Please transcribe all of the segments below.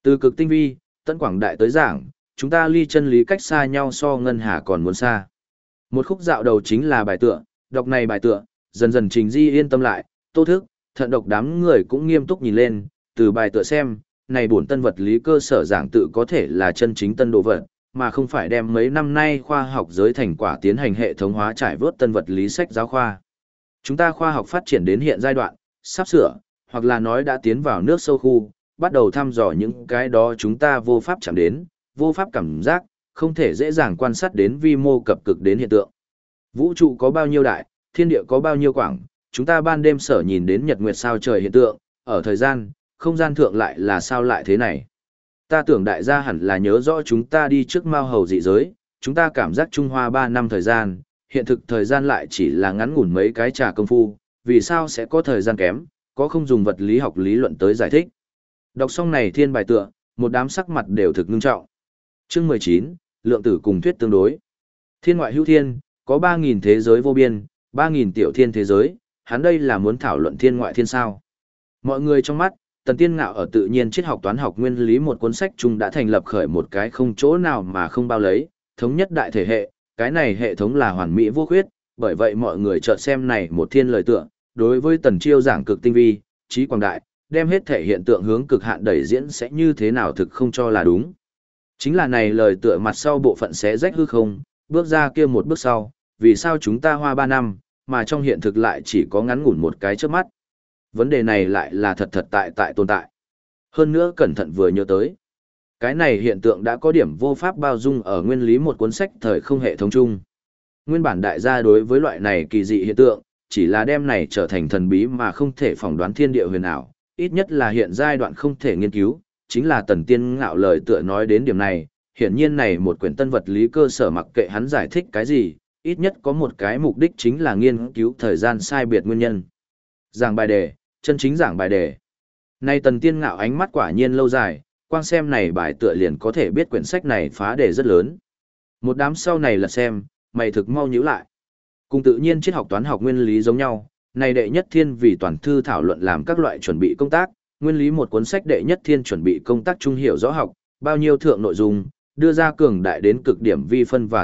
Từ cực tinh vi, tận quảng đại tới giảng, chúng ta ly chân lý cách xa nhau so ngân hà còn muốn xa. Một khúc dạo đầu chính là bài tựa, đọc này bài tựa, dần dần Trình Di yên tâm lại, Tô Thức, Thận Độc đám người cũng nghiêm túc nhìn lên, từ bài tựa xem, này bổn tân vật lý cơ sở giảng tự có thể là chân chính tân đồ vật, mà không phải đem mấy năm nay khoa học giới thành quả tiến hành hệ thống hóa trải vớt tân vật lý sách giáo khoa. Chúng ta khoa học phát triển đến hiện giai đoạn, sắp sửa, hoặc là nói đã tiến vào nước sâu khu, bắt đầu thăm dò những cái đó chúng ta vô pháp chạm đến, vô pháp cảm giác, không thể dễ dàng quan sát đến vi mô cập cực đến hiện tượng. Vũ trụ có bao nhiêu đại, thiên địa có bao nhiêu quảng, chúng ta ban đêm sở nhìn đến nhật nguyệt sao trời hiện tượng, ở thời gian, không gian thượng lại là sao lại thế này. Ta tưởng đại gia hẳn là nhớ rõ chúng ta đi trước Mao Hầu dị giới, chúng ta cảm giác Trung Hoa 3 năm thời gian, hiện thực thời gian lại chỉ là ngắn ngủn mấy cái trà công phu, vì sao sẽ có thời gian kém, có không dùng vật lý học lý luận tới giải thích. Đọc xong này thiên bài tựa, một đám sắc mặt đều thực ngưng trọng. Chương 19, lượng tử cùng thuyết tương đối. Thiên ngoại hữu thiên, có 3.000 thế giới vô biên, 3.000 tiểu thiên thế giới, hắn đây là muốn thảo luận thiên ngoại thiên sao. Mọi người trong mắt, Tần Tiên Ngạo ở tự nhiên triết học toán học nguyên lý một cuốn sách chung đã thành lập khởi một cái không chỗ nào mà không bao lấy, thống nhất đại thể hệ, cái này hệ thống là hoàn mỹ vô khuyết, bởi vậy mọi người chợt xem này một thiên lời tựa, đối với Tần Chiêu giảng cực tinh vi, trí quảng đại, đem hết thể hiện tượng hướng cực hạn đẩy diễn sẽ như thế nào thực không cho là đúng. Chính là này lời tựa mặt sau bộ phận sẽ rách hư không, bước ra kia một bước sau, vì sao chúng ta hoa 3 năm, mà trong hiện thực lại chỉ có ngắn ngủn một cái trước mắt. Vấn đề này lại là thật thật tại tồn tại. Hơn nữa cẩn thận vừa nhớ tới. Cái này hiện tượng đã có điểm vô pháp bao dung ở nguyên lý một cuốn sách thời không hệ thống chung. Nguyên bản đại gia đối với loại này kỳ dị hiện tượng, chỉ là đem này trở thành thần bí mà không thể phỏng đoán thiên địa huyền ảo, ít nhất là hiện giai đoạn không thể nghiên cứu, chính là Tần Tiên Ngạo lời tựa nói đến điểm này, hiển nhiên này một quyển tân vật lý cơ sở mặc kệ hắn giải thích cái gì, ít nhất có một cái mục đích chính là nghiên cứu thời gian sai biệt nguyên nhân. Giảng bài đề, chân chính giảng bài đề. Nay Tần Tiên Ngạo ánh mắt quả nhiên lâu dài, quang xem này bài tựa liền có thể biết quyển sách này phá đề rất lớn. Một đám sau này là xem, mày thực mau nhíu lại. Cùng tự nhiên triết học toán học nguyên lý giống nhau, này đệ nhất thiên vì toàn thư thảo luận làm các loại chuẩn bị công tác, nguyên lý một cuốn sách đệ nhất thiên chuẩn bị công tác trung hiểu rõ học, bao nhiêu thượng nội dung, đưa ra cường đại đến cực điểm vi phân và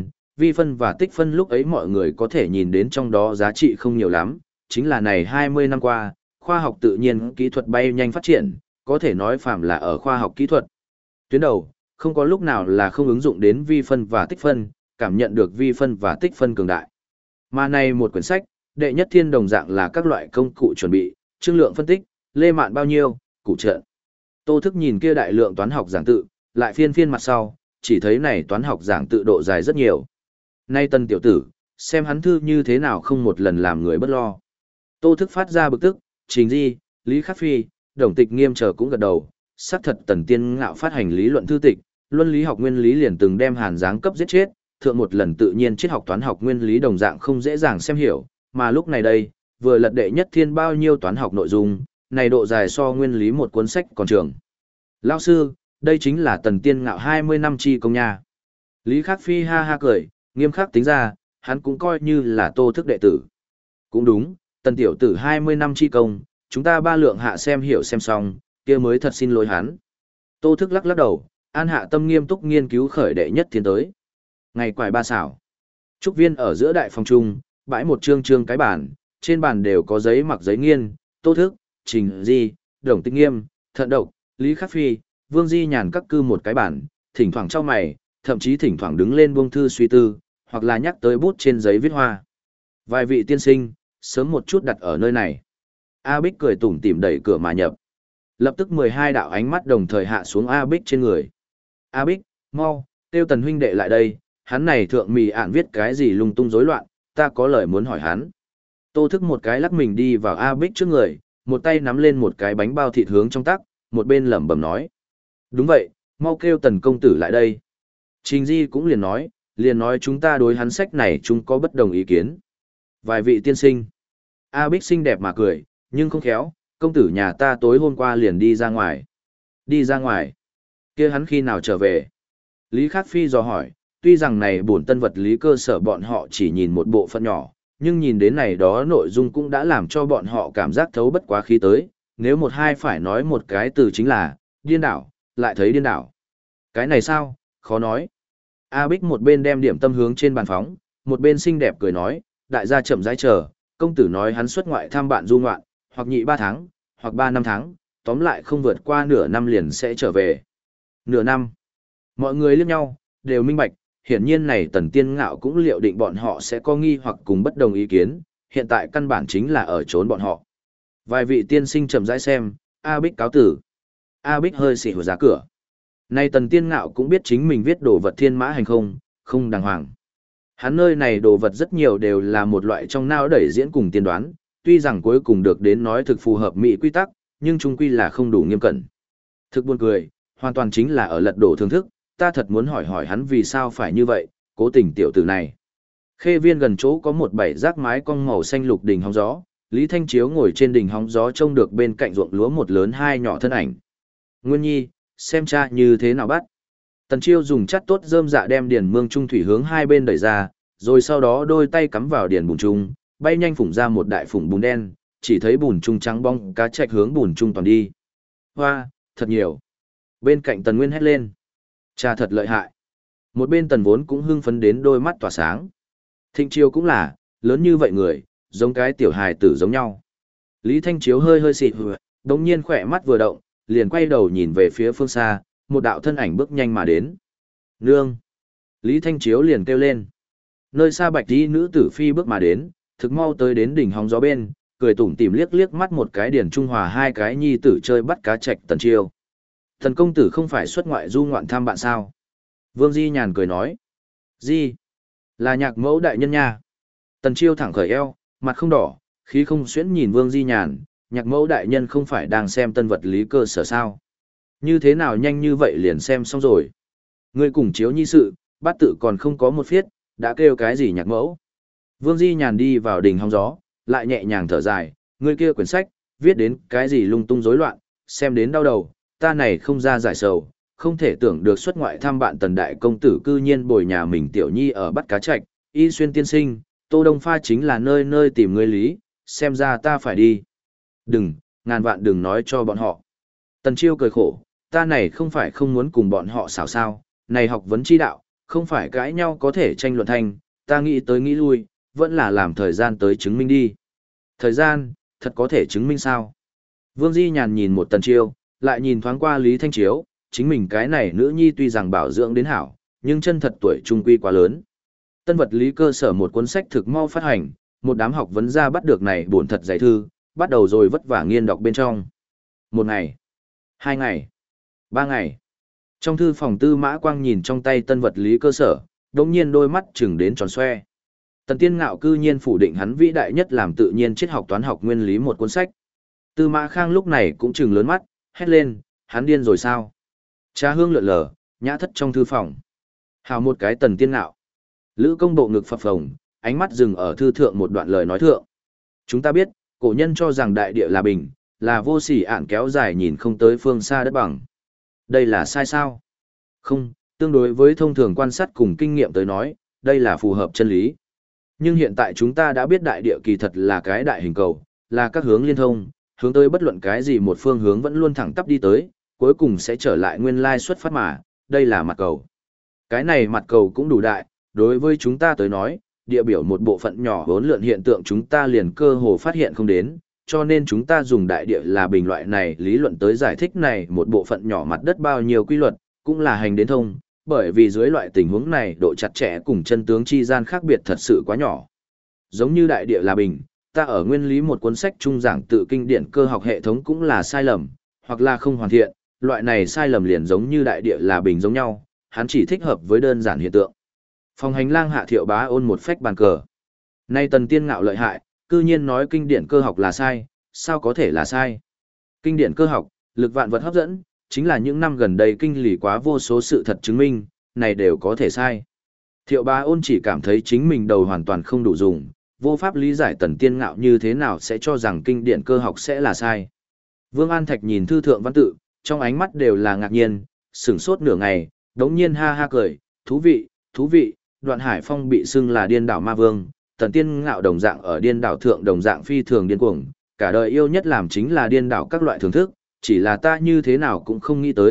tích phân lúc ấy mọi người có thể nhìn đến trong đó giá trị không nhiều lắm, chính là này 20 năm qua, khoa học tự nhiên kỹ thuật bay nhanh phát triển, có thể nói phạm là ở khoa học kỹ thuật. Tuyến đầu, không có lúc nào là không ứng dụng đến vi phân và tích phân, cảm nhận được vi phân và tích phân cường đại. Mà này một quyển sách, đệ nhất thiên đồng dạng là các loại công cụ chuẩn bị, chương lượng phân tích, lê mạn bao nhiêu, cụ trận. Tô Thức nhìn kia đại lượng toán học giảng tự, lại phiên mặt sau, chỉ thấy này toán học giảng tự độ dài rất nhiều. Nay Tân tiểu tử, xem hắn thư như thế nào không một lần làm người bất lo. Tô Thức phát ra bực tức, Trình Di, Lý Khắc Phi, Đồng Tịch Nghiêm chờ cũng gật đầu, xác thật Tần Tiên Ngạo phát hành lý luận thư tịch, luân lý học nguyên lý liền từng đem Hàn Giáng cấp giết chết, thượng một lần tự nhiên triết học toán học nguyên lý đồng dạng không dễ dàng xem hiểu, mà lúc này đây, vừa lật đệ nhất thiên bao nhiêu toán học nội dung, này độ dài so nguyên lý một cuốn sách còn trường. Lão sư, đây chính là Tần Tiên Ngạo 20 năm chi công nha. Lý Khắc Phi ha ha cười, nghiêm khắc tính ra, hắn cũng coi như là Tô Thức đệ tử. Cũng đúng, Tần tiểu tử 20 năm chi công, chúng ta ba lượng hạ xem hiểu xem xong, kia mới thật xin lỗi hắn. Tô Thức lắc đầu, an hạ tâm nghiêm túc nghiên cứu khởi đệ nhất thiên tới. Ngày quải ba xảo. Trúc viên ở giữa đại phòng trung, bãi một trương cái bàn, trên bàn đều có giấy mặc giấy nghiên, Tô Thức, Trình Di, Đồng Tịch Nghiêm, Thận Độc, Lý Khắc Phi, Vương Di Nhàn các cư một cái bàn, thỉnh thoảng trao mày, thậm chí thỉnh thoảng đứng lên buông thư suy tư, hoặc là nhắc tới bút trên giấy viết hoa. Vài vị tiên sinh, sớm một chút đặt ở nơi này. A Bích cười tủm tỉm đẩy cửa mà nhập. Lập tức 12 đạo ánh mắt đồng thời hạ xuống A Bích trên người. A Bích, mau, kêu Tần huynh đệ lại đây, hắn này thượng mì ạn viết cái gì lung tung rối loạn, ta có lời muốn hỏi hắn. Tô Thức một cái lắc mình đi vào A Bích trước người, một tay nắm lên một cái bánh bao thịt hướng trong tắc, một bên lẩm bẩm nói. Đúng vậy, mau kêu Tần công tử lại đây. Trình Di cũng liền nói chúng ta đối hắn sách này chúng có bất đồng ý kiến. Vài vị tiên sinh. A Bích xinh đẹp mà cười, nhưng không khéo, công tử nhà ta tối hôm qua liền đi ra ngoài. Đi ra ngoài? Kia hắn khi nào trở về? Lý Khắc Phi dò hỏi, tuy rằng này bổn tân vật lý cơ sở bọn họ chỉ nhìn một bộ phận nhỏ, nhưng nhìn đến này đó nội dung cũng đã làm cho bọn họ cảm giác thấu bất quá khí tới, nếu một hai phải nói một cái từ chính là, điên đảo, lại thấy điên đảo. Cái này sao, khó nói. A Bích một bên đem điểm tâm hướng trên bàn phóng, một bên xinh đẹp cười nói, đại gia chậm rãi chờ, công tử nói hắn xuất ngoại thăm bạn du ngoạn, hoặc nhị 3 tháng, hoặc 3 năm tháng, tóm lại không vượt qua nửa năm liền sẽ trở về. Nửa năm. Mọi người liếc nhau, đều minh bạch, hiển nhiên này Tần Tiên Ngạo cũng liệu định bọn họ sẽ có nghi hoặc cùng bất đồng ý kiến, hiện tại căn bản chính là ở trốn bọn họ. Vài vị tiên sinh chậm rãi xem, A Bích cáo tử. A Bích hơi xỉ ra cửa. Nay Tần Tiên Ngạo cũng biết chính mình viết đồ vật thiên mã hành không, không đàng hoàng. Hắn nơi này đồ vật rất nhiều đều là một loại trong não đẩy diễn cùng tiên đoán, tuy rằng cuối cùng được đến nói thực phù hợp mỹ quy tắc, nhưng chung quy là không đủ nghiêm cẩn. Thực buồn cười, hoàn toàn chính là ở lật đổ thưởng thức, ta thật muốn hỏi hỏi hắn vì sao phải như vậy, cố tình tiểu tử này. Khê viên gần chỗ có một bảy rác mái cong màu xanh lục đỉnh hóng gió, Lý Thanh Chiếu ngồi trên đỉnh hóng gió trông được bên cạnh ruộng lúa một lớn hai nhỏ thân ảnh. Nguyên Nhi, xem cha như thế nào bắt. Tần Chiêu dùng chắt tốt rơm dạ đem điền mương trung thủy hướng hai bên đẩy ra, rồi sau đó đôi tay cắm vào điền bùn trung, bay nhanh phủng ra một đại phủng bùn đen, chỉ thấy bùn trung trắng bong cá chạch hướng bùn trung toàn đi. Hoa, thật nhiều. Bên cạnh Tần Nguyên hét lên. Cha thật lợi hại. Một bên Tần Vốn cũng hưng phấn đến đôi mắt tỏa sáng. Thịnh Chiêu cũng là, lớn như vậy người, giống cái tiểu hài tử giống nhau. Lý Thanh Chiếu hơi hơi xịt hừ, đống nhiên khỏe mắt vừa động, liền quay đầu nhìn về phía phương xa, một đạo thân ảnh bước nhanh mà đến. Nương! Lý Thanh Chiếu liền kêu lên. Nơi xa bạch y nữ tử phi bước mà đến, thực mau tới đến đỉnh hóng gió bên, cười tủm tỉm liếc liếc mắt một cái điển trung hòa hai cái nhi tử chơi bắt cá trạch Tần Chiêu. Thần công tử không phải xuất ngoại du ngoạn thăm bạn sao? Vương Di Nhàn cười nói. Di! Là nhạc mẫu đại nhân nha. Tần Chiêu thẳng khởi eo, mặt không đỏ, khí không xuyễn nhìn Vương Di Nhàn, nhạc mẫu đại nhân không phải đang xem tân vật lý cơ sở sao? Như thế nào nhanh như vậy liền xem xong rồi? Ngươi cùng Chiếu nhi sự, bát tự còn không có một phiết, đã kêu cái gì nhạc mẫu? Vương Di Nhàn đi vào đỉnh hóng gió, lại nhẹ nhàng thở dài, ngươi kia quyển sách, viết đến cái gì lung tung rối loạn, xem đến đau đầu, ta này không ra giải sầu, không thể tưởng được xuất ngoại thăm bạn Tần đại công tử cư nhiên bồi nhà mình tiểu nhi ở bắt cá trạch, Y Xuyên tiên sinh, Tô Đông Pha chính là nơi nơi tìm ngươi lý, xem ra ta phải đi. Đừng, ngàn vạn đừng nói cho bọn họ. Tần Chiêu cười khổ, ta này không phải không muốn cùng bọn họ xảo sao, này học vấn chi đạo, không phải cãi nhau có thể tranh luận thành, ta nghĩ tới nghĩ lui, vẫn là làm thời gian tới chứng minh đi. Thời gian, thật có thể chứng minh sao? Vương Di Nhàn nhìn một Tần Chiêu, lại nhìn thoáng qua Lý Thanh Chiếu, chính mình cái này nữ nhi tuy rằng bảo dưỡng đến hảo, nhưng chân thật tuổi trung quy quá lớn. Tân vật lý cơ sở một cuốn sách thực mau phát hành, một đám học vấn gia bắt được này buồn thật dày thư, bắt đầu rồi vất vả nghiên đọc bên trong. 1 ngày, 2 ngày, 3 ngày. Trong thư phòng Tư Mã Quang nhìn trong tay tân vật lý cơ sở, đột nhiên đôi mắt chừng đến tròn xoe. Tần Tiên Ngạo cư nhiên phủ định hắn vĩ đại nhất làm tự nhiên triết học toán học nguyên lý một cuốn sách. Tư Mã Khang lúc này cũng chừng lớn mắt, hét lên, hắn điên rồi sao? Trà hương lượn lờ, nhã thất trong thư phòng. Hào một cái Tần Tiên Ngạo. Lữ Công bộ ngực phập phồng, ánh mắt dừng ở thư thượng một đoạn lời nói thượng. Chúng ta biết, cổ nhân cho rằng đại địa là bình, là vô sỉ ạn kéo dài nhìn không tới phương xa đất bằng. Đây là sai sao? Không, tương đối với thông thường quan sát cùng kinh nghiệm tới nói, đây là phù hợp chân lý. Nhưng hiện tại chúng ta đã biết đại địa kỳ thật là cái đại hình cầu, là các hướng liên thông, hướng tới bất luận cái gì một phương hướng vẫn luôn thẳng tắp đi tới, cuối cùng sẽ trở lại nguyên lai xuất phát mà, đây là mặt cầu. Cái này mặt cầu cũng đủ đại, đối với chúng ta tới nói, địa biểu một bộ phận nhỏ hỗn lượn hiện tượng chúng ta liền cơ hồ phát hiện không đến, cho nên chúng ta dùng đại địa là bình loại này lý luận tới giải thích này một bộ phận nhỏ mặt đất bao nhiêu quy luật, cũng là hành đến thông, bởi vì dưới loại tình huống này độ chặt chẽ cùng chân tướng chi gian khác biệt thật sự quá nhỏ. Giống như đại địa là bình, ta ở nguyên lý một cuốn sách trung giảng tự kinh điển cơ học hệ thống cũng là sai lầm, hoặc là không hoàn thiện, loại này sai lầm liền giống như đại địa là bình giống nhau, hắn chỉ thích hợp với đơn giản hiện tượng. Phòng hành lang Hạ Thiệu Bá ôn một phách bàn cờ. Nay Tần Tiên Ngạo lợi hại, cư nhiên nói kinh điển cơ học là sai, sao có thể là sai? Kinh điển cơ học, lực vạn vật hấp dẫn, chính là những năm gần đây kinh lì quá vô số sự thật chứng minh, này đều có thể sai. Thiệu Bá ôn chỉ cảm thấy chính mình đầu hoàn toàn không đủ dùng, vô pháp lý giải Tần Tiên Ngạo như thế nào sẽ cho rằng kinh điển cơ học sẽ là sai. Vương An Thạch nhìn thư thượng văn tự, trong ánh mắt đều là ngạc nhiên, sửng sốt nửa ngày, đống nhiên ha ha cười, thú vị, Đoạn Hải Phong bị xưng là điên đảo ma vương, Tần Tiên Ngạo đồng dạng ở điên đảo thượng đồng dạng phi thường điên cuồng, cả đời yêu nhất làm chính là điên đảo các loại thưởng thức, chỉ là ta như thế nào cũng không nghĩ tới,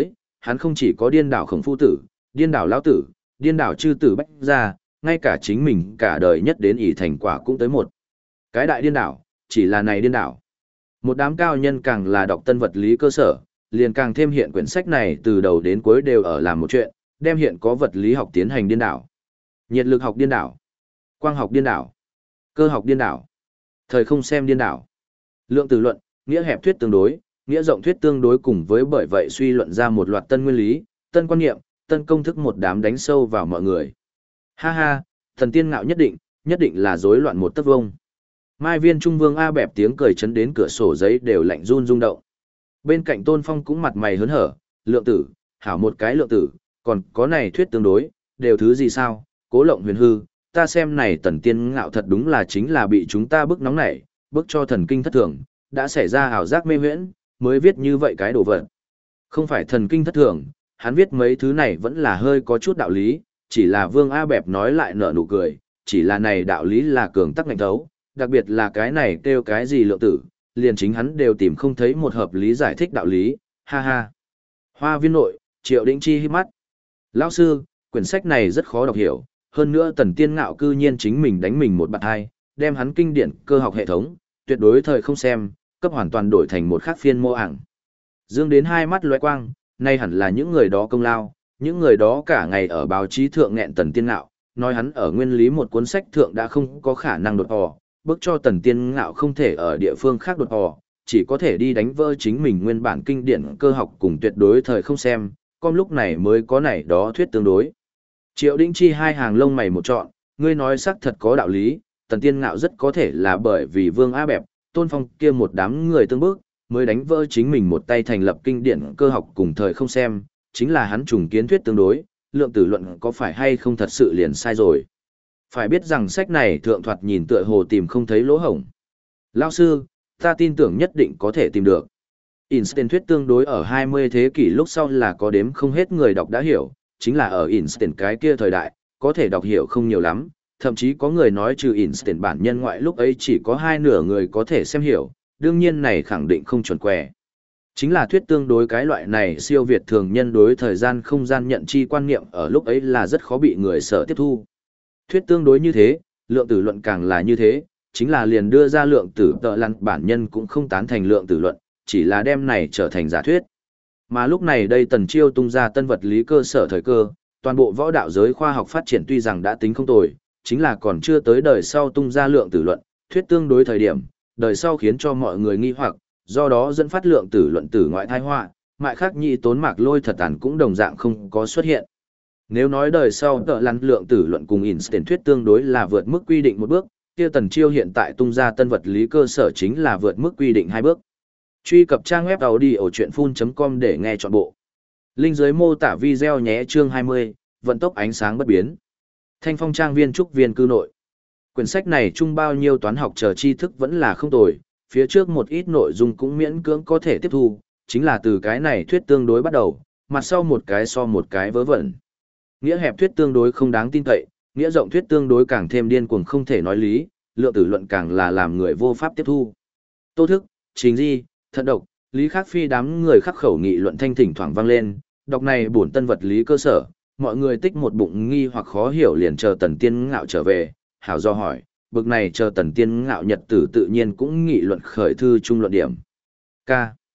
hắn không chỉ có điên đảo khổng phu tử, điên đảo lão tử, điên đảo chư tử bách gia, ngay cả chính mình cả đời nhất đến ỷ thành quả cũng tới một. Cái đại điên đảo, chỉ là này điên đảo. Một đám cao nhân càng là đọc tân vật lý cơ sở, liền càng thêm hiện quyển sách này từ đầu đến cuối đều ở làm một chuyện, đem hiện có vật lý học tiến hành điên đảo. Nhiệt lực học điên đảo, quang học điên đảo, cơ học điên đảo, thời không xem điên đảo. Lượng tử luận, nghĩa hẹp thuyết tương đối, nghĩa rộng thuyết tương đối cùng với bởi vậy suy luận ra một loạt tân nguyên lý, tân quan niệm, tân công thức một đám đánh sâu vào mọi người. Ha ha, thần tiên ngạo nhất định là rối loạn một tấc vông. Mai Viên Trung Vương A bẹp tiếng cười chấn đến cửa sổ giấy đều lạnh run rung động. Bên cạnh Tôn Phong cũng mặt mày hớn hở, lượng tử, hảo một cái lượng tử, còn có này thuyết tương đối, đều thứ gì sao, cố lộng huyền hư, ta xem này tần tiên ngạo thật đúng là chính là bị chúng ta bức nóng nảy, bức cho thần kinh thất thường, đã xảy ra ảo giác mê huyễn, mới viết như vậy cái đồ vật. Không phải thần kinh thất thường, hắn viết mấy thứ này vẫn là hơi có chút đạo lý, chỉ là Vương A bẹp nói lại nở nụ cười, chỉ là này đạo lý là cường tắc ngạnh thấu, đặc biệt là cái này kêu cái gì lượng tử, liền chính hắn đều tìm không thấy một hợp lý giải thích đạo lý, ha ha. Hoa viên nội, Triệu Đĩnh Chi hít mắt. Lão sư, quyển sách này rất khó đọc hiểu, hơn nữa tần tiên ngạo cư nhiên chính mình đánh mình một bạt hai, đem hắn kinh điển cơ học hệ thống, tuyệt đối thời không xem, cấp hoàn toàn đổi thành một khác phiên mô ảng. Dương đến hai mắt lóe quang, nay hẳn là những người đó công lao, những người đó cả ngày ở báo chí thượng nghẹn tần tiên ngạo, nói hắn ở nguyên lý một cuốn sách thượng đã không có khả năng đột hò, bức cho tần tiên ngạo không thể ở địa phương khác đột hò, chỉ có thể đi đánh vỡ chính mình nguyên bản kinh điển cơ học cùng tuyệt đối thời không xem, con lúc này mới có này đó thuyết tương đối. Triệu Đĩnh Chi hai hàng lông mày một trọn, ngươi nói xác thật có đạo lý, tần tiên ngạo rất có thể là bởi vì Vương A bẹp, Tôn Phong kia một đám người tương bức, mới đánh vỡ chính mình một tay thành lập kinh điển cơ học cùng thời không xem, chính là hắn trùng kiến thuyết tương đối, lượng tử luận có phải hay không thật sự liền sai rồi. Phải biết rằng sách này thượng thoạt nhìn tựa hồ tìm không thấy lỗ hổng. Lão sư, ta tin tưởng nhất định có thể tìm được. Einstein thuyết tương đối ở 20 thế kỷ lúc sau là có đếm không hết người đọc đã hiểu, chính là ở Einstein cái kia thời đại, có thể đọc hiểu không nhiều lắm, thậm chí có người nói trừ Einstein bản nhân ngoại lúc ấy chỉ có hai nửa người có thể xem hiểu, đương nhiên này khẳng định không chuẩn quẻ. Chính là thuyết tương đối cái loại này siêu việt thường nhân đối thời gian không gian nhận chi quan niệm ở lúc ấy là rất khó bị người sở tiếp thu. Thuyết tương đối như thế, lượng tử luận càng là như thế, chính là liền đưa ra lượng tử tợ lăn bản nhân cũng không tán thành lượng tử luận, chỉ là đem này trở thành giả thuyết. Mà lúc này đây Tần Chiêu tung ra tân vật lý cơ sở thời cơ, toàn bộ võ đạo giới khoa học phát triển tuy rằng đã tính không tồi, chính là còn chưa tới đời sau tung ra lượng tử luận, thuyết tương đối thời điểm, đời sau khiến cho mọi người nghi hoặc, do đó dẫn phát lượng tử luận tử ngoại thai họa, mại khác nhị tốn mạc lôi thật tàn cũng đồng dạng không có xuất hiện. Nếu nói đời sau tợ lăn lượng tử luận cùng Einstein thuyết tương đối là vượt mức quy định một bước, kia Tần Chiêu hiện tại tung ra tân vật lý cơ sở chính là vượt mức quy định hai bước. Truy cập trang web audiochuyenphun.com để nghe trọn bộ. Link dưới mô tả video nhé. Chương 20, vận tốc ánh sáng bất biến. Thanh Phong trang viên trúc viên cư nội. Quyển sách này chung bao nhiêu toán học chờ tri thức vẫn là không tồi, phía trước một ít nội dung cũng miễn cưỡng có thể tiếp thu, chính là từ cái này thuyết tương đối bắt đầu, mặt sau một cái so một cái vớ vẩn. Nghĩa hẹp thuyết tương đối không đáng tin cậy, nghĩa rộng thuyết tương đối càng thêm điên cuồng không thể nói lý, lượng tử luận càng là làm người vô pháp tiếp thu. Tô Thức, Trình Di, Thận Độc, Lý Khắc Phi đám người khắc khẩu nghị luận thanh thỉnh thoảng vang lên, đọc này bổn tân vật lý cơ sở, mọi người tích một bụng nghi hoặc khó hiểu liền chờ Tần Tiên Ngạo trở về, hảo do hỏi, bực này chờ Tần Tiên Ngạo nhật tử tự nhiên cũng nghị luận khởi thư trung luận điểm. K.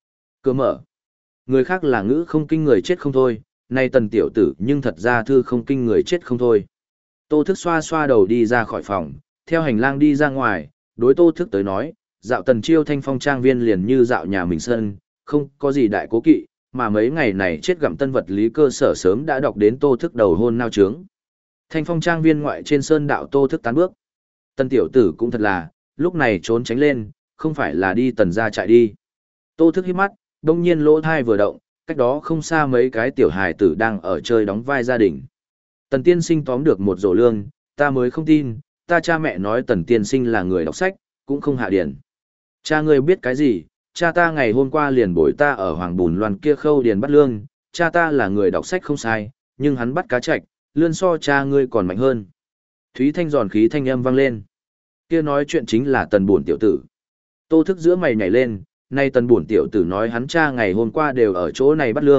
Cơ mở. Người khác là ngữ không kinh người chết không thôi, nay Tần tiểu tử nhưng thật ra thư không kinh người chết không thôi. Tô Thức xoa xoa đầu đi ra khỏi phòng, theo hành lang đi ra ngoài, đối Tô Thức tới nói, dạo Tần Chiêu Thanh Phong trang viên liền như dạo nhà mình sân, không có gì đại cố kỵ, mà mấy ngày này chết gặm tân vật lý cơ sở sớm đã đọc đến Tô Thức đầu hôn nao trướng. Thanh Phong trang viên ngoại trên sơn đạo Tô Thức tán bước. Tần tiểu tử cũng thật là, lúc này trốn tránh lên, không phải là đi Tần gia chạy đi. Tô Thức hít mắt, đông nhiên lỗ thai vừa động, cách đó không xa mấy cái tiểu hài tử đang ở chơi đóng vai gia đình. Tần tiên sinh tóm được một rổ lương, ta mới không tin, ta cha mẹ nói tần tiên sinh là người đọc sách, cũng không hạ điển. Cha ngươi biết cái gì, cha ta ngày hôm qua liền bồi ta ở Hoàng Bùn Loan kia khâu điền bắt lương, cha ta là người đọc sách không sai, nhưng hắn bắt cá trạch, lươn so cha ngươi còn mạnh hơn. Thúy thanh giòn khí thanh âm vang lên. Kia nói chuyện chính là tần buồn tiểu tử. Tô Thức giữa mày nhảy lên, nay tần buồn tiểu tử nói hắn cha ngày hôm qua đều ở chỗ này bắt lương,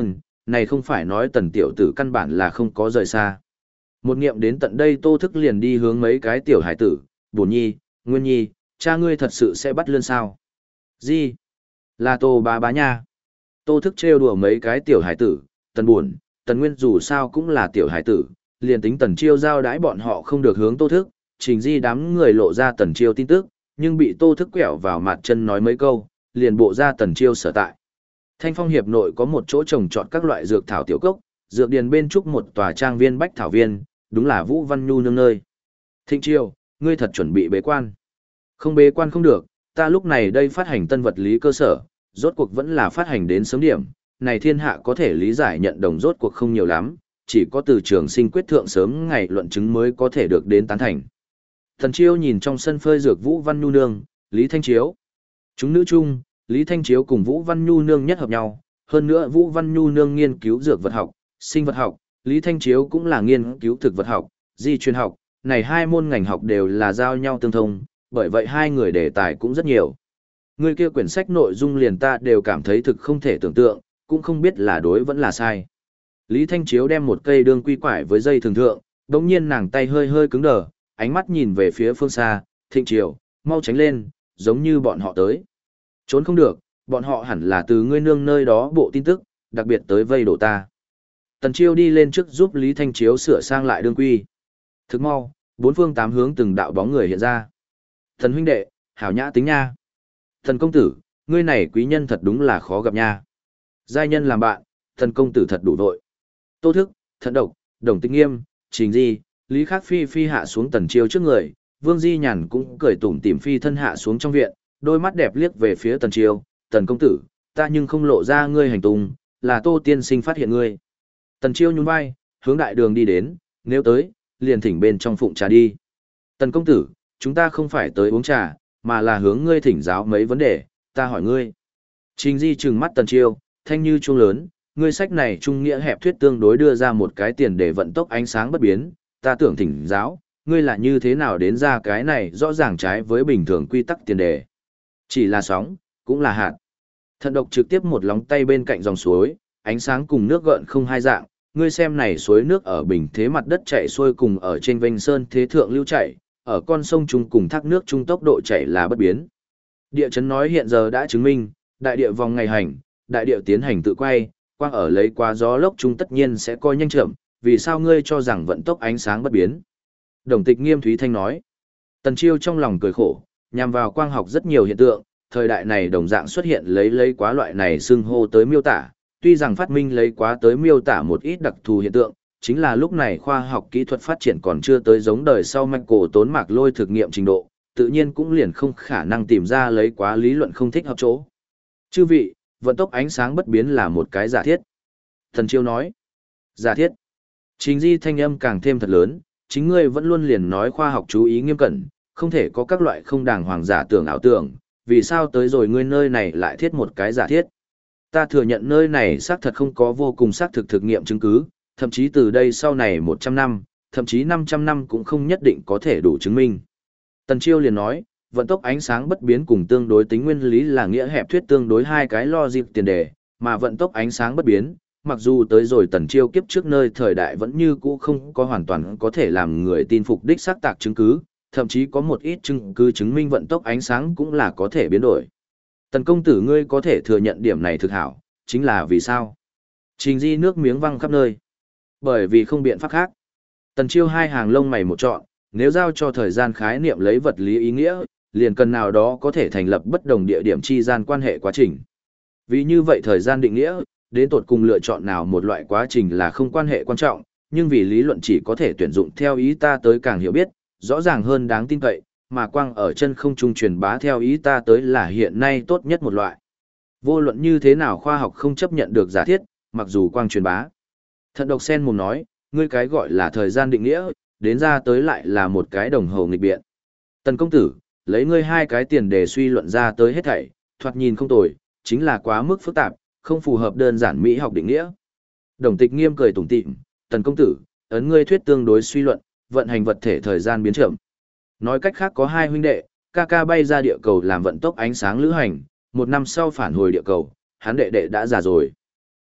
này không phải nói tần tiểu tử căn bản là không có rời xa. Một nghiệm đến tận đây Tô Thức liền đi hướng mấy cái tiểu hải tử, Bổn Nhi, Nguyên Nhi, cha ngươi thật sự sẽ bắt lươn sao? Gì? Là Tô bá bá nha. Tô Thức trêu đùa mấy cái tiểu hải tử, Tần Buồn, Tần Nguyên dù sao cũng là tiểu hải tử, liền tính Tần Chiêu giao đãi bọn họ không được hướng Tô Thức, Trình Di đám người lộ ra Tần Chiêu tin tức, nhưng bị Tô Thức quẹo vào mặt chân nói mấy câu, liền bộ ra Tần Chiêu sở tại. Thanh Phong hiệp nội có một chỗ trồng trọt các loại dược thảo tiểu cốc, dược điền bên trúc một tòa trang viên bách thảo viên, đúng là Vũ Văn Nhu nương nơi. Thịnh Chiêu, ngươi thật chuẩn bị bế quan. Không bế quan không được, ta lúc này đây phát hành tân vật lý cơ sở, rốt cuộc vẫn là phát hành đến sớm điểm, này thiên hạ có thể lý giải nhận đồng rốt cuộc không nhiều lắm, chỉ có từ trường sinh quyết thượng sớm ngày luận chứng mới có thể được đến tán thành. Thần Chiêu nhìn trong sân phơi dược Vũ Văn Nhu nương, Lý Thanh Chiếu. Chúng nữ chung, Lý Thanh Chiếu cùng Vũ Văn Nhu nương nhất hợp nhau, hơn nữa Vũ Văn Nhu nương nghiên cứu dược vật học, sinh vật học, Lý Thanh Chiếu cũng là nghiên cứu thực vật học, di truyền học, này hai môn ngành học đều là giao nhau tương thông, bởi vậy hai người đề tài cũng rất nhiều. Người kia quyển sách nội dung liền ta đều cảm thấy thực không thể tưởng tượng, cũng không biết là đối vẫn là sai. Lý Thanh Chiếu đem một cây đương quy quải với dây thường thượng, đống nhiên nàng tay hơi hơi cứng đờ, ánh mắt nhìn về phía phương xa, Thịnh Chiều, mau tránh lên, giống như bọn họ tới. Trốn không được, bọn họ hẳn là từ ngươi nương nơi đó bộ tin tức, đặc biệt tới vây đổ ta. Tần Chiêu đi lên trước giúp Lý Thanh Chiếu sửa sang lại đương quy. Thức mau, bốn phương tám hướng từng đạo bóng người hiện ra. Thần huynh đệ, hảo nhã tính nha. Thần công tử, ngươi này quý nhân thật đúng là khó gặp nha. Giai nhân làm bạn, thần công tử thật đủ vội. Tô Thức, Thận Độc, Đồng Tịch Nghiêm, Trình Di, Lý Khắc Phi phi hạ xuống Tần Chiêu trước người, Vương Di Nhàn cũng cười tủm tỉm phi thân hạ xuống trong viện, đôi mắt đẹp liếc về phía Tần Chiêu, Tần công tử, ta nhưng không lộ ra ngươi hành tung, là Tô tiên sinh phát hiện ngươi. Tần Chiêu nhún vai, hướng đại đường đi đến, nếu tới, liền thỉnh bên trong phụng trà đi. Tần công tử, chúng ta không phải tới uống trà, mà là hướng ngươi thỉnh giáo mấy vấn đề, ta hỏi ngươi. Trình Di trừng mắt Tần Chiêu, thanh như chuông lớn, ngươi sách này trung nghĩa hẹp thuyết tương đối đưa ra một cái tiền để vận tốc ánh sáng bất biến, ta tưởng thỉnh giáo, ngươi là như thế nào đến ra cái này rõ ràng trái với bình thường quy tắc tiền đề. Chỉ là sóng, cũng là hạt. Thận Độc trực tiếp một lóng tay bên cạnh dòng suối, ánh sáng cùng nước gợn không hai dạng, ngươi xem này suối nước ở bình thế mặt đất chảy xuôi cùng ở trên vênh sơn thế thượng lưu chảy, ở con sông chung cùng thác nước chung tốc độ chảy là bất biến. Địa chấn nói hiện giờ đã chứng minh, đại địa vòng ngày hành, đại địa tiến hành tự quay, quang ở lấy qua gió lốc chung tất nhiên sẽ coi nhanh chậm, vì sao ngươi cho rằng vận tốc ánh sáng bất biến? Đồng Tịch Nghiêm Thúy Thanh nói. Tần Chiêu trong lòng cười khổ, nhằm vào quang học rất nhiều hiện tượng, thời đại này đồng dạng xuất hiện lấy quá loại này xưng hô tới miêu tả, tuy rằng phát minh lấy quá tới miêu tả một ít đặc thù hiện tượng, chính là lúc này khoa học kỹ thuật phát triển còn chưa tới giống đời sau mạch cổ tốn mạc lôi thực nghiệm trình độ, tự nhiên cũng liền không khả năng tìm ra lấy quá lý luận không thích hợp chỗ. Chư vị, vận tốc ánh sáng bất biến là một cái giả thiết. Tần Chiêu nói. Giả thiết. Trình Di thanh âm càng thêm thật lớn, chính ngươi vẫn luôn liền nói khoa học chú ý nghiêm cẩn, không thể có các loại không đàng hoàng giả tưởng ảo tưởng, vì sao tới rồi ngươi nơi này lại thiết một cái giả thiết. Ta thừa nhận nơi này xác thật không có vô cùng xác thực thực nghiệm chứng cứ, thậm chí từ đây sau này 100 năm, thậm chí 500 năm cũng không nhất định có thể đủ chứng minh. Tần Chiêu liền nói, vận tốc ánh sáng bất biến cùng tương đối tính nguyên lý là nghĩa hẹp thuyết tương đối hai cái logic tiền đề, mà vận tốc ánh sáng bất biến, mặc dù tới rồi Tần Chiêu kiếp trước nơi thời đại vẫn như cũ không có hoàn toàn có thể làm người tin phục đích xác tạc chứng cứ, thậm chí có một ít chứng cứ chứng minh vận tốc ánh sáng cũng là có thể biến đổi. Tần công tử ngươi có thể thừa nhận điểm này thực hảo, chính là vì sao? Trình Di nước miếng văng khắp nơi. Bởi vì không biện pháp khác. Tần Chiêu hai hàng lông mày một trọn, nếu giao cho thời gian khái niệm lấy vật lý ý nghĩa, liền cần nào đó có thể thành lập bất đồng địa điểm chi gian quan hệ quá trình. Vì như vậy thời gian định nghĩa, đến tột cùng lựa chọn nào một loại quá trình là không quan hệ quan trọng, nhưng vì lý luận chỉ có thể tuyển dụng theo ý ta tới càng hiểu biết, rõ ràng hơn đáng tin cậy, mà quang ở chân không trung truyền bá theo ý ta tới là hiện nay tốt nhất một loại. Vô luận như thế nào khoa học không chấp nhận được giả thiết, mặc dù quang truyền bá. Thận Độc sen mồm nói, ngươi cái gọi là thời gian định nghĩa, đến ra tới lại là một cái đồng hồ nghịch biện. Tần công tử, lấy ngươi hai cái tiền để suy luận ra tới hết thảy, thoạt nhìn không tồi, chính là quá mức phức tạp, không phù hợp đơn giản mỹ học định nghĩa. Đồng Tịch Nghiêm cười tủm tỉm, Tần công tử, ấn ngươi thuyết tương đối suy luận, vận hành vật thể thời gian biến chậm. Nói cách khác có hai huynh đệ, ca ca bay ra địa cầu làm vận tốc ánh sáng lữ hành, 1 năm sau phản hồi địa cầu, hắn đệ đệ đã già rồi.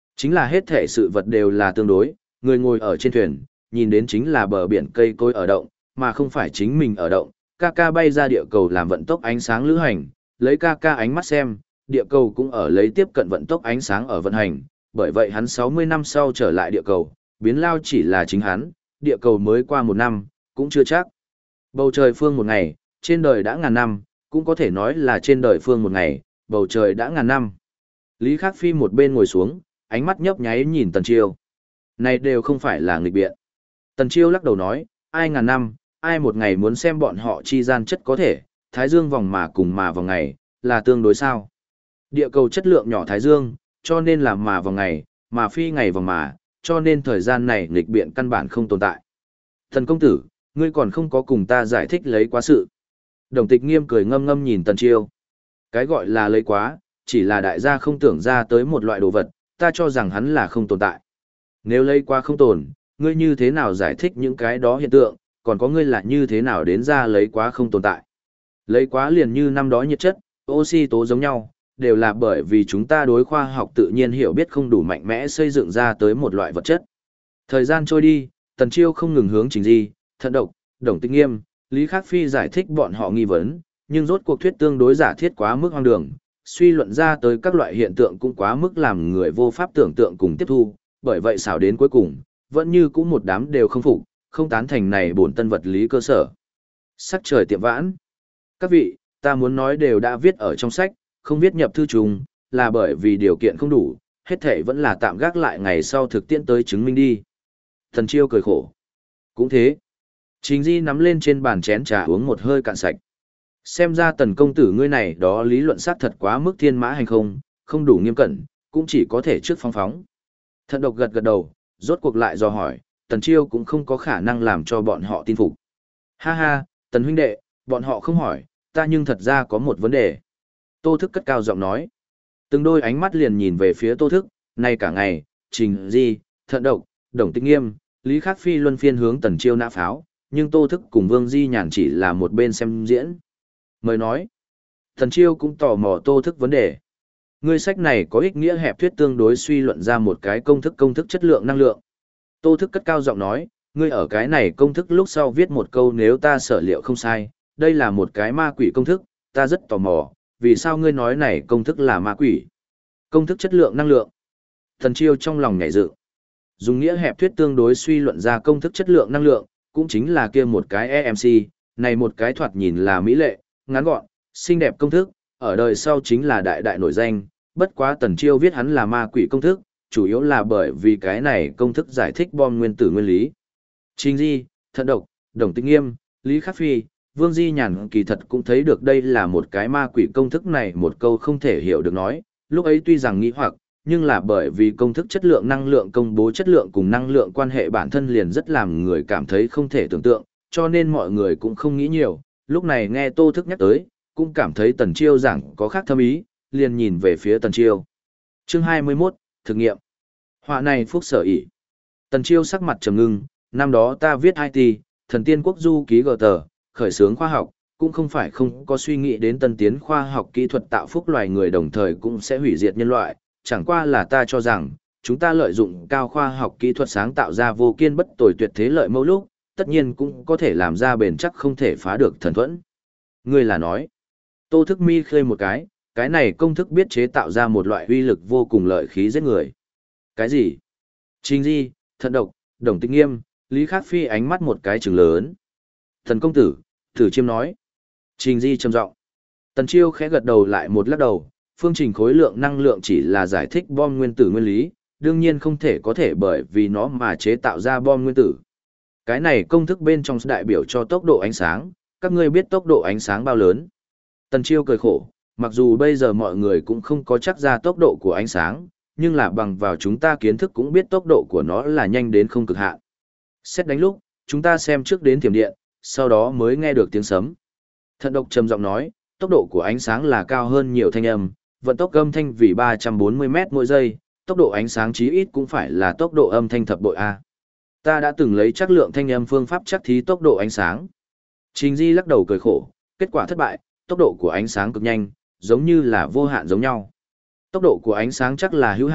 Chính là hết thể sự vật đều là tương đối, người ngồi ở trên thuyền, nhìn đến chính là bờ biển cây cối ở động, mà không phải chính mình ở động. Ca ca bay ra địa cầu làm vận tốc ánh sáng lữ hành, lấy ca ca ánh mắt xem, địa cầu cũng ở lấy tiếp cận vận tốc ánh sáng ở vận hành, bởi vậy hắn 60 năm sau trở lại địa cầu, biến lao chỉ là chính hắn, địa cầu mới qua 1 năm, cũng chưa chắc. Bầu trời phương một ngày, trên đời đã ngàn năm, cũng có thể nói là trên đời phương một ngày, bầu trời đã ngàn năm. Lý Khắc Phi một bên ngồi xuống, ánh mắt nhấp nháy nhìn Tần Chiêu. Này đều không phải là nghịch biện. Tần Chiêu lắc đầu nói, ai ngàn năm, ai một ngày muốn xem bọn họ chi gian chất có thể, thái dương vòng mà cùng mà vòng ngày, là tương đối sao. Địa cầu chất lượng nhỏ thái dương, cho nên là mà vòng ngày, mà phi ngày vòng mà, cho nên thời gian này nghịch biện căn bản không tồn tại. Thần công tử, ngươi còn không có cùng ta giải thích lấy quá sự. Đồng Tịch Nghiêm cười ngâm ngâm nhìn Tần Chiêu. Cái gọi là lấy quá, chỉ là đại gia không tưởng ra tới một loại đồ vật, ta cho rằng hắn là không tồn tại. Nếu lấy quá không tồn, ngươi như thế nào giải thích những cái đó hiện tượng, còn có ngươi là như thế nào đến ra lấy quá không tồn tại. Lấy quá liền như năm đó nhiệt chất, oxy tố giống nhau, đều là bởi vì chúng ta đối khoa học tự nhiên hiểu biết không đủ mạnh mẽ xây dựng ra tới một loại vật chất. Thời gian trôi đi, Tần Chiêu không ngừng hướng Trình Di, Thận Độc, Đồng Tịch Nghiêm, Lý Khắc Phi giải thích bọn họ nghi vấn, nhưng rốt cuộc thuyết tương đối giả thiết quá mức hoang đường, suy luận ra tới các loại hiện tượng cũng quá mức làm người vô pháp tưởng tượng cùng tiếp thu, bởi vậy xảo đến cuối cùng, vẫn như cũng một đám đều không phục, không tán thành này bổn tân vật lý cơ sở. Sắc trời tiệm vãn. Các vị, ta muốn nói đều đã viết ở trong sách, không viết nhập thư trùng, là bởi vì điều kiện không đủ, hết thể vẫn là tạm gác lại ngày sau thực tiễn tới chứng minh đi. Thần Chiêu cười khổ. Cũng thế. Trình Di nắm lên trên bàn chén trà uống một hơi cạn sạch. Xem ra Tần công tử ngươi này đó lý luận xác thật quá mức thiên mã hành không, không đủ nghiêm cẩn, cũng chỉ có thể trước phóng phóng. Thận Độc gật gật đầu, rốt cuộc lại dò hỏi, Tần Chiêu cũng không có khả năng làm cho bọn họ tin phục. Ha ha, Tần huynh đệ, bọn họ không hỏi, ta nhưng thật ra có một vấn đề. Tô Thức cất cao giọng nói. Từng đôi ánh mắt liền nhìn về phía Tô Thức, nay cả ngày, Trình Di, Thận Độc, Đồng Tịch Nghiêm, Lý Khắc Phi luân phiên hướng Tần Chiêu nã pháo, nhưng Tô Thức cùng Vương Di Nhàn chỉ là một bên xem diễn. Mời nói. Tần Chiêu cũng tò mò Tô Thức vấn đề. Ngươi sách này có ích nghĩa hẹp thuyết tương đối suy luận ra một cái công thức chất lượng năng lượng. Tô Thức cất cao giọng nói, ngươi ở cái này công thức lúc sau viết một câu nếu ta sở liệu không sai, đây là một cái ma quỷ công thức, ta rất tò mò, vì sao ngươi nói này công thức là ma quỷ? Công thức chất lượng năng lượng. Tần Chiêu trong lòng nhảy dựng. Dùng nghĩa hẹp thuyết tương đối suy luận ra công thức chất lượng năng lượng, cũng chính là kia một cái EMC, này một cái thoạt nhìn là mỹ lệ, ngắn gọn, xinh đẹp công thức, ở đời sau chính là đại đại nổi danh, bất quá Tần Chiêu viết hắn là ma quỷ công thức, chủ yếu là bởi vì cái này công thức giải thích bom nguyên tử nguyên lý. Trình Di, Thận Độc, Đồng Tịch Nghiêm, Lý Khắc Phi, Vương Di Nhàn kỳ thật cũng thấy được đây là một cái ma quỷ công thức này một câu không thể hiểu được nói, lúc ấy tuy rằng nghĩ hoặc, nhưng là bởi vì công thức chất lượng năng lượng công bố chất lượng cùng năng lượng quan hệ bản thân liền rất làm người cảm thấy không thể tưởng tượng, cho nên mọi người cũng không nghĩ nhiều, lúc này nghe Tô Thức nhắc tới, cũng cảm thấy Tần Chiêu giảng có khác thâm ý, liền nhìn về phía Tần Chiêu. Chương 21, thực nghiệm. Họa này phúc sở ỷ. Tần Chiêu sắc mặt trầm ngưng, năm đó ta viết IT, thần tiên quốc du ký gờ tờ, khởi xướng khoa học, cũng không phải không có suy nghĩ đến tân tiến khoa học kỹ thuật tạo phúc loài người đồng thời cũng sẽ hủy diệt nhân loại, chẳng qua là ta cho rằng, chúng ta lợi dụng cao khoa học kỹ thuật sáng tạo ra vô kiên bất tồi tuyệt thế lợi mẫu lúc, tất nhiên cũng có thể làm ra bền chắc không thể phá được thần thuẫn. Ngươi là nói, Tô Thức mi khơi một cái này công thức biết chế tạo ra một loại uy lực vô cùng lợi khí giết người. Cái gì? Trình Di, Thận Độc, Đồng Tịch Nghiêm, Lý Khắc Phi ánh mắt một cái trừng lớn. Thần công tử, Thử Chiêm nói. Trình Di trầm giọng. Tần Chiêu khẽ gật đầu lại một lắc đầu, phương trình khối lượng năng lượng chỉ là giải thích bom nguyên tử nguyên lý, đương nhiên không thể có thể bởi vì nó mà chế tạo ra bom nguyên tử. Cái này công thức bên trong đại biểu cho tốc độ ánh sáng, các ngươi biết tốc độ ánh sáng bao lớn. Tần Chiêu cười khổ, mặc dù bây giờ mọi người cũng không có chắc ra tốc độ của ánh sáng, nhưng là bằng vào chúng ta kiến thức cũng biết tốc độ của nó là nhanh đến không cực hạn. Xét đánh lúc, chúng ta xem trước đến thiểm điện, sau đó mới nghe được tiếng sấm. Thận Độc trầm giọng nói, tốc độ của ánh sáng là cao hơn nhiều thanh âm, vận tốc âm thanh vì 340 mét mỗi giây, tốc độ ánh sáng chí ít cũng phải là tốc độ âm thanh thập bội A. Ta đã từng lấy chắc lượng thanh âm phương pháp chắc thí tốc độ ánh sáng. Trình Di lắc đầu cười khổ, kết quả thất bại, tốc độ của ánh sáng cực nhanh, giống như là vô hạn giống nhau. Tốc độ của ánh sáng chắc là hữu hạn,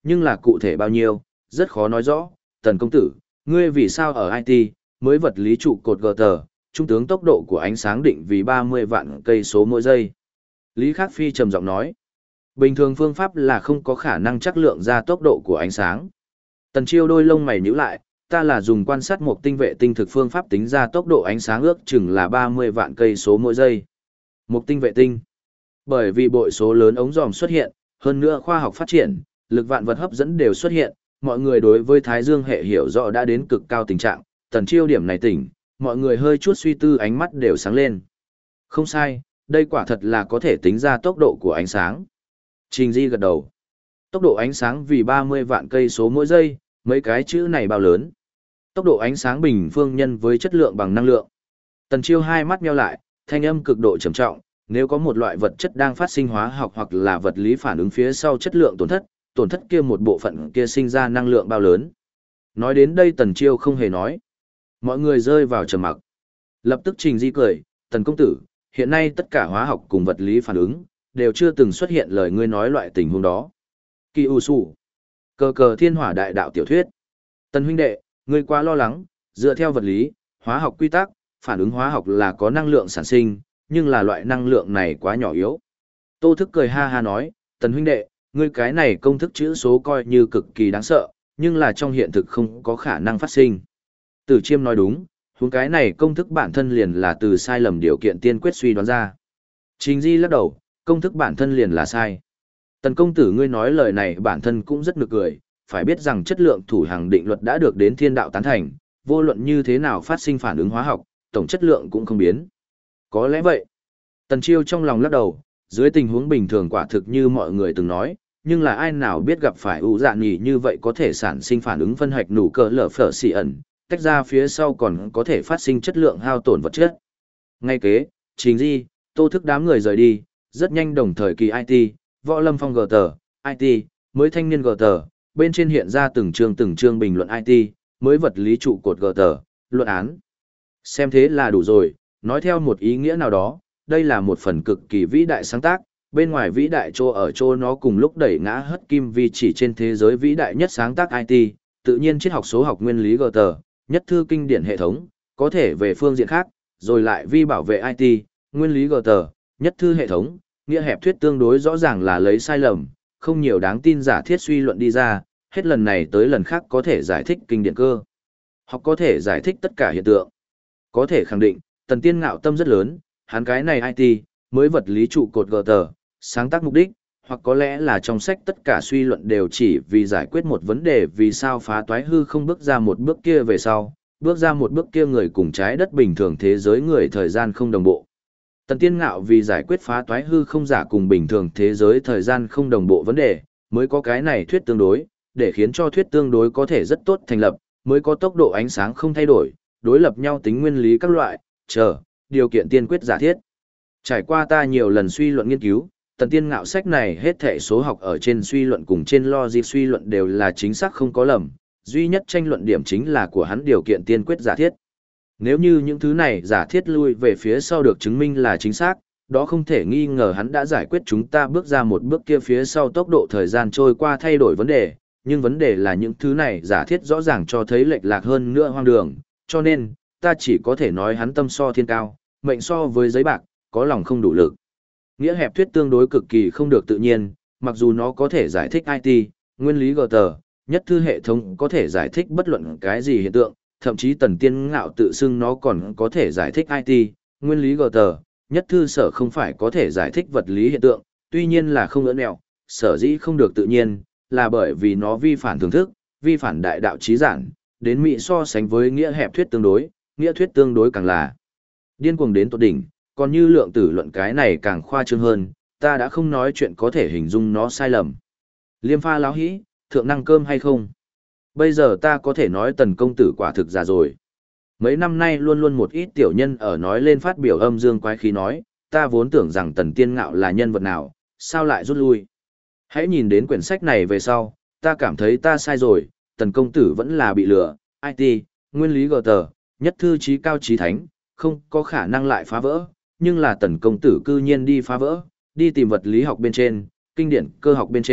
nhưng là cụ thể bao nhiêu, rất khó nói rõ. Tần công tử, ngươi vì sao ở IT, mới vật lý trụ cột gờ tờ, trung tướng tốc độ của ánh sáng định vì 30 vạn cây số mỗi giây. Lý Khắc Phi trầm giọng nói, bình thường phương pháp là không có khả năng chắc lượng ra tốc độ của ánh sáng. Tần Chiêu đôi lông mày nhíu lại, ta là dùng quan sát một tinh vệ tinh thực phương pháp tính ra tốc độ ánh sáng ước chừng là 30 vạn cây số mỗi giây. Một tinh vệ tinh. Bởi vì bội số lớn ống dòm xuất hiện, hơn nữa khoa học phát triển, lực vạn vật hấp dẫn đều xuất hiện, mọi người đối với Thái Dương hệ hiểu rõ đã đến cực cao tình trạng, Tần Chiêu điểm này tỉnh, mọi người hơi chút suy tư ánh mắt đều sáng lên. Không sai, đây quả thật là có thể tính ra tốc độ của ánh sáng. Trình Di gật đầu. Tốc độ ánh sáng vì 30 vạn cây số mỗi giây, mấy cái chữ này bao lớn. Tốc độ ánh sáng bình phương nhân với chất lượng bằng năng lượng. Tần Chiêu hai mắt nheo lại, thanh âm cực độ trầm trọng, nếu có một loại vật chất đang phát sinh hóa học hoặc là vật lý phản ứng phía sau chất lượng tổn thất kia một bộ phận kia sinh ra năng lượng bao lớn. Nói đến đây Tần Chiêu không hề nói. Mọi người rơi vào trầm mặc. Lập tức Trình Di cười, Tần công tử, hiện nay tất cả hóa học cùng vật lý phản ứng, đều chưa từng xuất hiện lời ngươi nói loại tình huống đó. Kỳ U Sủ. Cờ cờ thiên hỏa đại đạo tiểu thuyết. Tần huynh đệ, ngươi quá lo lắng, dựa theo vật lý, hóa học quy tắc, phản ứng hóa học là có năng lượng sản sinh, nhưng là loại năng lượng này quá nhỏ yếu. Tô Thức cười ha ha nói, Tần huynh đệ, ngươi cái này công thức chữ số coi như cực kỳ đáng sợ, nhưng là trong hiện thực không có khả năng phát sinh. Tử Chiêm nói đúng, huống cái này công thức bản thân liền là từ sai lầm điều kiện tiên quyết suy đoán ra. Trình Di lắc đầu, công thức bản thân liền là sai. Tần công tử ngươi nói lời này bản thân cũng rất nực cười, phải biết rằng chất lượng thủ hàng định luật đã được đến thiên đạo tán thành, vô luận như thế nào phát sinh phản ứng hóa học, tổng chất lượng cũng không biến. Có lẽ vậy. Tần Chiêu trong lòng lắc đầu, dưới tình huống bình thường quả thực như mọi người từng nói, nhưng là ai nào biết gặp phải ủ dạ nhỉ như vậy có thể sản sinh phản ứng phân hạch nụ cỡ lở phở xì ẩn, tách ra phía sau còn có thể phát sinh chất lượng hao tổn vật chất. Ngay kế, Trình Di, Tô Thức đám người rời đi, rất nhanh đồng thời kỳ IT, Võ Lâm Phong GT, IT, mới thanh niên GT, bên trên hiện ra từng chương bình luận IT, mới vật lý trụ cột GT, luận án. Xem thế là đủ rồi, nói theo một ý nghĩa nào đó, đây là một phần cực kỳ vĩ đại sáng tác, bên ngoài vĩ đại ở chỗ nó cùng lúc đẩy ngã hất kim vi chỉ trên thế giới vĩ đại nhất sáng tác IT, tự nhiên triết học số học nguyên lý GT, nhất thư kinh điển hệ thống, có thể về phương diện khác, rồi lại vi bảo vệ IT, nguyên lý GT, nhất thư hệ thống, nghĩa hẹp thuyết tương đối rõ ràng là lấy sai lầm, không nhiều đáng tin giả thiết suy luận đi ra, hết lần này tới lần khác có thể giải thích kinh điển cơ. Học có thể giải thích tất cả hiện tượng. Có thể khẳng định, Tần Tiên ngạo tâm rất lớn, hắn cái này IT, mới vật lý trụ cột GT, sáng tác mục đích, hoặc có lẽ là trong sách tất cả suy luận đều chỉ vì giải quyết một vấn đề vì sao phá toái hư không bước ra một bước kia về sau, bước ra một bước kia người cùng trái đất bình thường thế giới người thời gian không đồng bộ. Tần Tiên ngạo vì giải quyết phá toái hư không giả cùng bình thường thế giới thời gian không đồng bộ vấn đề, mới có cái này thuyết tương đối, để khiến cho thuyết tương đối có thể rất tốt thành lập, mới có tốc độ ánh sáng không thay đổi, đối lập nhau tính nguyên lý các loại, điều kiện tiên quyết giả thiết. Trải qua ta nhiều lần suy luận nghiên cứu, Tần Tiên ngạo sách này hết thảy số học ở trên suy luận cùng trên logic suy luận đều là chính xác không có lầm, duy nhất tranh luận điểm chính là của hắn điều kiện tiên quyết giả thiết. Nếu như những thứ này giả thiết lui về phía sau được chứng minh là chính xác, đó không thể nghi ngờ hắn đã giải quyết chúng ta bước ra một bước kia phía sau tốc độ thời gian trôi qua thay đổi vấn đề, nhưng vấn đề là những thứ này giả thiết rõ ràng cho thấy lệch lạc hơn nữa hoang đường, cho nên, ta chỉ có thể nói hắn tâm so thiên cao, mệnh so với giấy bạc, có lòng không đủ lực. Nghĩa hẹp thuyết tương đối cực kỳ không được tự nhiên, mặc dù nó có thể giải thích IT, nguyên lý GT, nhất thư hệ thống có thể giải thích bất luận cái gì hiện tượng, thậm chí Tần Tiên ngạo tự xưng nó còn có thể giải thích IT, nguyên lý GT, nhất thư sở không phải có thể giải thích vật lý hiện tượng, tuy nhiên là không ưỡn mẹo, sở dĩ không được tự nhiên, là bởi vì nó vi phản thưởng thức, vi phản đại đạo trí giản, đến mỹ so sánh với nghĩa hẹp thuyết tương đối, nghĩa thuyết tương đối càng là điên cuồng đến tột đỉnh, còn như lượng tử luận cái này càng khoa trương hơn, ta đã không nói chuyện có thể hình dung nó sai lầm. Liêm pha láo hĩ, thượng năng cơm hay không? Bây giờ ta có thể nói Tần công tử quả thực già rồi. Mấy năm nay luôn luôn một ít tiểu nhân ở nói lên phát biểu âm dương quái khí nói, ta vốn tưởng rằng Tần Tiên ngạo là nhân vật nào, sao lại rút lui. Hãy nhìn đến quyển sách này về sau, ta cảm thấy ta sai rồi, Tần công tử vẫn là bị lừa, IT, nguyên lý GT, nhất thư trí cao trí thánh, không có khả năng lại phá vỡ, nhưng là Tần công tử cư nhiên đi phá vỡ, đi tìm vật lý học bên trên, kinh điển cơ học bên trên,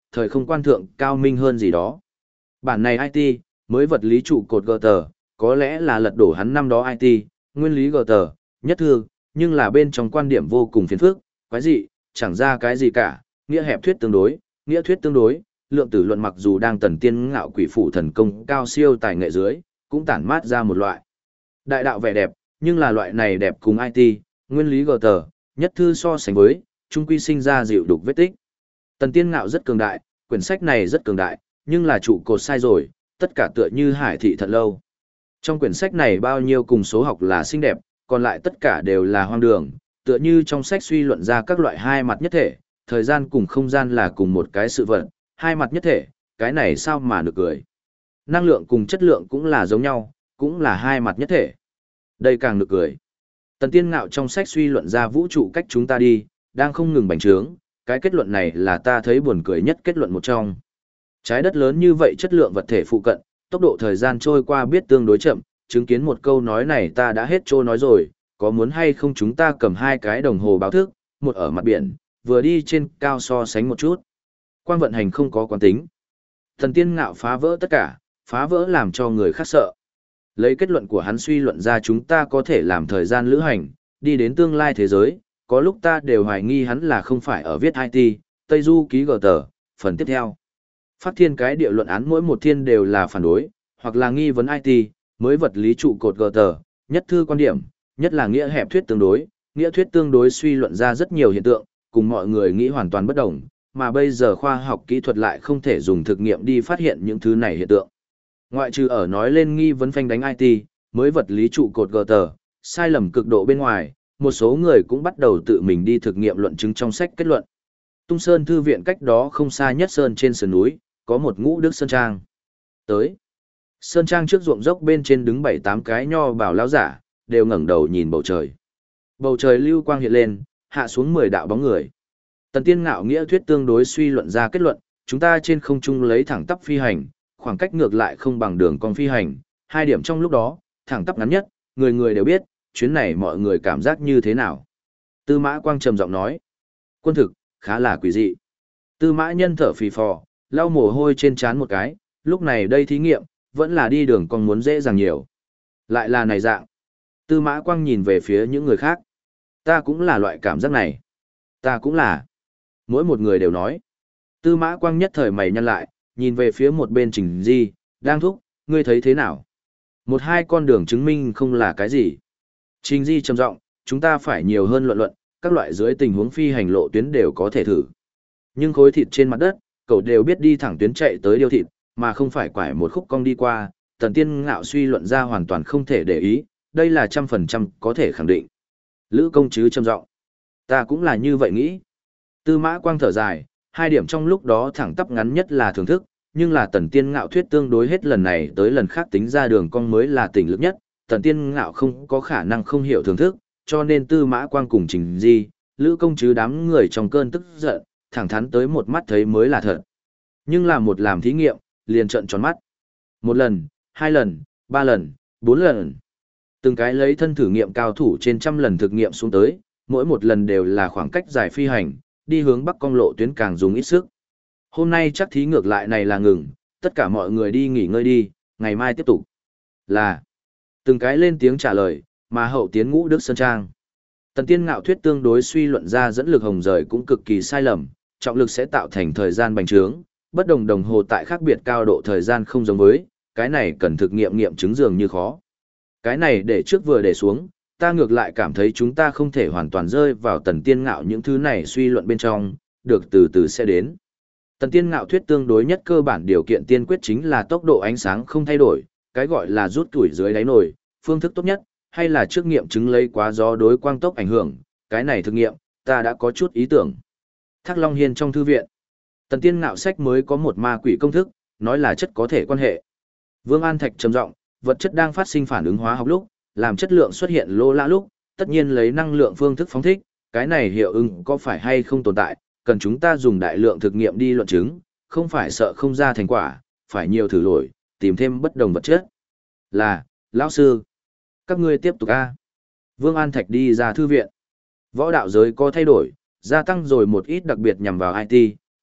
thời không quan thượng cao minh hơn gì đó. Bản này IT, mới vật lý trụ cột gờ tờ, có lẽ là lật đổ hắn năm đó IT, nguyên lý gờ tờ, nhất thương, nhưng là bên trong quan điểm vô cùng phiền phức, quái dị, chẳng ra cái gì cả, nghĩa hẹp thuyết tương đối, nghĩa thuyết tương đối, lượng tử luận mặc dù đang tần tiên ngạo quỷ phủ thần công cao siêu tài nghệ dưới, cũng tản mát ra một loại đại đạo vẻ đẹp, nhưng là loại này đẹp cùng IT, nguyên lý gờ tờ, nhất thư so sánh với, trung quy sinh ra dịu đục vết tích. Tần tiên ngạo rất cường đại, quyển sách này rất cường đại, nhưng là trụ cột sai rồi, tất cả tựa như hải thị thật lâu. Trong quyển sách này bao nhiêu cùng số học là xinh đẹp, còn lại tất cả đều là hoang đường, tựa như trong sách suy luận ra các loại hai mặt nhất thể, thời gian cùng không gian là cùng một cái sự vật, hai mặt nhất thể, cái này sao mà được cười. Năng lượng cùng chất lượng cũng là giống nhau, cũng là hai mặt nhất thể. Đây càng được cười. Tần Tiên Ngạo trong sách suy luận ra vũ trụ cách chúng ta đi, đang không ngừng bành trướng, cái kết luận này là ta thấy buồn cười nhất kết luận một trong. Trái đất lớn như vậy chất lượng vật thể phụ cận, tốc độ thời gian trôi qua biết tương đối chậm, chứng kiến một câu nói này ta đã hết trôi nói rồi, có muốn hay không chúng ta cầm hai cái đồng hồ báo thức, một ở mặt biển, vừa đi trên cao so sánh một chút. Quang vận hành không có quán tính. Thần Tiên Ngạo phá vỡ tất cả, phá vỡ làm cho người khác sợ. Lấy kết luận của hắn suy luận ra chúng ta có thể làm thời gian lữ hành, đi đến tương lai thế giới, có lúc ta đều hoài nghi hắn là không phải ở viết IT, Tây Du ký gờ tờ, phần tiếp theo. Phát thiên cái địa luận án mỗi một thiên đều là phản đối, hoặc là nghi vấn IT, mới vật lý trụ cột gờ tờ, nhất thư quan điểm, nhất là nghĩa hẹp thuyết tương đối, nghĩa thuyết tương đối suy luận ra rất nhiều hiện tượng, cùng mọi người nghĩ hoàn toàn bất đồng, mà bây giờ khoa học kỹ thuật lại không thể dùng thực nghiệm đi phát hiện những thứ này hiện tượng. Ngoại trừ ở nói lên nghi vấn phanh đánh IT, mới vật lý trụ cột gờ tờ, sai lầm cực độ bên ngoài, một số người cũng bắt đầu tự mình đi thực nghiệm luận chứng trong sách kết luận. Tung Sơn Thư viện cách đó không xa nhất sơn trên sườn núi, có một ngũ đức sơn trang. Tới. Sơn trang trước ruộng dốc bên trên đứng 7-8 cái nho bảo lão giả, đều ngẩng đầu nhìn bầu trời. Bầu trời lưu quang hiện lên, hạ xuống 10 đạo bóng người. Tần Tiên Ngạo nghĩa thuyết tương đối suy luận ra kết luận, chúng ta trên không trung lấy thẳng tắp phi hành, khoảng cách ngược lại không bằng đường cong phi hành, hai điểm trong lúc đó, thẳng tắp ngắn nhất, người người đều biết, chuyến này mọi người cảm giác như thế nào. Tư Mã Quang trầm giọng nói, quân thực, khá là quỷ dị. Tư Mã Nhân thở phì phò, lau mồ hôi trên trán một cái, lúc này đây thí nghiệm, vẫn là đi đường cong muốn dễ dàng nhiều. Lại là này dạng. Tư Mã Quang nhìn về phía những người khác. Ta cũng là loại cảm giác này. Ta cũng là. Mỗi một người đều nói. Tư Mã Quang nhất thời mày nhăn lại, nhìn về phía một bên Trình Di, đang thúc, ngươi thấy thế nào? Một hai con đường chứng minh không là cái gì. Trình Di trầm giọng, chúng ta phải nhiều hơn luận luận, các loại dưới tình huống phi hành lộ tuyến đều có thể thử. Nhưng khối thịt trên mặt đất, cậu đều biết đi thẳng tuyến chạy tới điêu thịt, mà không phải quải một khúc cong đi qua, Tần Tiên Ngạo suy luận ra hoàn toàn không thể để ý, đây là 100% có thể khẳng định. Lữ Công Trứ trầm giọng, ta cũng là như vậy nghĩ. Tư Mã Quang thở dài, hai điểm trong lúc đó thẳng tắp ngắn nhất là thưởng thức, nhưng là Tần Tiên Ngạo thuyết tương đối hết lần này tới lần khác tính ra đường cong mới là tỉnh lực nhất, Tần Tiên Ngạo không có khả năng không hiểu thưởng thức, cho nên Tư Mã Quang cùng Trình Di, Lữ Công Trứ đám người trong cơn tức giận, thẳng thắn tới một mắt thấy mới là thật. Nhưng là một làm thí nghiệm, liền trợn tròn mắt. Một lần, hai lần, ba lần, 4 lần. Từng cái lấy thân thử nghiệm cao thủ trên trăm lần thực nghiệm xuống tới, mỗi một lần đều là khoảng cách dài phi hành, đi hướng bắc cong lộ tuyến càng dùng ít sức. Hôm nay chắc thí ngược lại này là ngừng, tất cả mọi người đi nghỉ ngơi đi, ngày mai tiếp tục. Là. Từng cái lên tiếng trả lời, mà hậu tiến ngũ Đức Sơn Trang. Tần Tiên Ngạo thuyết tương đối suy luận ra dẫn lực hồng rời cũng cực kỳ sai lầm, trọng lực sẽ tạo thành thời gian bành trướng, bất đồng đồng hồ tại khác biệt cao độ thời gian không giống với, cái này cần thực nghiệm nghiệm chứng dường như khó. Cái này để trước vừa để xuống, ta ngược lại cảm thấy chúng ta không thể hoàn toàn rơi vào Tần Tiên Ngạo những thứ này suy luận bên trong, được từ từ sẽ đến. Tần Tiên Ngạo thuyết tương đối nhất cơ bản điều kiện tiên quyết chính là tốc độ ánh sáng không thay đổi, cái gọi là rút tuổi dưới đáy nồi, phương thức tốt nhất, hay là trước nghiệm chứng lấy quá gió đối quang tốc ảnh hưởng, cái này thực nghiệm, ta đã có chút ý tưởng. Thác Long Hiên trong thư viện, Tần Tiên Ngạo sách mới có một ma quỷ công thức, nói là chất có thể quan hệ. Vương An Thạch trầm giọng, vật chất đang phát sinh phản ứng hóa học lúc, làm chất lượng xuất hiện lô lã lúc, tất nhiên lấy năng lượng phương thức phóng thích, cái này hiệu ứng có phải hay không tồn tại, cần chúng ta dùng đại lượng thực nghiệm đi luận chứng, không phải sợ không ra thành quả, phải nhiều thử lỗi, tìm thêm bất đồng vật chất. Là, lão sư, các ngươi tiếp tục a. Vương An Thạch đi ra thư viện. Võ đạo giới có thay đổi, gia tăng rồi một ít đặc biệt nhằm vào IT,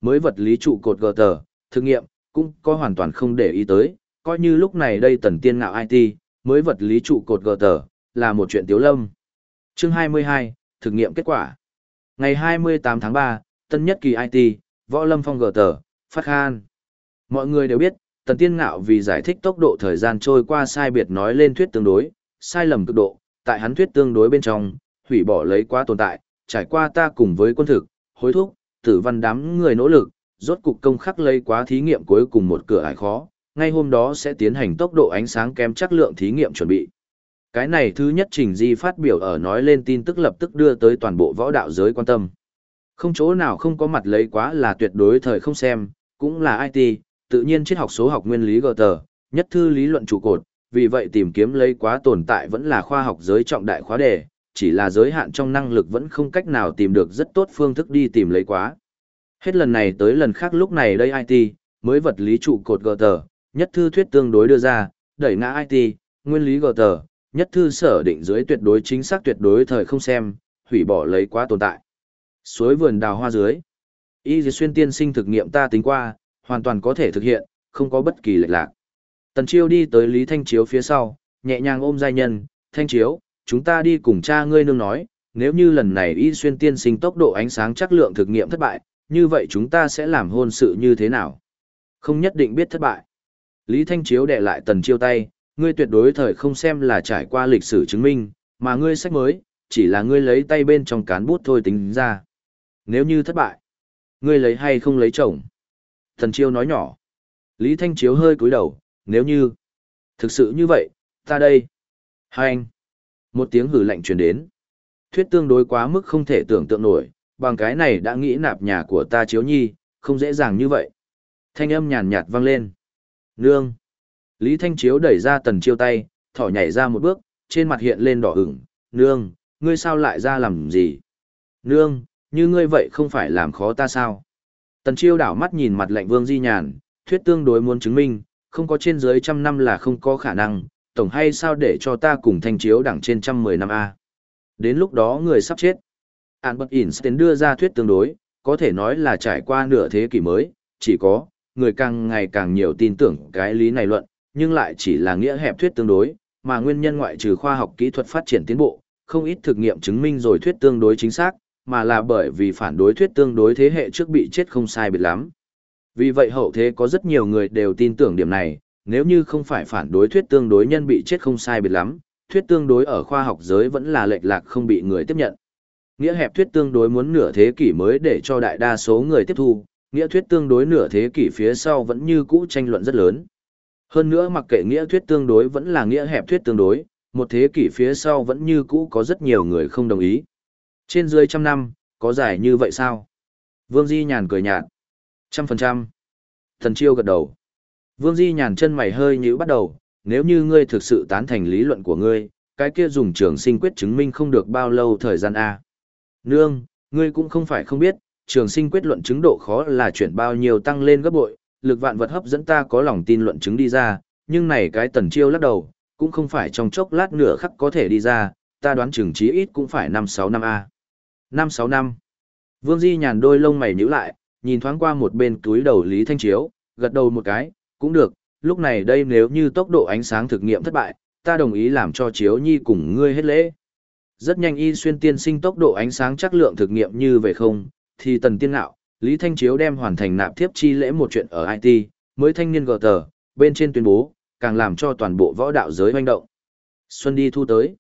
mới vật lý trụ cột gờ tờ, thực nghiệm, cũng có hoàn toàn không để ý tới, coi như lúc này đây Tần Tiên Ngạo IT, mới vật lý trụ cột gờ tờ, là một chuyện tiếu lâm. Chương 22, thực nghiệm kết quả. Ngày 28 tháng 3, Tân Nhất Kỳ IT, Võ Lâm Phong gờ tờ, phát khan. Mọi người đều biết, Tần Tiên Ngạo vì giải thích tốc độ thời gian trôi qua sai biệt nói lên thuyết tương đối, sai lầm cực độ, tại hắn thuyết tương đối bên trong, hủy bỏ lấy quá tồn tại, trải qua ta cùng với quân thực, hối thúc, tử văn đám người nỗ lực, rốt cục công khắc lấy quá thí nghiệm cuối cùng một cửa ải khó, ngay hôm đó sẽ tiến hành tốc độ ánh sáng kém chắc lượng thí nghiệm chuẩn bị. Cái này thứ nhất Trình Di phát biểu ở nói lên tin tức lập tức đưa tới toàn bộ võ đạo giới quan tâm. Không chỗ nào không có mặt lấy quá là tuyệt đối thời không xem, cũng là IT, tự nhiên triết học số học nguyên lý GT, nhất thư lý luận trụ cột, vì vậy tìm kiếm lấy quá tồn tại vẫn là khoa học giới trọng đại khóa đề, chỉ là giới hạn trong năng lực vẫn không cách nào tìm được rất tốt phương thức đi tìm lấy quá. Hết lần này tới lần khác lúc này đây IT, mới vật lý trụ cột GT, nhất thư thuyết tương đối đưa ra, đẩy ngã IT, nguyên lý GT, nhất thư sở định dưới tuyệt đối chính xác tuyệt đối thời không xem, hủy bỏ lấy quá tồn tại. Suối vườn đào hoa dưới. Y Dì Xuyên tiên sinh thực nghiệm ta tính qua, hoàn toàn có thể thực hiện, không có bất kỳ lệch lạc. Tần Chiêu đi tới Lý Thanh Chiếu phía sau, nhẹ nhàng ôm giai nhân, Thanh Chiếu, chúng ta đi cùng cha ngươi nương nói, nếu như lần này Y Xuyên tiên sinh tốc độ ánh sáng chắc lượng thực nghiệm thất bại, như vậy chúng ta sẽ làm hôn sự như thế nào? Không nhất định biết thất bại. Lý Thanh Chiếu đè lại Tần Chiêu tay, ngươi tuyệt đối thời không xem là trải qua lịch sử chứng minh, mà ngươi sách mới, chỉ là ngươi lấy tay bên trong cán bút thôi tính ra. Nếu như thất bại, ngươi lấy hay không lấy chồng? Tần Chiêu nói nhỏ. Lý Thanh Chiếu hơi cúi đầu, nếu như, thực sự như vậy, ta đây. Hai anh. Một tiếng hử lạnh truyền đến. Thuyết tương đối quá mức không thể tưởng tượng nổi, bằng cái này đã nghĩ nạp nhà của ta Chiếu Nhi, không dễ dàng như vậy. Thanh âm nhàn nhạt vang lên. Nương. Lý Thanh Chiếu đẩy ra Tần Chiêu tay, thỏ nhảy ra một bước, trên mặt hiện lên đỏ ửng. Nương, ngươi sao lại ra làm gì? Nương, như ngươi vậy không phải làm khó ta sao? Tần Chiêu đảo mắt nhìn mặt lạnh Vương Di Nhàn, thuyết tương đối muốn chứng minh, không có trên dưới 100 năm là không có khả năng, tổng hay sao để cho ta cùng Thanh Chiếu đẳng trên 110 năm A. Đến lúc đó người sắp chết. Albert Einstein đưa ra thuyết tương đối, có thể nói là trải qua nửa thế kỷ mới, chỉ có, người càng ngày càng nhiều tin tưởng cái lý này luận, nhưng lại chỉ là nghĩa hẹp thuyết tương đối, mà nguyên nhân ngoại trừ khoa học kỹ thuật phát triển tiến bộ, không ít thực nghiệm chứng minh rồi thuyết tương đối chính xác, mà là bởi vì phản đối thuyết tương đối thế hệ trước bị chết không sai biệt lắm. Vì vậy hậu thế có rất nhiều người đều tin tưởng điểm này, nếu như không phải phản đối thuyết tương đối nhân bị chết không sai biệt lắm, thuyết tương đối ở khoa học giới vẫn là lệch lạc không bị người tiếp nhận. Nghĩa hẹp thuyết tương đối muốn nửa thế kỷ mới để cho đại đa số người tiếp thu, nghĩa thuyết tương đối nửa thế kỷ phía sau vẫn như cũ tranh luận rất lớn. Hơn nữa mặc kệ nghĩa thuyết tương đối vẫn là nghĩa hẹp thuyết tương đối, một thế kỷ phía sau vẫn như cũ có rất nhiều người không đồng ý. Trên dưới 100 năm, có giải như vậy sao? Vương Di Nhàn cười nhạt. 100%. Thần Chiêu gật đầu. Vương Di Nhàn chân mày hơi nhíu bắt đầu, nếu như ngươi thực sự tán thành lý luận của ngươi, cái kia dùng trường sinh quyết chứng minh không được bao lâu thời gian A. Nương, ngươi cũng không phải không biết, trường sinh quyết luận chứng độ khó là chuyển bao nhiêu tăng lên gấp bội, lực vạn vật hấp dẫn ta có lòng tin luận chứng đi ra, nhưng này cái Tần Chiêu lắc đầu, cũng không phải trong chốc lát nửa khắc có thể đi ra, ta đoán chừng chí ít cũng phải 5-6 năm A. 5-6 năm. Vương Di Nhàn đôi lông mày nhíu lại, nhìn thoáng qua một bên túi đầu Lý Thanh Chiếu, gật đầu một cái, cũng được, lúc này đây nếu như tốc độ ánh sáng thực nghiệm thất bại, ta đồng ý làm cho Chiếu Nhi cùng ngươi hết lễ. Rất nhanh Y Xuyên tiên sinh tốc độ ánh sáng chắc lượng thực nghiệm như về không, thì Tần Tiên Ngạo, Lý Thanh Chiếu đem hoàn thành nạp thiếp chi lễ một chuyện ở IT, mới thanh niên GT, bên trên tuyên bố, càng làm cho toàn bộ võ đạo giới hoành động. Xuân đi thu tới.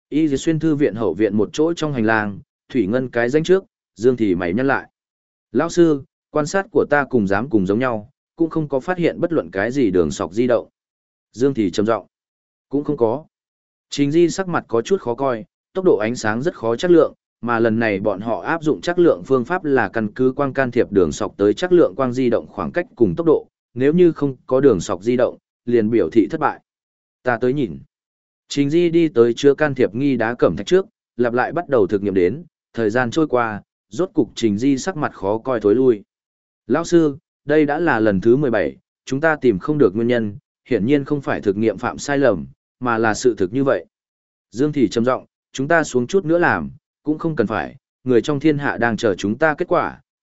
Y Xuyên thư viện hậu viện một chỗ trong hành lang, Thủy Ngân cái danh trước, Dương thì mày nhăn lại. Lão sư, quan sát của ta cùng dám cùng giống nhau, cũng không có phát hiện bất luận cái gì đường sọc di động. Dương thì trầm giọng, cũng không có. Trình Di sắc mặt có chút khó coi, tốc độ ánh sáng rất khó chắc lượng, mà lần này bọn họ áp dụng chắc lượng phương pháp là căn cứ quang can thiệp đường sọc tới chắc lượng quang di động khoảng cách cùng tốc độ, nếu như không có đường sọc di động, liền biểu thị thất bại. Ta tới nhìn. Trình Di đi tới chứa can thiệp nghi đá cẩm thạch trước, lặp lại bắt đầu thực nghiệm đến, thời gian trôi qua, rốt cục Trình Di sắc mặt khó coi thối lui. Lão sư, đây đã là lần thứ 17, chúng ta tìm không được nguyên nhân, hiển nhiên không phải thực nghiệm phạm sai lầm, mà là sự thực như vậy. Dương thì trầm giọng, chúng ta xuống chút nữa làm, cũng không cần phải, người trong thiên hạ đang chờ chúng ta kết quả,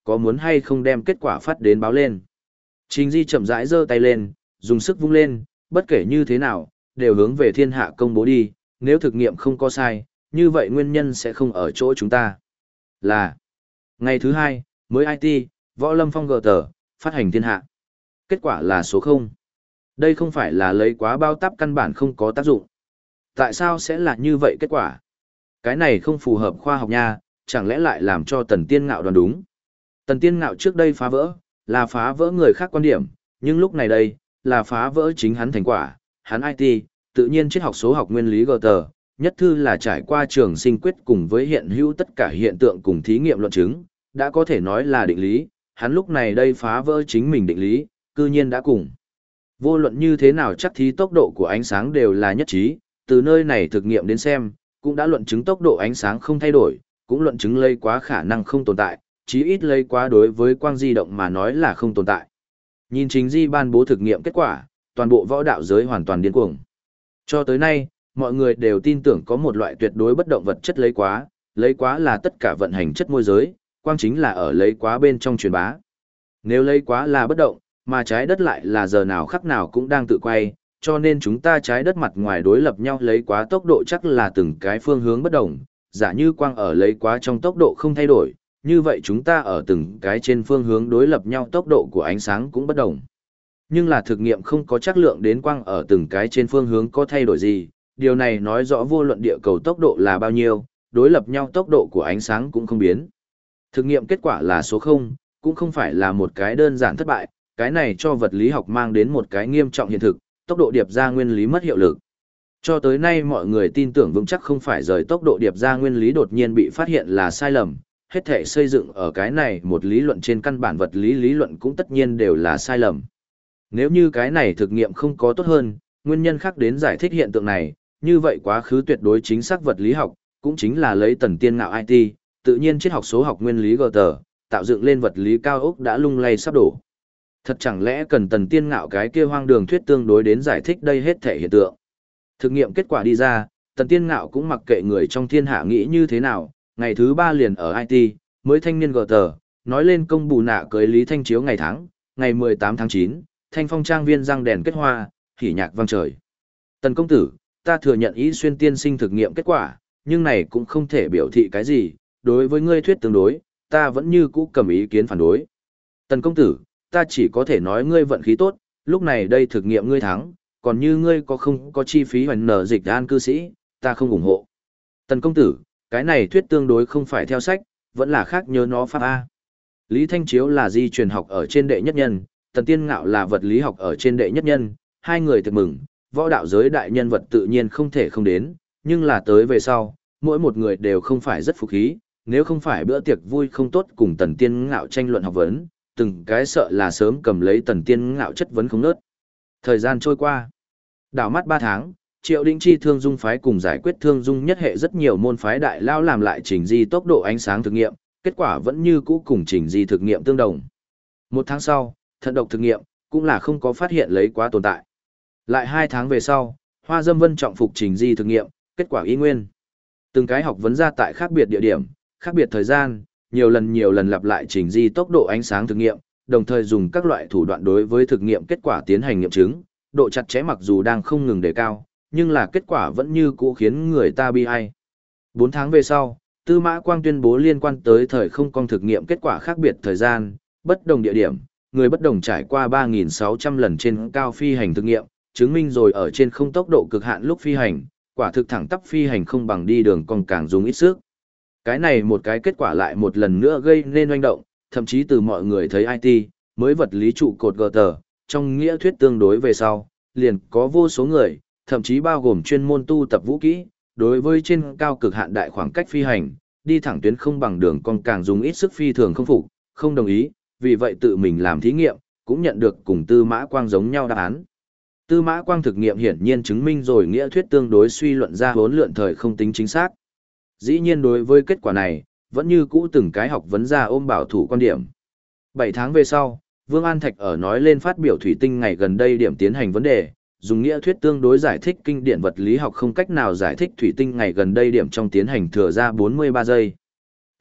có muốn hay không đem kết quả phát đến báo lên. Trình Di chậm rãi giơ tay lên, dùng sức vung lên, bất kể như thế nào, đều hướng về thiên hạ công bố đi, nếu thực nghiệm không có sai, như vậy nguyên nhân sẽ không ở chỗ chúng ta. Là, ngày thứ 2, mới IT, Võ Lâm Phong GT, phát hành thiên hạ. Kết quả là số 0. Đây không phải là lấy quá bao táp căn bản không có tác dụng. Tại sao sẽ là như vậy kết quả? Cái này không phù hợp khoa học nha, chẳng lẽ lại làm cho Tần Tiên Ngạo đoán đúng. Tần Tiên Ngạo trước đây phá vỡ, là phá vỡ người khác quan điểm, nhưng lúc này đây, là phá vỡ chính hắn thành quả. Hắn IT, tự nhiên triết học số học nguyên lý GT, nhất thư là trải qua trường sinh quyết cùng với hiện hữu tất cả hiện tượng cùng thí nghiệm luận chứng, đã có thể nói là định lý, hắn lúc này đây phá vỡ chính mình định lý, cư nhiên đã cùng. Vô luận như thế nào chắc thí tốc độ của ánh sáng đều là nhất trí, từ nơi này thực nghiệm đến xem, cũng đã luận chứng tốc độ ánh sáng không thay đổi, cũng luận chứng lây quá khả năng không tồn tại, chí ít lây quá đối với quang di động mà nói là không tồn tại. Nhìn Trình Di ban bố thực nghiệm kết quả, toàn bộ võ đạo giới hoàn toàn điên cuồng. Cho tới nay, mọi người đều tin tưởng có một loại tuyệt đối bất động vật chất lấy quá là tất cả vận hành chất môi giới, quang chính là ở lấy quá bên trong truyền bá. Nếu lấy quá là bất động, mà trái đất lại là giờ nào khắc nào cũng đang tự quay, cho nên chúng ta trái đất mặt ngoài đối lập nhau lấy quá tốc độ chắc là từng cái phương hướng bất động, giả như quang ở lấy quá trong tốc độ không thay đổi, như vậy chúng ta ở từng cái trên phương hướng đối lập nhau tốc độ của ánh sáng cũng bất động. Nhưng là thực nghiệm không có chắc lượng đến quang ở từng cái trên phương hướng có thay đổi gì, điều này nói rõ vô luận địa cầu tốc độ là bao nhiêu, đối lập nhau tốc độ của ánh sáng cũng không biến. Thực nghiệm kết quả là số 0, cũng không phải là một cái đơn giản thất bại, cái này cho vật lý học mang đến một cái nghiêm trọng hiện thực, tốc độ điệp ra nguyên lý mất hiệu lực. Cho tới nay mọi người tin tưởng vững chắc không phải rời tốc độ điệp ra nguyên lý đột nhiên bị phát hiện là sai lầm, hết thể xây dựng ở cái này một lý luận trên căn bản vật lý lý luận cũng tất nhiên đều là sai lầm. Nếu như cái này thực nghiệm không có tốt hơn, nguyên nhân khác đến giải thích hiện tượng này, như vậy quá khứ tuyệt đối chính xác vật lý học, cũng chính là lấy Tần Tiên Ngạo IT, tự nhiên triết học số học nguyên lý GT, tạo dựng lên vật lý cao ốc đã lung lay sắp đổ. Thật chẳng lẽ cần Tần Tiên Ngạo cái kia hoang đường thuyết tương đối đến giải thích đây hết thể hiện tượng. Thực nghiệm kết quả đi ra, Tần Tiên Ngạo cũng mặc kệ người trong thiên hạ nghĩ như thế nào, ngày thứ 3 liền ở IT, mới thanh niên GT, nói lên công bù nạ cưới Lý Thanh Chiếu ngày tháng, ngày 18 tháng 9, Thanh Phong trang viên răng đèn kết hoa, hỉ nhạc vang trời. Tần công tử, ta thừa nhận ý xuyên tiên sinh thực nghiệm kết quả, nhưng này cũng không thể biểu thị cái gì, đối với ngươi thuyết tương đối, ta vẫn như cũ cầm ý kiến phản đối. Tần công tử, ta chỉ có thể nói ngươi vận khí tốt, lúc này đây thực nghiệm ngươi thắng, còn như ngươi có không có chi phí hoành nở dịch an cư sĩ, ta không ủng hộ. Tần công tử, cái này thuyết tương đối không phải theo sách, vẫn là khác nhớ nó pháp A. Lý Thanh Chiếu là di truyền học ở trên đệ nhất nhân, Tần Tiên Ngạo là vật lý học ở trên đệ nhất nhân, hai người thực mừng, võ đạo giới đại nhân vật tự nhiên không thể không đến, nhưng là tới về sau, mỗi một người đều không phải rất phục khí, nếu không phải bữa tiệc vui không tốt cùng Tần Tiên Ngạo tranh luận học vấn, từng cái sợ là sớm cầm lấy Tần Tiên Ngạo chất vấn không nớt. Thời gian trôi qua, đảo mắt 3 tháng, Triệu Đĩnh Chi thương dung phái cùng giải quyết thương dung nhất hệ rất nhiều môn phái đại lao làm lại Trình Di tốc độ ánh sáng thực nghiệm, kết quả vẫn như cũ cùng Trình Di thực nghiệm tương đồng. 1 tháng sau, thận độc thực nghiệm, cũng là không có phát hiện lấy quá tồn tại. Lại 2 tháng về sau, Hoa Dâm Vân trọng phục Trình Di thực nghiệm, kết quả y nguyên. Từng cái học vấn ra tại khác biệt địa điểm, khác biệt thời gian, nhiều lần lặp lại Trình Di tốc độ ánh sáng thực nghiệm, đồng thời dùng các loại thủ đoạn đối với thực nghiệm kết quả tiến hành nghiệm chứng, độ chặt chẽ mặc dù đang không ngừng đề cao, nhưng là kết quả vẫn như cũ khiến người ta bi ai. 4 tháng về sau, Tư Mã Quang tuyên bố liên quan tới thời không con thực nghiệm kết quả khác biệt thời gian, bất đồng địa điểm, người bất đồng trải qua 3.600 lần trên cao phi hành thực nghiệm, chứng minh rồi ở trên không tốc độ cực hạn lúc phi hành, quả thực thẳng tắp phi hành không bằng đi đường còn càng dùng ít sức. Cái này một cái kết quả lại một lần nữa gây nên oanh động, thậm chí từ mọi người thấy IT, mới vật lý trụ cột GT, trong nghĩa thuyết tương đối về sau, liền có vô số người, thậm chí bao gồm chuyên môn tu tập vũ kỹ, đối với trên cao cực hạn đại khoảng cách phi hành, đi thẳng tuyến không bằng đường còn càng dùng ít sức phi thường không phục, không đồng ý, vì vậy tự mình làm thí nghiệm, cũng nhận được cùng Tư Mã Quang giống nhau đáp án. Tư Mã Quang thực nghiệm hiển nhiên chứng minh rồi nghĩa thuyết tương đối suy luận ra hỗn lượn thời không tính chính xác. Dĩ nhiên đối với kết quả này, vẫn như cũ từng cái học vấn ra ôm bảo thủ quan điểm. 7 tháng về sau, Vương An Thạch ở nói lên phát biểu thủy tinh ngày gần đây điểm tiến hành vấn đề, dùng nghĩa thuyết tương đối giải thích kinh điển vật lý học không cách nào giải thích thủy tinh ngày gần đây điểm trong tiến hành thừa ra 43 giây.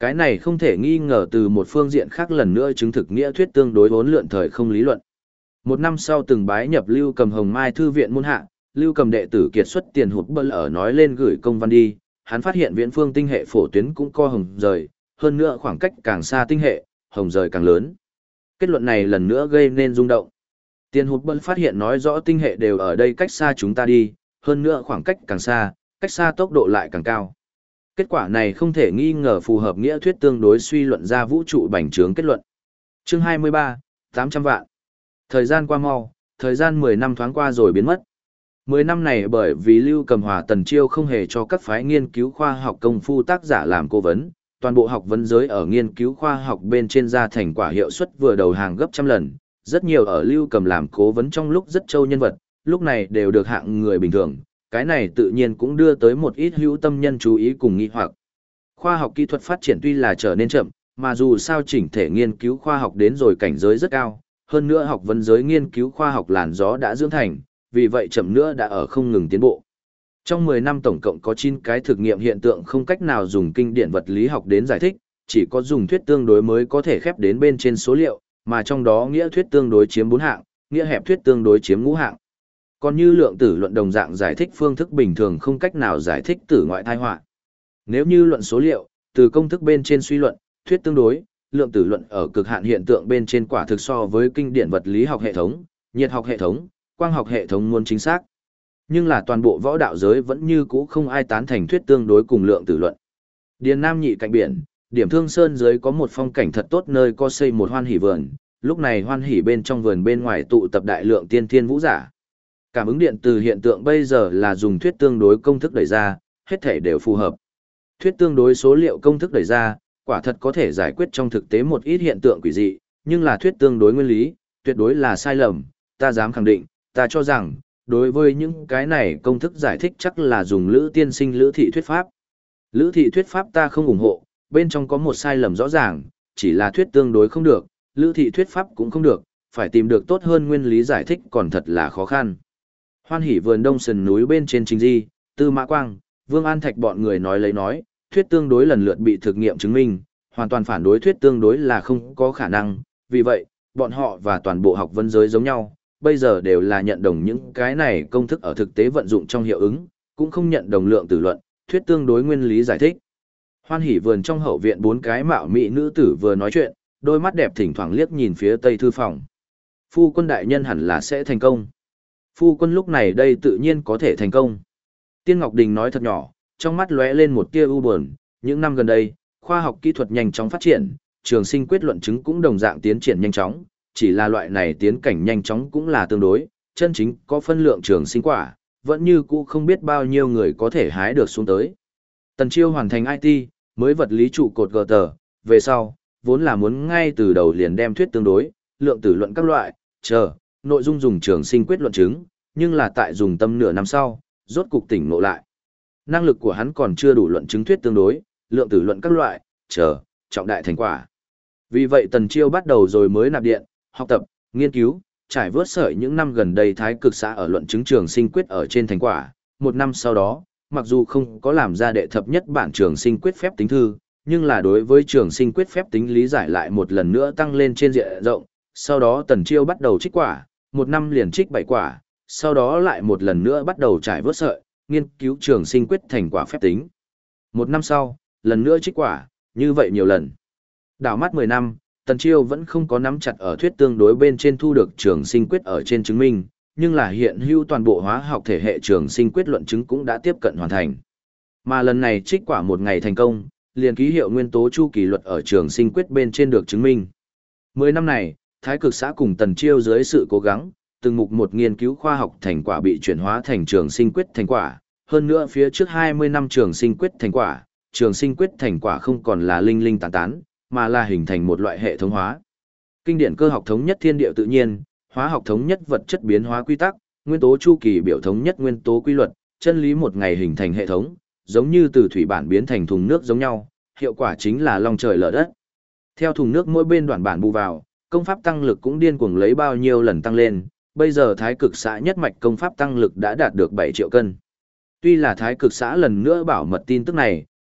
Cái này không thể nghi ngờ từ một phương diện khác lần nữa chứng thực nghĩa thuyết tương đối vốn lượn thời không lý luận. Một năm sau từng bái nhập Lưu Cầm Hồng Mai thư viện môn hạ, Lưu Cầm đệ tử kiệt xuất tiền hụt bơ ở nói lên gửi công văn đi, hắn phát hiện viễn phương tinh hệ phổ tuyến cũng co hồng rời, hơn nữa khoảng cách càng xa tinh hệ, hồng rời càng lớn. Kết luận này lần nữa gây nên rung động. Tiền hụt bơ phát hiện nói rõ tinh hệ đều ở đây cách xa chúng ta đi, hơn nữa khoảng cách càng xa, cách xa tốc độ lại càng cao. Kết quả này không thể nghi ngờ phù hợp nghĩa thuyết tương đối suy luận ra vũ trụ bành trướng kết luận. Chương 23, 800 vạn. Thời gian qua mau, thời gian 10 năm thoáng qua rồi biến mất. 10 năm này bởi vì Lưu Cầm Hòa Tần Chiêu không hề cho các phái nghiên cứu khoa học công phu tác giả làm cố vấn, toàn bộ học vấn giới ở nghiên cứu khoa học bên trên ra thành quả hiệu suất vừa đầu hàng gấp trăm lần, rất nhiều ở Lưu Cầm làm cố vấn trong lúc rất châu nhân vật, lúc này đều được hạng người bình thường, cái này tự nhiên cũng đưa tới một ít hữu tâm nhân chú ý cùng nghi hoặc. Khoa học kỹ thuật phát triển tuy là trở nên chậm, mà dù sao chỉnh thể nghiên cứu khoa học đến rồi cảnh giới rất cao, hơn nữa học vấn giới nghiên cứu khoa học làn gió đã dưỡng thành, vì vậy chậm nữa đã ở không ngừng tiến bộ. Trong 10 năm tổng cộng có 9 cái thực nghiệm hiện tượng không cách nào dùng kinh điển vật lý học đến giải thích, chỉ có dùng thuyết tương đối mới có thể khép đến bên trên số liệu, mà trong đó nghĩa thuyết tương đối chiếm 4 hạng, nghĩa hẹp thuyết tương đối chiếm 5 hạng. Còn như lượng tử luận đồng dạng giải thích phương thức bình thường không cách nào giải thích tử ngoại thai họa. Nếu như luận số liệu, từ công thức bên trên suy luận, thuyết tương đối, lượng tử luận ở cực hạn hiện tượng bên trên quả thực so với kinh điển vật lý học hệ thống, nhiệt học hệ thống, quang học hệ thống muốn chính xác. Nhưng là toàn bộ võ đạo giới vẫn như cũ không ai tán thành thuyết tương đối cùng lượng tử luận. Điền Nam Nhị cạnh biển, điểm Thương Sơn dưới có một phong cảnh thật tốt nơi có xây một hoan hỷ vườn, lúc này hoan hỷ bên trong vườn bên ngoài tụ tập đại lượng tiên thiên vũ giả. Cảm ứng điện từ hiện tượng bây giờ là dùng thuyết tương đối công thức đẩy ra, hết thể đều phù hợp. Thuyết tương đối số liệu công thức đẩy ra, quả thật có thể giải quyết trong thực tế một ít hiện tượng quỷ dị, nhưng là thuyết tương đối nguyên lý, tuyệt đối là sai lầm, ta dám khẳng định, ta cho rằng, đối với những cái này công thức giải thích chắc là dùng Lữ tiên sinh Lữ thị thuyết pháp. Lữ thị thuyết pháp ta không ủng hộ, bên trong có một sai lầm rõ ràng, chỉ là thuyết tương đối không được, Lữ thị thuyết pháp cũng không được, phải tìm được tốt hơn nguyên lý giải thích còn thật là khó khăn. Hoan hỷ vườn đông sườn núi bên trên Trình Di, Tư Mã Quang, Vương An Thạch bọn người nói lấy nói, thuyết tương đối lần lượt bị thực nghiệm chứng minh, hoàn toàn phản đối thuyết tương đối là không có khả năng, vì vậy, bọn họ và toàn bộ học vấn giới giống nhau, bây giờ đều là nhận đồng những cái này công thức ở thực tế vận dụng trong hiệu ứng, cũng không nhận đồng lượng tử luận, thuyết tương đối nguyên lý giải thích. Hoan hỷ vườn trong hậu viện 4 cái mạo mỹ nữ tử vừa nói chuyện, đôi mắt đẹp thỉnh thoảng liếc nhìn phía tây thư phòng. Phu quân đại nhân hẳn là sẽ thành công. Phu quân lúc này đây tự nhiên có thể thành công. Tiên Ngọc Đình nói thật nhỏ, trong mắt lóe lên một tia u buồn, những năm gần đây, khoa học kỹ thuật nhanh chóng phát triển, trường sinh quyết luận chứng cũng đồng dạng tiến triển nhanh chóng, chỉ là loại này tiến cảnh nhanh chóng cũng là tương đối, chân chính có phân lượng trường sinh quả, vẫn như cũ không biết bao nhiêu người có thể hái được xuống tới. Tần Chiêu hoàn thành IT, mới vật lý trụ cột gờ tờ, về sau, vốn là muốn ngay từ đầu liền đem thuyết tương đối, lượng tử luận các loại, nội dung dùng trường sinh quyết luận chứng, nhưng là tại dùng tâm nửa năm sau, rốt cục tỉnh ngộ lại. Năng lực của hắn còn chưa đủ luận chứng thuyết tương đối, lượng tử luận các loại, trọng đại thành quả. Vì vậy Tần Chiêu bắt đầu rồi mới nạp điện, học tập, nghiên cứu, trải vớt sợi những năm gần đây thái cực xã ở luận chứng trường sinh quyết ở trên thành quả. Một năm sau đó, mặc dù không có làm ra đệ thập nhất bản trường sinh quyết phép tính thư, nhưng là đối với trường sinh quyết phép tính lý giải lại một lần nữa tăng lên trên diện rộng. Sau đó Tần Chiêu bắt đầu trích quả, một năm liền trích 7 quả, sau đó lại một lần nữa bắt đầu trải vớt sợi, nghiên cứu trường sinh quyết thành quả phép tính. Một năm sau, lần nữa trích quả, như vậy nhiều lần. Đảo mắt 10 năm, Tần Chiêu vẫn không có nắm chặt ở thuyết tương đối bên trên thu được trường sinh quyết ở trên chứng minh, nhưng là hiện hữu toàn bộ hóa học thể hệ trường sinh quyết luận chứng cũng đã tiếp cận hoàn thành. Mà lần này trích quả một ngày thành công, liền ký hiệu nguyên tố chu kỳ luật ở trường sinh quyết bên trên được chứng minh. 10 năm này, thái cực xã cùng Tần Chiêu dưới sự cố gắng, từng mục một nghiên cứu khoa học thành quả bị chuyển hóa thành trường sinh quyết thành quả, hơn nữa phía trước 20 năm trường sinh quyết thành quả không còn là linh linh tán tán, mà là hình thành một loại hệ thống hóa. Kinh điển cơ học thống nhất thiên địa tự nhiên, hóa học thống nhất vật chất biến hóa quy tắc, nguyên tố chu kỳ biểu thống nhất nguyên tố quy luật, chân lý một ngày hình thành hệ thống, giống như từ thủy bản biến thành thùng nước giống nhau, hiệu quả chính là long trời lở đất. Theo thùng nước mỗi bên đoạn bản bù vào, công pháp tăng lực cũng điên cuồng lấy bao nhiêu lần tăng lên, bây giờ thái cực xã nhất mạch công pháp tăng lực đã đạt được 7 triệu cân. Tuy là thái cực xã lần nữa bảo mật tin tức này,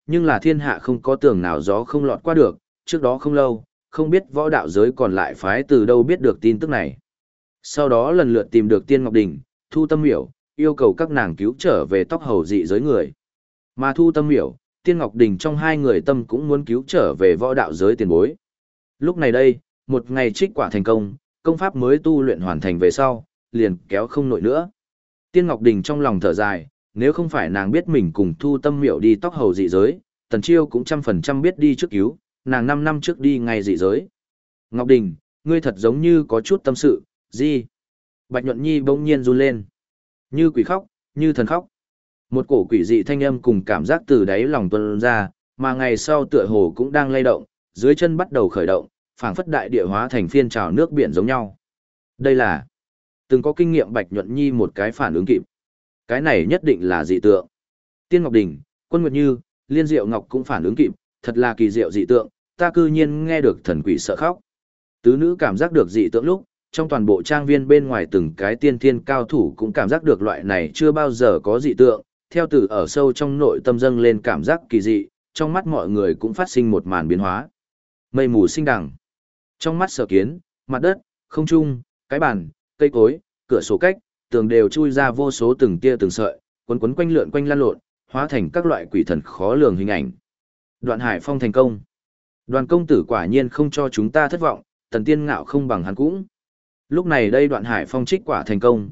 nhưng là thiên hạ không có tường nào gió không lọt qua được, trước đó không lâu, không biết võ đạo giới còn lại phái từ đâu biết được tin tức này. Sau đó lần lượt tìm được Tiên Ngọc Đình, Thu Tâm Miểu, yêu cầu các nàng cứu trở về tóc hầu dị giới người. Mà Thu Tâm Miểu, Tiên Ngọc Đình trong hai người tâm cũng muốn cứu trở về võ đạo giới tiền bối. Lúc này đây, một ngày trích quả thành công, công pháp mới tu luyện hoàn thành về sau, liền kéo không nổi nữa. Tiên Ngọc Đình trong lòng thở dài, nếu không phải nàng biết mình cùng Thu Tâm Miểu đi tóc hầu dị giới, Tần Chiêu cũng 100% biết đi trước cứu, nàng 5 năm trước đi ngay dị giới. Ngọc Đình, ngươi thật giống như có chút tâm sự, gì? Bạch Nhuận Nhi bỗng nhiên run lên. Như quỷ khóc, như thần khóc. Một cổ quỷ dị thanh âm cùng cảm giác từ đáy lòng tuôn ra, mà ngày sau tựa hồ cũng đang lay động, dưới chân bắt đầu khởi động, phảng phất đại địa hóa thành phiên trào nước biển giống nhau. Đây là từng có kinh nghiệm Bạch Nhuận Nhi một cái phản ứng kịp. Cái này nhất định là dị tượng. Tiên Ngọc Đình, Quân Nguyệt Như, Liên Diệu Ngọc cũng phản ứng kịp, thật là kỳ diệu dị tượng, ta cư nhiên nghe được thần quỷ sợ khóc. Tứ nữ cảm giác được dị tượng lúc, trong toàn bộ trang viên bên ngoài từng cái tiên thiên cao thủ cũng cảm giác được loại này chưa bao giờ có dị tượng, theo từ ở sâu trong nội tâm dâng lên cảm giác kỳ dị, trong mắt mọi người cũng phát sinh một màn biến hóa. Mây mù sinh đằng. Trong mắt Sở Kiến, mặt đất, không trung, cái bàn, cây cối, cửa sổ cách, tường đều chui ra vô số từng tia từng sợi, quấn quấn quanh lượn quanh lan lộn, hóa thành các loại quỷ thần khó lường hình ảnh. Đoạn Hải Phong thành công. Đoàn công tử quả nhiên không cho chúng ta thất vọng, Tần Tiên Ngạo không bằng hắn cũng. Lúc này đây Đoạn Hải Phong trích quả thành công,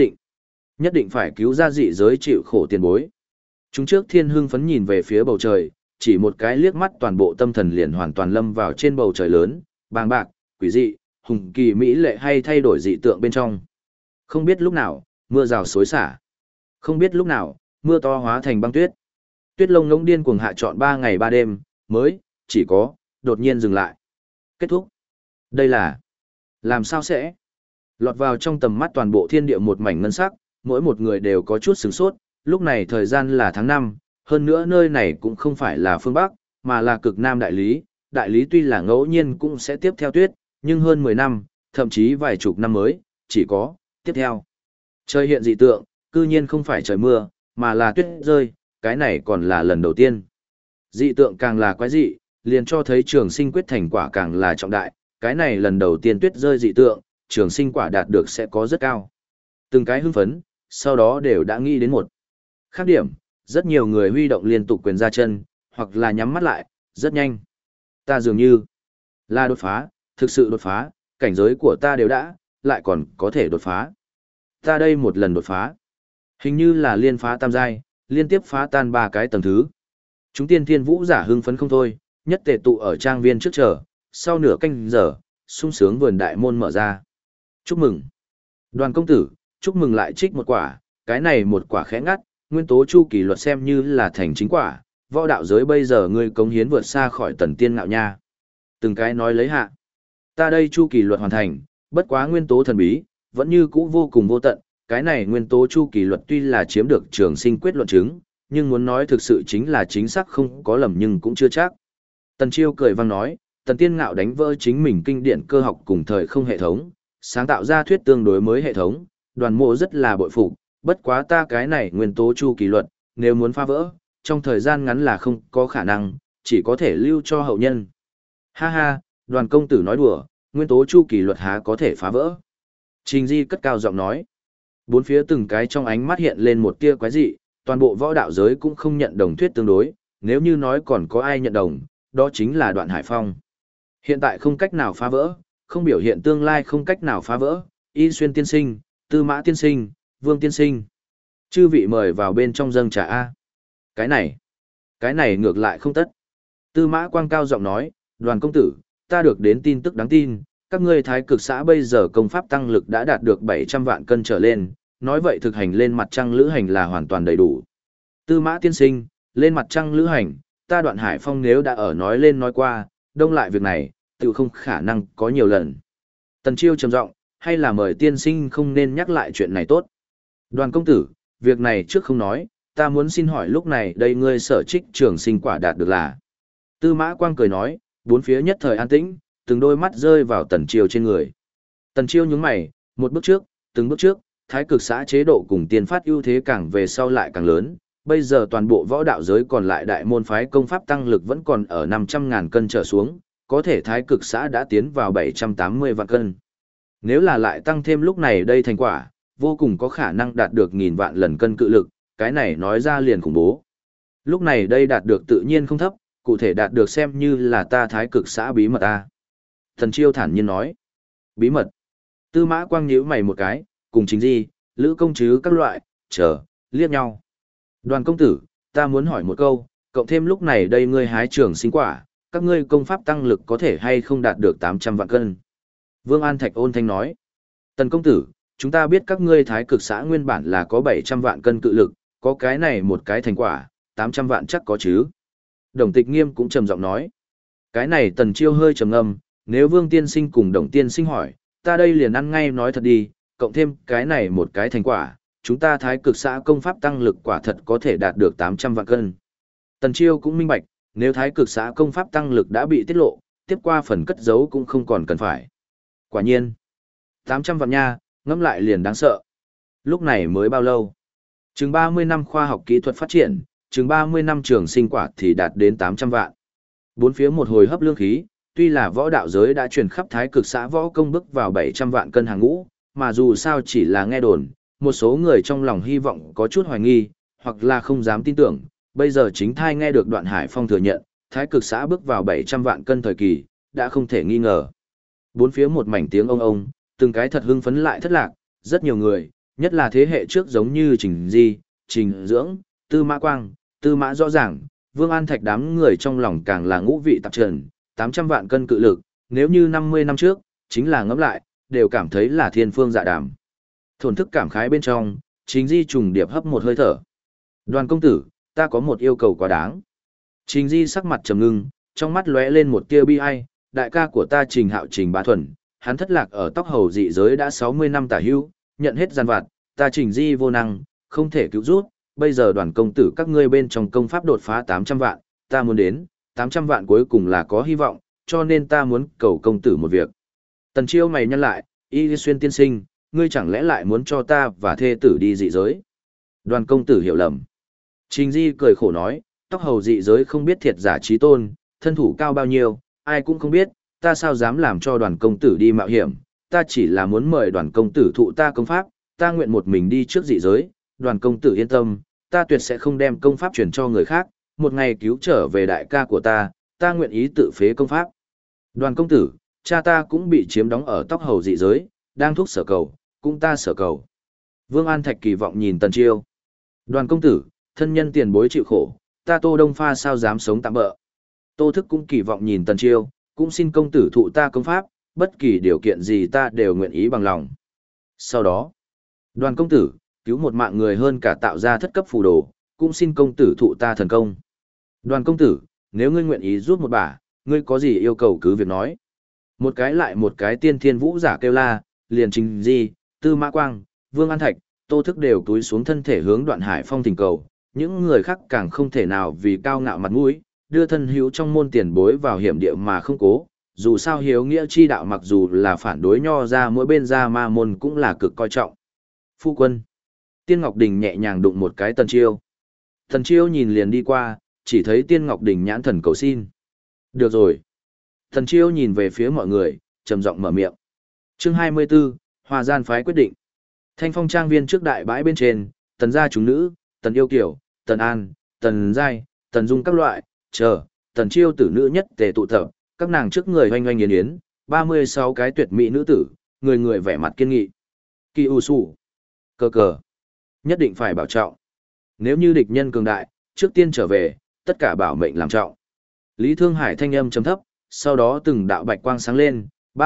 nhất định phải cứu ra dị giới chịu khổ tiền bối. Chúng trước thiên hưng phấn nhìn về phía bầu trời, chỉ một cái liếc mắt toàn bộ tâm thần liền hoàn toàn lâm vào trên bầu trời lớn, bàng bạc, quỷ dị, hùng kỳ mỹ lệ hay thay đổi dị tượng bên trong. Không biết lúc nào, mưa rào xối xả. Không biết lúc nào, mưa to hóa thành băng tuyết. Tuyết lông ngỗng điên cuồng hạ trọn 3 ngày 3 đêm, mới, chỉ có, đột nhiên dừng lại. Kết thúc. Đây là, làm sao sẽ? Lọt vào trong tầm mắt toàn bộ thiên địa một mảnh ngân sắc, mỗi một người đều có chút sửng sốt, lúc này thời gian là tháng 5, hơn nữa nơi này cũng không phải là phương Bắc, mà là cực Nam đại lý. Đại lý tuy là ngẫu nhiên cũng sẽ tiếp theo tuyết, nhưng hơn 10 năm, thậm chí vài chục năm mới, chỉ có, tiếp theo. Trời hiện dị tượng, cư nhiên không phải trời mưa, mà là tuyết rơi, cái này còn là lần đầu tiên. Dị tượng càng là quái dị, liền cho thấy trường sinh quyết thành quả càng là trọng đại, cái này lần đầu tiên tuyết rơi dị tượng, trường sinh quả đạt được sẽ có rất cao. Từng cái hưng phấn, sau đó đều đã nghĩ đến một khác điểm, rất nhiều người huy động liên tục quyền ra chân, hoặc là nhắm mắt lại, rất nhanh. Ta dường như là đột phá, thực sự đột phá, cảnh giới của ta đều đã, lại còn có thể đột phá. Ta đây một lần đột phá, hình như là liên phá tam giai, liên tiếp phá tan 3 cái tầng thứ. Chúng tiên thiên vũ giả hưng phấn không thôi, nhất tề tụ ở trang viên trước chờ, sau nửa canh giờ, sung sướng vườn đại môn mở ra. Chúc mừng. Đoàn công tử, chúc mừng lại trích một quả, cái này một quả khẽ ngắt, nguyên tố chu kỳ luật xem như là thành chính quả, võ đạo giới bây giờ ngươi cống hiến vượt xa khỏi Tần Tiên Ngạo nha. Từng cái nói lấy hạ. Ta đây chu kỳ luật hoàn thành, bất quá nguyên tố thần bí, vẫn như cũ vô cùng vô tận, cái này nguyên tố chu kỳ luật tuy là chiếm được trường sinh quyết luận chứng, nhưng muốn nói thực sự chính là chính xác không có lầm nhưng cũng chưa chắc. Tần Chiêu cười vang nói, Tần Tiên Ngạo đánh vỡ chính mình kinh điển cơ học cùng thời không hệ thống, sáng tạo ra thuyết tương đối mới hệ thống, đoàn mộ rất là bội phục, bất quá ta cái này nguyên tố chu kỳ luật, nếu muốn phá vỡ, trong thời gian ngắn là không có khả năng, chỉ có thể lưu cho hậu nhân. Ha ha, đoàn công tử nói đùa, nguyên tố chu kỳ luật há có thể phá vỡ. Trình Di cất cao giọng nói. Bốn phía từng cái trong ánh mắt hiện lên một tia quái dị, toàn bộ võ đạo giới cũng không nhận đồng thuyết tương đối, nếu như nói còn có ai nhận đồng, đó chính là Đoạn Hải Phong. Hiện tại không cách nào phá vỡ, không biểu hiện tương lai không cách nào phá vỡ, Y Xuyên tiên sinh, Tư Mã tiên sinh, Vương tiên sinh. Chư vị mời vào bên trong dâng trà A. Cái này ngược lại không tất. Tư Mã Quang cao giọng nói, đoàn công tử, ta được đến tin tức đáng tin, các ngươi thái cực xã bây giờ công pháp tăng lực đã đạt được 700 vạn cân trở lên, nói vậy thực hành lên mặt trăng lữ hành là hoàn toàn đầy đủ. Tư Mã tiên sinh, lên mặt trăng lữ hành, ta Đoạn Hải Phong nếu đã ở nói lên nói qua, đông lại việc này, tự không khả năng có nhiều lần. Tần Chiêu trầm giọng, hay là mời tiên sinh không nên nhắc lại chuyện này tốt. Đoàn công tử, việc này trước không nói, ta muốn xin hỏi lúc này đây ngươi sở trích trường sinh quả đạt được là. Tư Mã Quang cười nói, bốn phía nhất thời an tĩnh, từng đôi mắt rơi vào Tần Chiêu trên người. Tần Chiêu nhướng mày, một bước trước, từng bước trước, thái cực xã chế độ cùng tiên phát ưu thế càng về sau lại càng lớn, bây giờ toàn bộ võ đạo giới còn lại đại môn phái công pháp tăng lực vẫn còn ở 500.000 cân trở xuống, có thể thái cực xã đã tiến vào 780 vạn cân. Nếu là lại tăng thêm lúc này đây thành quả, vô cùng có khả năng đạt được nghìn vạn lần cân cự lực, cái này nói ra liền khủng bố. Lúc này đây đạt được tự nhiên không thấp, cụ thể đạt được xem như là ta thái cực xã bí mật ta. Thần Chiêu thản nhiên nói. Bí mật. Tư Mã Quang nhíu mày một cái, cùng chính di, Lữ công chứ các loại, liếc nhau. Đoàn công tử, ta muốn hỏi một câu, cộng thêm lúc này đây ngươi hái trường sinh quả, các ngươi công pháp tăng lực có thể hay không đạt được 800 vạn cân. Vương An Thạch ôn thanh nói. Tần công tử, chúng ta biết các ngươi thái cực xã nguyên bản là có 700 vạn cân cự lực, có cái này một cái thành quả, 800 vạn chắc có chứ. Đồng Tịch Nghiêm cũng trầm giọng nói. Cái này Tần Chiêu hơi trầm ngâm, nếu Vương Tiên Sinh cùng Đồng Tiên Sinh hỏi, ta đây liền ăn ngay nói thật đi, cộng thêm cái này một cái thành quả, chúng ta thái cực xã công pháp tăng lực quả thật có thể đạt được 800 vạn cân. Tần Chiêu cũng minh bạch, nếu thái cực xã công pháp tăng lực đã bị tiết lộ, tiếp qua phần cất giấu cũng không còn cần phải. Quả nhiên, 800 vạn nha, ngẫm lại liền đáng sợ. Lúc này mới bao lâu? Chừng 30 năm khoa học kỹ thuật phát triển, chừng 30 năm trường sinh quả thì đạt đến 800 vạn. Bốn phía một hồi hấp lương khí, tuy là võ đạo giới đã truyền khắp thái cực xã võ công bước vào 700 vạn cân hàng ngũ, mà dù sao chỉ là nghe đồn, một số người trong lòng hy vọng có chút hoài nghi, hoặc là không dám tin tưởng, bây giờ chính thai nghe được Đoạn Hải Phong thừa nhận, thái cực xã bước vào 700 vạn cân thời kỳ, đã không thể nghi ngờ. Bốn phía một mảnh tiếng ông, từng cái thật hưng phấn lại thất lạc, rất nhiều người, nhất là thế hệ trước giống như Trình Di, Trình Dưỡng, Tư Mã Quang, Tư Mã Rõ Ràng, Vương An Thạch đám người trong lòng càng là ngũ vị tạp trần, 800 vạn cân cự lực, nếu như 50 năm trước, chính là ngẫm lại, đều cảm thấy là thiên phương dạ đàm. Thổn thức cảm khái bên trong, Trình Di trùng điệp hấp một hơi thở. Đoàn công tử, ta có một yêu cầu quá đáng. Trình Di sắc mặt trầm ngưng, trong mắt lóe lên một tia bi ai, đại ca của ta Trình Hạo Trình Bá Thuần, hắn thất lạc ở tóc hầu dị giới đã 60 năm tả hữu, nhận hết gian vặt, ta Trình Di vô năng, không thể cứu rút, bây giờ đoàn công tử các ngươi bên trong công pháp đột phá 800 vạn, ta muốn đến, 800 vạn cuối cùng là có hy vọng, cho nên ta muốn cầu công tử một việc. Tần Chiêu mày nhăn lại, Y Xuyên tiên sinh, ngươi chẳng lẽ lại muốn cho ta và thê tử đi dị giới? Đoàn công tử hiểu lầm. Trình Di cười khổ nói, tóc hầu dị giới không biết thiệt giả trí tôn, thân thủ cao bao nhiêu, ai cũng không biết, ta sao dám làm cho đoàn công tử đi mạo hiểm, ta chỉ là muốn mời đoàn công tử thụ ta công pháp, ta nguyện một mình đi trước dị giới, đoàn công tử yên tâm, ta tuyệt sẽ không đem công pháp truyền cho người khác, một ngày cứu trở về đại ca của ta nguyện ý tự phế công pháp. Đoàn công tử, cha ta cũng bị chiếm đóng ở tóc hầu dị giới, đang thúc sở cầu, cũng ta sở cầu. Vương An Thạch kỳ vọng nhìn Tần Chiêu. Đoàn công tử, thân nhân tiền bối chịu khổ, ta Tô Đông Pha sao dám sống tạm bỡ. Tô Thức cũng kỳ vọng nhìn Tần Chiêu, cũng xin công tử thụ ta công pháp, bất kỳ điều kiện gì ta đều nguyện ý bằng lòng. Sau đó, đoàn công tử, cứu một mạng người hơn cả tạo ra thất cấp phù đồ, cũng xin công tử thụ ta thần công. Đoàn công tử, nếu ngươi nguyện ý giúp một bả, ngươi có gì yêu cầu cứ việc nói. Một cái lại một cái tiên thiên vũ giả kêu la, liền Trình Di, Tư Mã Quang, Vương An Thạch, Tô Thức đều túi xuống thân thể hướng Đoạn Hải Phong thỉnh cầu, những người khác càng không thể nào vì cao ngạo mặt mũi, đưa thân hữu trong môn tiền bối vào hiểm địa mà không cố, dù sao hiếu nghĩa chi đạo mặc dù là phản đối nho ra mỗi bên ra ma môn cũng là cực coi trọng. Phu quân. Tiên Ngọc Đình nhẹ nhàng đụng một cái Tần Chiêu. Tần Chiêu nhìn liền đi qua, chỉ thấy Tiên Ngọc Đình nhãn thần cầu xin. Được rồi. Tần Chiêu nhìn về phía mọi người, trầm giọng mở miệng. Chương 24, Hòa gian phái quyết định. Thanh Phong trang viên trước đại bãi bên trên, Tần gia chúng nữ, Tần Yêu Kiều, Tần An, Tần Giai, Tần Dung các loại, Tần Chiêu tử nữ nhất tề tụ tập, các nàng trước người oanh oanh yến yến, 36 cái tuyệt mỹ nữ tử, người người vẻ mặt kiên nghị. Kỳ U Sủ. Cờ cờ. Nhất định phải bảo trọng. Nếu như địch nhân cường đại, trước tiên trở về, tất cả bảo mệnh làm trọng. Lý Thương Hải thanh âm trầm thấp, sau đó từng đạo bạch quang sáng lên,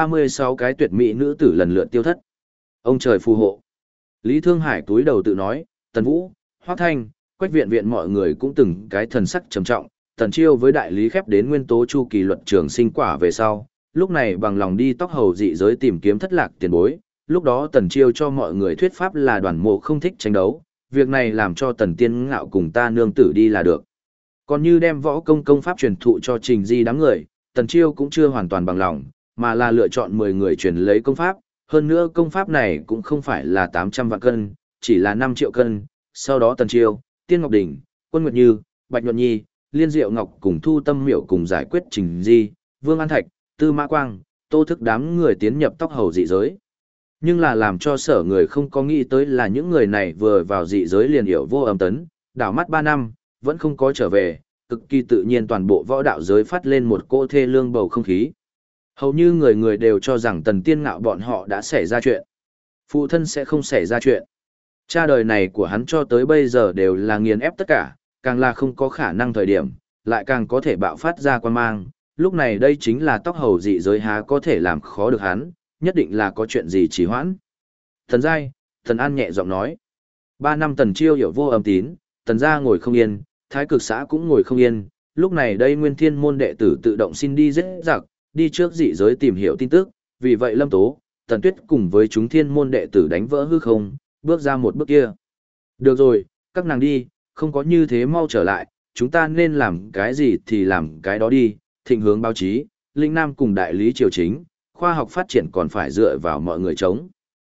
36 cái tuyệt mỹ nữ tử lần lượt tiêu thất. Ông trời phù hộ. Lý Thương Hải túi đầu tự nói, Tần Vũ, Hoắc Thanh, Quách Viện Viện mọi người cũng từng cái thần sắc trầm trọng. Tần Chiêu với đại lý khép đến nguyên tố chu kỳ luật trường sinh quả về sau, lúc này bằng lòng đi tóc hầu dị giới tìm kiếm thất lạc tiền bối. Lúc đó Tần Chiêu cho mọi người thuyết pháp là Đoàn Mộ không thích tranh đấu, việc này làm cho Tần Tiên Ngạo cùng ta nương tử đi là được. Còn như đem võ công pháp truyền thụ cho Trình Di đám người, Tần Chiêu cũng chưa hoàn toàn bằng lòng, mà là lựa chọn 10 người truyền lấy công pháp, hơn nữa công pháp này cũng không phải là 800 vạn cân, chỉ là 5 triệu cân. Sau đó Tần Chiêu, Tiên Ngọc Đình, Quân Nguyệt Như, Bạch Nhuận Nhi, Liên Diệu Ngọc cùng Thu Tâm Miểu cùng giải quyết Trình Di, Vương An Thạch, Tư Mã Quang, Tô Thức đám người tiến nhập tóc hầu dị giới. Nhưng là làm cho sở người không có nghĩ tới là những người này vừa vào dị giới liền hiểu vô âm tấn, đảo mắt 3 năm, vẫn không có trở về, cực kỳ tự nhiên toàn bộ võ đạo giới phát lên một cỗ thê lương bầu không khí. Hầu như người người đều cho rằng Tần Tiên Ngạo bọn họ đã xảy ra chuyện. Phụ thân sẽ không xảy ra chuyện. Cha đời này của hắn cho tới bây giờ đều là nghiền ép tất cả, càng là không có khả năng thời điểm, lại càng có thể bạo phát ra quan mang. Lúc này đây chính là tóc hầu dị giới há có thể làm khó được hắn, nhất định là có chuyện gì trì hoãn. Thần giai, Thần An nhẹ giọng nói. 3 năm Tần Chiêu hiểu vô âm tín, Tần gia ngồi không yên, Thái Cực xã cũng ngồi không yên. Lúc này đây Nguyên Thiên môn đệ tử tự động xin đi giết giặc, đi trước dị giới tìm hiểu tin tức, vì vậy Lâm Tố, Tần Tuyết cùng với chúng Thiên môn đệ tử đánh vỡ hư không, bước ra một bước kia. Được rồi, các nàng đi, không có như thế mau trở lại, chúng ta nên làm cái gì thì làm cái đó đi, thịnh hướng báo chí, Linh Nam cùng đại lý triều chính, khoa học phát triển còn phải dựa vào mọi người chống.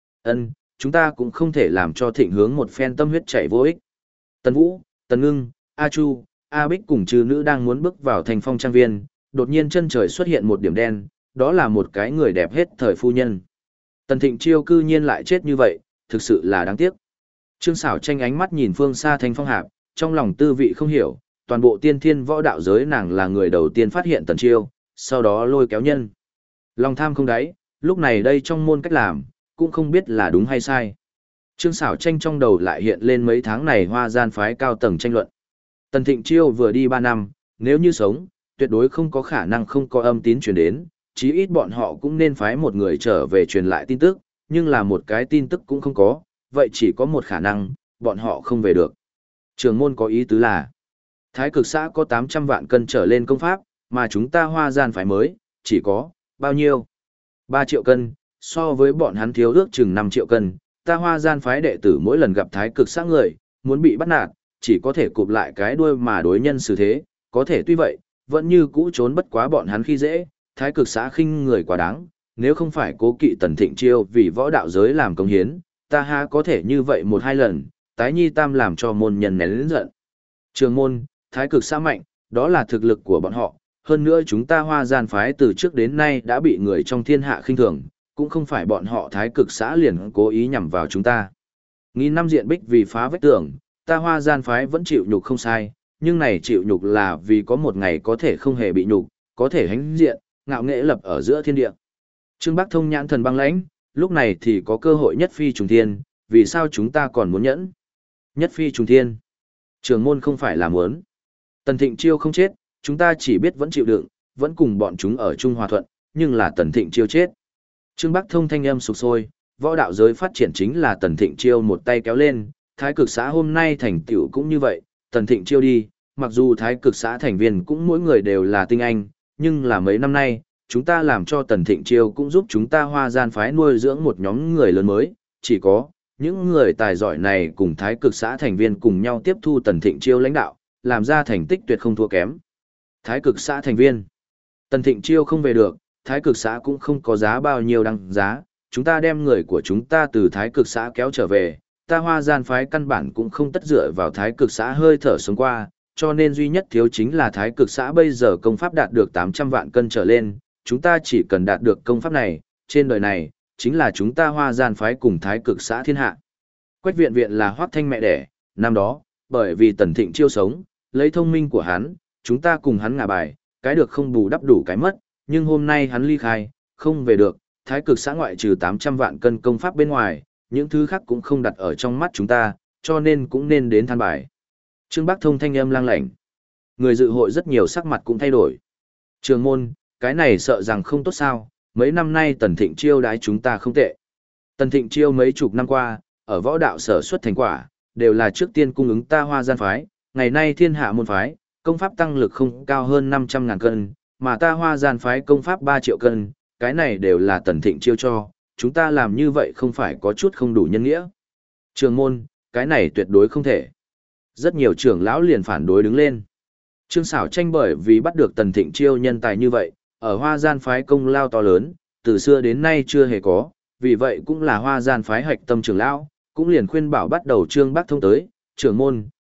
Chúng ta cũng không thể làm cho thịnh hướng một phen tâm huyết chảy vô ích. Tần Vũ, Tần Ngưng, A Chu, A Bích cùng trừ nữ đang muốn bước vào thành phong trang viên, đột nhiên chân trời xuất hiện một điểm đen, đó là một cái người đẹp hết thời phu nhân. Tần Thịnh Chiêu cư nhiên lại chết như vậy, thực sự là đáng tiếc. Trương Sảo Tranh ánh mắt nhìn phương xa Thanh Phong Hạp, trong lòng tư vị không hiểu, toàn bộ tiên thiên võ đạo giới nàng là người đầu tiên phát hiện Tần Chiêu, sau đó lôi kéo nhân. Lòng tham không đáy, lúc này đây trong môn cách làm, cũng không biết là đúng hay sai. Trương Sảo Tranh trong đầu lại hiện lên mấy tháng này Hoa Gian phái cao tầng tranh luận. Tần Thịnh Chiêu vừa đi 3 năm, nếu như sống, tuyệt đối không có khả năng không có âm tín truyền đến, chí ít bọn họ cũng nên phái một người trở về truyền lại tin tức, nhưng là một cái tin tức cũng không có, vậy chỉ có một khả năng, bọn họ không về được. Trường môn có ý tứ là, Thái Cực xã có 800 vạn cân trở lên công pháp, mà chúng ta Hoa Gian phái mới, chỉ có, bao nhiêu? 3 triệu cân, so với bọn hắn thiếu ước chừng 5 triệu cân, ta Hoa Gian phái đệ tử mỗi lần gặp Thái Cực xã người, muốn bị bắt nạt, chỉ có thể cụp lại cái đuôi mà đối nhân xử thế, có thể tuy vậy, vẫn như cũ trốn bất quá bọn hắn khi dễ, Thái Cực xã khinh người quá đáng, nếu không phải cố kỵ Tần Thịnh Chiêu vì võ đạo giới làm công hiến, ta há có thể như vậy 1-2 lần, tái nhi tam làm cho môn nhân nén lớn giận. Trường môn, Thái Cực xã mạnh, đó là thực lực của bọn họ, hơn nữa chúng ta Hoa Gian phái từ trước đến nay đã bị người trong thiên hạ khinh thường, cũng không phải bọn họ Thái Cực xã liền cố ý nhằm vào chúng ta. Nghìn năm diện bích vì phá vách tường, ta Hoa Gian phái vẫn chịu nhục không sai, nhưng này chịu nhục là vì có một ngày có thể không hề bị nhục, có thể hãnh diện, ngạo nghễ lập ở giữa thiên địa. Trương Bắc Thông nhãn thần băng lãnh, lúc này thì có cơ hội nhất phi trùng thiên, vì sao chúng ta còn muốn nhẫn? Nhất phi trùng thiên. Trường môn không phải là muốn. Tần Thịnh Chiêu không chết, chúng ta chỉ biết vẫn chịu đựng, vẫn cùng bọn chúng ở chung hòa thuận, nhưng là Tần Thịnh Chiêu chết. Trương Bắc Thông thanh âm sục sôi, võ đạo giới phát triển chính là Tần Thịnh Chiêu một tay kéo lên, Thái Cực xã hôm nay thành tựu cũng như vậy, Tần Thịnh Chiêu đi, mặc dù Thái Cực xã thành viên cũng mỗi người đều là tinh anh, nhưng là mấy năm nay, chúng ta làm cho Tần Thịnh Chiêu cũng giúp chúng ta Hoa Gian phái nuôi dưỡng một nhóm người lớn mới, chỉ có những người tài giỏi này cùng Thái Cực xã thành viên cùng nhau tiếp thu Tần Thịnh Chiêu lãnh đạo, làm ra thành tích tuyệt không thua kém. Thái Cực xã thành viên, Tần Thịnh Chiêu không về được, Thái Cực xã cũng không có giá bao nhiêu đăng giá, chúng ta đem người của chúng ta từ Thái Cực xã kéo trở về, ta Hoa Gian phái căn bản cũng không tất dựa vào Thái Cực xã hơi thở sống qua, cho nên duy nhất thiếu chính là Thái Cực xã bây giờ công pháp đạt được 800 vạn cân trở lên, chúng ta chỉ cần đạt được công pháp này, trên đời này, chính là chúng ta Hoa Gian phái cùng Thái Cực xã thiên hạ. Quách viện viện là Hoắc Thanh mẹ đẻ, năm đó, bởi vì Tần Thịnh Chiêu sống, lấy thông minh của hắn, chúng ta cùng hắn ngả bài, cái được không bù đắp đủ cái mất, nhưng hôm nay hắn ly khai, không về được, Thái Cực xã ngoại trừ 800 vạn cân công pháp bên ngoài, những thứ khác cũng không đặt ở trong mắt chúng ta, cho nên cũng nên đến than bài. Trương Bắc Thông thanh âm lang lảnh. Người dự hội rất nhiều sắc mặt cũng thay đổi. Trường môn, cái này sợ rằng không tốt sao, mấy năm nay Tần Thịnh Chiêu đái chúng ta không tệ. Tần Thịnh Chiêu mấy chục năm qua, ở võ đạo sở xuất thành quả, đều là trước tiên cung ứng ta Hoa Gian phái, ngày nay thiên hạ môn phái, công pháp tăng lực không cao hơn 500.000 cân, mà ta Hoa Gian phái công pháp 3 triệu cân, cái này đều là Tần Thịnh Chiêu cho, chúng ta làm như vậy không phải có chút không đủ nhân nghĩa. Trường môn, cái này tuyệt đối không thể. Rất nhiều trưởng lão liền phản đối đứng lên. Trương Sảo Tranh bởi vì bắt được Tần Thịnh Chiêu nhân tài như vậy, ở Hoa Gian phái công lao to lớn, từ xưa đến nay chưa hề có, vì vậy cũng là Hoa Gian phái hạch tâm trưởng lão, cũng liền khuyên bảo bắt đầu Trương Bắc Thông tới, trưởng môn,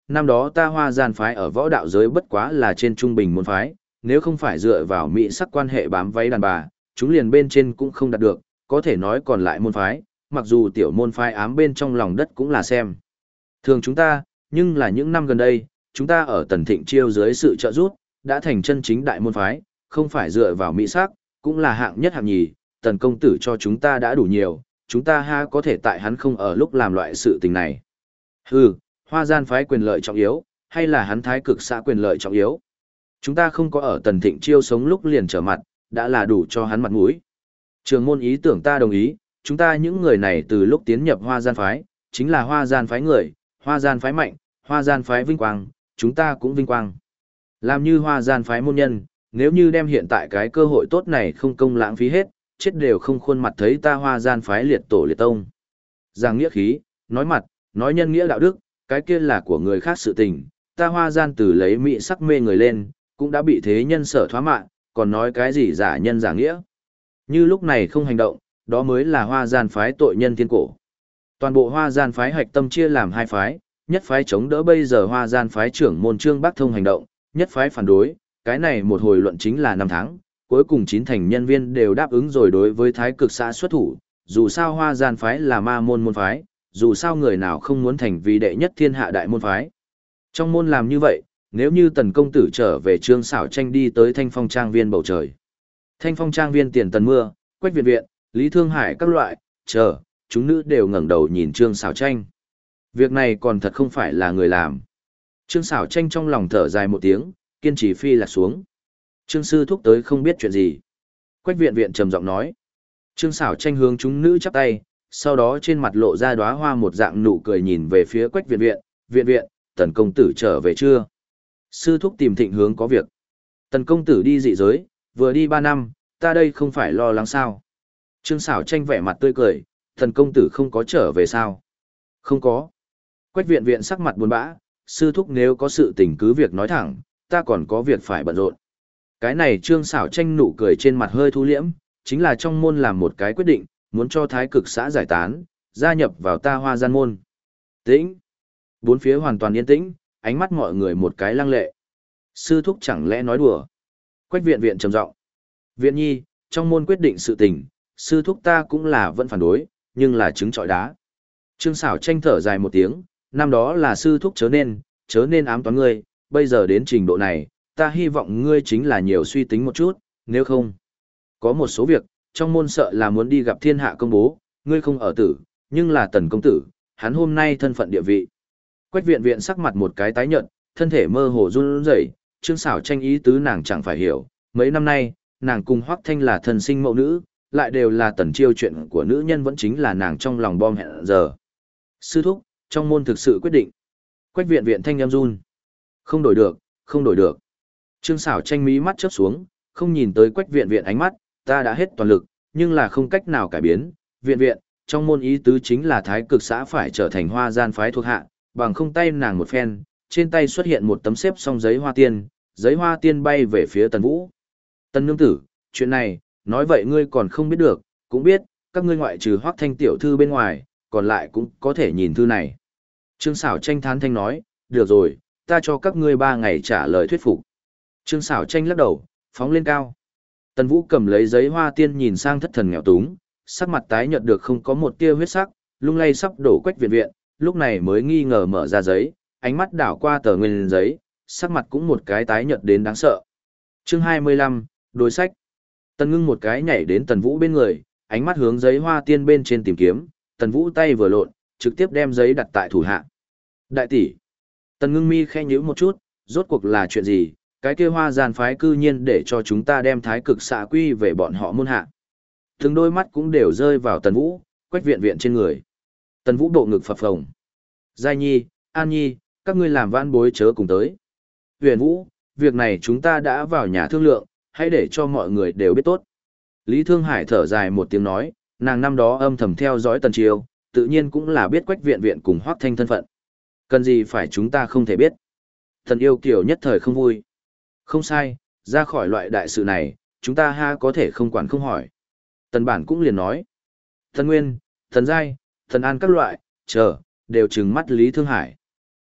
năm đó ta Hoa Gian phái ở võ đạo giới bất quá là trên trung bình môn phái, nếu không phải dựa vào mỹ sắc quan hệ bám váy đàn bà, chúng liền bên trên cũng không đạt được, có thể nói còn lại môn phái, mặc dù tiểu môn phái ám bên trong lòng đất cũng là xem. Thường chúng ta, nhưng là những năm gần đây, chúng ta ở Tần Thịnh Chiêu dưới sự trợ giúp, đã thành chân chính đại môn phái, không phải dựa vào mỹ sắc, cũng là hạng nhất hạng nhì, Tần công tử cho chúng ta đã đủ nhiều, chúng ta ha có thể tại hắn không ở lúc làm loại sự tình này. Hừ, Hoa Gian phái quyền lợi trọng yếu, hay là hắn Thái Cực xã quyền lợi trọng yếu? Chúng ta không có ở Tần Thịnh Chiêu sống lúc liền trở mặt, đã là đủ cho hắn mặt mũi. Trường môn ý tưởng ta đồng ý, chúng ta những người này từ lúc tiến nhập Hoa Gian phái, chính là Hoa Gian phái người, Hoa Gian phái mạnh, Hoa Gian phái vinh quang, chúng ta cũng vinh quang. Làm như Hoa Gian phái môn nhân, nếu như đem hiện tại cái cơ hội tốt này không công lãng phí hết, chết đều không khuôn mặt thấy ta Hoa Gian phái liệt tổ liệt tông. Giang nghĩa khí, nói mặt, nói nhân nghĩa đạo đức, cái kia là của người khác sự tình, ta Hoa Gian từ lấy mỹ sắc mê người lên, cũng đã bị thế nhân sở thoá mạ, còn nói cái gì giả nhân giả nghĩa. Như lúc này không hành động, đó mới là Hoa Gian phái tội nhân thiên cổ. Toàn bộ Hoa Gian phái hạch tâm chia làm hai phái, nhất phái chống đỡ bây giờ Hoa Gian phái trưởng môn Trương Bắc Thông hành động, nhất phái phản đối, cái này một hồi luận chính là 5 tháng, cuối cùng 9 thành nhân viên đều đáp ứng rồi đối với Thái Cực xã xuất thủ, dù sao Hoa Gian phái là ma môn môn phái, dù sao người nào không muốn thành vì đệ nhất thiên hạ đại môn phái. Trong môn làm như vậy, nếu như Tần công tử trở về Trương Sảo Tranh đi tới Thanh Phong Trang viên bầu trời. Thanh Phong Trang viên tiền tần mưa, Quách Viện Viện, Lý Thương Hải các loại, chờ, chúng nữ đều ngẩng đầu nhìn Trương Sảo Tranh. Việc này còn thật không phải là người làm. Trương Sảo Tranh trong lòng thở dài một tiếng, kiên trì phi lạc xuống. Trương sư thúc tới không biết chuyện gì. Quách Viện Viện trầm giọng nói. Trương Sảo Tranh hướng chúng nữ chắp tay, sau đó trên mặt lộ ra đóa hoa một dạng nụ cười nhìn về phía Quách Viện Viện, Viện Viện, Tần công tử trở về chưa? Sư thúc tìm Thịnh hướng có việc. Tần công tử đi dị giới, vừa đi 3 năm, ta đây không phải lo lắng sao? Trương Sảo Tranh vẻ mặt tươi cười, Tần công tử không có trở về sao? Không có. Quách Viện Viện sắc mặt buồn bã, sư thúc nếu có sự tình cứ việc nói thẳng, ta còn có việc phải bận rộn. Cái này Trương Sảo Tranh nụ cười trên mặt hơi thu liễm, chính là trong môn làm một cái quyết định, muốn cho Thái Cực xã giải tán, gia nhập vào ta Hoa Gian môn. Tĩnh. Bốn phía hoàn toàn yên tĩnh, ánh mắt mọi người một cái lăng lệ. Sư thúc chẳng lẽ nói đùa? Quách Viện Viện trầm giọng. Viện nhi, trong môn quyết định sự tình, sư thúc ta cũng là vẫn phản đối, nhưng là trứng trọi đá. Trương Sảo Tranh thở dài một tiếng, năm đó là sư thúc chớ nên ám toán ngươi, bây giờ đến trình độ này, ta hy vọng ngươi chính là nhiều suy tính một chút, nếu không. Có một số việc, trong môn sợ là muốn đi gặp thiên hạ công bố, ngươi không ở tử, nhưng là Tần công tử, hắn hôm nay thân phận địa vị. Quách Viện Viện sắc mặt một cái tái nhợt, thân thể mơ hồ run rẩy, Trương Sảo Tranh ý tứ nàng chẳng phải hiểu, mấy năm nay, nàng cùng Hoắc Thanh là thần sinh mẫu nữ, lại đều là Tần Chiêu chuyện của nữ nhân vẫn chính là nàng trong lòng bom hẹn giờ. Sư thúc, trong môn thực sự quyết định. Quách Viện Viện thanh em run. Không đổi được, không đổi được. Trương Sảo Tranh mí mắt chớp xuống, không nhìn tới Quách Viện Viện ánh mắt, ta đã hết toàn lực, nhưng là không cách nào cải biến. Viện Viện, trong môn ý tứ chính là Thái Cực xã phải trở thành Hoa Gian phái thuộc hạ, bằng không tay nàng một phen, trên tay xuất hiện một tấm xếp xong giấy hoa tiên bay về phía Tần Vũ. Tần nương tử, chuyện này, nói vậy ngươi còn không biết được, cũng biết, các ngươi ngoại trừ Hoắc Thanh tiểu thư bên ngoài, còn lại cũng có thể nhìn thư này. Trương Sảo Tranh thán thanh nói, được rồi, ta cho các ngươi 3 ngày trả lời thuyết phục. Trương Sảo Tranh lắc đầu, phóng lên cao. Tần Vũ cầm lấy giấy hoa tiên nhìn sang thất thần nghèo túng, sắc mặt tái nhợt được không có một tia huyết sắc, lung lay sắp đổ Quách Viện Viện, lúc này mới nghi ngờ mở ra giấy, ánh mắt đảo qua tờ nguyên giấy, sắc mặt cũng một cái tái nhợt đến đáng sợ. Chương 25, đối sách. Tần Ngưng một cái nhảy đến Tần Vũ bên người, ánh mắt hướng giấy hoa tiên bên trên tìm kiếm, Tần Vũ tay vừa lộn, trực tiếp đem giấy đặt tại thủ hạ. Đại tỷ. Tần Ngưng mi khẽ nhíu một chút, rốt cuộc là chuyện gì, cái kia Hoa Gian phái cư nhiên để cho chúng ta đem Thái Cực xã quy về bọn họ môn hạ. Từng đôi mắt cũng đều rơi vào Tần Vũ, Quách Viện Viện trên người. Tần Vũ bộ ngực phập phồng. Giai Nhi, An Nhi, các ngươi làm vãn bối chớ cùng tới. Huyền Vũ, việc này chúng ta đã vào nhà thương lượng, hãy để cho mọi người đều biết tốt. Lý Thương Hải thở dài một tiếng nói, nàng năm đó âm thầm theo dõi Tần Chiêu, tự nhiên cũng là biết Quách Viện Viện cùng Hoắc Thanh thân phận. Cần gì phải chúng ta không thể biết. Tần Yêu Kiều nhất thời không vui. Không sai, ra khỏi loại đại sự này, chúng ta ha có thể không quản không hỏi. Tần Bản cũng liền nói. Tần Nguyên, Tần Giai, Tần An các loại, đều trừng mắt Lý Thương Hải.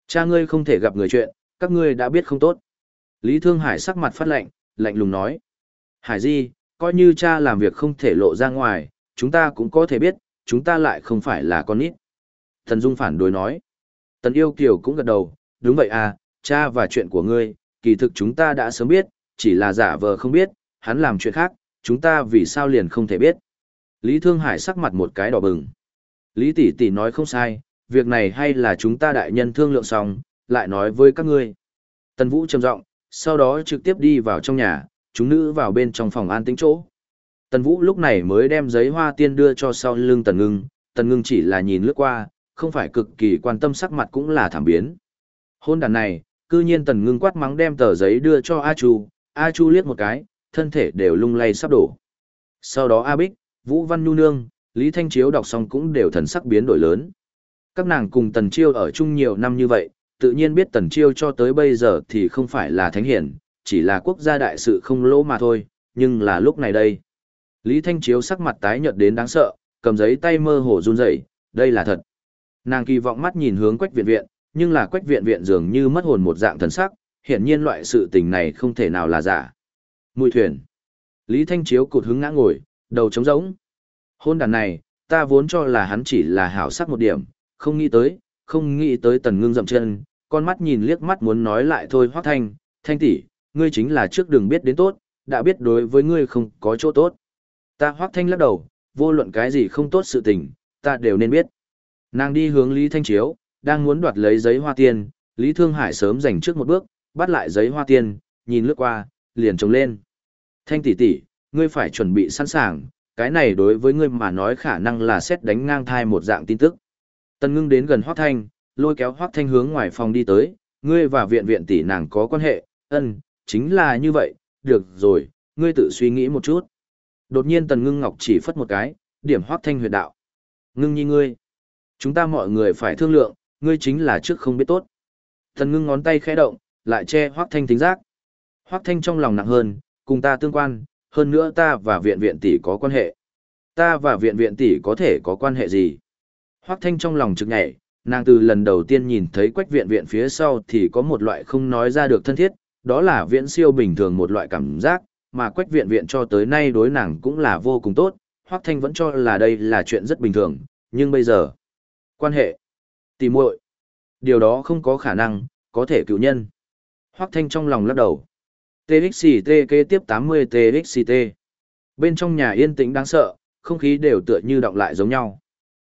Cha ngươi không thể gặp người chuyện, các ngươi đã biết không tốt. Lý Thương Hải sắc mặt phát lạnh, lạnh lùng nói. Hải Di, coi như cha làm việc không thể lộ ra ngoài, chúng ta cũng có thể biết, chúng ta lại không phải là con nít. Tần Dung phản đối nói. Tần Yêu Kiều cũng gật đầu, đúng vậy à, cha và chuyện của ngươi, kỳ thực chúng ta đã sớm biết, chỉ là giả vờ không biết, hắn làm chuyện khác, chúng ta vì sao liền không thể biết. Lý Thương Hải sắc mặt một cái đỏ bừng. Lý tỷ tỷ nói không sai, việc này hay là chúng ta đại nhân thương lượng xong, lại nói với các ngươi. Tần Vũ trầm giọng, sau đó trực tiếp đi vào trong nhà, chúng nữ vào bên trong phòng an tĩnh chỗ. Tần Vũ lúc này mới đem giấy hoa tiên đưa cho sau lưng Tần Ngưng chỉ là nhìn lướt qua, không phải cực kỳ quan tâm, sắc mặt cũng là thảm biến. Hôn đàn này, cư nhiên Tần Ngưng quát mắng đem tờ giấy đưa cho A Chu liếc một cái, thân thể đều lung lay sắp đổ. Sau đó A Bích, Vũ Văn Nhu Nương, Lý Thanh Chiếu đọc xong cũng đều thần sắc biến đổi lớn. Các nàng cùng Tần Chiêu ở chung nhiều năm như vậy, tự nhiên biết Tần Chiêu cho tới bây giờ thì không phải là thánh hiển, chỉ là quốc gia đại sự không lỗ mà thôi, nhưng là lúc này đây. Lý Thanh Chiếu sắc mặt tái nhợt đến đáng sợ, cầm giấy tay mơ hồ run rẩy, đây là thật. Nàng kỳ vọng mắt nhìn hướng Quách Viện Viện, nhưng là Quách Viện Viện dường như mất hồn một dạng thần sắc, hiển nhiên loại sự tình này không thể nào là giả. Mùi thuyền. Lý Thanh Chiếu cụt hứng ngã ngồi, đầu trống rỗng. Hôn đàn này, ta vốn cho là hắn chỉ là hảo sắc một điểm, không nghĩ tới Tần Ngưng dậm chân, con mắt nhìn liếc mắt muốn nói lại thôi. Hoắc Thanh, Thanh tỷ, ngươi chính là trước đừng biết đến tốt, đã biết đối với ngươi không có chỗ tốt. Ta Hoắc Thanh lắc đầu, vô luận cái gì không tốt sự tình, ta đều nên biết. Nàng đi hướng Lý Thanh Chiếu, đang muốn đoạt lấy giấy hoa tiên, Lý Thương Hải sớm giành trước một bước, bắt lại giấy hoa tiên, nhìn lướt qua, liền trông lên. Thanh tỷ tỷ, ngươi phải chuẩn bị sẵn sàng, cái này đối với ngươi mà nói khả năng là xét đánh ngang thai một dạng tin tức. Tần Ngưng đến gần Hoắc Thanh, lôi kéo Hoắc Thanh hướng ngoài phòng đi tới, ngươi và Viện Viện tỷ nàng có quan hệ, chính là như vậy, được rồi, ngươi tự suy nghĩ một chút. Đột nhiên Tần Ngưng Ngọc chỉ phất một cái, điểm Hoắc Thanh huyệt đạo. Ngưng nhi ngươi, chúng ta mọi người phải thương lượng, ngươi chính là trước không biết tốt. Tần Ngưng ngón tay khẽ động, lại che Hoắc Thanh thính giác. Hoắc Thanh trong lòng nặng hơn, cùng ta tương quan, hơn nữa ta và Viện Viện tỷ có quan hệ. Ta và Viện Viện tỷ có thể có quan hệ gì? Hoắc Thanh trong lòng trực nhảy, nàng từ lần đầu tiên nhìn thấy Quách Viện Viện phía sau thì có một loại không nói ra được thân thiết, đó là viễn siêu bình thường một loại cảm giác, mà Quách Viện Viện cho tới nay đối nàng cũng là vô cùng tốt, Hoắc Thanh vẫn cho là đây là chuyện rất bình thường, nhưng bây giờ, quan hệ, tỷ muội, điều đó không có khả năng, có thể cứu nhân. Hoắc Thanh trong lòng lắc đầu. TXT kế tiếp 80 TXT. Bên trong nhà yên tĩnh đáng sợ, không khí đều tựa như đọng lại giống nhau.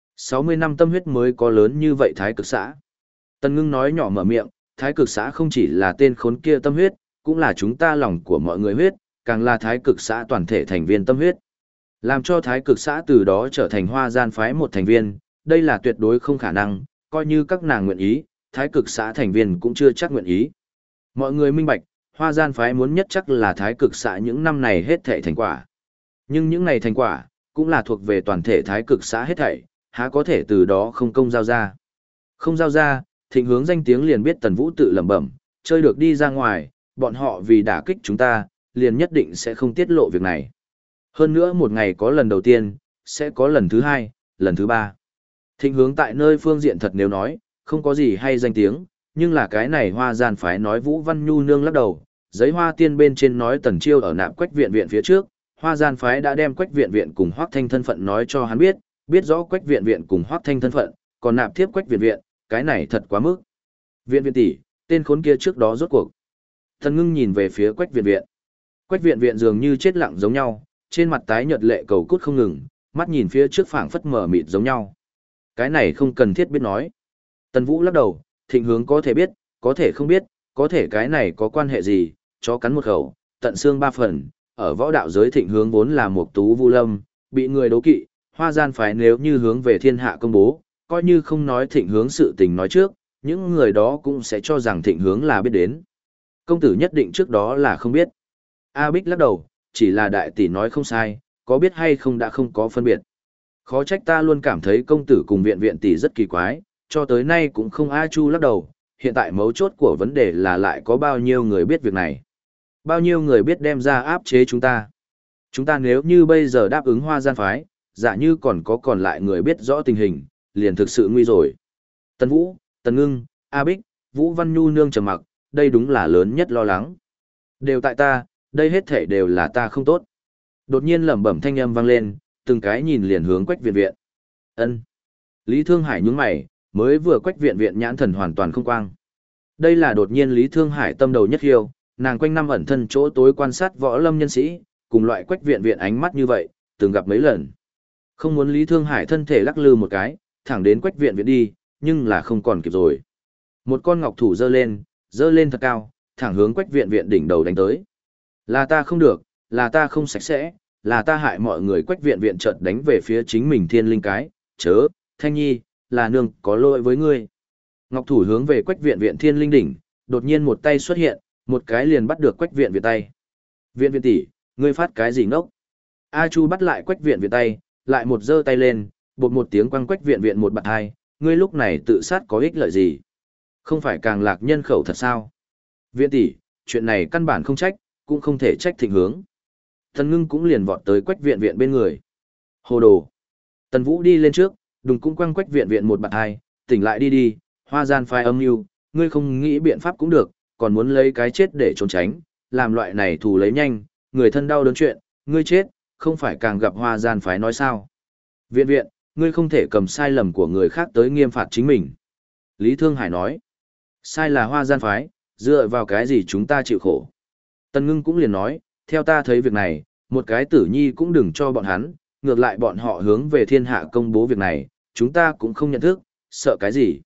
60 năm tâm huyết mới có lớn như vậy Thái Cực xã. Tần Ngưng nói nhỏ mở miệng, Thái Cực xã không chỉ là tên khốn kia tâm huyết, cũng là chúng ta lòng của mọi người huyết, càng là Thái Cực xã toàn thể thành viên tâm huyết. Làm cho Thái Cực xã từ đó trở thành Hoa Gian phái một thành viên, đây là tuyệt đối không khả năng, coi như các nàng nguyện ý, Thái Cực xã thành viên cũng chưa chắc nguyện ý. Mọi người minh bạch, Hoa Gian phái muốn nhất chắc là Thái Cực xã những năm này hết thảy thành quả. Nhưng những này thành quả, cũng là thuộc về toàn thể Thái Cực xã hết thảy, há có thể từ đó không công giao ra. Không giao ra, Thịnh Hướng danh tiếng liền biết Tần Vũ tự lẩm bẩm, chơi được đi ra ngoài, bọn họ vì đả kích chúng ta, liền nhất định sẽ không tiết lộ việc này. Hơn nữa một ngày có lần đầu tiên, sẽ có lần thứ hai, lần thứ ba. Thịnh Hướng tại nơi phương diện thật nếu nói, không có gì hay danh tiếng, nhưng là cái này Hoa Gian phái nói Vũ Văn Nhu nương lắc đầu, giấy hoa tiên bên trên nói Tần Chiêu ở nạp Quách Viện Viện phía trước, Hoa Gian phái đã đem Quách Viện Viện cùng Hoắc Thanh thân phận nói cho hắn biết, biết rõ Quách Viện Viện cùng Hoắc Thanh thân phận, còn nạp tiếp Quách Viện Viện, cái này thật quá mức. Viện Viện tỷ, tên khốn kia trước đó rốt cuộc. Tần Ngưng nhìn về phía Quách Viện Viện. Quách Viện Viện dường như chết lặng giống nhau, trên mặt tái nhợt lệ cầu cút không ngừng, mắt nhìn phía trước phảng phất mở mịt giống nhau. Cái này không cần thiết biết nói. Tần Vũ lắc đầu, Thịnh Hướng có thể biết, có thể không biết, có thể cái này có quan hệ gì, chó cắn một khẩu, tận xương ba phần, ở võ đạo giới Thịnh Hướng vốn là một tú vu lâm, bị người đố kỵ, Hoa Gian phái nếu như hướng về thiên hạ công bố, coi như không nói Thịnh Hướng sự tình nói trước, những người đó cũng sẽ cho rằng Thịnh Hướng là biết đến. Công tử nhất định trước đó là không biết. A Bích lắc đầu, chỉ là đại tỷ nói không sai, có biết hay không đã không có phân biệt. Khó trách ta luôn cảm thấy công tử cùng Viện Viện tỷ rất kỳ quái, cho tới nay cũng không A Chu lắc đầu, hiện tại mấu chốt của vấn đề là lại có bao nhiêu người biết việc này. Bao nhiêu người biết đem ra áp chế chúng ta. Chúng ta nếu như bây giờ đáp ứng Hoa Gian phái, giả như còn lại người biết rõ tình hình, liền thực sự nguy rồi. Tần Vũ, Tần Ngưng, A Bích, Vũ Văn Nhu nương trầm mặc, đây đúng là lớn nhất lo lắng. Đều tại ta, đây hết thể đều là ta không tốt. Đột nhiên lẩm bẩm thanh âm vang lên, từng cái nhìn liền hướng Quách Viện Viện. Ân. Lý Thương Hải nhướng mày, mới vừa Quách Viện Viện nhãn thần hoàn toàn không quang. Đây là đột nhiên Lý Thương Hải tâm đầu nhất hiêu, nàng quanh năm ẩn thân chỗ tối quan sát võ lâm nhân sĩ, cùng loại Quách Viện Viện ánh mắt như vậy, từng gặp mấy lần. Không muốn Lý Thương Hải thân thể lắc lư một cái, thẳng đến Quách Viện Viện đi, nhưng là không còn kịp rồi. Một con ngọc thủ giơ lên thật cao, thẳng hướng Quách Viện Viện đỉnh đầu đánh tới. Là ta không được, là ta không sạch sẽ, là ta hại mọi người. Quách Viện Viện chợt đánh về phía chính mình thiên linh cái, chớ, Thanh Nhi, là nương có lỗi với ngươi. Ngọc thủ hướng về Quách Viện Viện thiên linh đỉnh, đột nhiên một tay xuất hiện, một cái liền bắt được Quách Viện Viện tay. Viện Viện tỷ, ngươi phát cái gì ngốc? A Chu bắt lại Quách Viện Viện tay, lại một giơ tay lên, bột một tiếng quăng Quách Viện Viện một bạt hai, ngươi lúc này tự sát có ích lợi gì? Không phải càng lạc nhân khẩu thật sao? Viện tỷ, chuyện này căn bản không trách, cũng không thể trách Thịnh Hướng. Tần Ngưng cũng liền vọt tới Quách Viện Viện bên người. Hồ đồ. Tần Vũ đi lên trước, đùng cũng quăng Quách Viện Viện một bạt hai, tỉnh lại đi, Hoa gian phái âm mưu, ngươi không nghĩ biện pháp cũng được, còn muốn lấy cái chết để trốn tránh, làm loại này thù lấy nhanh, người thân đau đớn chuyện, ngươi chết, không phải càng gặp Hoa gian phái nói sao? Viện Viện, ngươi không thể cầm sai lầm của người khác tới nghiêm phạt chính mình. Lý Thương Hải nói, sai là Hoa gian phái, dựa vào cái gì chúng ta chịu khổ. Tần Ngưng cũng liền nói, theo ta thấy việc này, một cái tử nhi cũng đừng cho bọn hắn, ngược lại bọn họ hướng về thiên hạ công bố việc này, chúng ta cũng không nhận thức, sợ cái gì.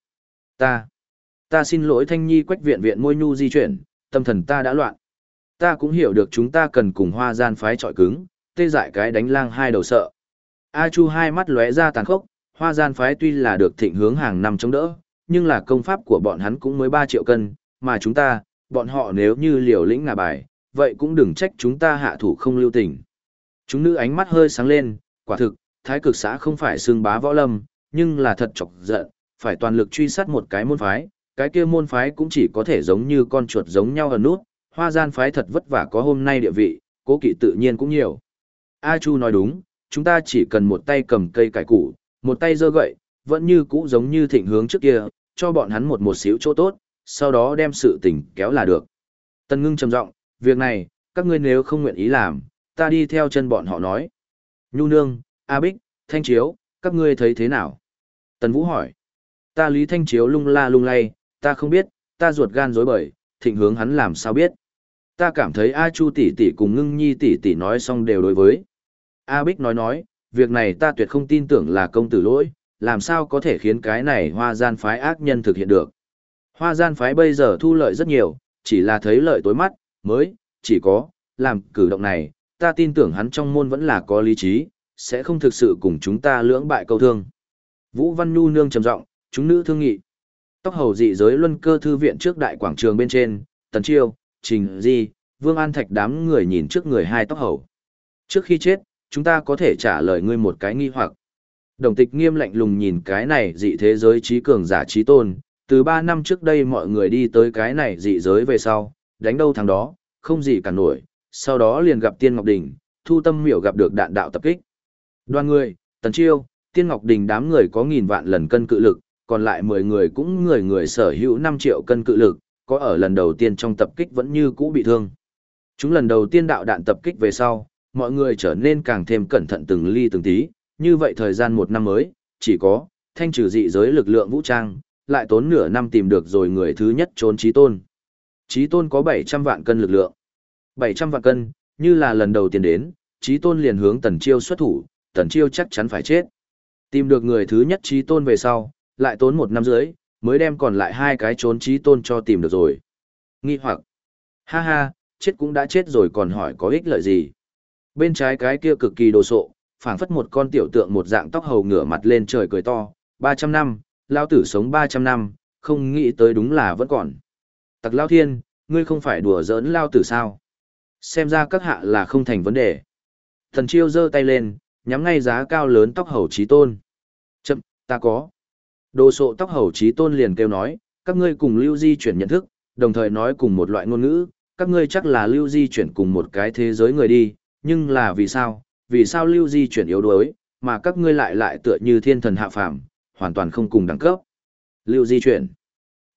Ta xin lỗi Thanh Nhi. Quách Viện Viện môi nhu di chuyển, tâm thần ta đã loạn. Ta cũng hiểu được chúng ta cần cùng Hoa gian phái trọi cứng, tê dại cái đánh lang hai đầu sợ. A Chu hai mắt lóe ra tàn khốc, Hoa gian phái tuy là được Thịnh Hướng hàng năm chống đỡ, nhưng là công pháp của bọn hắn cũng mới 3 triệu cân, mà chúng ta, bọn họ nếu như liều lĩnh ngả bài, vậy cũng đừng trách chúng ta hạ thủ không lưu tình. Chúng nữ ánh mắt hơi sáng lên, quả thực, Thái Cực xã không phải xương bá võ lâm, nhưng là thật chọc giận, phải toàn lực truy sát một cái môn phái, cái kia môn phái cũng chỉ có thể giống như con chuột giống nhau ở nút, Hoa gian phái thật vất vả có hôm nay địa vị, cố kỵ tự nhiên cũng nhiều. A Chu nói đúng, chúng ta chỉ cần một tay cầm cây cải củ, một tay giơ gậy, vẫn như cũ giống như Thịnh Hướng trước kia, cho bọn hắn một xíu chỗ tốt, sau đó đem sự tình kéo là được. Tần Ngưng trầm giọng, việc này, các ngươi nếu không nguyện ý làm, ta đi theo chân bọn họ nói. Nhu nương, A Bích, Thanh Chiếu, các ngươi thấy thế nào? Tần Vũ hỏi. Ta Lý Thanh Chiếu lung la lung lay, ta không biết, ta ruột gan rối bời, Thịnh Hướng hắn làm sao biết? Ta cảm thấy A Chu tỷ tỷ cùng Ngưng Nhi tỷ tỷ nói xong đều đối với. A Bích nói, việc này ta tuyệt không tin tưởng là công tử lỗi, làm sao có thể khiến cái này Hoa gian phái ác nhân thực hiện được. Hoa gian phái bây giờ thu lợi rất nhiều, chỉ là thấy lợi tối mắt, mới, chỉ có, làm cử động này, ta tin tưởng hắn trong môn vẫn là có lý trí, sẽ không thực sự cùng chúng ta lưỡng bại câu thương. Vũ Văn Nhu nương trầm giọng, chúng nữ thương nghị. Tóc hầu dị giới luân cơ thư viện trước đại quảng trường bên trên, Tần Chiêu, Trình Di, Vương An Thạch đám người nhìn trước người hai tóc hầu. Trước khi chết, chúng ta có thể trả lời ngươi một cái nghi hoặc. Đồng Tịch nghiêm lạnh lùng nhìn cái này dị thế giới trí cường giả trí tôn, từ 3 năm trước đây mọi người đi tới cái này dị giới về sau, đánh đâu thằng đó, không gì cả nổi, sau đó liền gặp Tiên Ngọc Đình, Thu Tâm Miểu gặp được đạn đạo tập kích. Đoàn người, Tần Chiêu, Tiên Ngọc Đình đám người có nghìn vạn lần cân cự lực, còn lại 10 người cũng người sở hữu 5 triệu cân cự lực, có ở lần đầu tiên trong tập kích vẫn như cũ bị thương. Chúng lần đầu tiên đạo đạn tập kích về sau, mọi người trở nên càng thêm cẩn thận từng ly từng tí, như vậy thời gian 1 năm mới, chỉ có thanh trừ dị giới lực lượng vũ trang, lại tốn nửa năm tìm được rồi người thứ nhất trốn Chí Tôn. Chí Tôn có 700 vạn cân lực lượng. 700 vạn cân, như là lần đầu tiên đến, Chí Tôn liền hướng Tần Chiêu xuất thủ, Tần Chiêu chắc chắn phải chết. Tìm được người thứ nhất Chí Tôn về sau, lại tốn 1 năm rưỡi, mới đem còn lại 2 cái trốn Chí Tôn cho tìm được rồi. Nghi hoặc, ha ha, chết cũng đã chết rồi còn hỏi có ích lợi gì. Bên trái cái kia cực kỳ đồ sộ, phảng phất một con tiểu tượng một dạng tóc hầu ngửa mặt lên trời cười to, 300 năm, lao tử sống 300 năm, không nghĩ tới đúng là vẫn còn. Tặc Lao Thiên, ngươi không phải đùa giỡn lao tử sao? Xem ra các hạ là không thành vấn đề. Thần Chiêu giơ tay lên, nhắm ngay giá cao lớn tóc hầu Chí Tôn. Chậm, ta có. Đồ sộ tóc hầu Chí Tôn liền kêu nói, các ngươi cùng Lưu Di chuyển nhận thức, đồng thời nói cùng một loại ngôn ngữ, các ngươi chắc là Lưu Di chuyển cùng một cái thế giới người đi, nhưng là vì sao? Vì sao Lưu Di chuyển yếu đuối, mà các ngươi lại tựa như thiên thần hạ phàm, hoàn toàn không cùng đẳng cấp. Lưu Di chuyển.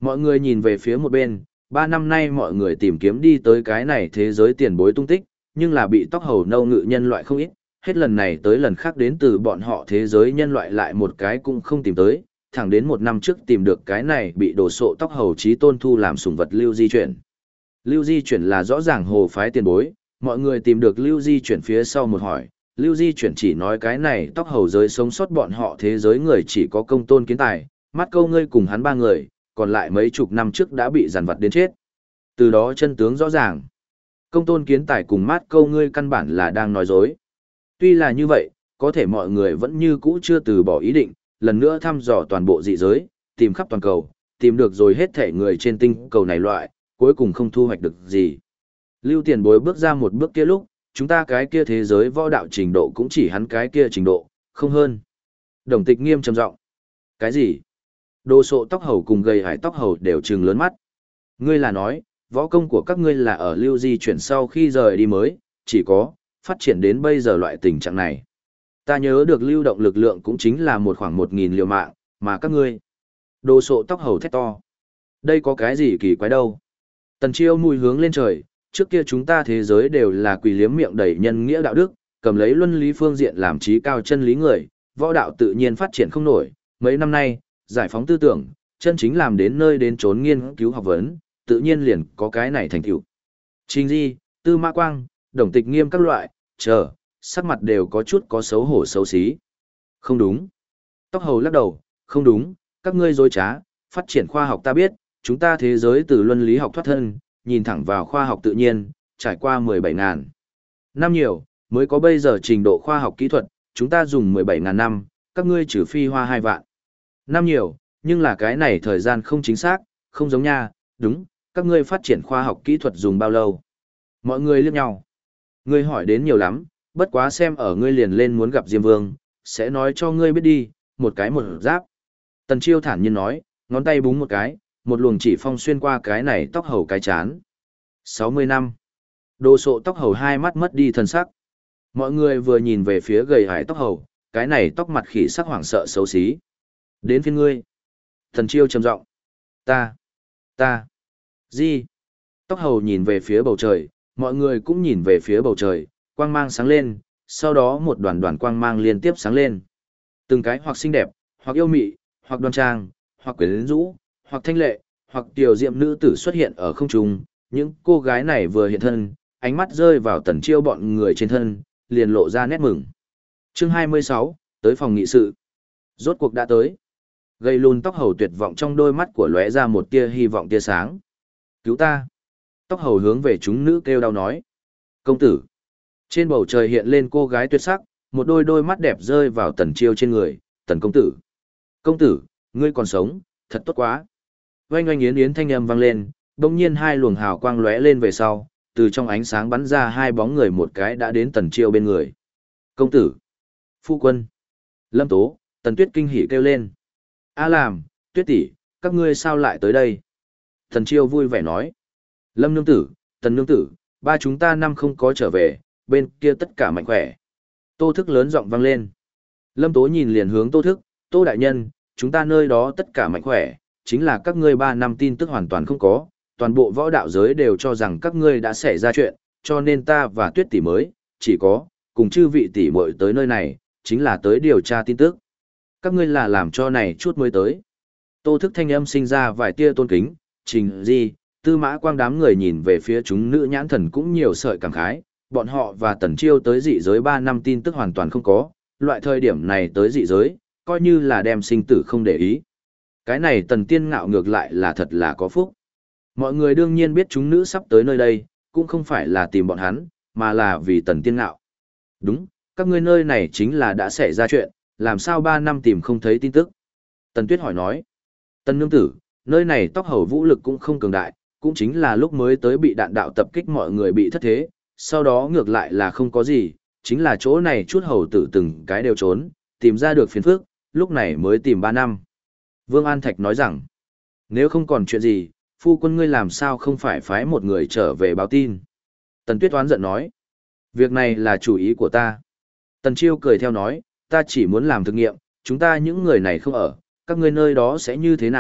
Mọi người nhìn về phía một bên, 3 năm nay mọi người tìm kiếm đi tới cái này thế giới tiền bối tung tích, nhưng là bị tóc hầu nâu ngự nhân loại không ít, hết lần này tới lần khác đến từ bọn họ thế giới nhân loại lại một cái cũng không tìm tới, thẳng đến 1 năm trước tìm được cái này bị đổ sộ tóc hầu chí tôn thu làm sủng vật Lưu Di chuyển. Lưu Di chuyển là rõ ràng hồ phái tiền bối, mọi người tìm được Lưu Di chuyển phía sau một hỏi, Lưu Di chuyển chỉ nói cái này tóc hầu giới sống sót bọn họ thế giới người chỉ có công tôn kiến tài, mắt câu ngươi cùng hắn 3 người, còn lại mấy chục năm trước đã bị giàn vặt đến chết. Từ đó chân tướng rõ ràng. Công tôn kiến tài cùng mát câu ngươi căn bản là đang nói dối. Tuy là như vậy, có thể mọi người vẫn như cũ chưa từ bỏ ý định, lần nữa thăm dò toàn bộ dị giới, tìm khắp toàn cầu, tìm được rồi hết thể người trên tinh cầu này loại, cuối cùng không thu hoạch được gì. Lưu tiền bối bước ra một bước kia lúc, chúng ta cái kia thế giới võ đạo trình độ cũng chỉ hắn cái kia trình độ, không hơn. Đồng tịch nghiêm trầm giọng. Cái gì? Đồ sộ tóc hầu cùng gầy hải tóc hầu đều trừng lớn mắt. Ngươi là nói, võ công của các ngươi là ở Lưu Di chuyển sau khi rời đi mới, chỉ có, phát triển đến bây giờ loại tình trạng này. Ta nhớ được lưu động lực lượng cũng chính là khoảng 1.000 liều mạng, mà các ngươi. Đồ sộ tóc hầu thét to. Đây có cái gì kỳ quái đâu. Tần Chiêu mùi hướng lên trời, trước kia chúng ta thế giới đều là quỳ liếm miệng đầy nhân nghĩa đạo đức, cầm lấy luân lý phương diện làm trí cao chân lý người, võ đạo tự nhiên phát triển không nổi. Mấy năm nay, giải phóng tư tưởng, chân chính làm đến nơi đến trốn nghiên cứu học vấn, tự nhiên liền có cái này thành tựu. Trình Di, Tư Mã Quang, Đồng Tịch Nghiêm các loại, sắc mặt đều có chút có xấu hổ xấu xí. Không đúng. Tóc hầu lắc đầu, không đúng, các ngươi dối trá, phát triển khoa học ta biết, chúng ta thế giới từ luân lý học thoát thân, nhìn thẳng vào khoa học tự nhiên, trải qua 17.000 năm nhiều, mới có bây giờ trình độ khoa học kỹ thuật, chúng ta dùng 17.000 năm, các ngươi trừ phi hoa 2 vạn. Năm nhiều, nhưng là cái này thời gian không chính xác, không giống nha, đúng, các ngươi phát triển khoa học kỹ thuật dùng bao lâu. Mọi người liếc nhau. Ngươi hỏi đến nhiều lắm, bất quá xem ở ngươi liền lên muốn gặp Diêm Vương, sẽ nói cho ngươi biết đi, một cái một giáp. Tần Chiêu thản nhiên nói, ngón tay búng một cái, một luồng chỉ phong xuyên qua cái này tóc hầu cái chán. 60 năm. Đồ sộ tóc hầu hai mắt mất đi thần sắc. Mọi người vừa nhìn về phía gầy hải tóc hầu, cái này tóc mặt khỉ sắc hoảng sợ xấu xí. Đến phiên ngươi. Tần Chiêu trầm giọng. Ta. Gì? Tóc hầu nhìn về phía bầu trời, mọi người cũng nhìn về phía bầu trời, quang mang sáng lên, sau đó một đoàn đoàn quang mang liên tiếp sáng lên. Từng cái hoặc xinh đẹp, hoặc yêu mị, hoặc đoan trang, hoặc quyến rũ, hoặc thanh lệ, hoặc tiểu diệm nữ tử xuất hiện ở không trung. Những cô gái này vừa hiện thân, ánh mắt rơi vào Tần Chiêu bọn người trên thân, liền lộ ra nét mừng. Chương 26, tới phòng nghị sự. Rốt cuộc đã tới. Gây lùn tóc hầu tuyệt vọng trong đôi mắt của lóe ra một tia hy vọng tia sáng. Cứu ta. Tóc hầu hướng về chúng nữ kêu đau nói. Công tử. Trên bầu trời hiện lên cô gái tuyệt sắc, một đôi mắt đẹp rơi vào Tần Chiêu trên người. Tần công tử. Công tử, ngươi còn sống, thật tốt quá. Oanh oanh yến yến thanh âm vang lên, bỗng nhiên hai luồng hào quang lóe lên về sau, từ trong ánh sáng bắn ra hai bóng người, một cái đã đến Tần Chiêu bên người. Công tử. Phu quân. Lâm Tố, Tần Tuyết kinh hỉ kêu lên. A làm, Tuyết tỷ, các ngươi sao lại tới đây? Tần Chiêu vui vẻ nói. Lâm nương tử, Tần nương tử, ba chúng ta năm không có trở về, bên kia tất cả mạnh khỏe. Tô Thức lớn giọng vang lên. Lâm Tố nhìn liền hướng Tô Thức, Tô đại nhân, chúng ta nơi đó tất cả mạnh khỏe, chính là các ngươi 3 năm tin tức hoàn toàn không có, toàn bộ võ đạo giới đều cho rằng các ngươi đã xảy ra chuyện, cho nên ta và Tuyết tỷ mới, chỉ có, cùng chư vị tỷ muội tới nơi này, chính là tới điều tra tin tức. Các ngươi là làm cho này chút mới tới. Tô Thức thanh âm sinh ra vài tia tôn kính, Trình Di, Tư Mã Quang đám người nhìn về phía chúng nữ nhãn thần cũng nhiều sợi cảm khái, bọn họ và Tần Chiêu tới dị giới 3 năm tin tức hoàn toàn không có, loại thời điểm này tới dị giới, coi như là đem sinh tử không để ý. Cái này Tần Tiên Ngạo ngược lại là thật là có phúc. Mọi người đương nhiên biết chúng nữ sắp tới nơi đây, cũng không phải là tìm bọn hắn, mà là vì Tần Tiên Ngạo. Đúng, các ngươi nơi này chính là đã xảy ra chuyện, làm sao 3 năm tìm không thấy tin tức. Tần Tuyết hỏi nói. Tần nương tử, nơi này tóc hầu vũ lực cũng không cường đại, cũng chính là lúc mới tới bị đạn đạo tập kích mọi người bị thất thế, sau đó ngược lại là không có gì, chính là chỗ này chút hầu tử từng cái đều trốn, tìm ra được phiền phức, lúc này mới tìm 3 năm. Vương An Thạch nói rằng, nếu không còn chuyện gì, phu quân ngươi làm sao không phải phái một người trở về báo tin. Tần Tuyết oán giận nói, việc này là chủ ý của ta. Tần Chiêu cười theo nói, ta chỉ muốn làm thực nghiệm, chúng ta những người này không ở, các ngươi nơi đó sẽ như thế nào,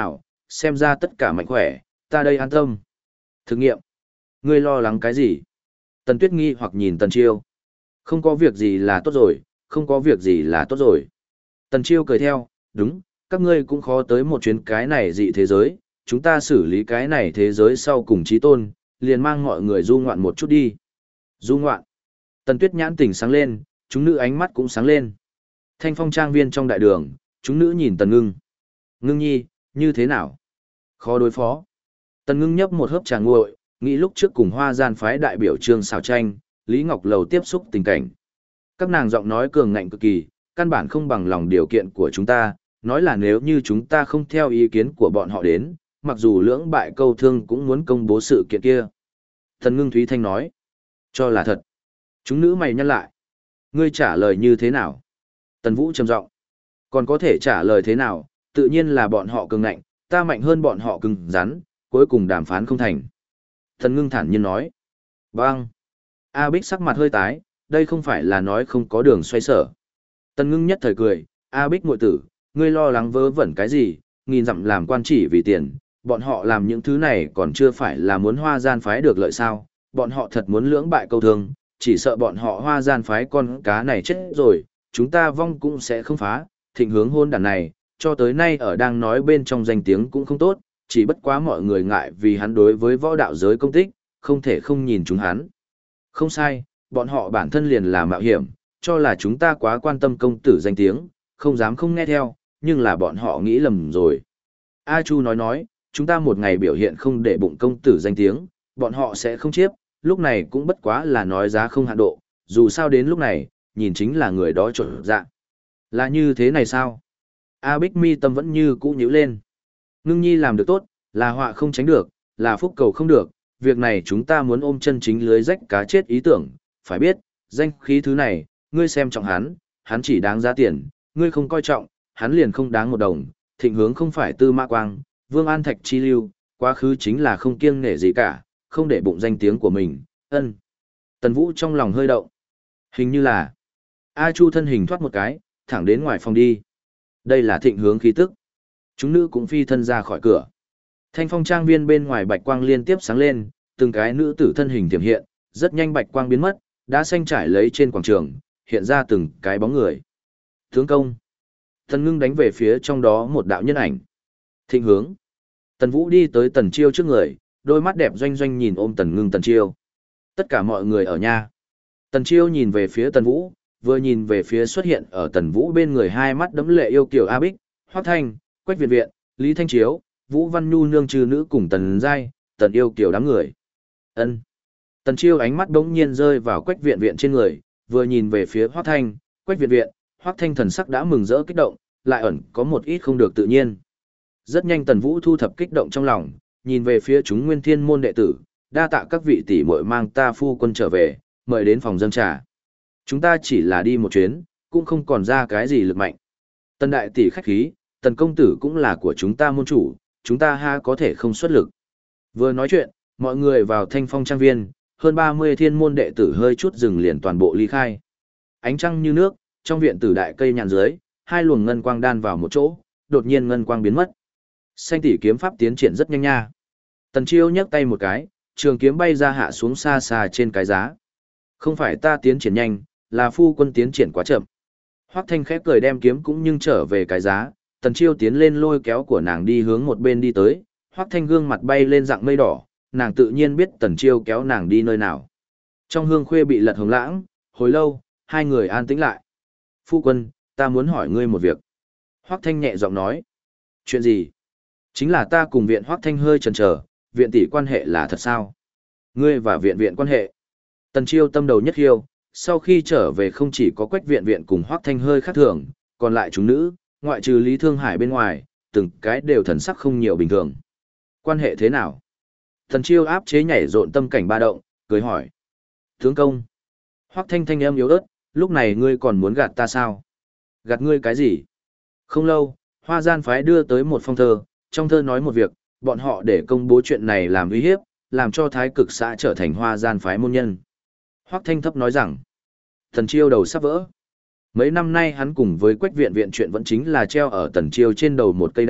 xem ra tất cả mạnh khỏe, ta đây an tâm. Thực nghiệm. Ngươi lo lắng cái gì? Tần Tuyết nghi hoặc nhìn Tần Chiêu. Không có việc gì là tốt rồi, không có việc gì là tốt rồi. Tần Chiêu cười theo, đúng, các ngươi cũng khó tới một chuyến cái này dị thế giới, chúng ta xử lý cái này thế giới sau cùng chí tôn, liền mang mọi người du ngoạn một chút đi. Du ngoạn. Tần Tuyết nhãn tỉnh sáng lên, chúng nữ ánh mắt cũng sáng lên. Thanh Phong trang viên trong đại đường, chúng nữ nhìn Tần Ngưng. Ngưng nhi, như thế nào? Khó đối phó. Tần Ngưng nhấp một hớp trà nguội, nghĩ lúc trước cùng Hoa Gian phái đại biểu Trương Sảo Tranh, Lý Ngọc Lầu tiếp xúc tình cảnh. Các nàng giọng nói cường ngạnh cực kỳ, căn bản không bằng lòng điều kiện của chúng ta, nói là nếu như chúng ta không theo ý kiến của bọn họ đến, mặc dù lưỡng bại câu thương cũng muốn công bố sự kiện kia. Tần Ngưng Thúy Thanh nói, cho là thật. Chúng nữ mày nhăn lại. Ngươi trả lời như thế nào? Tần Vũ trầm giọng, còn có thể trả lời thế nào, tự nhiên là bọn họ cường ngạnh, ta mạnh hơn bọn họ cứng rắn, cuối cùng đàm phán không thành. Tần Ngưng thản nhiên nói, băng. A Bích sắc mặt hơi tái, đây không phải là nói không có đường xoay sở. Tần Ngưng nhất thời cười, A Bích muội tử, ngươi lo lắng vớ vẩn cái gì, nghìn dặm làm quan chỉ vì tiền, bọn họ làm những thứ này còn chưa phải là muốn Hoa Gian phái được lợi sao, bọn họ thật muốn lưỡng bại câu thương, chỉ sợ bọn họ Hoa Gian phái con cá này chết rồi, chúng ta vong cũng sẽ không phá, thịnh hướng hôn đàn này, cho tới nay ở đang nói bên trong danh tiếng cũng không tốt, chỉ bất quá mọi người ngại vì hắn đối với võ đạo giới công tích, không thể không nhìn chúng hắn. Không sai, bọn họ bản thân liền là mạo hiểm, cho là chúng ta quá quan tâm công tử danh tiếng, không dám không nghe theo, nhưng là bọn họ nghĩ lầm rồi. A Chu nói, chúng ta một ngày biểu hiện không để bụng công tử danh tiếng, bọn họ sẽ không chiếp, lúc này cũng bất quá là nói giá không hạn độ, dù sao đến lúc này, nhìn chính là người đó trộn dạng. Là như thế này sao? A Bích mi tâm vẫn như cũ nhíu lên. Ngưng nhi làm được tốt, là họa không tránh được, là phúc cầu không được, việc này chúng ta muốn ôm chân chính lưới rách cá chết ý tưởng, phải biết, danh khí thứ này, ngươi xem trọng hắn chỉ đáng giá tiền, ngươi không coi trọng, hắn liền không đáng một đồng, thịnh hướng không phải Tư Mã Quang, Vương An Thạch chi lưu, quá khứ chính là không kiêng nể gì cả, không để bụng danh tiếng của mình, ân. Tần Vũ trong lòng hơi động. Hình như là, A Chu thân hình thoát một cái, thẳng đến ngoài phòng đi. Đây là thịnh hướng khí tức. Chúng nữ cũng phi thân ra khỏi cửa. Thanh Phong trang viên bên ngoài bạch quang liên tiếp sáng lên, từng cái nữ tử thân hình tiềm hiện, rất nhanh bạch quang biến mất, đã xanh trải lấy trên quảng trường, hiện ra từng cái bóng người. Tướng công. Tần Ngưng đánh về phía trong đó một đạo nhân ảnh. Thịnh hướng. Tần Vũ đi tới Tần Chiêu trước người, đôi mắt đẹp doanh doanh nhìn ôm Tần Ngưng Tần Chiêu. Tất cả mọi người ở nhà. Tần Chiêu nhìn về phía Tần Vũ, vừa nhìn về phía xuất hiện ở Tần Vũ bên người hai mắt đẫm lệ yêu kiều A Bích, Hoắc Thanh, Quách Viện Viện, Lý Thanh Chiếu, Vũ Văn Nhu nương trừ nữ cùng Tần Giai, Tần yêu kiều đám người. Ân. Tần Chiêu ánh mắt bỗng nhiên rơi vào Quách Viện Viện trên người, vừa nhìn về phía Hoắc Thanh, Quách Viện Viện, Hoắc Thanh thần sắc đã mừng rỡ kích động, lại ẩn có một ít không được tự nhiên. Rất nhanh Tần Vũ thu thập kích động trong lòng, nhìn về phía chúng Nguyên Thiên môn đệ tử, đa tạ các vị tỷ muội mang ta phu quân trở về, mời đến phòng dâng trà. Chúng ta chỉ là đi một chuyến, cũng không còn ra cái gì lực mạnh. Tần đại tỷ khách khí, Tần công tử cũng là của chúng ta môn chủ, chúng ta ha có thể không xuất lực. Vừa nói chuyện, mọi người vào Thanh Phong trang viên, hơn 30 thiên môn đệ tử hơi chút dừng liền toàn bộ ly khai. Ánh trăng như nước, trong viện tử đại cây nhàn dưới, hai luồng ngân quang đan vào một chỗ, đột nhiên ngân quang biến mất. Xanh tỷ kiếm pháp tiến triển rất nhanh nha. Tần Chiêu nhấc tay một cái, trường kiếm bay ra hạ xuống xa xa trên cái giá. Không phải ta tiến triển nhanh, là phu quân tiến triển quá chậm. Hoắc Thanh khép cười đem kiếm cũng nhưng trở về cái giá, Tần Chiêu tiến lên lôi kéo của nàng đi hướng một bên đi tới, Hoắc Thanh gương mặt bay lên dạng mây đỏ, nàng tự nhiên biết Tần Chiêu kéo nàng đi nơi nào. Trong hương khuê bị lật hồng lãng, hồi lâu, hai người an tĩnh lại. Phu quân, ta muốn hỏi ngươi một việc. Hoắc Thanh nhẹ giọng nói. Chuyện gì? Chính là ta cùng viện Hoắc Thanh hơi chần chờ, viện tỷ quan hệ là thật sao? Ngươi và viện viện quan hệ. Tần Chiêu tâm đầu nhất hiêu, sau khi trở về không chỉ có Quách viện viện cùng Hoắc Thanh hơi khác thường, còn lại chúng nữ, ngoại trừ Lý Thương Hải bên ngoài, từng cái đều thần sắc không nhiều bình thường. Quan hệ thế nào? Tần Chiêu áp chế nhảy rộn tâm cảnh ba động, cười hỏi. Tướng công. Hoắc Thanh thanh âm yếu ớt, lúc này ngươi còn muốn gạt ta sao? Gạt ngươi cái gì? Không lâu, Hoa Gian phái đưa tới một phong thơ, trong thơ nói một việc, bọn họ để công bố chuyện này làm uy hiếp, làm cho Thái Cực xã trở thành Hoa Gian phái môn nhân. Hoắc Thanh thấp nói rằng, Tần Chiêu đầu sắp vỡ. Mấy năm nay hắn cùng với Quách viện viện chuyện vẫn chính là treo ở Tần Chiêu trên đầu một cây đao,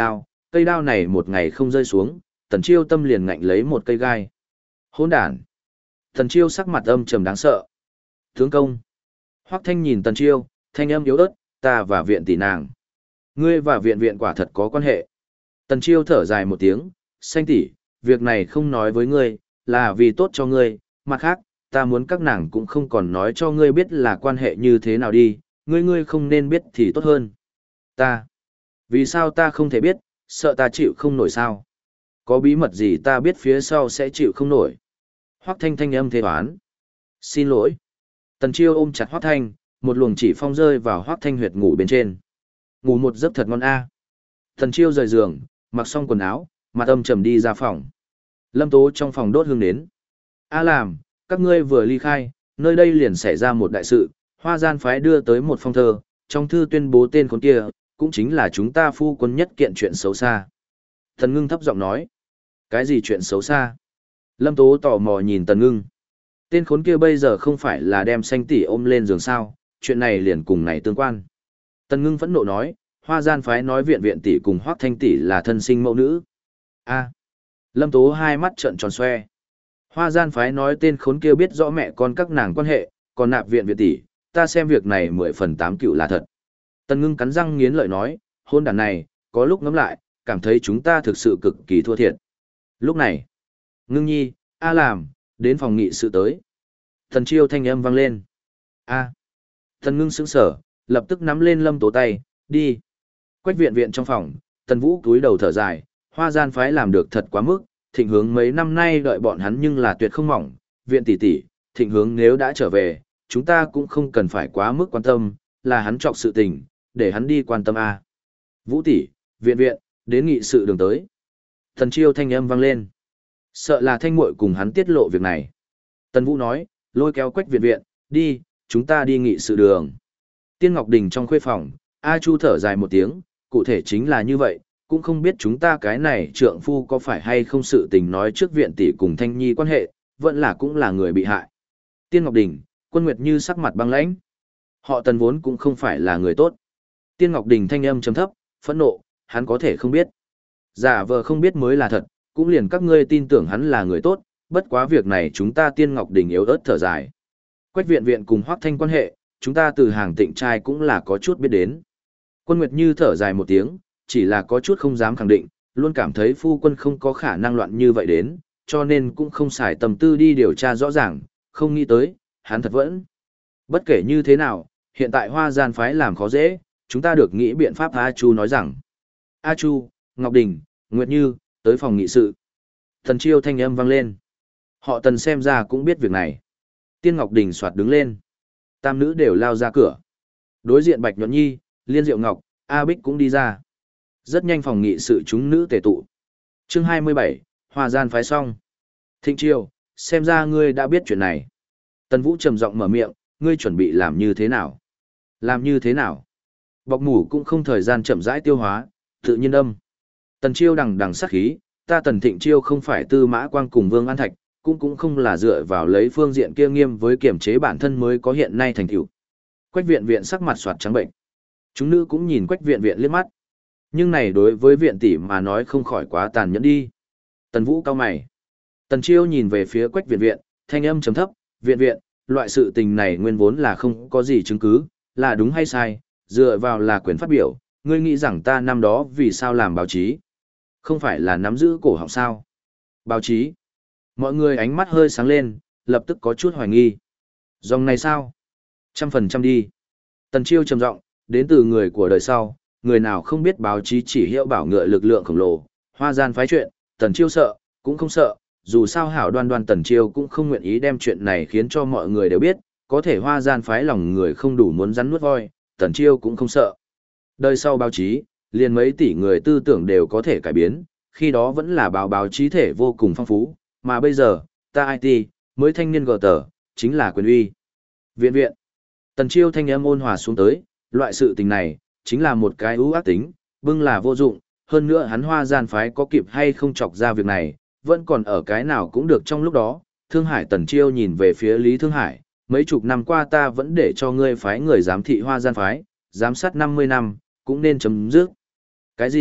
Cây đao này một ngày không rơi xuống, Tần Chiêu tâm liền ngạnh lấy một cây gai. Hỗn đản! Tần Chiêu sắc mặt âm trầm đáng sợ. Tướng công! Hoắc Thanh nhìn Tần Chiêu, thanh âm yếu ớt, ta và viện tỷ nàng. Ngươi và viện viện quả thật có quan hệ. Tần Chiêu thở dài một tiếng, Xanh tỷ, việc này không nói với ngươi, là vì tốt cho ngươi, mặt khác, ta muốn các nàng cũng không còn nói cho ngươi biết là quan hệ như thế nào đi, ngươi không nên biết thì tốt hơn. Vì sao ta không thể biết, sợ ta chịu không nổi sao? Có bí mật gì ta biết phía sau sẽ chịu không nổi? Hoắc Thanh thanh âm thế toán. Xin lỗi. Tần Chiêu ôm chặt Hoắc Thanh, một luồng chỉ phong rơi vào Hoắc Thanh huyệt ngủ bên trên. Ngủ một giấc thật ngon a. Tần Chiêu rời giường, mặc xong quần áo, mặt âm trầm đi ra phòng. Lâm Tố trong phòng đốt hương nến. A làm, các ngươi vừa ly khai, nơi đây liền xảy ra một đại sự, Hoa Gian phái đưa tới một phong thơ, trong thư tuyên bố tên con kia, cũng chính là chúng ta phu quân nhất kiện chuyện xấu xa. Tần Ngưng thấp giọng nói. Cái gì chuyện xấu xa? Lâm Tố tò mò nhìn Tần Ngưng. Tên khốn kia bây giờ không phải là đem Xanh tỷ ôm lên giường sao, chuyện này liền cùng này tương quan. Tần Ngưng phẫn nộ nói, Hoa Gian phái nói viện viện tỷ cùng Hoắc Thanh tỷ là thân sinh mẫu nữ. A. Lâm Tố hai mắt trợn tròn xoe. Hoa Gian phái nói tên khốn kia biết rõ mẹ con các nàng quan hệ, còn nạp viện viện tỷ, ta xem việc này 10/8 cựu là thật. Tần Ngưng cắn răng nghiến lợi nói, hôn đàn này, có lúc ngẫm lại, cảm thấy chúng ta thực sự cực kỳ thua thiệt. Lúc này, Ngưng nhi, A làm, đến phòng nghị sự tới. Tần Chiêu thanh âm vang lên. A. Tần Ngưng sững sờ, lập tức nắm lên Lâm Tố tay, đi. Quách viện viện trong phòng, Tần Vũ cúi đầu thở dài, Hoa Gian phái làm được thật quá mức, Thịnh Hướng mấy năm nay đợi bọn hắn nhưng là tuyệt không mỏng, viện tỷ tỷ, Thịnh Hướng nếu đã trở về, chúng ta cũng không cần phải quá mức quan tâm, là hắn trọc sự tình, để hắn đi quan tâm a. Vũ tỷ, viện viện, đến nghị sự đường tới. Tần Chiêu thanh âm vang lên. Sợ là Thanh muội cùng hắn tiết lộ việc này. Tần Vũ nói, lôi kéo Quách viện viện, đi, chúng ta đi nghị sự đường. Tiên Ngọc Đình trong khuê phòng, A Chu thở dài một tiếng, cụ thể chính là như vậy, cũng không biết chúng ta cái này trượng phu có phải hay không sự tình nói trước viện tỷ cùng Thanh Nhi quan hệ, vẫn là cũng là người bị hại. Tiên Ngọc Đình, Quân Nguyệt Như sắc mặt băng lãnh. Họ Tần vốn cũng không phải là người tốt. Tiên Ngọc Đình thanh âm trầm thấp, phẫn nộ, hắn có thể không biết. Giả vờ không biết mới là thật, cũng liền các ngươi tin tưởng hắn là người tốt, bất quá việc này chúng ta Tiên Ngọc Đình yếu ớt thở dài. Quách viện viện cùng Hoắc Thanh quan hệ, chúng ta từ hàng tịnh trai cũng là có chút biết đến. Quân Nguyệt Như thở dài một tiếng, chỉ là có chút không dám khẳng định, luôn cảm thấy phu quân không có khả năng loạn như vậy đến, cho nên cũng không xài tâm tư đi điều tra rõ ràng, không nghĩ tới, hắn thật vẫn. Bất kể như thế nào, hiện tại Hoa Gian phái làm khó dễ, chúng ta được nghĩ biện pháp. A Chu nói rằng. A Chu, Ngọc Đình, Nguyệt Như, tới phòng nghị sự. Thần Chiêu thanh âm vang lên. Họ Tần xem ra cũng biết việc này. Tiên Ngọc Đình soạt đứng lên. Tam nữ đều lao ra cửa. Đối diện Bạch Nhuận Nhi, Liên Diệu Ngọc, A Bích cũng đi ra. Rất nhanh phòng nghị sự chúng nữ tề tụ. Chương 27, Hoa Gian phái xong. Thịnh Chiêu, xem ra ngươi đã biết chuyện này. Tần Vũ trầm giọng mở miệng, ngươi chuẩn bị làm như thế nào? Làm như thế nào? Bọc mủ cũng không thời gian chậm rãi tiêu hóa, tự nhiên âm. Tần Chiêu đằng đằng sát khí, ta Tần Thịnh Chiêu không phải Tư Mã Quang cùng Vương An Thạch, cũng không là dựa vào lấy phương diện kia nghiêm với kiểm chế bản thân mới có hiện nay thành tựu. Quách viện viện sắc mặt soạt trắng bệnh. Chúng nữ cũng nhìn Quách viện viện liếc mắt. Nhưng này đối với viện tỷ mà nói không khỏi quá tàn nhẫn đi. Tần Vũ cau mày. Tần Chiêu nhìn về phía Quách viện viện, thanh âm trầm thấp, viện viện, loại sự tình này nguyên vốn là không có gì chứng cứ, là đúng hay sai, dựa vào là quyền phát biểu, ngươi nghĩ rằng ta năm đó vì sao làm báo chí? Không phải là nắm giữ cổ họng sao? Báo chí? Mọi người ánh mắt hơi sáng lên, lập tức có chút hoài nghi. Dòng này sao? 100% đi. Tần Chiêu trầm giọng, đến từ người của đời sau, người nào không biết báo chí chỉ hiệu bảo ngựa lực lượng khổng lồ, Hoa Gian phái chuyện, Tần Chiêu sợ, cũng không sợ, dù sao hảo đoan đoan Tần Chiêu cũng không nguyện ý đem chuyện này khiến cho mọi người đều biết, có thể Hoa Gian phái lòng người không đủ muốn rắn nuốt voi, Tần Chiêu cũng không sợ. Đời sau báo chí, liền mấy tỷ người tư tưởng đều có thể cải biến, khi đó vẫn là báo chí thể vô cùng phong phú, mà bây giờ, ta IT, mới thanh niên gờ tờ, chính là quyền uy. Viện viện. Tần Chiêu thanh âm ôn hòa xuống tới, loại sự tình này, chính là một cái ưu ác tính, bưng là vô dụng, hơn nữa hắn Hoa Gian phái có kịp hay không chọc ra việc này, vẫn còn ở cái nào cũng được trong lúc đó. Thương Hải. Tần Chiêu nhìn về phía Lý Thương Hải, mấy chục năm qua ta vẫn để cho ngươi phái người giám thị Hoa Gian phái, giám sát 50 năm, cũng nên chấm dứt. Cái gì,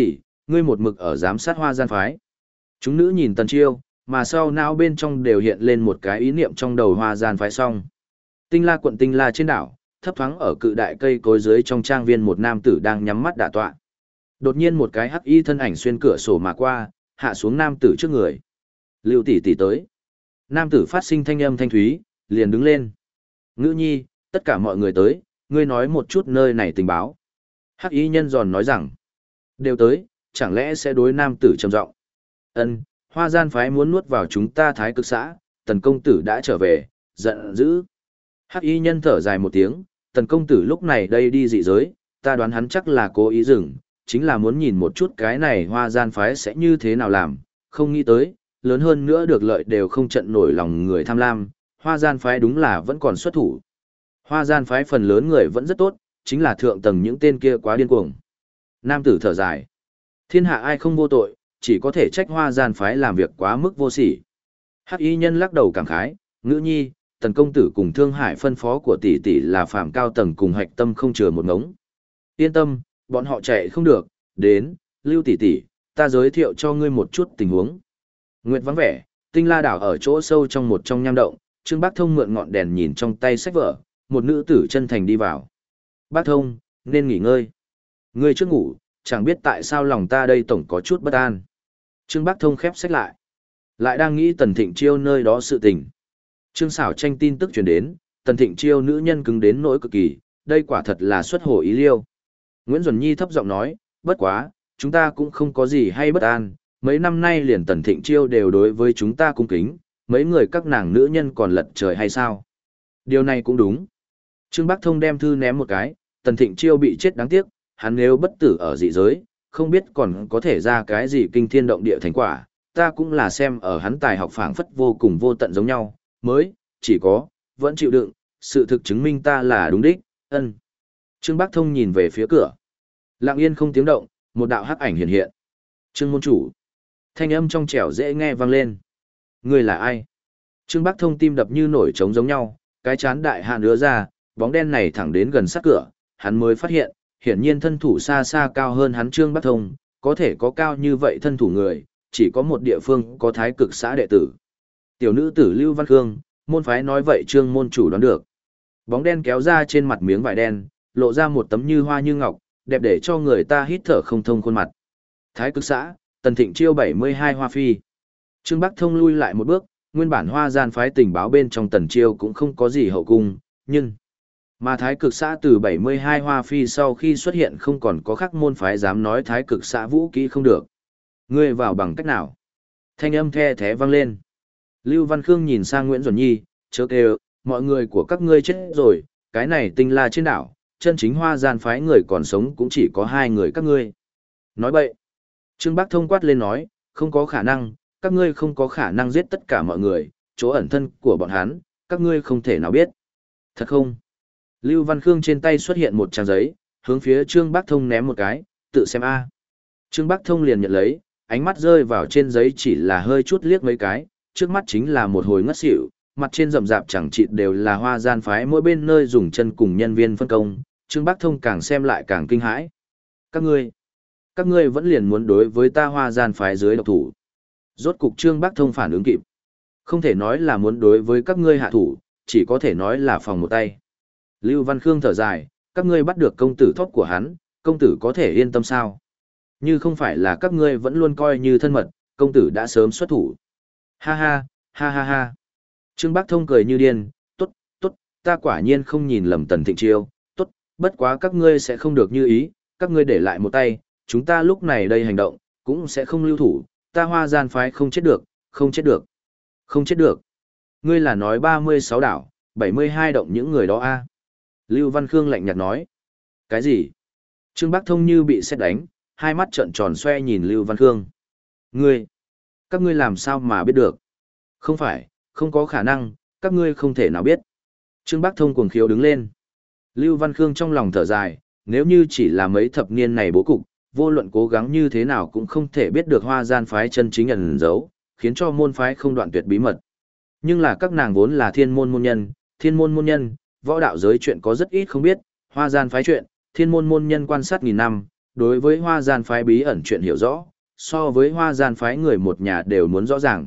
ngươi một mực ở giám sát Hoa Gian phái. Chúng nữ nhìn Tần Chiêu, mà sau não bên trong đều hiện lên một cái ý niệm trong đầu Hoa Gian phái xong. Tinh La quận Tinh La trên đảo, thấp thoáng ở cự đại cây cối dưới trong trang viên một nam tử đang nhắm mắt đả tọa. Đột nhiên một cái hắc y thân ảnh xuyên cửa sổ mà qua, hạ xuống nam tử trước người. Lưu tỷ tỷ tới. Nam tử phát sinh thanh âm thanh thúy, liền đứng lên. Ngữ nhi, tất cả mọi người tới, ngươi nói một chút nơi này tình báo. Hắc y nhân giòn nói rằng, đều tới, chẳng lẽ sẽ đối nam tử trầm giọng. Ân, Hoa Gian phái muốn nuốt vào chúng ta Thái Cực xã, Tần công tử đã trở về, giận dữ. Hắc y nhân thở dài một tiếng, Tần công tử lúc này đây đi dị giới, ta đoán hắn chắc là cố ý dừng, chính là muốn nhìn một chút cái này Hoa Gian phái sẽ như thế nào làm, không nghĩ tới, lớn hơn nữa được lợi đều không trận nổi lòng người tham lam, Hoa Gian phái đúng là vẫn còn xuất thủ. Hoa Gian phái phần lớn người vẫn rất tốt, chính là thượng tầng những tên kia quá điên cuồng. Nam tử thở dài. Thiên hạ ai không vô tội, chỉ có thể trách Hoa Gian phái làm việc quá mức vô sỉ. Hắc y nhân lắc đầu cảm khái, ngữ nhi, Tần công tử cùng Thương Hải phân phó của tỷ tỷ là phàm cao tầng cùng hạch tâm không chừa một ngống. Yên tâm, bọn họ chạy không được, đến, Lưu tỷ tỷ, ta giới thiệu cho ngươi một chút tình huống. Nguyệt vắng vẻ, Tinh La đảo ở chỗ sâu trong một trong nham động, Trương Bác Thông mượn ngọn đèn nhìn trong tay sách vở, một nữ tử chân thành đi vào. Bác Thông, nên nghỉ ngơi. Ngươi trước ngủ, chẳng biết tại sao lòng ta đây tổng có chút bất an. Trương Bác Thông khép sách lại. Lại đang nghĩ Tần Thịnh Chiêu nơi đó sự tình. Trương Sảo tranh tin tức truyền đến, Tần Thịnh Chiêu nữ nhân cứng đến nỗi cực kỳ, đây quả thật là xuất hồ ý liêu. Nguyễn Duẩn Nhi thấp giọng nói, bất quá, chúng ta cũng không có gì hay bất an, mấy năm nay liền Tần Thịnh Chiêu đều đối với chúng ta cung kính, mấy người các nàng nữ nhân còn lật trời hay sao? Điều này cũng đúng. Trương Bắc Thông đem thư ném một cái, Tần Thịnh Chiêu bị chết đáng tiếc, hắn nếu bất tử ở dị giới, không biết còn có thể ra cái gì kinh thiên động địa thành quả, ta cũng là xem ở hắn tài học phảng phất vô cùng vô tận giống nhau, mới, chỉ có, vẫn chịu đựng, sự thực chứng minh ta là đúng đích, ân. Trương Bắc Thông nhìn về phía cửa. Lặng yên không tiếng động, một đạo hắc ảnh hiện hiện. Trương môn chủ. Thanh âm trong trẻo dễ nghe vang lên. Người là ai? Trương Bắc Thông tim đập như nổi trống giống nhau, cái chán đại hạn ứa ra, bóng đen này thẳng đến gần sát cửa, hắn mới phát hiện, hiển nhiên thân thủ xa xa cao hơn hắn Trương Bắc Thông, có thể có cao như vậy thân thủ người, chỉ có một địa phương có Thái Cực xã đệ tử. Tiểu nữ tử Lưu Văn Khương, môn phái nói vậy Trương môn chủ đoán được. Bóng đen kéo ra trên mặt miếng vải đen, lộ ra một tấm như hoa như ngọc, đẹp để cho người ta hít thở không thông khuôn mặt. Thái Cực xã, Tần Thịnh Chiêu 72 Hoa Phi. Trương Bắc Thông lui lại một bước, nguyên bản Hoa Gian phái tình báo bên trong Tần Chiêu cũng không có gì hậu cung, nhưng mà Thái Cực xã từ 72 Hoa Phi sau khi xuất hiện không còn có khác môn phái dám nói Thái Cực xã vũ kỹ không được. Ngươi vào bằng cách nào? Thanh âm the thé vang lên. Lưu Văn Khương nhìn sang Nguyễn Duẩn Nhi, chớ kêu, mọi người của các ngươi chết rồi, cái này Tinh La trên đảo, chân chính Hoa Gian phái người còn sống cũng chỉ có hai người các ngươi. Nói bậy. Trương Bắc Thông quát lên nói, không có khả năng, các ngươi không có khả năng giết tất cả mọi người, chỗ ẩn thân của bọn hắn, các ngươi không thể nào biết. Thật không? Lưu Văn Khương trên tay xuất hiện một trang giấy, hướng phía Trương Bắc Thông ném một cái, tự xem a. Trương Bắc Thông liền nhận lấy, ánh mắt rơi vào trên giấy chỉ là hơi chút liếc mấy cái, trước mắt chính là một hồi ngất xỉu, mặt trên rậm rạp chẳng chịt đều là Hoa Gian phái mỗi bên nơi dùng chân cùng nhân viên phân công, Trương Bắc Thông càng xem lại càng kinh hãi. Các ngươi vẫn liền muốn đối với ta Hoa Gian phái dưới độc thủ. Rốt cục Trương Bắc Thông phản ứng kịp. Không thể nói là muốn đối với các ngươi hạ thủ, chỉ có thể nói là phòng một tay. Lưu Văn Khương thở dài, các ngươi bắt được công tử thóp của hắn, công tử có thể yên tâm sao? Như không phải là các ngươi vẫn luôn coi như thân mật, công tử đã sớm xuất thủ. Ha ha, ha ha ha. Trương Bắc Thông cười như điên, tốt, tốt, ta quả nhiên không nhìn lầm Tần Thịnh Chiêu, tốt, bất quá các ngươi sẽ không được như ý, các ngươi để lại một tay, chúng ta lúc này đây hành động, cũng sẽ không lưu thủ, ta Hoa Gian phái không chết được, không chết được, không chết được. Ngươi là nói 36 đảo, 72 động những người đó a? Lưu Văn Khương lạnh nhạt nói. Cái gì? Trương Bắc Thông như bị sét đánh, hai mắt trợn tròn xoe nhìn Lưu Văn Khương. Các ngươi làm sao mà biết được? Không phải, không có khả năng, các ngươi không thể nào biết. Trương Bắc Thông cuồng khiếu đứng lên. Lưu Văn Khương trong lòng thở dài, nếu như chỉ là mấy thập niên này bố cục, vô luận cố gắng như thế nào cũng không thể biết được Hoa Gian phái chân chính ẩn giấu, khiến cho môn phái không đoạn tuyệt bí mật. Nhưng là các nàng vốn là thiên môn môn nhân, võ đạo giới chuyện có rất ít không biết, Hoa Gian phái chuyện, thiên môn môn nhân quan sát nghìn năm, đối với Hoa Gian phái bí ẩn chuyện hiểu rõ, so với Hoa Gian phái người một nhà đều muốn rõ ràng.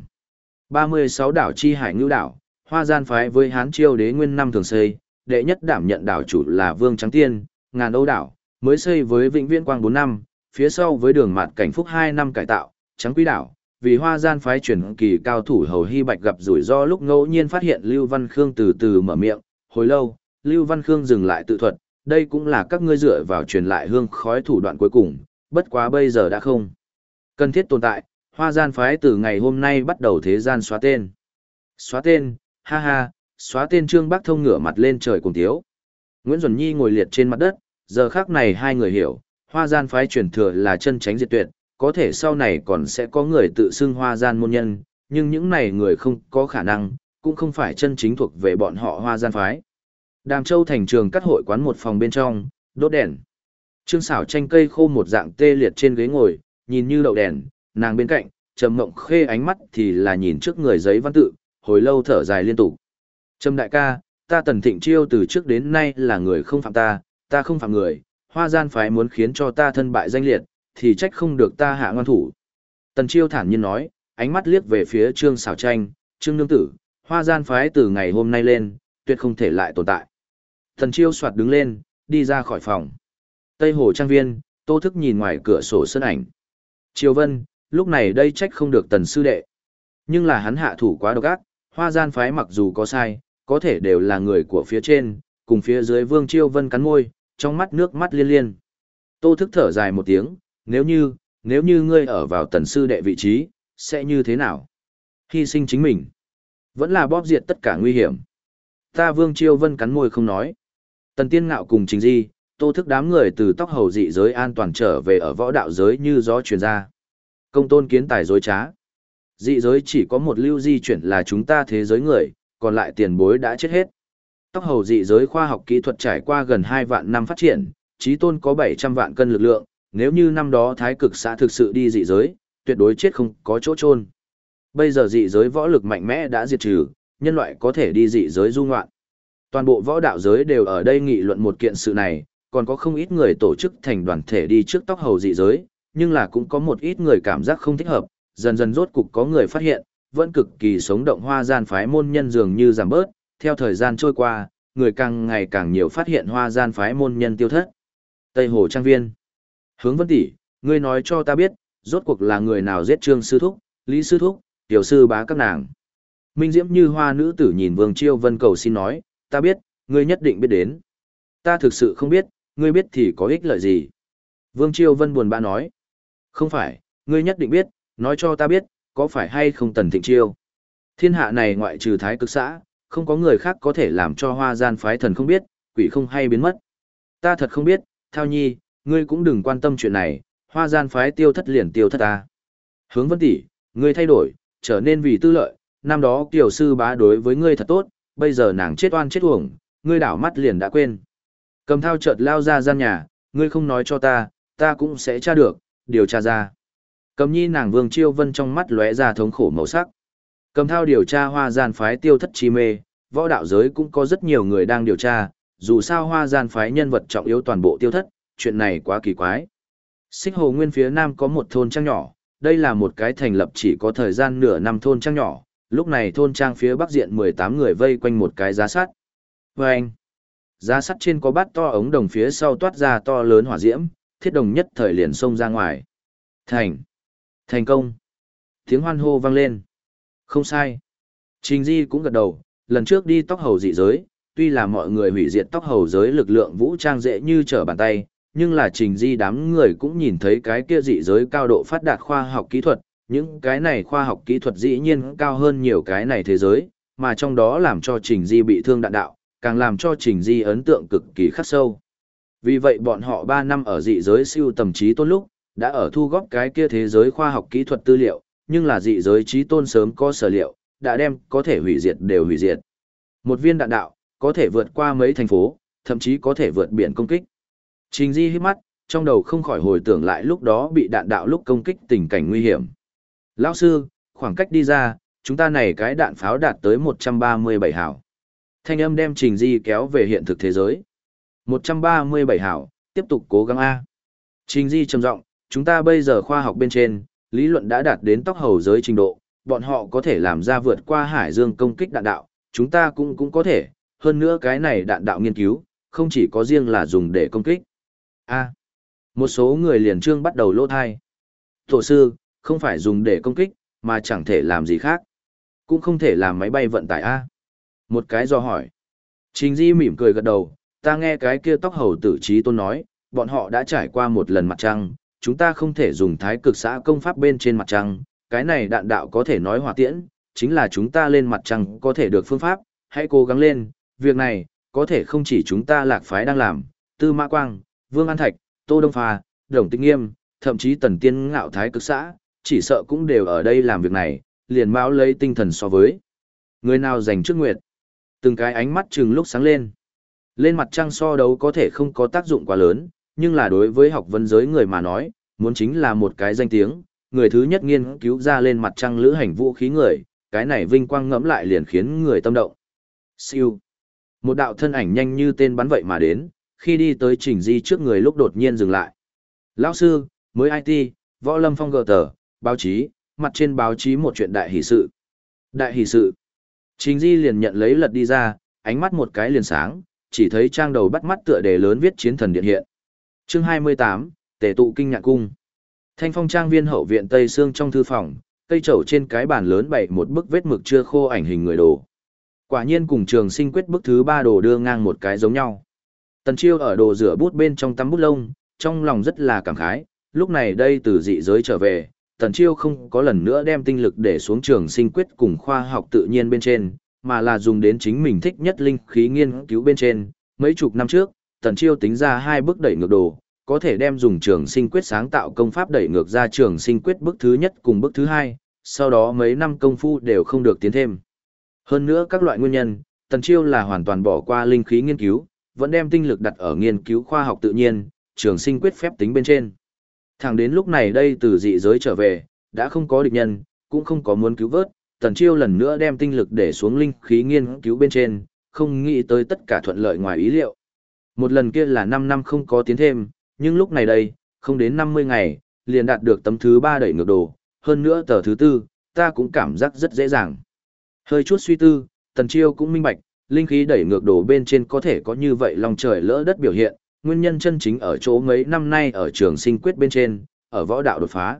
36 đảo chi hải ngưu đảo, Hoa Gian phái với Hán Chiêu đế nguyên năm thường xây, đệ nhất đảm nhận đảo chủ là Vương Trắng Tiên, Ngàn Âu đảo, mới xây với Vĩnh Viễn Quang 4 năm, phía sau với Đường Mạt Cảnh Phúc 2 năm cải tạo, Trắng Quý đảo, vì Hoa Gian phái truyền kỳ cao thủ Hầu Hy Bạch gặp rủi ro lúc ngẫu nhiên phát hiện Lưu Văn Khương từ từ mở miệng, hồi lâu, Lưu Văn Khương dừng lại tự thuật, đây cũng là các ngươi dựa vào truyền lại hương khói thủ đoạn cuối cùng, bất quá bây giờ đã không cần thiết tồn tại, Hoa Gian phái từ ngày hôm nay bắt đầu thế gian xóa tên. Xóa tên, ha ha, xóa tên. Trương Bác Thông ngửa mặt lên trời cùng tiếu. Nguyễn Duẩn Nhi ngồi liệt trên mặt đất, giờ khác này hai người hiểu, Hoa Gian phái truyền thừa là chân tránh diệt tuyệt, có thể sau này còn sẽ có người tự xưng Hoa Gian môn nhân, nhưng những này người không có khả năng, cũng không phải chân chính thuộc về bọn họ Hoa Gian phái. Đàm Châu thành trường cắt hội quán một phòng bên trong, đốt đèn. Trương Sảo Tranh cây khô một dạng tê liệt trên ghế ngồi, nhìn như đậu đèn, nàng bên cạnh, Trầm Mộng Khê ánh mắt thì là nhìn trước người giấy văn tự, hồi lâu thở dài liên tục. Trầm đại ca, ta Tần Thịnh Chiêu từ trước đến nay là người không phạm ta, ta không phạm người, Hoa Gian phái muốn khiến cho ta thân bại danh liệt, thì trách không được ta hạ ngoan thủ. Tần Chiêu thản nhiên nói, ánh mắt liếc về phía Trương Sảo Tranh, Trương nương tử, Hoa Gian phái từ ngày hôm nay lên, tuyệt không thể lại tồn tại. Tần Chiêu soạt đứng lên, đi ra khỏi phòng. Tây Hồ Trang Viên, Tô Thức nhìn ngoài cửa sổ sân ảnh. Triều Vân, lúc này đây trách không được Tần sư đệ. Nhưng là hắn hạ thủ quá độc ác, Hoa Gian phái mặc dù có sai, có thể đều là người của phía trên, cùng phía dưới Vương Triều Vân cắn môi, trong mắt nước mắt liên liên. Tô Thức thở dài một tiếng, nếu như ngươi ở vào Tần sư đệ vị trí, sẽ như thế nào? Hy sinh chính mình, vẫn là bóp diệt tất cả nguy hiểm. Ta Vương Triều Vân cắn môi không nói. Tần Tiên Ngạo cùng Trình Di, Tô Thức đám người từ tóc hầu dị giới an toàn trở về ở võ đạo giới như gió truyền ra. Công tôn kiến tài dối trá. Dị giới chỉ có một lưu di chuyển là chúng ta thế giới người, còn lại tiền bối đã chết hết. Tóc hầu dị giới khoa học kỹ thuật trải qua gần 2 vạn năm phát triển, chí tôn có 700 vạn cân lực lượng, nếu như năm đó thái cực xã thực sự đi dị giới, tuyệt đối chết không có chỗ chôn. Bây giờ dị giới võ lực mạnh mẽ đã diệt trừ, nhân loại có thể đi dị giới du ngoạn. Toàn bộ võ đạo giới đều ở đây nghị luận một kiện sự này, còn có không ít người tổ chức thành đoàn thể đi trước tóc hầu dị giới, nhưng là cũng có một ít người cảm giác không thích hợp, dần dần rốt cục có người phát hiện, vẫn cực kỳ sống động Hoa Gian phái môn nhân dường như giảm bớt, theo thời gian trôi qua, người càng ngày càng nhiều phát hiện Hoa Gian phái môn nhân tiêu thất. Tây Hồ Trang Viên. Hướng Vân tỷ, ngươi nói cho ta biết, rốt cuộc là người nào giết Trương sư thúc, Lý sư thúc, Tiểu sư bá các nàng. Minh Diễm Như Hoa nữ tử nhìn Vương Chiêu Vân cầu xin nói, ta biết, ngươi nhất định biết đến. Ta thực sự không biết, ngươi biết thì có ích lợi gì. Vương Chiêu Vân buồn bã nói, không phải, ngươi nhất định biết, nói cho ta biết, có phải hay không Tần Thịnh Chiêu. Thiên hạ này ngoại trừ thái cực xã, không có người khác có thể làm cho Hoa Gian phái thần không biết, quỷ không hay biến mất. Ta thật không biết, Thao Nhi, ngươi cũng đừng quan tâm chuyện này, Hoa Gian phái tiêu thất liền tiêu thất ta. Hướng Vân tỷ, ngươi thay đổi, trở nên vì tư lợi, năm đó Tiểu sư bá đối với ngươi thật tốt, bây giờ nàng chết oan chết uổng, ngươi đảo mắt liền đã quên. Cầm Thao chợt lao ra gian nhà, ngươi không nói cho ta, ta cũng sẽ tra được, điều tra ra. Cầm Nhi nàng Vương Chiêu Vân trong mắt lóe ra thống khổ màu sắc. Cầm Thao điều tra Hoa Gian phái tiêu thất chi mê, võ đạo giới cũng có rất nhiều người đang điều tra, dù sao Hoa Gian phái nhân vật trọng yếu toàn bộ tiêu thất, chuyện này quá kỳ quái. Xích Hồ Nguyên phía nam có một thôn trang nhỏ, đây là một cái thành lập chỉ có thời gian nửa năm thôn trang nhỏ, lúc này thôn trang phía bắc diện 18 người vây quanh một cái giá sắt. Vâng! Giá sắt trên có bát to ống đồng phía sau toát ra to lớn hỏa diễm, thiết đồng nhất thời liền xông ra ngoài. Thành công! Tiếng hoan hô vang lên. Không sai. Trình Di cũng gật đầu, lần trước đi tóc hầu dị giới, tuy là mọi người hủy diệt tóc hầu giới lực lượng vũ trang dễ như trở bàn tay, nhưng là Trình Di đám người cũng nhìn thấy cái kia dị giới cao độ phát đạt khoa học kỹ thuật, những cái này khoa học kỹ thuật dĩ nhiên cao hơn nhiều cái này thế giới, mà trong đó làm cho Trình Di bị thương đạn đạo, càng làm cho Trình Di ấn tượng cực kỳ khắc sâu. Vì vậy bọn họ 3 năm ở dị giới siêu tầm trí tôn lúc, đã ở thu góp cái kia thế giới khoa học kỹ thuật tư liệu, nhưng là dị giới trí tôn sớm có sở liệu, đã đem có thể hủy diệt đều hủy diệt. Một viên đạn đạo, có thể vượt qua mấy thành phố, thậm chí có thể vượt biển công kích. Trình Di hít mắt, trong đầu không khỏi hồi tưởng lại lúc đó bị đạn đạo lúc công kích tình cảnh nguy hiểm. Lão sư, khoảng cách đi ra, chúng ta này cái đạn pháo đạt tới 137 hảo. Thanh âm đem Trình Di kéo về hiện thực thế giới. 137 hảo, tiếp tục cố gắng A. Trình Di trầm giọng, chúng ta bây giờ khoa học bên trên, lý luận đã đạt đến tóc hầu giới trình độ, bọn họ có thể làm ra vượt qua hải dương công kích đạn đạo, chúng ta cũng có thể, hơn nữa cái này đạn đạo nghiên cứu, không chỉ có riêng là dùng để công kích. Một số người liền trương bắt đầu lỗ thai. Tổ sư, không phải dùng để công kích, mà chẳng thể làm gì khác. Cũng không thể làm máy bay vận tải Một cái do hỏi. Trình Di mỉm cười gật đầu, ta nghe cái kia tóc hầu tử trí tôn nói, bọn họ đã trải qua một lần mặt trăng, chúng ta không thể dùng thái cực xã công pháp bên trên mặt trăng, cái này đạn đạo có thể nói hỏa tiễn, chính là chúng ta lên mặt trăng có thể được phương pháp, hãy cố gắng lên, việc này, có thể không chỉ chúng ta lạc phái đang làm, Tư Mã Quang, Vương An Thạch, Tô Đông Phà, Đồng Tịch Nghiêm, thậm chí Tần Tiên Ngạo thái cực xã, chỉ sợ cũng đều ở đây làm việc này, liền mão lấy tinh thần so với. Người nào giành trước nguyệt, từng cái ánh mắt chừng lúc sáng lên. Lên mặt trăng so đấu có thể không có tác dụng quá lớn, nhưng là đối với học vấn giới người mà nói, muốn chính là một cái danh tiếng, người thứ nhất nghiên cứu ra lên mặt trăng lữ hành vũ khí người, cái này vinh quang ngẫm lại liền khiến người tâm động. Siêu. Một đạo thân ảnh nhanh như tên bắn vậy mà đến, khi đi tới Trình Di trước người lúc đột nhiên dừng lại. Lão sư, mới IT, Võ Lâm Phong gờ tờ, báo chí, mặt trên báo chí một chuyện đại hỷ sự. Đại hỷ sự. Trình Di liền nhận lấy lật đi ra, ánh mắt một cái liền sáng, chỉ thấy trang đầu bắt mắt tựa đề lớn viết chiến thần điện hiện. Chương 28, Tề tụ kinh nhạc cung. Thanh Phong trang viên hậu viện Tây Sương trong thư phòng, cây trầu trên cái bàn lớn bày một bức vết mực chưa khô ảnh hình người đồ. Quả nhiên cùng Trường Sinh quyết bức thứ 3 đồ đưa ngang một cái giống nhau. Tần Chiêu ở đồ rửa bút bên trong tắm bút lông, trong lòng rất là cảm khái, lúc này đây từ dị giới trở về, Tần Chiêu không có lần nữa đem tinh lực để xuống Trường Sinh quyết cùng khoa học tự nhiên bên trên, mà là dùng đến chính mình thích nhất linh khí nghiên cứu bên trên. Mấy chục năm trước, Tần Chiêu tính ra 2 bước đẩy ngược đồ, có thể đem dùng Trường Sinh quyết sáng tạo công pháp đẩy ngược ra Trường Sinh quyết bước thứ nhất cùng bước thứ 2, sau đó mấy năm công phu đều không được tiến thêm. Hơn nữa các loại nguyên nhân, Tần Chiêu là hoàn toàn bỏ qua linh khí nghiên cứu, vẫn đem tinh lực đặt ở nghiên cứu khoa học tự nhiên, Trường Sinh quyết phép tính bên trên. Thẳng đến lúc này đây từ dị giới trở về, đã không có địch nhân, cũng không có muốn cứu vớt, Tần Chiêu lần nữa đem tinh lực để xuống linh khí nghiên cứu bên trên, không nghĩ tới tất cả thuận lợi ngoài ý liệu. Một lần kia là 5 năm không có tiến thêm, nhưng lúc này đây, không đến 50 ngày, liền đạt được tấm thứ 3 đẩy ngược đồ, hơn nữa tờ thứ 4, ta cũng cảm giác rất dễ dàng. Hơi chút suy tư, Tần Chiêu cũng minh bạch, linh khí đẩy ngược đồ bên trên có thể có như vậy lòng trời lỡ đất biểu hiện, nguyên nhân chân chính ở chỗ mấy năm nay ở Trường Sinh quyết bên trên, ở võ đạo đột phá.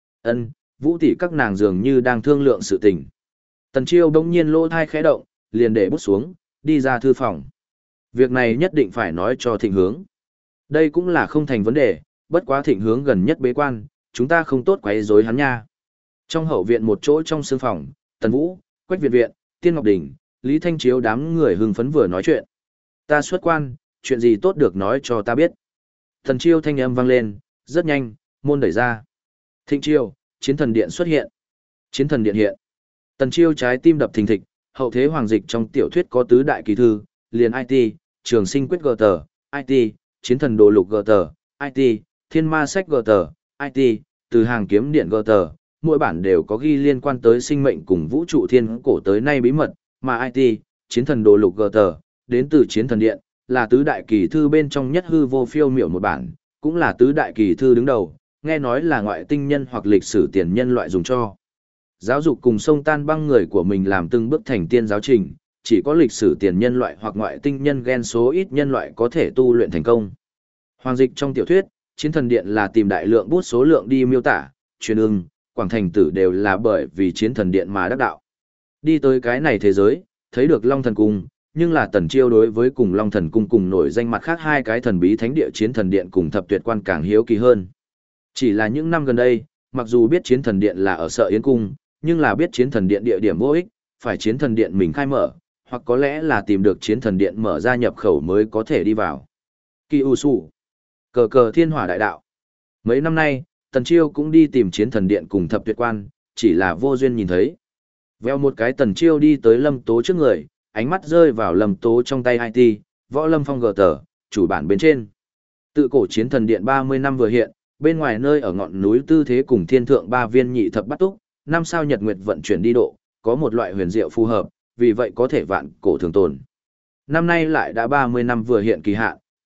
Vũ tỷ các nàng dường như đang thương lượng sự tình. Tần Chiêu bỗng nhiên lỗ thai khẽ động, liền để bút xuống, đi ra thư phòng. Việc này nhất định phải nói cho Thịnh Hướng. Đây cũng là không thành vấn đề, bất quá Thịnh Hướng gần nhất bế quan, chúng ta không tốt quấy rối hắn nha. Trong hậu viện một chỗ trong sương phòng, Tần Vũ, Quách Việt Viện, Tiên Ngọc Đình, Lý Thanh Chiếu đám người hưng phấn vừa nói chuyện. Ta xuất quan, chuyện gì tốt được nói cho ta biết. Tần Chiêu thanh âm vang lên, rất nhanh, môn đẩy ra. Thịnh Chiêu, chiến thần điện xuất hiện. Chiến thần điện hiện. Tần Chiêu trái tim đập thình thịch, hậu thế hoàng dịch trong tiểu thuyết có tứ đại kỳ thư, liền IT, Trường Sinh quyết gờ tờ, IT, chiến thần đồ lục gờ tờ, IT, thiên ma sách gờ tờ, IT, từ hàng kiếm điện gờ tờ, mỗi bản đều có ghi liên quan tới sinh mệnh cùng vũ trụ thiên cổ tới nay bí mật, mà IT, chiến thần đồ lục gờ tờ, đến từ chiến thần điện, là tứ đại kỳ thư bên trong nhất hư vô phiêu miểu một bản, cũng là tứ đại kỳ thư đứng đầu, nghe nói là ngoại tinh nhân hoặc lịch sử tiền nhân loại dùng cho giáo dục cùng sông tan băng người của mình làm từng bước thành tiên giáo trình, chỉ có lịch sử tiền nhân loại hoặc ngoại tinh nhân gen số ít nhân loại có thể tu luyện thành công. Hoàng dịch trong tiểu thuyết, chiến thần điện là tìm đại lượng bút số lượng đi miêu tả, truyền ưng, quảng thành tử đều là bởi vì chiến thần điện mà đắc đạo. Đi tới cái này thế giới, thấy được Long Thần Cung, nhưng là Tần Chiêu đối với cùng Long Thần Cung cùng nổi danh mặt khác hai cái thần bí thánh địa chiến thần điện cùng thập tuyệt quan càng hiếu kỳ hơn. Chỉ là những năm gần đây, mặc dù biết chiến thần điện là ở Sợ Yến Cung, nhưng là biết chiến thần điện địa điểm vô ích, phải chiến thần điện mình khai mở, hoặc có lẽ là tìm được chiến thần điện mở ra nhập khẩu mới có thể đi vào. Kỳ U Sủ, cờ cờ thiên hỏa đại đạo. Mấy năm nay, Tần Chiêu cũng đi tìm chiến thần điện cùng thập tuyệt quan, chỉ là vô duyên nhìn thấy. Veo một cái Tần Chiêu đi tới Lâm Tố trước người, ánh mắt rơi vào Lâm Tố trong tay IT, Võ Lâm Phong gờ tờ, chủ bản bên trên. Tự cổ chiến thần điện 30 năm vừa hiện, bên ngoài nơi ở ngọn núi tư thế cùng thiên thượng ba viên nhị thập bắt túc, năm sao nhật nguyệt vận chuyển đi độ, có một loại huyền diệu phù hợp, vì vậy có thể vạn cổ thường tồn. Năm nay lại đã 30 năm vừa hiện kỳ hạn,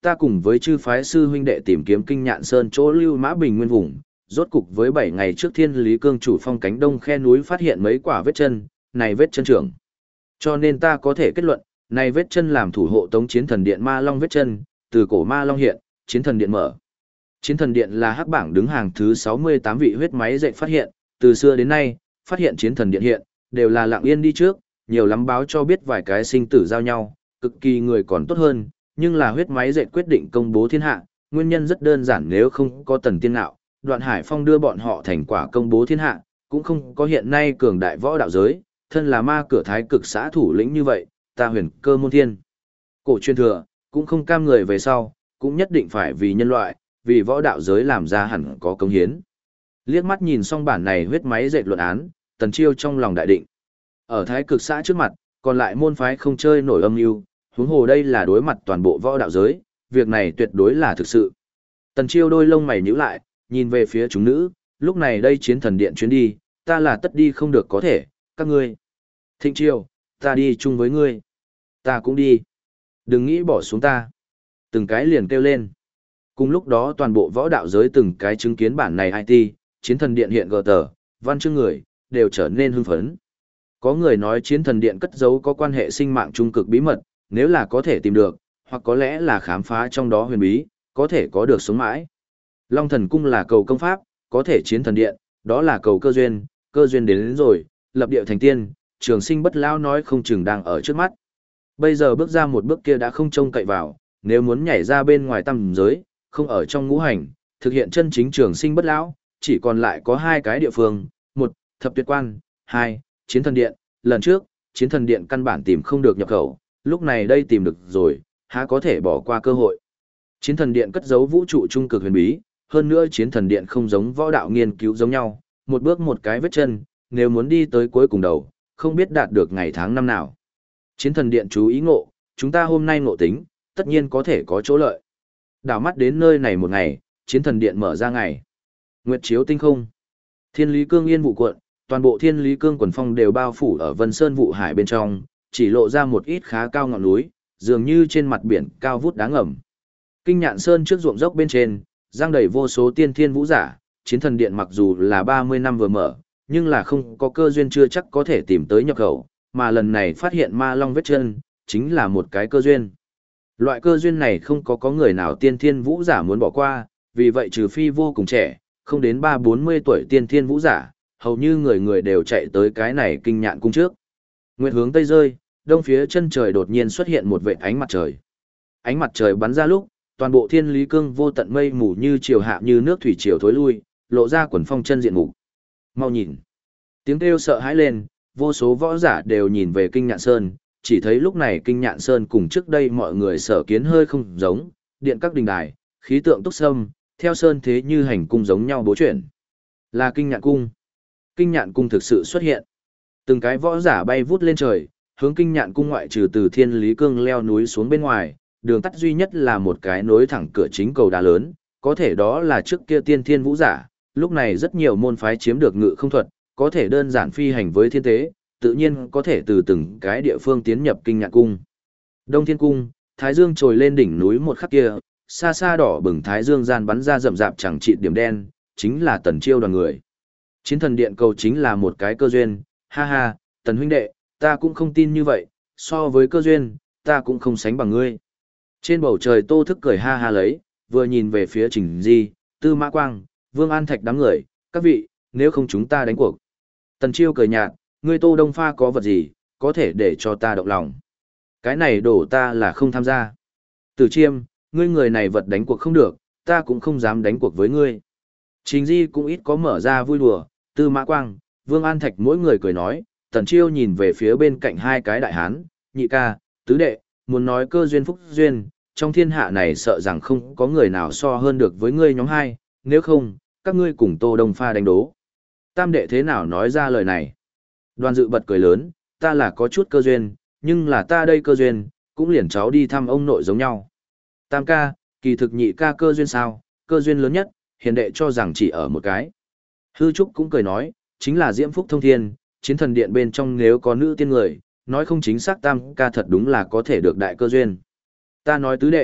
ta cùng với chư phái sư huynh đệ tìm kiếm Kinh Nhạn Sơn chỗ lưu mã bình nguyên vùng, rốt cục với 7 ngày trước Thiên Lý Cương chủ phong cánh đông khe núi phát hiện mấy quả vết chân, này vết chân trưởng. Cho nên ta có thể kết luận, này vết chân làm thủ hộ Tống Chiến Thần Điện Ma Long vết chân, từ cổ Ma Long hiện, Chiến Thần Điện mở. Chiến Thần Điện là hắc bảng đứng hàng thứ 68 vị huyết máy dạy phát hiện, từ xưa đến nay, phát hiện Chiến Thần Điện hiện, đều là lặng yên đi trước, nhiều lắm báo cho biết vài cái sinh tử giao nhau, cực kỳ người còn tốt hơn, nhưng là huyết máy dạy quyết định công bố thiên hạ, nguyên nhân rất đơn giản, nếu không có Tần Tiên Nạo, Đoạn Hải Phong đưa bọn họ thành quả công bố thiên hạ, cũng không có hiện nay cường đại võ đạo giới, thân là ma cửa thái cực xã thủ lĩnh như vậy, ta huyền cơ môn thiên. Cổ truyền thừa, cũng không cam người về sau, cũng nhất định phải vì nhân loại, vì võ đạo giới làm ra hẳn có công hiến. Liếc mắt nhìn xong bản này huyết máy dệt luận án, Tần Chiêu trong lòng đại định. Ở thái cực xã trước mặt, còn lại môn phái không chơi nổi âm mưu, huống hồ đây là đối mặt toàn bộ võ đạo giới, việc này tuyệt đối là thực sự. Tần Chiêu đôi lông mày nhíu lại, nhìn về phía chúng nữ, lúc này đây Chiến Thần Điện chuyến đi, ta là tất đi không được có thể, các ngươi. Thịnh Chiêu, ta đi chung với ngươi. Ta cũng đi. Đừng nghĩ bỏ xuống ta. Từng cái liền kêu lên. Cùng lúc đó toàn bộ võ đạo giới từng cái chứng kiến bản này IT, Chiến Thần Điện hiện gờ tờ, văn chương người, đều trở nên hưng phấn. Có người nói Chiến Thần Điện cất giấu có quan hệ sinh mạng trung cực bí mật, nếu là có thể tìm được, hoặc có lẽ là khám phá trong đó huyền bí, có thể có được sống mãi. Long Thần Cung là cầu công pháp, có thể Chiến Thần Điện, đó là cầu cơ duyên đến rồi, lập địa thành tiên, trường sinh bất lao nói không chừng đang ở trước mắt. Bây giờ bước ra một bước kia đã không trông cậy vào, nếu muốn nhảy ra bên ngoài tam giới, không ở trong ngũ hành, thực hiện chân chính trường sinh bất lão, chỉ còn lại có hai cái địa phương, một, Thập Tuyệt Quan, hai, Chiến Thần Điện. Lần trước, Chiến Thần Điện căn bản tìm không được nhập khẩu, lúc này đây tìm được rồi, há có thể bỏ qua cơ hội. Chiến Thần Điện cất giấu vũ trụ trung cực huyền bí, hơn nữa Chiến Thần Điện không giống võ đạo nghiên cứu giống nhau, một bước một cái vết chân, nếu muốn đi tới cuối cùng đầu, không biết đạt được ngày tháng năm nào. Chiến Thần Điện chú ý ngộ, chúng ta hôm nay ngộ tính, tất nhiên có thể có chỗ lợi. Đảo mắt đến nơi này một ngày, Chiến Thần Điện mở ra ngày. Nguyệt chiếu tinh không. Thiên Lý Cương yên vụ cuộn, toàn bộ Thiên Lý Cương quần phong đều bao phủ ở Vân Sơn vụ hải bên trong, chỉ lộ ra một ít khá cao ngọn núi, dường như trên mặt biển cao vút đá ngầm. Kinh Nhạn Sơn trước ruộng dốc bên trên, giăng đầy vô số tiên thiên vũ giả, Chiến Thần Điện mặc dù là 30 năm vừa mở, nhưng là không có cơ duyên chưa chắc có thể tìm tới nhập khẩu, mà lần này phát hiện ma long vết chân, chính là một cái cơ duyên. Loại cơ duyên này không có người nào tiên thiên vũ giả muốn bỏ qua, vì vậy trừ phi vô cùng trẻ, không đến 30-40 tuổi tiên thiên vũ giả, hầu như người người đều chạy tới cái này Kinh Nhạn cung trước. Nguyệt hướng tây rơi, đông phía chân trời đột nhiên xuất hiện một vệt ánh mặt trời. Ánh mặt trời bắn ra lúc, toàn bộ Thiên Lý Cương vô tận mây mù như chiều hạ như nước thủy triều thối lui, lộ ra quần phong chân diện mục. Mau nhìn. Tiếng kêu sợ hãi lên, vô số võ giả đều nhìn về Kinh Nhạn Sơn, chỉ thấy lúc này Kinh Nhạn Sơn cùng trước đây mọi người sở kiến hơi không giống, điện các đình đài, khí tượng túc sâm, theo sơn thế như hành cung giống nhau bố chuyển. Là Kinh Nhạn cung. Kinh Nhạn cung thực sự xuất hiện. Từng cái võ giả bay vút lên trời, hướng Kinh Nhạn cung ngoại trừ từ Thiên Lý Cương leo núi xuống bên ngoài, đường tắt duy nhất là một cái nối thẳng cửa chính cầu đá lớn, có thể đó là trước kia tiên thiên vũ giả, lúc này rất nhiều môn phái chiếm được ngự không thuật, có thể đơn giản phi hành với thiên tế, tự nhiên có thể từ từng cái địa phương tiến nhập Kinh Nhạn cung. Đông Thiên cung, Thái Dương trồi lên đỉnh núi một khắc kia, xa xa đỏ bừng Thái Dương gian bắn ra rậm rạp chẳng chịt điểm đen, chính là Tần Chiêu đoàn người. Chiến Thần Điện cầu chính là một cái cơ duyên, ha ha, Tần huynh đệ, ta cũng không tin như vậy, so với cơ duyên, ta cũng không sánh bằng ngươi. Trên bầu trời Tô Thức cười ha ha lấy, vừa nhìn về phía Trình Di, Tư Mã Quang, Vương An Thạch đám người, các vị, nếu không chúng ta đánh cuộc. Tần Chiêu cười nhạt, ngươi Tô Đông Pha có vật gì, có thể để cho ta động lòng. Cái này đổ ta là không tham gia. Tử Chiêm, ngươi người này vật đánh cuộc không được, ta cũng không dám đánh cuộc với ngươi. Trình Di cũng ít có mở ra vui đùa, Tư Mã Quang, Vương An Thạch mỗi người cười nói, Tần Chiêu nhìn về phía bên cạnh hai cái đại hán, nhị ca, tứ đệ, muốn nói cơ duyên phúc duyên, trong thiên hạ này sợ rằng không có người nào so hơn được với ngươi nhóm hai, nếu không, các ngươi cùng Tô Đông Pha đánh đố. Tam đệ thế nào nói ra lời này? Đoàn Dự bật cười lớn, ta là có chút cơ duyên, nhưng là ta đây cơ duyên, cũng liền cháu đi thăm ông nội giống nhau. Tam ca, kỳ thực nhị ca cơ duyên sao, cơ duyên lớn nhất, hiền đệ cho rằng chỉ ở một cái. Hư Trúc cũng cười nói, chính là Diễm Phúc Thông Thiên, Chiến Thần Điện bên trong nếu có nữ tiên người, nói không chính xác tam ca thật đúng là có thể được đại cơ duyên. Ta nói tứ đệ,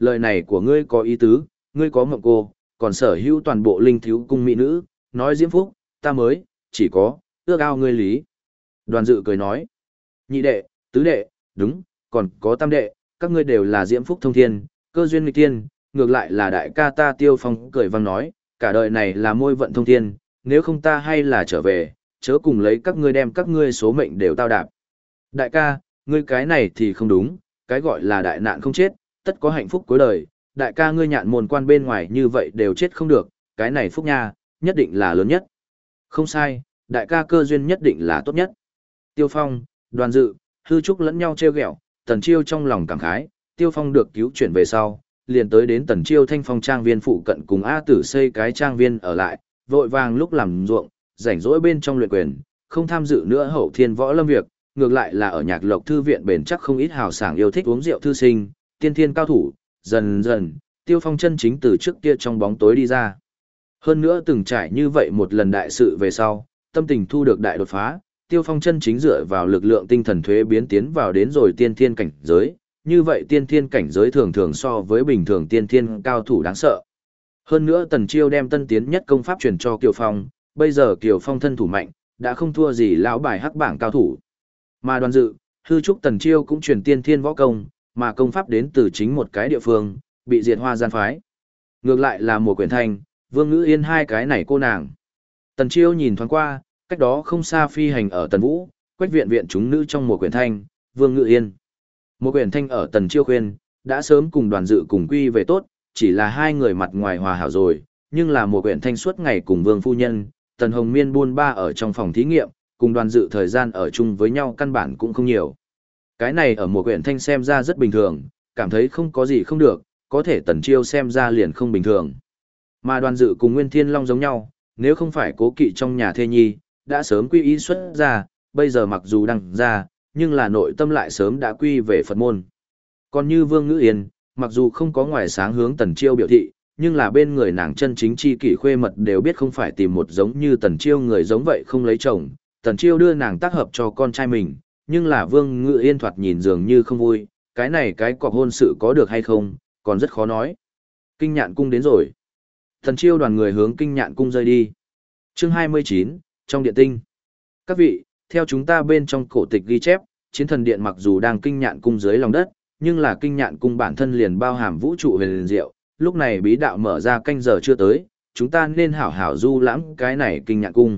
lời này của ngươi có ý tứ, ngươi có mộng cô, còn sở hữu toàn bộ linh thiếu cung mỹ nữ, nói Diễm Phúc, ta mới, chỉ có, ước ao ngươi lý. Đoàn dự cười nói, nhị đệ, tứ đệ, đúng, còn có tam đệ, các ngươi đều là Diễm Phúc thông thiên, cơ duyên nghịch tiên, ngược lại là đại ca ta Tiêu Phong cười vang nói, cả đời này là môi vận thông thiên, nếu không ta hay là trở về, chớ cùng lấy các ngươi đem các ngươi số mệnh đều tao đạp. Đại ca, ngươi cái này thì không đúng, cái gọi là đại nạn không chết, tất có hạnh phúc cuối đời, đại ca ngươi nhạn môn quan bên ngoài như vậy đều chết không được, cái này phúc nha, nhất định là lớn nhất. Không sai, đại ca cơ duyên nhất định là tốt nhất. Tiêu Phong, Đoàn Dự, Hư Trúc lẫn nhau trêu ghẹo, Tần Chiêu trong lòng cảm khái, Tiêu Phong được cứu chuyển về sau, liền tới đến Tần Chiêu Thanh Phong trang viên phụ cận cùng A Tử xây cái trang viên ở lại, vội vàng lúc làm ruộng, rảnh rỗi bên trong luyện quyền, không tham dự nữa hậu thiên võ lâm việc, ngược lại là ở nhạc lộc thư viện bền chắc không ít hào sảng yêu thích uống rượu thư sinh, tiên thiên cao thủ, dần dần, Tiêu Phong chân chính từ trước kia trong bóng tối đi ra. Hơn nữa từng trải như vậy một lần đại sự về sau, tâm tình thu được đại đột phá, Tiêu Phong chân chính dựa vào lực lượng tinh thần thuế biến tiến vào đến rồi tiên thiên cảnh giới, như vậy tiên thiên cảnh giới thường thường so với bình thường tiên thiên cao thủ đáng sợ. Hơn nữa Tần Chiêu đem tân tiến nhất công pháp truyền cho Kiều Phong, bây giờ Kiều Phong thân thủ mạnh, đã không thua gì lão bài hắc bảng cao thủ. Mà Đoàn Dự, Hư Trúc Tần Chiêu cũng truyền tiên thiên võ công, mà công pháp đến từ chính một cái địa phương, bị diệt hoa gian phái. Ngược lại là Mùa Quyển Thanh, Vương Ngữ Yên hai cái này cô nàng. Tần Chiêu nhìn thoáng qua, cách đó không xa phi hành ở Tần Vũ, Quách viện viện chúng nữ trong Mùa Quyển Thanh, Vương Ngữ Yên. Mùa Quyển Thanh ở Tần Chiêu khuyên, đã sớm cùng Đoàn Dự cùng quy về tốt, chỉ là hai người mặt ngoài hòa hảo rồi, nhưng là Mùa Quyển Thanh suốt ngày cùng Vương phu nhân, Tần Hồng Miên buôn ba ở trong phòng thí nghiệm, cùng Đoàn Dự thời gian ở chung với nhau căn bản cũng không nhiều. Cái này ở Mùa Quyển Thanh xem ra rất bình thường, cảm thấy không có gì không được, có thể Tần Chiêu xem ra liền không bình thường. Mà Đoàn Dự cùng Nguyên Thiên Long giống nhau, nếu không phải cố kỵ trong nhà thê nhi, đã sớm quy y xuất ra, bây giờ mặc dù đang ra, nhưng là nội tâm lại sớm đã quy về Phật môn. Còn như Vương Ngữ Yên, mặc dù không có ngoài sáng hướng Tần Chiêu biểu thị, nhưng là bên người nàng chân chính chi kỷ khuê mật đều biết không phải tìm một giống như Tần Chiêu người giống vậy không lấy chồng, Tần Chiêu đưa nàng tác hợp cho con trai mình, nhưng là Vương Ngữ Yên thoạt nhìn dường như không vui, cái này cái cọc hôn sự có được hay không, còn rất khó nói. Kinh Nhạn cung đến rồi. Tần Chiêu đoàn người hướng Kinh Nhạn cung rơi đi. Chương 29, trong điện tinh. Các vị, theo chúng ta bên trong cổ tịch ghi chép, Chiến Thần Điện mặc dù đang Kinh Nhạn cung dưới lòng đất, nhưng là Kinh Nhạn cung bản thân liền bao hàm vũ trụ huyền diệu, lúc này bí đạo mở ra canh giờ chưa tới, chúng ta nên hảo hảo du lãm cái này Kinh Nhạn cung.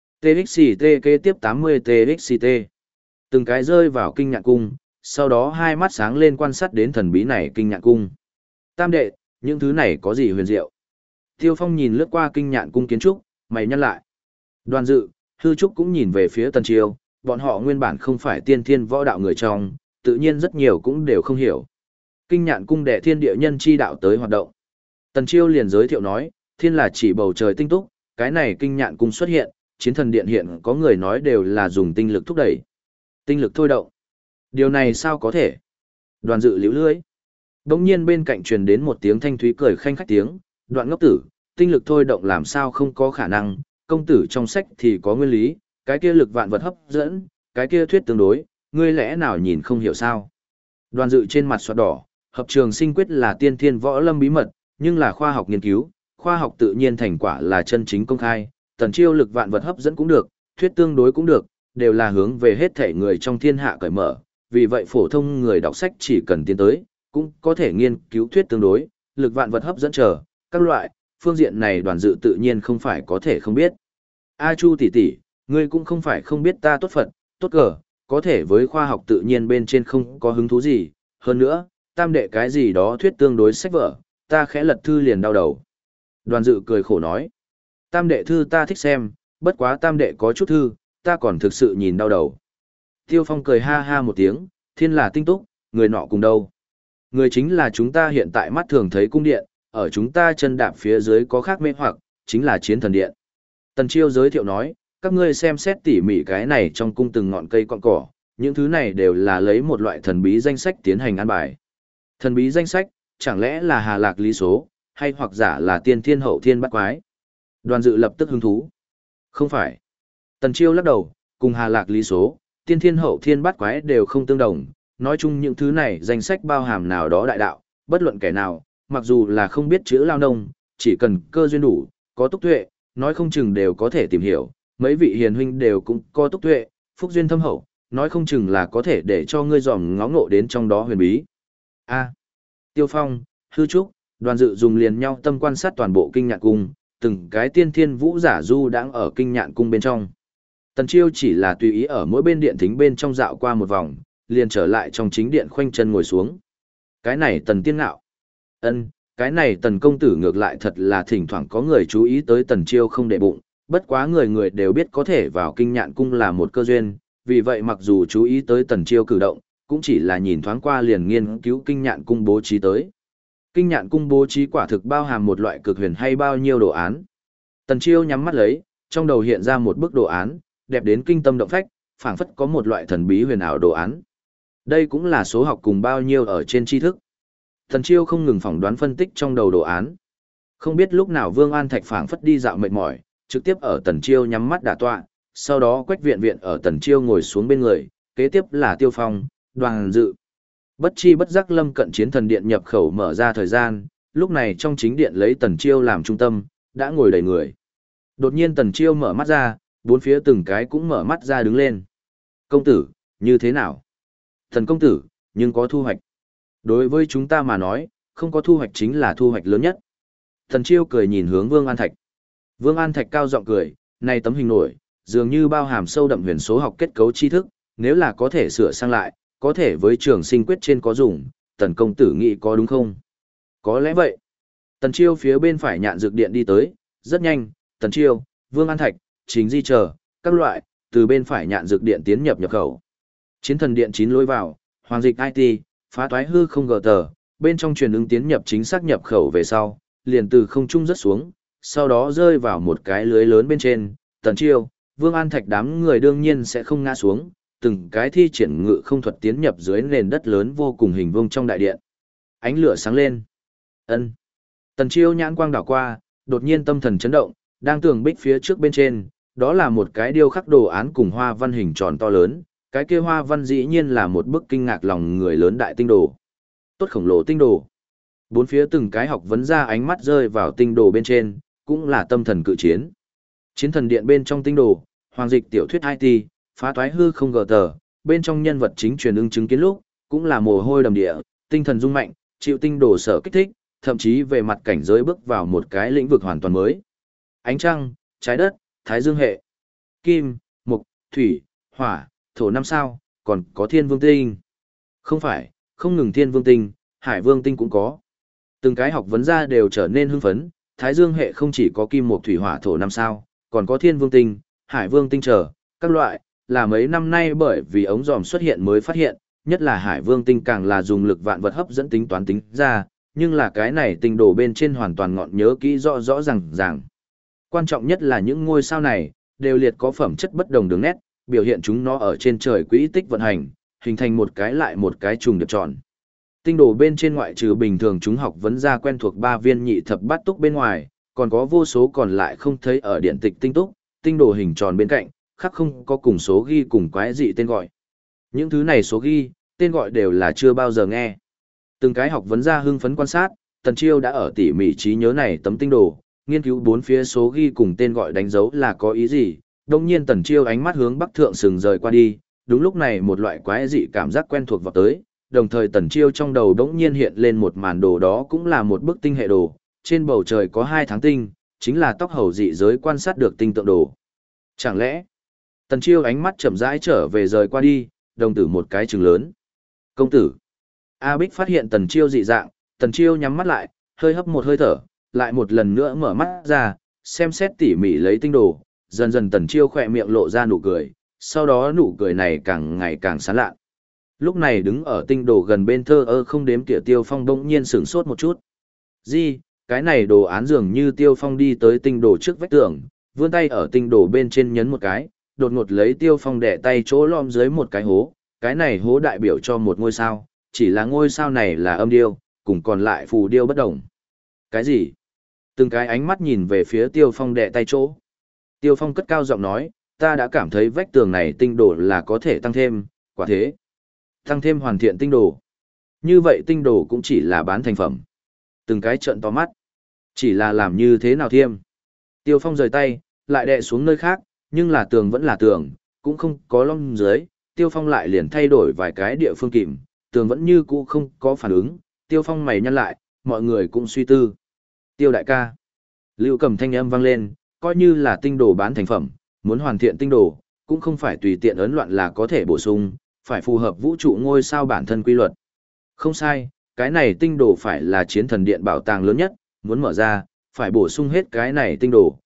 TXT kế tiếp 80 TXT. Từng cái rơi vào Kinh Nhạn cung, sau đó hai mắt sáng lên quan sát đến thần bí này Kinh Nhạn cung. Tam đệ, những thứ này có gì huyền diệu? Tiêu Phong nhìn lướt qua Kinh Nhạn cung kiến trúc, mày nhăn lại. Đoàn Dự, Hư Trúc cũng nhìn về phía Tần Chiêu, bọn họ nguyên bản không phải tiên thiên võ đạo người trong, tự nhiên rất nhiều cũng đều không hiểu. Kinh Nhạn cung đệ thiên địa nhân chi đạo tới hoạt động. Tần Chiêu liền giới thiệu nói, thiên là chỉ bầu trời tinh túc, cái này Kinh Nhạn cung xuất hiện, Chiến Thần Điện hiện có người nói đều là dùng tinh lực thúc đẩy. Tinh lực thôi động. Điều này sao có thể? Đoàn Dự liễu lưỡi. Đống nhiên bên cạnh truyền đến một tiếng thanh thúy cười khanh khách tiếng, Đoạn ngốc tử, tinh lực thôi động làm sao không có khả năng, công tử trong sách thì có nguyên lý, cái kia lực vạn vật hấp dẫn, cái kia thuyết tương đối, ngươi lẽ nào nhìn không hiểu sao? Đoàn Dự trên mặt xoát đỏ, hợp trường sinh quyết là tiên thiên võ lâm bí mật, nhưng là khoa học nghiên cứu, khoa học tự nhiên thành quả là chân chính công khai, Tần Chiêu lực vạn vật hấp dẫn cũng được, thuyết tương đối cũng được, đều là hướng về hết thể người trong thiên hạ cởi mở, vì vậy phổ thông người đọc sách chỉ cần tiến tới, cũng có thể nghiên cứu thuyết tương đối, lực vạn vật hấp dẫn chờ, các loại, phương diện này Đoàn Dự tự nhiên không phải có thể không biết. A Chu tỷ tỷ, ngươi cũng không phải không biết ta tốt Phật, tốt cờ, có thể với khoa học tự nhiên bên trên không có hứng thú gì, hơn nữa, tam đệ cái gì đó thuyết tương đối sách vở, ta khẽ lật thư liền đau đầu. Đoàn Dự cười khổ nói, tam đệ thư ta thích xem, bất quá tam đệ có chút thư, ta còn thực sự nhìn đau đầu. Tiêu Phong cười ha ha một tiếng, thiên là tinh túc, người nọ cùng đâu. Người chính là chúng ta hiện tại mắt thường thấy cung điện, ở chúng ta chân đạp phía dưới có khác mê hoặc, chính là Chiến Thần Điện. Tần Chiêu giới thiệu nói, các ngươi xem xét tỉ mỉ cái này trong cung từng ngọn cây cọn cỏ, những thứ này đều là lấy một loại thần bí danh sách tiến hành an bài. Thần bí danh sách, chẳng lẽ là Hà Lạc lý số, hay hoặc giả là tiên thiên hậu thiên bắt quái? Đoàn Dự lập tức hứng thú. Không phải. Tần Chiêu lắc đầu, cùng Hà Lạc lý số, tiên thiên hậu thiên bắt quái đều không tương đồng, nói chung những thứ này danh sách bao hàm nào đó đại đạo, bất luận kẻ nào, mặc dù là không biết chữ lao nông, chỉ cần cơ duyên đủ, có túc tuệ, nói không chừng đều có thể tìm hiểu, mấy vị hiền huynh đều cũng có túc tuệ, phúc duyên thâm hậu, nói không chừng là có thể để cho ngươi dòm ngó ngộ đến trong đó huyền bí. A. Tiêu Phong, Hư Trúc, Đoàn Dự dùng liền nhau tâm quan sát toàn bộ kinh nhạn cung, từng cái tiên thiên vũ giả du đang ở kinh nhạn cung bên trong. Tần Chiêu chỉ là tùy ý ở mỗi bên điện thính bên trong dạo qua một vòng, liền trở lại trong chính điện khoanh chân ngồi xuống. Cái này Tần Tiên Ngạo. Cái này Tần công tử ngược lại thật là thỉnh thoảng có người chú ý tới Tần Chiêu không để bụng, bất quá người người đều biết có thể vào kinh nhạn cung là một cơ duyên, vì vậy mặc dù chú ý tới Tần Chiêu cử động, cũng chỉ là nhìn thoáng qua liền nghiên cứu kinh nhạn cung bố trí tới. Kinh nhạn cung bố trí quả thực bao hàm một loại cực huyền hay bao nhiêu đồ án. Tần Chiêu nhắm mắt lấy, trong đầu hiện ra một bức đồ án, đẹp đến kinh tâm động phách, phảng phất có một loại thần bí huyền ảo đồ án. Đây cũng là số học cùng bao nhiêu ở trên tri thức. Tần Chiêu không ngừng phỏng đoán phân tích trong đầu đồ án. Không biết lúc nào Vương An Thạch phảng phất đi dạo mệt mỏi, trực tiếp ở Tần Chiêu nhắm mắt đả tọa, sau đó Quách Viện Viện ở Tần Chiêu ngồi xuống bên người, kế tiếp là Tiêu Phong, Đoàn Dự. Bất chi bất giác Lâm Cận Chiến thần điện nhập khẩu mở ra thời gian, lúc này trong chính điện lấy Tần Chiêu làm trung tâm, đã ngồi đầy người. Đột nhiên Tần Chiêu mở mắt ra, bốn phía từng cái cũng mở mắt ra đứng lên. Công tử, như thế nào? Thần công tử, nhưng có thu hoạch. Đối với chúng ta mà nói, không có thu hoạch chính là thu hoạch lớn nhất. Tần Chiêu cười nhìn hướng Vương An Thạch. Vương An Thạch cao giọng cười, này tấm hình nổi, dường như bao hàm sâu đậm huyền số học kết cấu tri thức, nếu là có thể sửa sang lại, có thể với trường sinh quyết trên có dùng, Tần công tử nghĩ có đúng không? Có lẽ vậy. Tần Chiêu phía bên phải nhạn dược điện đi tới, rất nhanh, Tần Chiêu, Vương An Thạch, Chính Di chờ, các loại, từ bên phải nhạn dược điện tiến nhập khẩu. Chiến thần điện 9 lối vào, Hoàng dịch IT, phá toái hư không gờ tờ, bên trong truyền ứng tiến nhập chính xác nhập khẩu về sau, liền từ không trung rớt xuống, sau đó rơi vào một cái lưới lớn bên trên, Tần Chiêu, Vương An Thạch đám người đương nhiên sẽ không ngã xuống, từng cái thi triển ngự không thuật tiến nhập dưới nền đất lớn vô cùng hình vuông trong đại điện. Ánh lửa sáng lên. Tần Chiêu nhãn quang đảo qua, đột nhiên tâm thần chấn động, đang tường bích phía trước bên trên, đó là một cái điêu khắc đồ án cùng hoa văn hình tròn to lớn, cái kia hoa văn dĩ nhiên là một bức kinh ngạc lòng người lớn đại tinh đồ. Tốt khổng lồ tinh đồ. Bốn phía từng cái học vấn ra ánh mắt rơi vào tinh đồ bên trên, cũng là tâm thần cự chiến. Chiến thần điện bên trong tinh đồ, Hoàng dịch tiểu thuyết IT, phá toái hư không gờ tờ, bên trong nhân vật chính truyền ưng chứng kiến lúc, cũng là mồ hôi đầm địa, tinh thần rung mạnh, chịu tinh đồ sở kích thích, thậm chí về mặt cảnh giới bước vào một cái lĩnh vực hoàn toàn mới. Ánh trăng, trái đất, thái dương hệ, kim, mộc, thủy, hỏa, thổ 5 sao, còn có thiên vương tinh. Không phải, không ngừng thiên vương tinh, hải vương tinh cũng có. Từng cái học vấn gia đều trở nên hưng phấn, thái dương hệ không chỉ có kim mộc thủy hỏa thổ 5 sao, còn có thiên vương tinh, hải vương tinh trở, các loại, là mấy năm nay bởi vì ống dòm xuất hiện mới phát hiện, nhất là hải vương tinh càng là dùng lực vạn vật hấp dẫn tính toán tính ra, nhưng là cái này tinh đồ bên trên hoàn toàn ngọn nhớ kỹ rõ rõ ràng. Quan trọng nhất là những ngôi sao này, đều liệt có phẩm chất bất đồng đường nét, biểu hiện chúng nó ở trên trời quỹ tích vận hành, hình thành một cái lại một cái trùng điệp tròn. Tinh đồ bên trên ngoại trừ bình thường chúng học vấn ra quen thuộc 3 viên nhị thập bát túc bên ngoài, còn có vô số còn lại không thấy ở điện tịch tinh túc, tinh đồ hình tròn bên cạnh, khác không có cùng số ghi cùng quái dị tên gọi. Những thứ này số ghi, tên gọi đều là chưa bao giờ nghe. Từng cái học vấn ra hưng phấn quan sát, Tần Chiêu đã ở tỉ mỉ trí nhớ này tấm tinh đồ, nghiên cứu 4 phía số ghi cùng tên gọi đánh dấu là có ý gì. Đồng nhiên Tần Chiêu ánh mắt hướng bắc thượng sừng rời qua đi, đúng lúc này một loại quái dị cảm giác quen thuộc vào tới, đồng thời Tần Chiêu trong đầu đống nhiên hiện lên một màn đồ, đó cũng là một bức tinh hệ đồ, trên bầu trời có 2 tháng tinh, chính là tóc hầu dị giới quan sát được tinh tượng đồ. Chẳng lẽ, Tần Chiêu ánh mắt chậm rãi trở về rời qua đi, đồng tử một cái trừng lớn. Công tử. A Bích phát hiện Tần Chiêu dị dạng, Tần Chiêu nhắm mắt lại, hơi hấp một hơi thở, lại một lần nữa mở mắt ra, xem xét tỉ mỉ lấy tinh đồ, dần dần Tần Chiêu khỏe miệng lộ ra nụ cười, sau đó nụ cười này càng ngày càng sán lạ. Lúc này đứng ở tinh đồ gần bên thơ ơ không đếm tỉa Tiêu Phong bỗng nhiên sửng sốt một chút. Gì, cái này đồ án dường như Tiêu Phong đi tới tinh đồ trước vách tường, vươn tay ở tinh đồ bên trên nhấn một cái, đột ngột lấy Tiêu Phong đẻ tay chỗ lõm dưới một cái hố, cái này hố đại biểu cho một ngôi sao, chỉ là ngôi sao này là âm điêu, cùng còn lại phù điêu bất đồng. Cái gì? Từng cái ánh mắt nhìn về phía Tiêu Phong đẻ tay chỗ. Tiêu Phong cất cao giọng nói, ta đã cảm thấy vách tường này tinh đồ là có thể tăng thêm, quả thế. Tăng thêm hoàn thiện tinh đồ. Như vậy tinh đồ cũng chỉ là bán thành phẩm. Từng cái trợn to mắt. Chỉ là làm như thế nào thiêm. Tiêu Phong rời tay, lại đè xuống nơi khác, nhưng là tường vẫn là tường, cũng không có lõm dưới. Tiêu Phong lại liền thay đổi vài cái địa phương kìm, tường vẫn như cũ không có phản ứng. Tiêu Phong mày nhăn lại, mọi người cũng suy tư. Tiêu đại ca. Lưu Cầm thanh âm vang lên, coi như là tinh đồ bán thành phẩm, muốn hoàn thiện tinh đồ, cũng không phải tùy tiện ấn loạn là có thể bổ sung, phải phù hợp vũ trụ ngôi sao bản thân quy luật. Không sai, cái này tinh đồ phải là chiến thần điện bảo tàng lớn nhất, muốn mở ra, phải bổ sung hết cái này tinh đồ,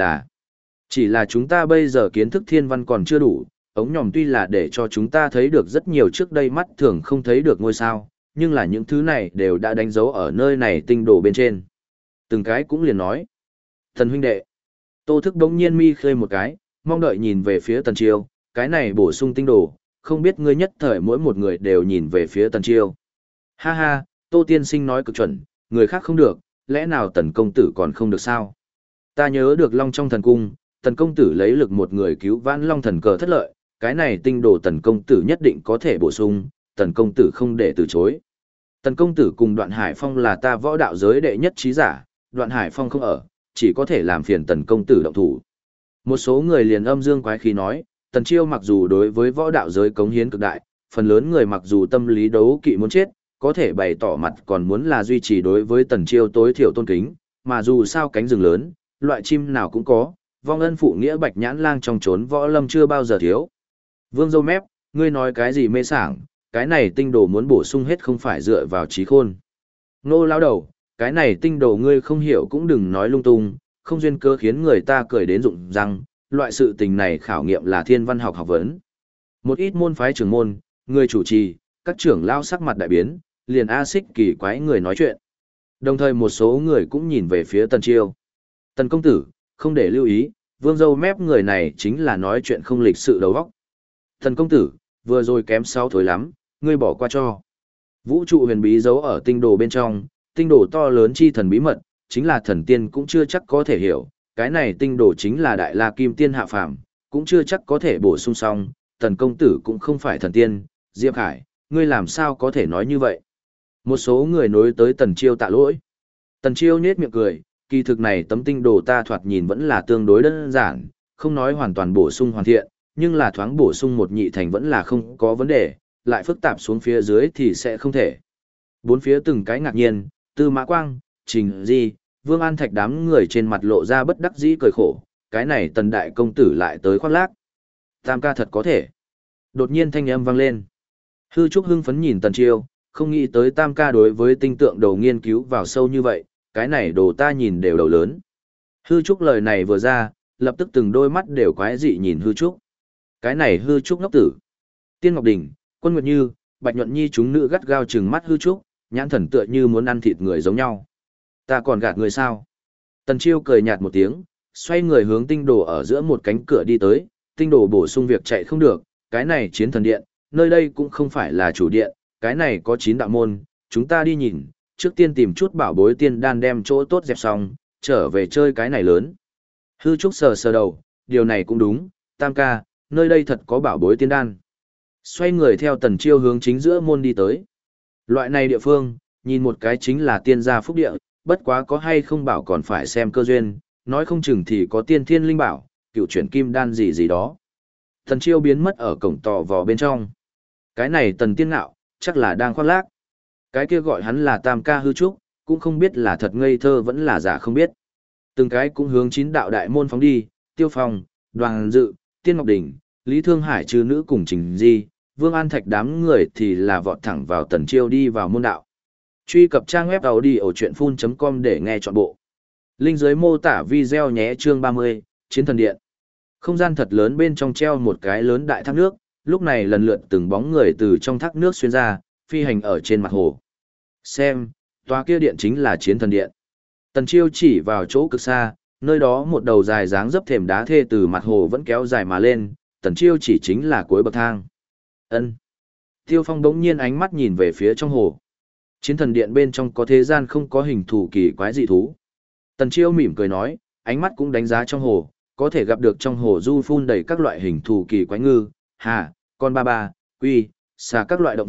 chỉ là chúng ta bây giờ kiến thức thiên văn còn chưa đủ, ống nhòm tuy là để cho chúng ta thấy được rất nhiều trước đây mắt thường không thấy được ngôi sao, nhưng là những thứ này đều đã đánh dấu ở nơi này tinh đồ bên trên. Từng cái cũng liền nói. Thần huynh đệ. Tô Thức đống nhiên mi khơi một cái, mong đợi nhìn về phía Tần Chiêu, cái này bổ sung tinh đồ, không biết ngươi nhất thời mỗi một người đều nhìn về phía Tần Chiêu. Ha ha, Tô Tiên Sinh nói cực chuẩn, người khác không được, lẽ nào Tần công tử còn không được sao? Ta nhớ được Long trong thần cung, Tần công tử lấy lực một người cứu vãn Long thần cờ thất lợi, cái này tinh đồ Tần công tử nhất định có thể bổ sung, Tần công tử không để từ chối. Tần công tử cùng Đoạn Hải Phong là ta võ đạo giới đệ nhất trí giả, Đoạn Hải Phong không ở, chỉ có thể làm phiền Tần công tử động thủ. Một số người liền âm dương quái khí nói, Tần Chiêu mặc dù đối với võ đạo giới cống hiến cực đại, phần lớn người mặc dù tâm lý đấu kỵ muốn chết, có thể bày tỏ mặt còn muốn là duy trì đối với Tần Chiêu tối thiểu tôn kính, mà dù sao cánh rừng lớn, loại chim nào cũng có, vong ân phụ nghĩa bạch nhãn lang trong trốn võ lâm chưa bao giờ thiếu. Vương Dâu Mép, ngươi nói cái gì mê sảng, cái này tinh đồ muốn bổ sung hết không phải dựa vào trí khôn. Nô lão đầu, cái này tinh đồ ngươi không hiểu cũng đừng nói lung tung, không duyên cơ khiến người ta cười đến rụng răng, loại sự tình này khảo nghiệm là thiên văn học học vấn. Một ít môn phái trưởng môn, người chủ trì, các trưởng lao sắc mặt đại biến, liền A Xích kỳ quái người nói chuyện. Đồng thời một số người cũng nhìn về phía Tần Chiêu. Tần công tử, không để lưu ý, Vương Dâu Mép người này chính là nói chuyện không lịch sự đầu óc. Tần công tử, vừa rồi kém 6 thối lắm, ngươi bỏ qua cho. Vũ trụ huyền bí giấu ở tinh đồ bên trong, tinh đồ to lớn chi thần bí mật, chính là thần tiên cũng chưa chắc có thể hiểu, cái này tinh đồ chính là đại la kim tiên hạ phàm, cũng chưa chắc có thể bổ sung xong, Tần công tử cũng không phải thần tiên, Diệp Khải, ngươi làm sao có thể nói như vậy? Một số người nối tới Tần Chiêu tạ lỗi. Tần Chiêu nhếch miệng cười, kỳ thực này tấm tinh đồ ta thoạt nhìn vẫn là tương đối đơn giản, không nói hoàn toàn bổ sung hoàn thiện, nhưng là thoáng bổ sung một nhị thành vẫn là không có vấn đề, lại phức tạp xuống phía dưới thì sẽ không thể. Bốn phía từng cái ngạc nhiên, Tư Mã Quang, Trình Di, Vương An Thạch đám người trên mặt lộ ra bất đắc dĩ cười khổ, cái này Tần đại công tử lại tới khoác lác. Tam ca thật có thể. Đột nhiên thanh âm vang lên. Hư Trúc hưng phấn nhìn Tần Chiêu, không nghĩ tới Tam ca đối với tinh tượng đồ nghiên cứu vào sâu như vậy, cái này đồ ta nhìn đều đầu lớn. Hư Trúc lời này vừa ra, lập tức từng đôi mắt đều quái dị nhìn Hư Trúc. Cái này Hư Trúc ngốc tử. Tiên Ngọc Đình, Quân Nguyệt Như, Bạch Nhuận Nhi chúng nữ gắt gao trừng mắt Hư Trúc, nhãn thần tựa như muốn ăn thịt người giống nhau. Ta còn gạt người sao? Tần Chiêu cười nhạt một tiếng, xoay người hướng tinh đồ ở giữa một cánh cửa đi tới, tinh đồ bổ sung việc chạy không được, cái này chiến thần điện, nơi đây cũng không phải là chủ điện, cái này có 9 đạo môn, chúng ta đi nhìn, trước tiên tìm chút bảo bối tiên đan đem chỗ tốt dẹp xong, trở về chơi cái này lớn. Hư Trúc sờ sờ đầu, điều này cũng đúng, Tam ca, nơi đây thật có bảo bối tiên đan. Xoay người theo Tần Chiêu hướng chính giữa môn đi tới. Loại này địa phương, nhìn một cái chính là tiên gia phúc địa, bất quá có hay không bảo còn phải xem cơ duyên, nói không chừng thì có tiên thiên linh bảo, cựu chuyển kim đan gì gì đó. Tần Chiêu biến mất ở cổng tò vò bên trong. Cái này Tần Tiên Ngạo, chắc là đang khoác lác. Cái kia gọi hắn là Tam ca Hư Trúc, cũng không biết là thật ngây thơ vẫn là giả không biết. Từng cái cũng hướng 9 đạo đại môn phóng đi, Tiêu Phong, Đoàn Dự, Tiên Ngọc Đình, Lý Thương Hải trừ nữ cùng Trình Di, Vương An Thạch đám người thì là vọt thẳng vào Tần Chiêu đi vào môn đạo. Truy cập trang web audiochuyenphun.com để nghe trọn bộ. Link dưới mô tả video nhé. Chương 30, Chiến thần điện. Không gian thật lớn bên trong treo một cái lớn đại thác nước, lúc này lần lượt từng bóng người từ trong thác nước xuyên ra, phi hành ở trên mặt hồ. Xem, tòa kia điện chính là Chiến thần điện. Tần Chiêu chỉ vào chỗ cực xa, nơi đó một đầu dài dáng dấp thềm đá thê từ mặt hồ vẫn kéo dài mà lên, Tần Chiêu chỉ chính là cuối bậc thang. Ân. Tiêu Phong bỗng nhiên ánh mắt nhìn về phía trong hồ. Chiến thần điện bên trong có thế gian không có hình thù kỳ quái dị thú. Tần Chiêu mỉm cười nói, ánh mắt cũng đánh giá trong hồ, có thể gặp được trong hồ du phun đầy các loại hình thù kỳ quái ngư, hà, con ba ba, quy, xà các loại động vật,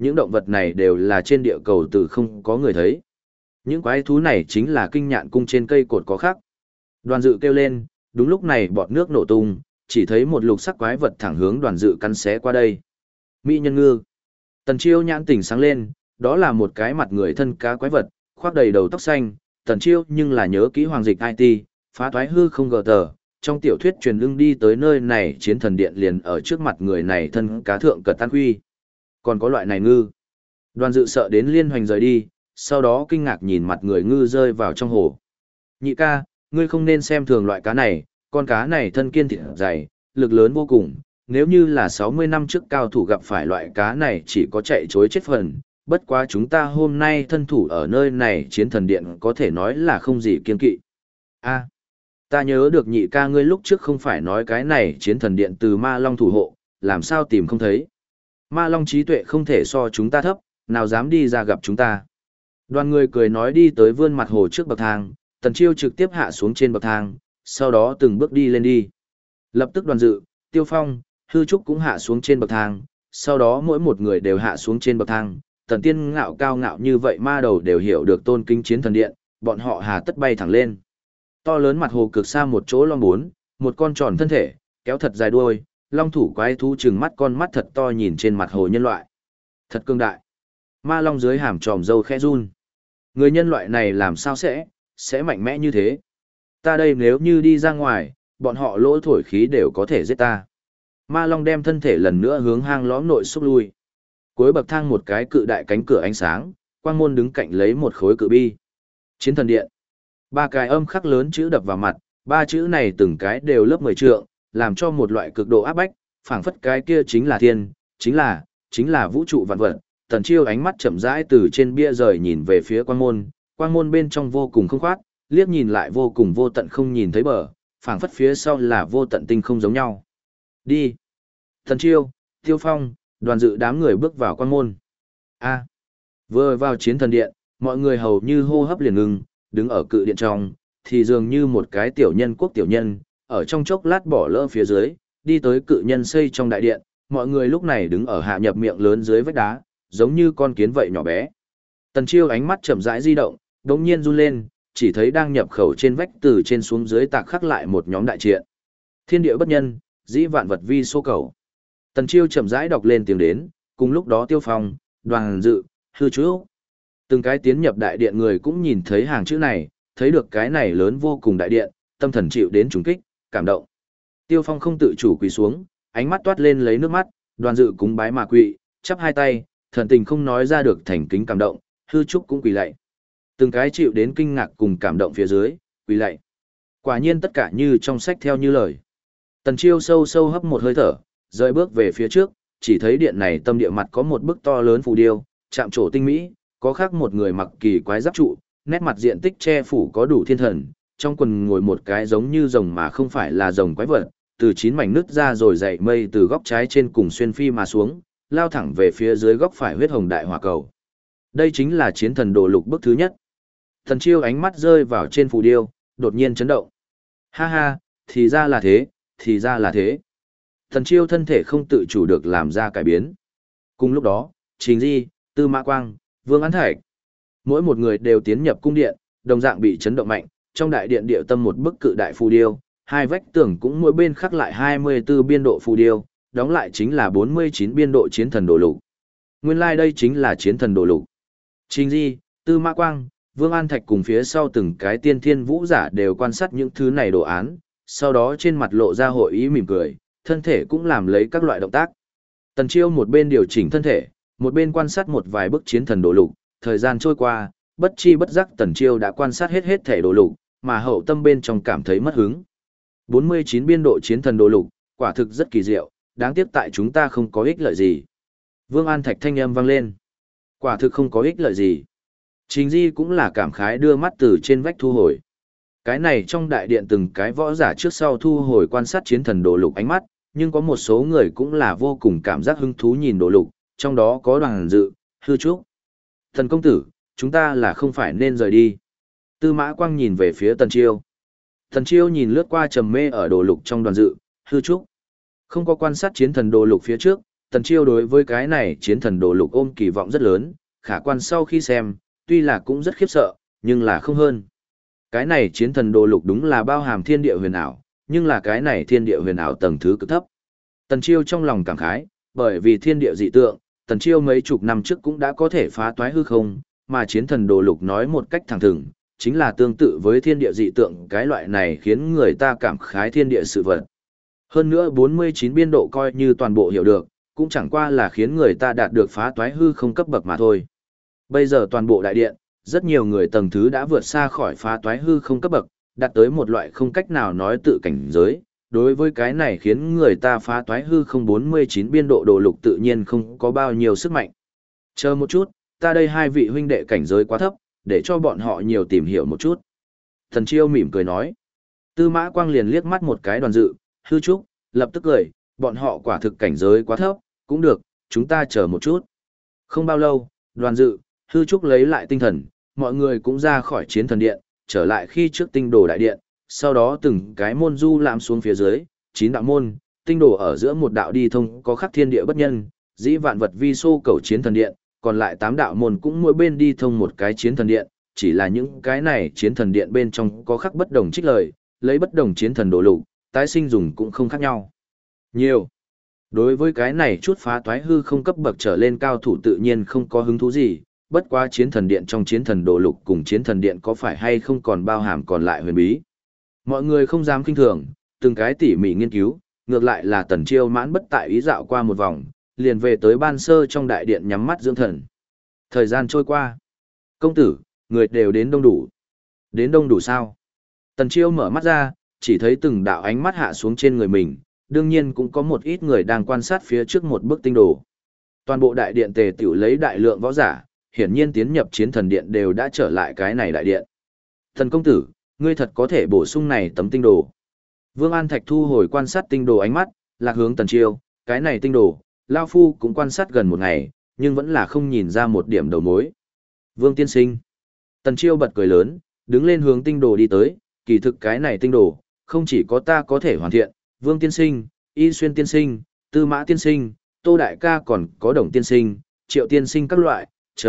những động vật này đều là trên địa cầu từ không có người thấy. Những quái thú này chính là kinh nhạn cung trên cây cột có khắc. Đoàn dự kêu lên, đúng lúc này bọt nước nổ tung, chỉ thấy một lục sắc quái vật thẳng hướng đoàn dự cắn xé qua đây. Mỹ nhân ngư. Tần Chiêu nhãn tỉnh sáng lên, đó là một cái mặt người thân cá quái vật, khoác đầy đầu tóc xanh. Tần Chiêu nhưng là nhớ kỹ hoàng dịch IT, phá thoái hư không gờ tờ. Trong tiểu thuyết truyền ưng đi tới nơi này chiến thần điện liền ở trước mặt người này thân cá thượng cật tan huy. Còn có loại này ngư. Đoàn dự sợ đến liên hoành rời đi, sau đó kinh ngạc nhìn mặt người ngư rơi vào trong hồ. Nhị ca, ngươi không nên xem thường loại cá này, con cá này thân kiên thịt dày, lực lớn vô cùng. Nếu như là 60 năm trước cao thủ gặp phải loại cá này chỉ có chạy chối chết phần, bất quá chúng ta hôm nay thân thủ ở nơi này chiến thần điện có thể nói là không gì kiên kỵ. A, ta nhớ được nhị ca ngươi lúc trước không phải nói cái này chiến thần điện từ ma long thủ hộ, làm sao tìm không thấy. Ma long trí tuệ không thể so chúng ta thấp, nào dám đi ra gặp chúng ta. Đoàn người cười nói đi tới vươn mặt hồ trước bậc thang, Tần Chiêu trực tiếp hạ xuống trên bậc thang, sau đó từng bước đi lên đi. Lập tức Đoàn dự, Tiêu Phong, Hư Trúc cũng hạ xuống trên bậc thang, sau đó mỗi một người đều hạ xuống trên bậc thang. Tần Tiên ngạo cao ngạo như vậy ma đầu đều hiểu được tôn kính chiến thần điện, bọn họ hà tất bay thẳng lên. To lớn mặt hồ cực xa một chỗ long bốn, một con tròn thân thể, kéo thật dài đuôi, long thủ quái thú trừng mắt con mắt thật to nhìn trên mặt hồ nhân loại. Thật cương đại. Ma long dưới hàm tròm râu khẽ run. Người nhân loại này làm sao sẽ mạnh mẽ như thế? Ta đây nếu như đi ra ngoài, bọn họ lỗ thổi khí đều có thể giết ta. Ma long đem thân thể lần nữa hướng hang lõm nội xúc lui. Cuối bậc thang một cái cự đại cánh cửa ánh sáng, quang môn đứng cạnh lấy một khối cự bi. Chiến thần điện. Ba cái âm khắc lớn chữ đập vào mặt, ba chữ này từng cái đều lớp 10 trượng, làm cho một loại cực độ áp bách, phảng phất cái kia chính là thiên, chính là vũ trụ vạn vật. Tần Chiêu ánh mắt chậm rãi từ trên bia rời nhìn về phía quang môn bên trong vô cùng không khoát, liếc nhìn lại vô cùng vô tận không nhìn thấy bờ, phảng phất phía sau là vô tận tinh không giống nhau. Đi. Tần Chiêu, Tiêu Phong, Đoàn dự đám người bước vào quang môn. A. Vừa vào chiến thần điện, mọi người hầu như hô hấp liền ngừng, đứng ở cự điện trong, thì dường như một cái tiểu nhân quốc tiểu nhân, ở trong chốc lát bỏ lỡ phía dưới, đi tới cự nhân xây trong đại điện, mọi người lúc này đứng ở hạ nhập miệng lớn dưới vách đá, giống như con kiến vậy nhỏ bé. Tần Chiêu ánh mắt chậm rãi di động, đống nhiên run lên, chỉ thấy đang nhập khẩu trên vách từ trên xuống dưới tạc khắc lại một nhóm đại triện. Thiên địa bất nhân, dĩ vạn vật vi số cầu. Tần Chiêu chậm rãi đọc lên tiếng đến, cùng lúc đó Tiêu Phong, Đoàn dự, Hư Trúc. Từng cái tiến nhập đại điện người cũng nhìn thấy hàng chữ này, thấy được cái này lớn vô cùng đại điện, tâm thần chịu đến trùng kích, cảm động. Tiêu Phong không tự chủ quỳ xuống, ánh mắt toát lên lấy nước mắt, Đoàn dự cúng bái mà quỳ, chắp hai tay, thần tình không nói ra được thành kính cảm động, Hư Trúc cũng quỳ lạy. Từng cái chịu đến kinh ngạc cùng cảm động phía dưới, quỳ lạy. Quả nhiên tất cả như trong sách theo như lời. Tần Chiêu sâu sâu hấp một hơi thở, rời bước về phía trước, chỉ thấy điện này tâm địa mặt có một bức to lớn phù điêu, chạm trổ tinh mỹ, có khác một người mặc kỳ quái giáp trụ, nét mặt diện tích che phủ có đủ thiên thần, trong quần ngồi một cái giống như rồng mà không phải là rồng quái vật, từ 9 mảnh nứt ra rồi dậy mây từ góc trái trên cùng xuyên phi mà xuống, lao thẳng về phía dưới góc phải huyết hồng đại hỏa cầu. Đây chính là chiến thần đồ lục bức thứ nhất. Thần Chiêu ánh mắt rơi vào trên phù điêu, đột nhiên chấn động. Ha ha, thì ra là thế, thì ra là thế. Thần Chiêu thân thể không tự chủ được làm ra cải biến. Cùng lúc đó, Trình Di, Tư Mã Quang, Vương An Thạch, mỗi một người đều tiến nhập cung điện, đồng dạng bị chấn động mạnh, trong đại điện địa tâm một bức cự đại phù điêu, hai vách tường cũng mỗi bên khắc lại 24 biên độ phù điêu, đóng lại chính là 49 biên độ chiến thần đồ lục. Nguyên lai đây chính là chiến thần đồ lục. Trình Di, Tư Mã Quang, Vương An Thạch cùng phía sau từng cái tiên thiên vũ giả đều quan sát những thứ này đồ án, sau đó trên mặt lộ ra hội ý mỉm cười, thân thể cũng làm lấy các loại động tác. Tần Chiêu một bên điều chỉnh thân thể, một bên quan sát một vài bức chiến thần đồ lục, thời gian trôi qua, bất chi bất giác Tần Chiêu đã quan sát hết thể đồ lục, mà hậu tâm bên trong cảm thấy mất hứng. 49 biên độ chiến thần đồ lục, quả thực rất kỳ diệu, đáng tiếc tại chúng ta không có ích lợi gì. Vương An Thạch thanh âm vang lên. Quả thực không có ích lợi gì. Trình Di cũng là cảm khái đưa mắt từ trên vách thu hồi. Cái này trong đại điện từng cái võ giả trước sau thu hồi quan sát chiến thần đồ lục ánh mắt, nhưng có một số người cũng là vô cùng cảm giác hứng thú nhìn đồ lục, trong đó có Đoàn dự, Hư Trúc. Thần công tử, chúng ta là không phải nên rời đi. Tư Mã Quang nhìn về phía Tần Chiêu. Tần Chiêu nhìn lướt qua trầm mê ở đồ lục trong Đoàn dự, Hư Trúc. Không có quan sát chiến thần đồ lục phía trước, Tần Chiêu đối với cái này chiến thần đồ lục ôm kỳ vọng rất lớn, khả quan sau khi xem, tuy là cũng rất khiếp sợ, nhưng là không hơn. Cái này chiến thần đồ lục đúng là bao hàm thiên địa huyền ảo, nhưng là cái này thiên địa huyền ảo tầng thứ cực thấp. Tần Chiêu trong lòng cảm khái, bởi vì thiên địa dị tượng, Tần Chiêu mấy chục năm trước cũng đã có thể phá toái hư không, mà chiến thần đồ lục nói một cách thẳng thừng, chính là tương tự với thiên địa dị tượng, cái loại này khiến người ta cảm khái thiên địa sự vật. Hơn nữa 49 biên độ coi như toàn bộ hiểu được, cũng chẳng qua là khiến người ta đạt được phá toái hư không cấp bậc mà thôi. Bây giờ toàn bộ đại điện, rất nhiều người tầng thứ đã vượt xa khỏi phá toái hư không cấp bậc, đạt tới một loại không cách nào nói tự cảnh giới. Đối với cái này khiến người ta phá toái hư không 49 biên độ đồ lục tự nhiên không có bao nhiêu sức mạnh. Chờ một chút, ta đây hai vị huynh đệ cảnh giới quá thấp, để cho bọn họ nhiều tìm hiểu một chút. Thần Chiêu mỉm cười nói. Tư Mã Quang liền liếc mắt một cái Đoàn Dự, Hư Trúc, lập tức cười, bọn họ quả thực cảnh giới quá thấp, cũng được, chúng ta chờ một chút. Không bao lâu, Đoàn Dự, Hư Trúc lấy lại tinh thần, mọi người cũng ra khỏi chiến thần điện, trở lại khi trước tinh đồ đại điện, sau đó từng cái môn du lãm xuống phía dưới, 9 đạo môn, tinh đồ ở giữa một đạo đi thông có khắc thiên địa bất nhân, dĩ vạn vật vi xô cầu chiến thần điện, còn lại 8 đạo môn cũng mỗi bên đi thông một cái chiến thần điện, chỉ là những cái này chiến thần điện bên trong có khắc bất đồng trích lời, lấy bất đồng chiến thần đồ lục, tái sinh dùng cũng không khác nhau. Nhiều. Đối với cái này chút phá toái hư không cấp bậc trở lên cao thủ tự nhiên không có hứng thú gì, bất quá chiến thần điện trong chiến thần đồ lục cùng chiến thần điện có phải hay không còn bao hàm còn lại huyền bí. Mọi người không dám kinh thường, từng cái tỉ mỉ nghiên cứu, ngược lại là Tần Chiêu mãn bất tại ý dạo qua một vòng, liền về tới ban sơ trong đại điện nhắm mắt dưỡng thần. Thời gian trôi qua. Công tử, người đều đến đông đủ. Đến đông đủ sao? Tần Chiêu mở mắt ra, chỉ thấy từng đạo ánh mắt hạ xuống trên người mình, đương nhiên cũng có một ít người đang quan sát phía trước một bức tinh đồ. Toàn bộ đại điện tề tiểu lấy đại lượng võ giả, hiển nhiên tiến nhập chiến thần điện đều đã trở lại cái này đại điện. Thần công tử, ngươi thật có thể bổ sung này tấm tinh đồ. Vương An Thạch thu hồi quan sát tinh đồ ánh mắt, lạc hướng Tần Chiêu, cái này tinh đồ, Lao Phu cũng quan sát gần một ngày, nhưng vẫn là không nhìn ra một điểm đầu mối. Vương tiên sinh. Tần Chiêu bật cười lớn, đứng lên hướng tinh đồ đi tới, kỳ thực cái này tinh đồ, không chỉ có ta có thể hoàn thiện, Vương tiên sinh, Y Xuyên tiên sinh, Tư Mã tiên sinh, Tô Đại ca còn có Đồng tiên sinh, Triệu tiên sinh các loại,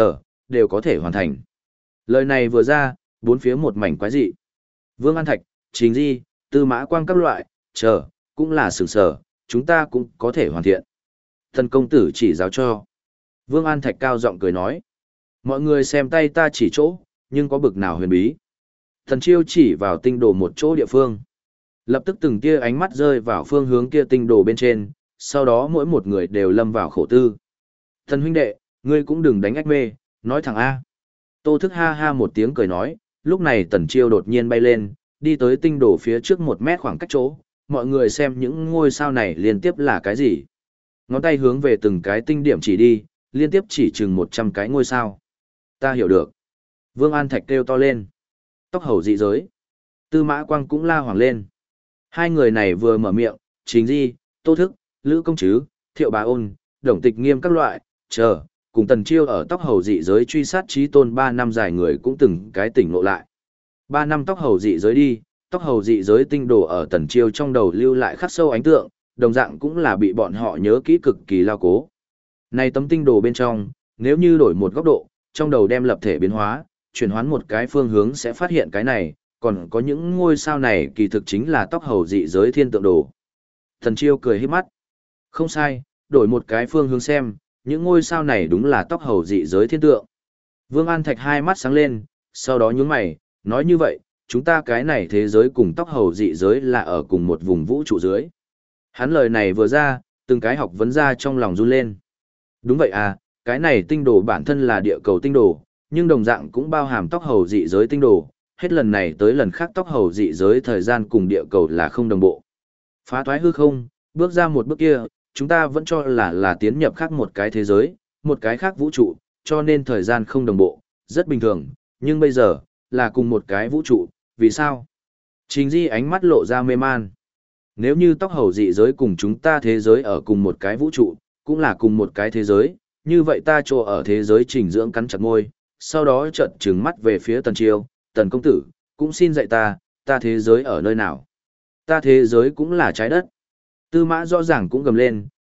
đều có thể hoàn thành. Lời này vừa ra, bốn phía một mảnh quái dị. Vương An Thạch, Trình Di, Tư Mã Quang các loại, cũng là sửng sở, chúng ta cũng có thể hoàn thiện. Thần công tử chỉ giáo cho. Vương An Thạch cao giọng cười nói. Mọi người xem tay ta chỉ chỗ, nhưng có bực nào huyền bí. Thần Chiêu chỉ vào tinh đồ một chỗ địa phương. Lập tức từng tia ánh mắt rơi vào phương hướng kia tinh đồ bên trên, sau đó mỗi một người đều lâm vào khổ tư. Thần huynh đệ, ngươi cũng đừng đánh ách mê, nói thẳng A. Tô Thức ha ha một tiếng cười nói, lúc này Tần Chiêu đột nhiên bay lên, đi tới tinh đồ phía trước 1 mét khoảng cách chỗ, mọi người xem những ngôi sao này liên tiếp là cái gì. Ngón tay hướng về từng cái tinh điểm chỉ đi, liên tiếp chỉ chừng 100 cái ngôi sao. Ta hiểu được. Vương An Thạch kêu to lên. Tóc hầu dị giới. Tư Mã Quang cũng la hoảng lên. Hai người này vừa mở miệng, Chính Di, Tô Thức, Lữ Công Trứ, Thiệu Bá Ôn, Đồng Tịch Nghiêm các loại, cùng Tần Chiêu ở tóc hầu dị giới truy sát chí tôn 3 năm dài người cũng từng cái tỉnh ngộ lại. 3 năm tóc hầu dị giới đi, tóc hầu dị giới tinh đồ ở Tần Chiêu trong đầu lưu lại khắc sâu ấn tượng, đồng dạng cũng là bị bọn họ nhớ kỹ cực kỳ lao cố. Này tấm tinh đồ bên trong, nếu như đổi một góc độ, trong đầu đem lập thể biến hóa, chuyển hoán một cái phương hướng sẽ phát hiện cái này, còn có những ngôi sao này kỳ thực chính là tóc hầu dị giới thiên tượng đồ. Tần Chiêu cười híp mắt. Không sai, đổi một cái phương hướng xem, những ngôi sao này đúng là tóc hầu dị giới thiên tượng. Vương An Thạch hai mắt sáng lên, sau đó nhướng mày, nói như vậy, chúng ta cái này thế giới cùng tóc hầu dị giới là ở cùng một vùng vũ trụ dưới. Hắn lời này vừa ra, từng cái học vấn ra trong lòng run lên. Đúng vậy à, cái này tinh đồ bản thân là địa cầu tinh đồ, nhưng đồng dạng cũng bao hàm tóc hầu dị giới tinh đồ, hết lần này tới lần khác tóc hầu dị giới thời gian cùng địa cầu là không đồng bộ. Phá toái hư không, bước ra một bước kia, chúng ta vẫn cho là tiến nhập khác một cái thế giới, một cái khác vũ trụ, cho nên thời gian không đồng bộ, rất bình thường, nhưng bây giờ, là cùng một cái vũ trụ, vì sao? Trình Di ánh mắt lộ ra mê man. Nếu như tóc hầu dị giới cùng chúng ta thế giới ở cùng một cái vũ trụ, cũng là cùng một cái thế giới, như vậy ta chỗ ở thế giới Trình Dưỡng cắn chặt môi, sau đó chợt trừng mắt về phía Tần Chiêu, Tần công tử, cũng xin dạy ta thế giới ở nơi nào? Ta thế giới cũng là trái đất. Tư Mã rõ ràng cũng gầm lên,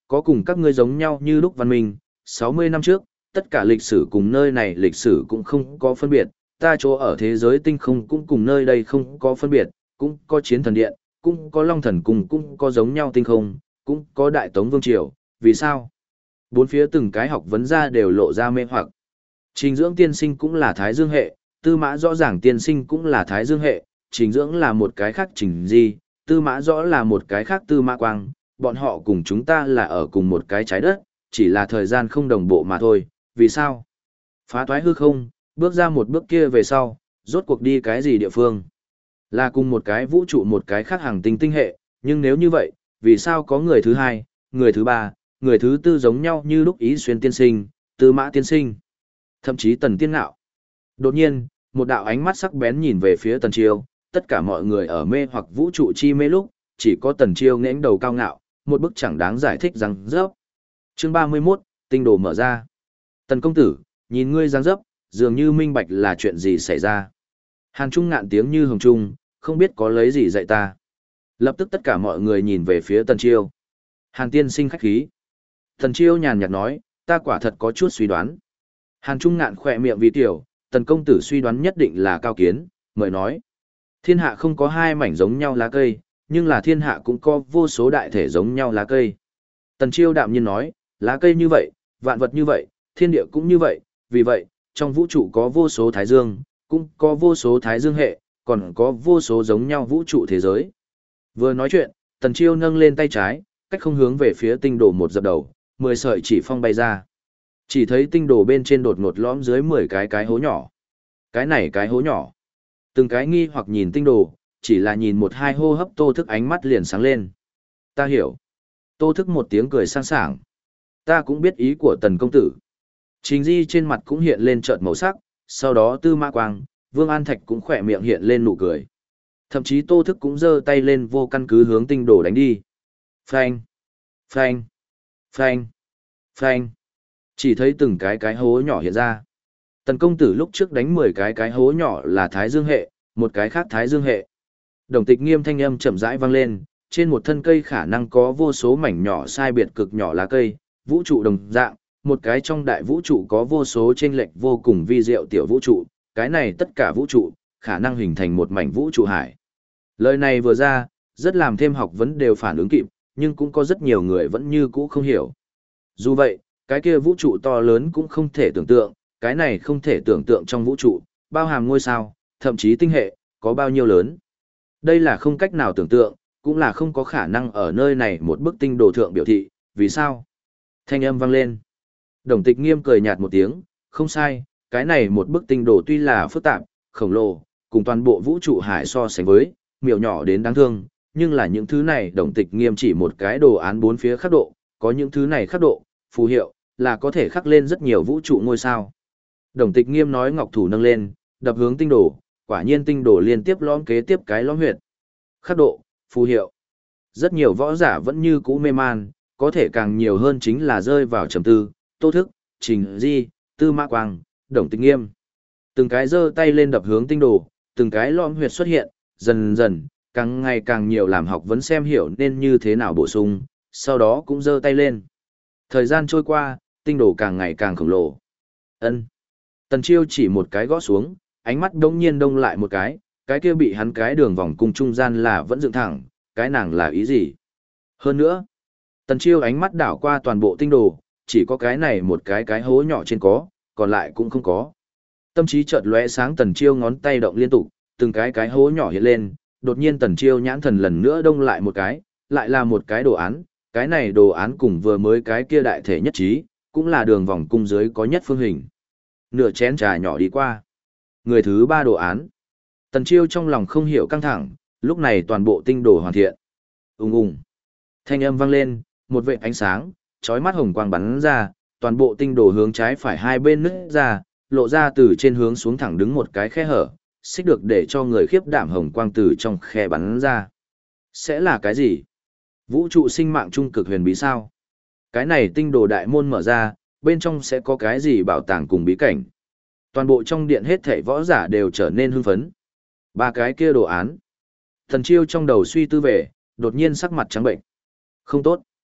có cùng các ngươi giống nhau như lúc văn minh, 60 năm trước, tất cả lịch sử cùng nơi này lịch sử cũng không có phân biệt, ta chỗ ở thế giới tinh không cũng cùng nơi đây không có phân biệt, cũng có chiến thần điện, cũng có long thần cung, cũng có giống nhau tinh không, cũng có đại tống vương triều, vì sao? Bốn phía từng cái học vấn ra đều lộ ra mê hoặc. Trình dưỡng tiên sinh cũng là thái dương hệ, tư mã rõ ràng tiên sinh cũng là thái dương hệ, trình dưỡng là một cái khác trình di, tư mã rõ là một cái khác tư mã quang, bọn họ cùng chúng ta là ở cùng một cái trái đất, chỉ là thời gian không đồng bộ mà thôi, vì sao? Phá thoái hư không, bước ra một bước kia về sau, rốt cuộc đi cái gì địa phương? Là cùng một cái vũ trụ một cái khác hàng tinh tinh hệ, nhưng nếu như vậy, vì sao có người thứ hai, người thứ ba, người thứ tư giống nhau như lúc Ý Xuyên tiên sinh, Tư Mã tiên sinh, thậm chí Tần Tiên Ngạo. Đột nhiên, một đạo ánh mắt sắc bén nhìn về phía Tần Chiêu, tất cả mọi người ở mê hoặc vũ trụ chi mê lúc, chỉ có Tần Chiêu nghẽn đầu cao ngạo, một bức chẳng đáng giải thích rằng dốc. Chương 31, tinh đồ mở ra. Tần công tử, nhìn ngươi dáng dấp, dường như minh bạch là chuyện gì xảy ra. Hàn Trung ngạn tiếng như hồng trung, không biết có lấy gì dạy ta. Lập tức tất cả mọi người nhìn về phía Tần Chiêu. Hàn tiên sinh khách khí. Tần Chiêu nhàn nhạt nói, ta quả thật có chút suy đoán. Hàn Trung ngạn khỏe miệng vì tiểu, Tần công tử suy đoán nhất định là cao kiến, mời nói. Thiên hạ không có hai mảnh giống nhau lá cây, nhưng là thiên hạ cũng có vô số đại thể giống nhau lá cây. Tần Chiêu đạm nhiên nói, lá cây như vậy, vạn vật như vậy, thiên địa cũng như vậy, vì vậy, trong vũ trụ có vô số thái dương, cũng có vô số thái dương hệ, còn có vô số giống nhau vũ trụ thế giới. Vừa nói chuyện, Tần Chiêu nâng lên tay trái, cách không hướng về phía tinh đồ một dập đầu, 10 sợi chỉ phong bay ra. Chỉ thấy tinh đồ bên trên đột ngột lõm dưới 10 cái hố nhỏ. Cái này cái hố nhỏ. Từng cái nghi hoặc nhìn tinh đồ, chỉ là nhìn một hai hô hấp Tô Thức ánh mắt liền sáng lên. Ta hiểu. Tô Thức một tiếng cười sang sảng. Ta cũng biết ý của Tần công tử. Trình Di trên mặt cũng hiện lên chợt màu sắc, sau đó Tư Mã Quang, Vương An Thạch cũng khỏe miệng hiện lên nụ cười. Thậm chí Tô Thức cũng giơ tay lên vô căn cứ hướng tinh đồ đánh đi. Phanh, phanh, phanh, phanh. Chỉ thấy từng cái hố nhỏ hiện ra. Tần công tử lúc trước đánh 10 cái hố nhỏ là Thái Dương hệ, một cái khác Thái Dương hệ. Đồng Tịch Nghiêm thanh âm chậm rãi vang lên, trên một thân cây khả năng có vô số mảnh nhỏ sai biệt cực nhỏ lá cây, vũ trụ đồng dạng, một cái trong đại vũ trụ có vô số chênh lệch vô cùng vi diệu tiểu vũ trụ, cái này tất cả vũ trụ, khả năng hình thành một mảnh vũ trụ hải. Lời này vừa ra, rất làm thêm học vấn đều phản ứng kịp, nhưng cũng có rất nhiều người vẫn như cũ không hiểu. Dù vậy, cái kia vũ trụ to lớn cũng không thể tưởng tượng, cái này không thể tưởng tượng trong vũ trụ, bao hàm ngôi sao, thậm chí tinh hệ, có bao nhiêu lớn. Đây là không cách nào tưởng tượng, cũng là không có khả năng ở nơi này một bức tinh đồ thượng biểu thị, vì sao? Thanh âm vang lên. Đồng Tịch Nghiêm cười nhạt một tiếng, không sai, cái này một bức tinh đồ tuy là phức tạp, khổng lồ, cùng toàn bộ vũ trụ hải so sánh với, miểu nhỏ đến đáng thương, nhưng là những thứ này Đồng Tịch Nghiêm chỉ một cái đồ án bốn phía khắc độ, có những thứ này khắc độ, phù hiệu, là có thể khắc lên rất nhiều vũ trụ ngôi sao. Đồng Tịch Nghiêm nói ngọc thủ nâng lên, đập hướng tinh đồ, quả nhiên tinh đồ liên tiếp lõm kế tiếp cái lõm huyệt. Khắc độ, phù hiệu. Rất nhiều võ giả vẫn như cũ mê man, có thể càng nhiều hơn chính là rơi vào trầm tư, Tô Thức, Trình Di, Tư Mã Quang, Đồng Tịch Nghiêm. Từng cái giơ tay lên đập hướng tinh đồ, từng cái lõm huyệt xuất hiện, dần dần, càng ngày càng nhiều làm học vấn xem hiểu nên như thế nào bổ sung, sau đó cũng giơ tay lên. Thời gian trôi qua, tinh đồ càng ngày càng khổng lồ. Ân. Tần Chiêu chỉ một cái gõ xuống, ánh mắt đống nhiên đông lại một cái kia bị hắn cái đường vòng cung trung gian là vẫn dựng thẳng, cái nàng là ý gì? Hơn nữa, Tần Chiêu ánh mắt đảo qua toàn bộ tinh đồ, chỉ có cái này một cái hố nhỏ trên có, còn lại cũng không có. Tâm trí chợt lóe sáng, Tần Chiêu ngón tay động liên tục, từng cái hố nhỏ hiện lên, đột nhiên Tần Chiêu nhãn thần lần nữa đông lại một cái, lại là một cái đồ án, cái này đồ án cùng vừa mới cái kia đại thể nhất trí, cũng là đường vòng cung dưới có nhất phương hình. Nửa chén trà nhỏ đi qua. Người thứ ba đồ án. Tần Chiêu trong lòng không hiểu căng thẳng, lúc này toàn bộ tinh đồ hoàn thiện. Ùng ùng. Thanh âm vang lên, một vệt ánh sáng, chói mắt hồng quang bắn ra, toàn bộ tinh đồ hướng trái phải hai bên nứt ra, lộ ra từ trên hướng xuống thẳng đứng một cái khe hở, xích được để cho người khiếp đảm hồng quang từ trong khe bắn ra. Sẽ là cái gì? Vũ trụ sinh mạng trung cực huyền bí sao? Cái này tinh đồ đại môn mở ra, bên trong sẽ có cái gì bảo tàng cùng bí cảnh? Toàn bộ trong điện hết thảy võ giả đều trở nên hưng phấn. Ba cái kia đồ án. Thần Chiêu trong đầu suy tư về, đột nhiên sắc mặt trắng bệnh. Không tốt.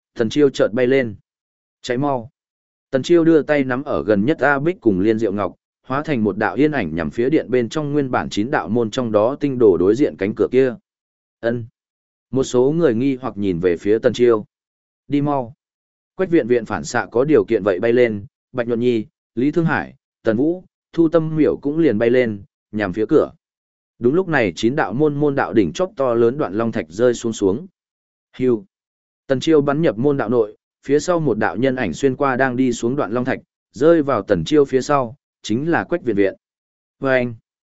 Tần Chiêu chợt bay lên. Cháy mau. Tần Chiêu đưa tay nắm ở gần nhất A Bích cùng Liên Diệu Ngọc, hóa thành một đạo yên ảnh nhằm phía điện bên trong nguyên bản 9 đạo môn trong đó tinh đồ đối diện cánh cửa kia. Ân. Một số người nghi hoặc nhìn về phía Tần Chiêu. Đi mau. Quách viện viện phản xạ có điều kiện vậy bay lên, Bạch Nhuận Nhi, Lý Thương Hải, Tần Vũ, Thu Tâm Miểu cũng liền bay lên, nhằm phía cửa. Đúng lúc này 9 đạo môn đạo đỉnh chóp to lớn đoạn long thạch rơi xuống. Hưu. Tần Chiêu bắn nhập môn đạo nội, phía sau một đạo nhân ảnh xuyên qua đang đi xuống đoạn long thạch, rơi vào Tần Chiêu phía sau, chính là Quách viện viện. Vâng.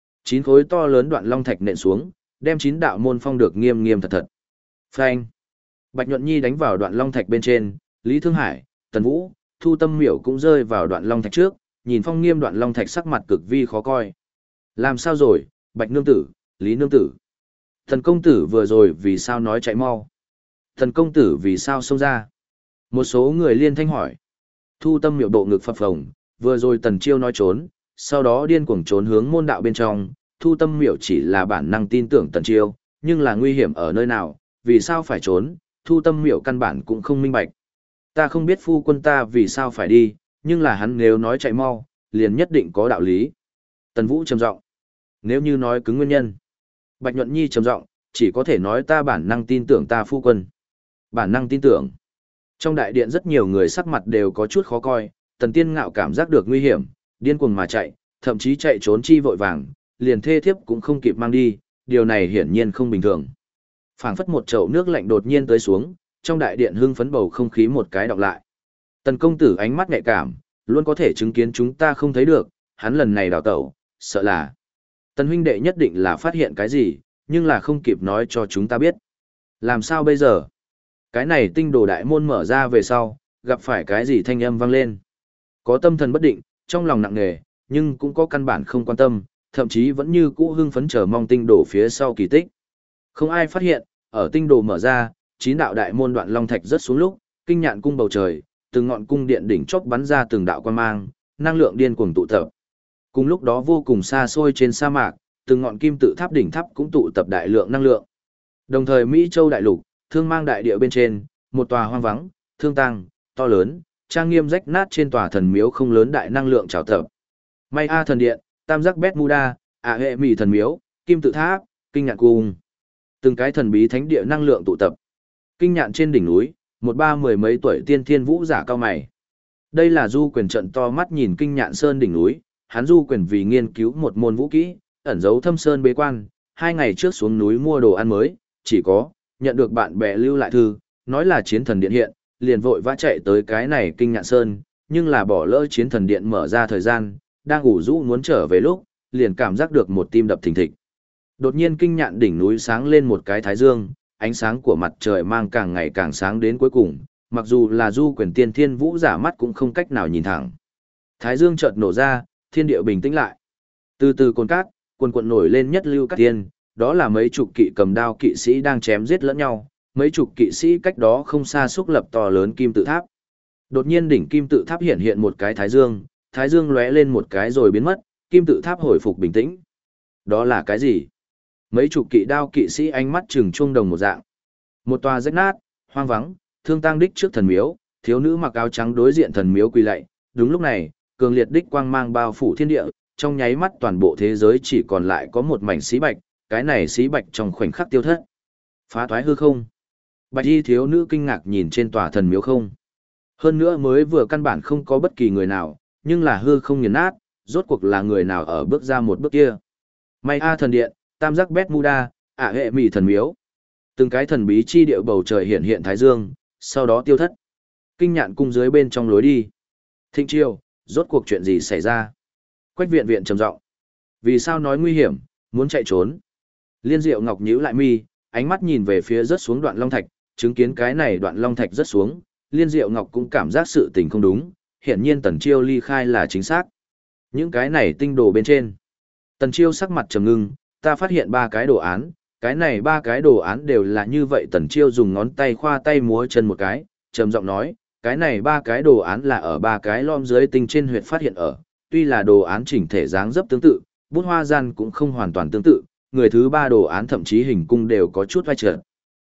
9 khối to lớn đoạn long thạch nện xuống, đem 9 đạo môn phong được nghiêm nghiêm thật. Phanh. Bạch Nhuận Nhi đánh vào đoạn long thạch bên trên, Lý Thương Hải, Tần Vũ, Thu Tâm Miểu cũng rơi vào đoạn long thạch trước, nhìn phong nghiêm đoạn long thạch sắc mặt cực vi khó coi. Làm sao rồi, Bạch nương tử, Lý nương tử? Thần công tử vừa rồi vì sao nói chạy mau? Thần công tử vì sao xông ra? Một số người liên thanh hỏi. Thu Tâm Miểu bộ ngực phập phồng, vừa rồi Tần Chiêu nói trốn, sau đó điên cuồng trốn hướng môn đạo bên trong, Thu Tâm Miểu chỉ là bản năng tin tưởng Tần Chiêu, nhưng là nguy hiểm ở nơi nào, vì sao phải trốn, Thu Tâm Miểu căn bản cũng không minh bạch. Ta không biết phu quân ta vì sao phải đi, nhưng là hắn nếu nói chạy mau, liền nhất định có đạo lý. Tần Vũ trầm giọng. Nếu như nói cứng nguyên nhân. Bạch Nhuận Nhi trầm giọng, chỉ có thể nói ta bản năng tin tưởng ta phu quân. Bản năng tin tưởng. Trong đại điện rất nhiều người sắc mặt đều có chút khó coi, Tần Tiên Ngạo cảm giác được nguy hiểm, điên cuồng mà chạy, thậm chí chạy trốn chi vội vàng, liền thê thiếp cũng không kịp mang đi, điều này hiển nhiên không bình thường. Phảng phất một chậu nước lạnh đột nhiên tới xuống, trong đại điện hưng phấn bầu không khí một cái đọc lại. Tần công tử ánh mắt nhạy cảm, luôn có thể chứng kiến chúng ta không thấy được, hắn lần này đào tẩu, sợ là Tần huynh đệ nhất định là phát hiện cái gì, nhưng là không kịp nói cho chúng ta biết. Làm sao bây giờ? Cái này tinh đồ đại môn mở ra về sau, gặp phải cái gì thanh âm vang lên. Có tâm thần bất định, trong lòng nặng nề, nhưng cũng có căn bản không quan tâm, thậm chí vẫn như cũ hưng phấn chờ mong tinh đồ phía sau kỳ tích. Không ai phát hiện, ở tinh đồ mở ra, 9 đạo đại môn đoạn long thạch rớt xuống lúc, kinh nhạn cung bầu trời, từng ngọn cung điện đỉnh chóp bắn ra từng đạo quang mang, năng lượng điên cuồng tụ tập. Cùng lúc đó vô cùng xa xôi trên sa mạc, từng ngọn kim tự tháp đỉnh tháp cũng tụ tập đại lượng năng lượng. Đồng thời Mỹ Châu đại lục, thương mang đại địa bên trên, một tòa hoang vắng, thương tăng, to lớn, trang nghiêm rách nát trên tòa thần miếu không lớn đại năng lượng trào tập. May A thần điện, Tam giác Bermuda, hệ mỉ thần miếu, kim tự tháp, kinh nhạn cung. Từng cái thần bí thánh địa năng lượng tụ tập. Kinh nhạn trên đỉnh núi, một ba mười mấy tuổi tiên thiên vũ giả cao mày. Đây là Du Quyền trận to mắt nhìn kinh nhạn sơn đỉnh núi, hắn Du Quyền vì nghiên cứu một môn vũ kỹ, ẩn giấu thâm sơn bế quan, 2 ngày trước xuống núi mua đồ ăn mới, chỉ có nhận được bạn bè lưu lại thư, nói là chiến thần điện hiện, liền vội vã chạy tới cái này kinh nhạn sơn, nhưng là bỏ lỡ chiến thần điện mở ra thời gian, đang ngủ rũ muốn trở về lúc, liền cảm giác được một tim đập thình thịch. Đột nhiên kinh nhạn đỉnh núi sáng lên một cái thái dương, ánh sáng của mặt trời mang càng ngày càng sáng đến cuối cùng, mặc dù là Du Quyền tiên thiên vũ giả mắt cũng không cách nào nhìn thẳng. Thái dương chợt nổ ra, thiên địa bình tĩnh lại. Từ từ cồn cát, quần quần nổi lên nhất lưu cát tiên, đó là mấy chục kỵ cầm đao kỵ sĩ đang chém giết lẫn nhau, mấy chục kỵ sĩ cách đó không xa xúc lập to lớn kim tự tháp. Đột nhiên đỉnh kim tự tháp hiện hiện một cái thái dương lóe lên một cái rồi biến mất, kim tự tháp hồi phục bình tĩnh. Đó là cái gì? Mấy chục kỵ đao kỵ sĩ ánh mắt trừng chuông đồng một dạng. Một tòa rách nát, hoang vắng, thương tang đích trước thần miếu, thiếu nữ mặc áo trắng đối diện thần miếu quỳ lạy. Đúng lúc này, cường liệt đích quang mang bao phủ thiên địa, trong nháy mắt toàn bộ thế giới chỉ còn lại có một mảnh xí bạch, cái này xí bạch trong khoảnh khắc tiêu thất. Phá toái hư không. Bạch y thiếu nữ kinh ngạc nhìn trên tòa thần miếu không. Hơn nữa mới vừa căn bản không có bất kỳ người nào, nhưng là hư không nghiền nát, rốt cuộc là người nào ở bước ra một bước kia. May A thần điện, Tam giác Bermuda, hệ mỉ thần miếu. Từng cái thần bí chi địa bầu trời hiện hiện thái dương, sau đó tiêu thất. Kinh nhạn cung dưới bên trong lối đi. Thịnh Chiêu, rốt cuộc chuyện gì xảy ra? Quách viện viện trầm giọng. Vì sao nói nguy hiểm, muốn chạy trốn? Liên Diệu Ngọc nhíu lại mi, ánh mắt nhìn về phía rớt xuống đoạn long thạch, chứng kiến cái này đoạn long thạch rớt xuống, Liên Diệu Ngọc cũng cảm giác sự tình không đúng, hiển nhiên Tần Chiêu ly khai là chính xác. Những cái này tinh đồ bên trên. Tần Chiêu sắc mặt trầm ngưng, ta phát hiện 3 cái đồ án, cái này 3 cái đồ án đều là như vậy. Tần Chiêu dùng ngón tay khoa tay múa chân một cái, trầm giọng nói, cái này 3 cái đồ án là ở 3 cái lom dưới tinh trên huyệt phát hiện ở, tuy là đồ án chỉnh thể dáng dấp tương tự, bút hoa gian cũng không hoàn toàn tương tự, người thứ 3 đồ án thậm chí hình cung đều có chút vai trợn.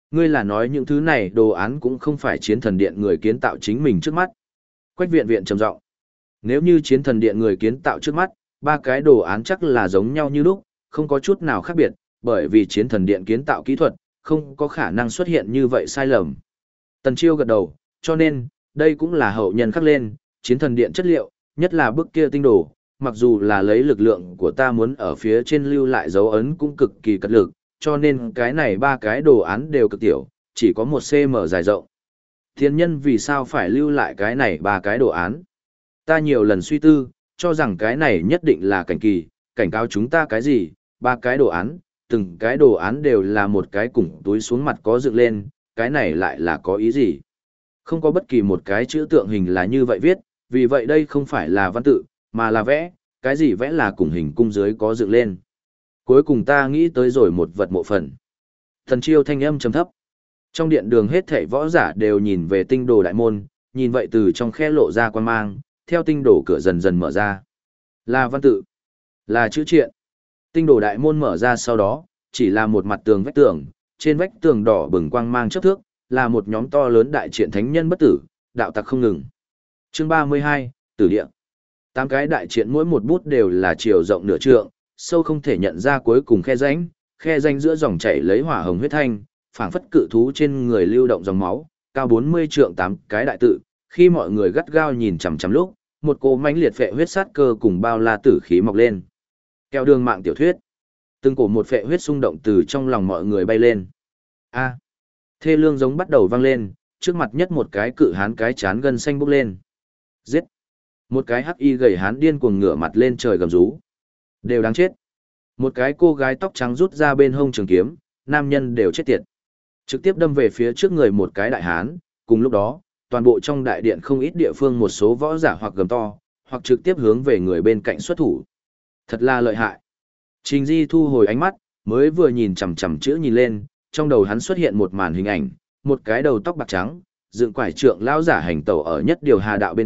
Ngươi là nói những thứ này đồ án cũng không phải chiến thần điện người kiến tạo chính mình trước mắt. Quách viện viện trầm giọng. Nếu như chiến thần điện người kiến tạo trước mắt, ba cái đồ án chắc là giống nhau như lúc, không có chút nào khác biệt, bởi vì chiến thần điện kiến tạo kỹ thuật, không có khả năng xuất hiện như vậy sai lầm. Tần Chiêu gật đầu, cho nên, đây cũng là hậu nhân khắc lên, chiến thần điện chất liệu, nhất là bức kia tinh đồ, mặc dù là lấy lực lượng của ta muốn ở phía trên lưu lại dấu ấn cũng cực kỳ cật lực, cho nên cái này ba cái đồ án đều cực tiểu, chỉ có 1 cm dài rộng. Thiên nhân vì sao phải lưu lại cái này ba cái đồ án? Ta nhiều lần suy tư, cho rằng cái này nhất định là cảnh kỳ, cảnh cáo chúng ta cái gì, ba cái đồ án, từng cái đồ án đều là một cái củng túi xuống mặt có dựng lên, cái này lại là có ý gì? Không có bất kỳ một cái chữ tượng hình là như vậy viết, vì vậy đây không phải là văn tự, mà là vẽ, cái gì vẽ là cùng hình cung dưới có dựng lên. Cuối cùng ta nghĩ tới rồi một vật mộ phần. Thần Chiêu thanh âm trầm thấp. Trong điện đường hết thảy võ giả đều nhìn về tinh đồ đại môn, nhìn vậy từ trong khe lộ ra quan mang, theo tinh đồ cửa dần dần mở ra. Là văn tự, là chữ triện. Tinh đồ đại môn mở ra sau đó, chỉ là một mặt tường vách tường, trên vách tường đỏ bừng quang mang chớp thước, là một nhóm to lớn đại triện thánh nhân bất tử, đạo tặc không ngừng. Chương 32, Tử địa. 8 cái đại triện mỗi một bút đều là chiều rộng nửa trượng, sâu không thể nhận ra cuối cùng khe rãnh giữa dòng chảy lấy hỏa hồng huyết thanh, phảng phất cự thú trên người lưu động dòng máu, cao 40 trượng 8 cái đại tự, khi mọi người gắt gao nhìn chằm chằm lúc, một cỗ mãnh liệt phệ huyết sát cơ cùng bao la tử khí mọc lên. Keo đường mạng tiểu thuyết. Từng cổ một phệ huyết xung động từ trong lòng mọi người bay lên. A. Thê lương giống bắt đầu vang lên, trước mặt nhất một cái cự hán cái chán gân xanh bốc lên. Giết. Một cái hắc y gầy hán điên cuồng ngửa mặt lên trời gầm rú. Đều đáng chết. Một cái cô gái tóc trắng rút ra bên hông trường kiếm, nam nhân đều chết tiệt. Trực tiếp đâm về phía trước người một cái đại hán, cùng lúc đó, toàn bộ trong đại điện không ít địa phương một số võ giả hoặc gầm to, hoặc trực tiếp hướng về người bên cạnh xuất thủ. Thật là lợi hại. Trình Di thu hồi ánh mắt, mới vừa nhìn chằm chằm chữ nhìn lên, trong đầu hắn xuất hiện một màn hình ảnh, một cái đầu tóc bạc trắng, dựng quải trượng lão giả hành tẩu ở nhất điều hà đạo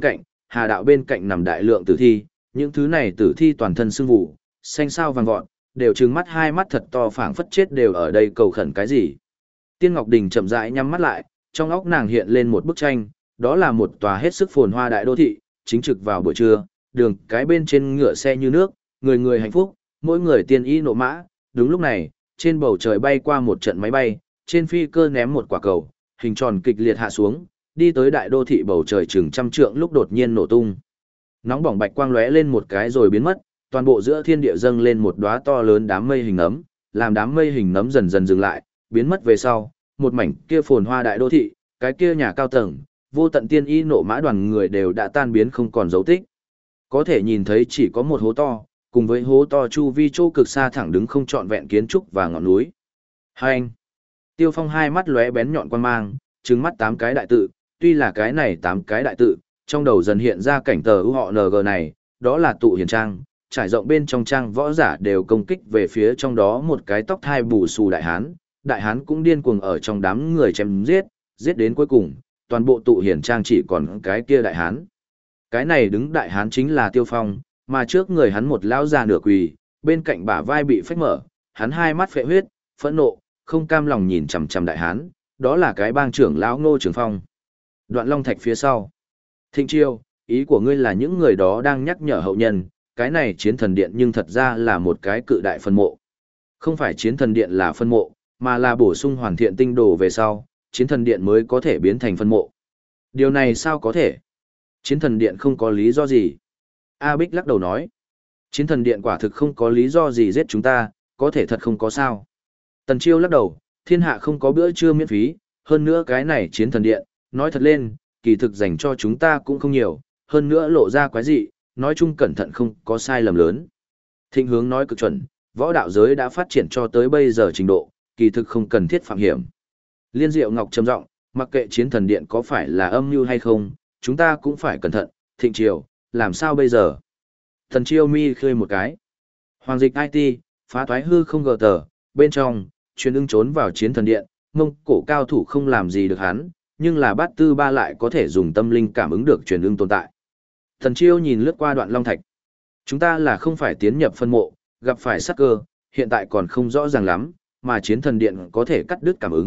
bên cạnh nằm đại lượng tử thi, những thứ này tử thi toàn thân sưng vụ, xanh xao vàng vọt, đều trừng mắt hai mắt thật to phảng phất chết đều ở đây cầu khẩn cái gì. Tiên Ngọc Đình chậm rãi nhắm mắt lại, trong óc nàng hiện lên một bức tranh, đó là một tòa hết sức phồn hoa đại đô thị, chính trực vào buổi trưa, đường cái bên trên ngựa xe như nước, người người hạnh phúc, mỗi người tiên y nộ mã. Đúng lúc này, trên bầu trời bay qua một trận máy bay, trên phi cơ ném một quả cầu, hình tròn kịch liệt hạ xuống, đi tới đại đô thị bầu trời chừng 100 trượng lúc đột nhiên nổ tung. Nóng bỏng bạch quang lóe lên một cái rồi biến mất, toàn bộ giữa thiên địa dâng lên một đóa to lớn đám mây hình nấm, làm đám mây hình nấm dần dần dừng lại, biến mất về sau, một mảnh kia phồn hoa đại đô thị, cái kia nhà cao tầng, vô tận tiên y nộ mã đoàn người đều đã tan biến không còn dấu tích. Có thể nhìn thấy chỉ có một hố to, cùng với hố to chu vi chỗ cực xa thẳng đứng không trọn vẹn kiến trúc và ngọn núi. Hai anh. Tiêu Phong hai mắt lóe bén nhọn quan mang, trừng mắt 8 cái đại tự, tuy là cái này 8 cái đại tự, trong đầu dần hiện ra cảnh tờ ưu họ NG này, đó là tụ hiền trang, trải rộng bên trong trang võ giả đều công kích về phía trong đó một cái tóc thai bù xù đại hán cũng điên cuồng ở trong đám người chém giết đến cuối cùng, toàn bộ tụ hiền trang chỉ còn cái kia đại hán. Cái này đứng đại hán chính là Tiêu Phong, mà trước người hắn một lão già nửa quỳ, bên cạnh bả vai bị phách mở, hắn hai mắt phệ huyết, phẫn nộ, không cam lòng nhìn chằm chằm đại hán, đó là cái bang trưởng lão Ngô Trường Phong. Đoạn Long Thạch phía sau. Thịnh Chiêu, ý của ngươi là những người đó đang nhắc nhở hậu nhân, cái này chiến thần điện nhưng thật ra là một cái cự đại phân mộ. Không phải chiến thần điện là phân mộ, mà là bổ sung hoàn thiện tinh đồ về sau, chiến thần điện mới có thể biến thành phân mộ. Điều này sao có thể? Chiến thần điện không có lý do gì. A Bích lắc đầu nói. Chiến thần điện quả thực không có lý do gì giết chúng ta, có thể thật không có sao. Tần Chiêu lắc đầu, thiên hạ không có bữa trưa miễn phí, hơn nữa cái này chiến thần điện, nói thật lên, kỳ thực dành cho chúng ta cũng không nhiều, hơn nữa lộ ra quái dị, nói chung cẩn thận không có sai lầm lớn. Thịnh Hướng nói cực chuẩn, võ đạo giới đã phát triển cho tới bây giờ trình độ, kỳ thực không cần thiết phạm hiểm. Liên Diệu Ngọc trầm giọng, mặc kệ chiến thần điện có phải là âm mưu hay không, chúng ta cũng phải cẩn thận. Thịnh Triều, làm sao bây giờ? Thần Chiêu mi khơi một cái. Hoàng dịch IT, phá toái hư không gờ tờ, bên trong, truyền ưng trốn vào chiến thần điện, Mông Cổ cao thủ không làm gì được hắn, nhưng là bát tư ba lại có thể dùng tâm linh cảm ứng được truyền ưng tồn tại. Thần Chiêu nhìn lướt qua Đoạn Long Thạch. Chúng ta là không phải tiến nhập phân mộ, gặp phải sát cơ, hiện tại còn không rõ ràng lắm, mà chiến thần điện có thể cắt đứt cảm ứng,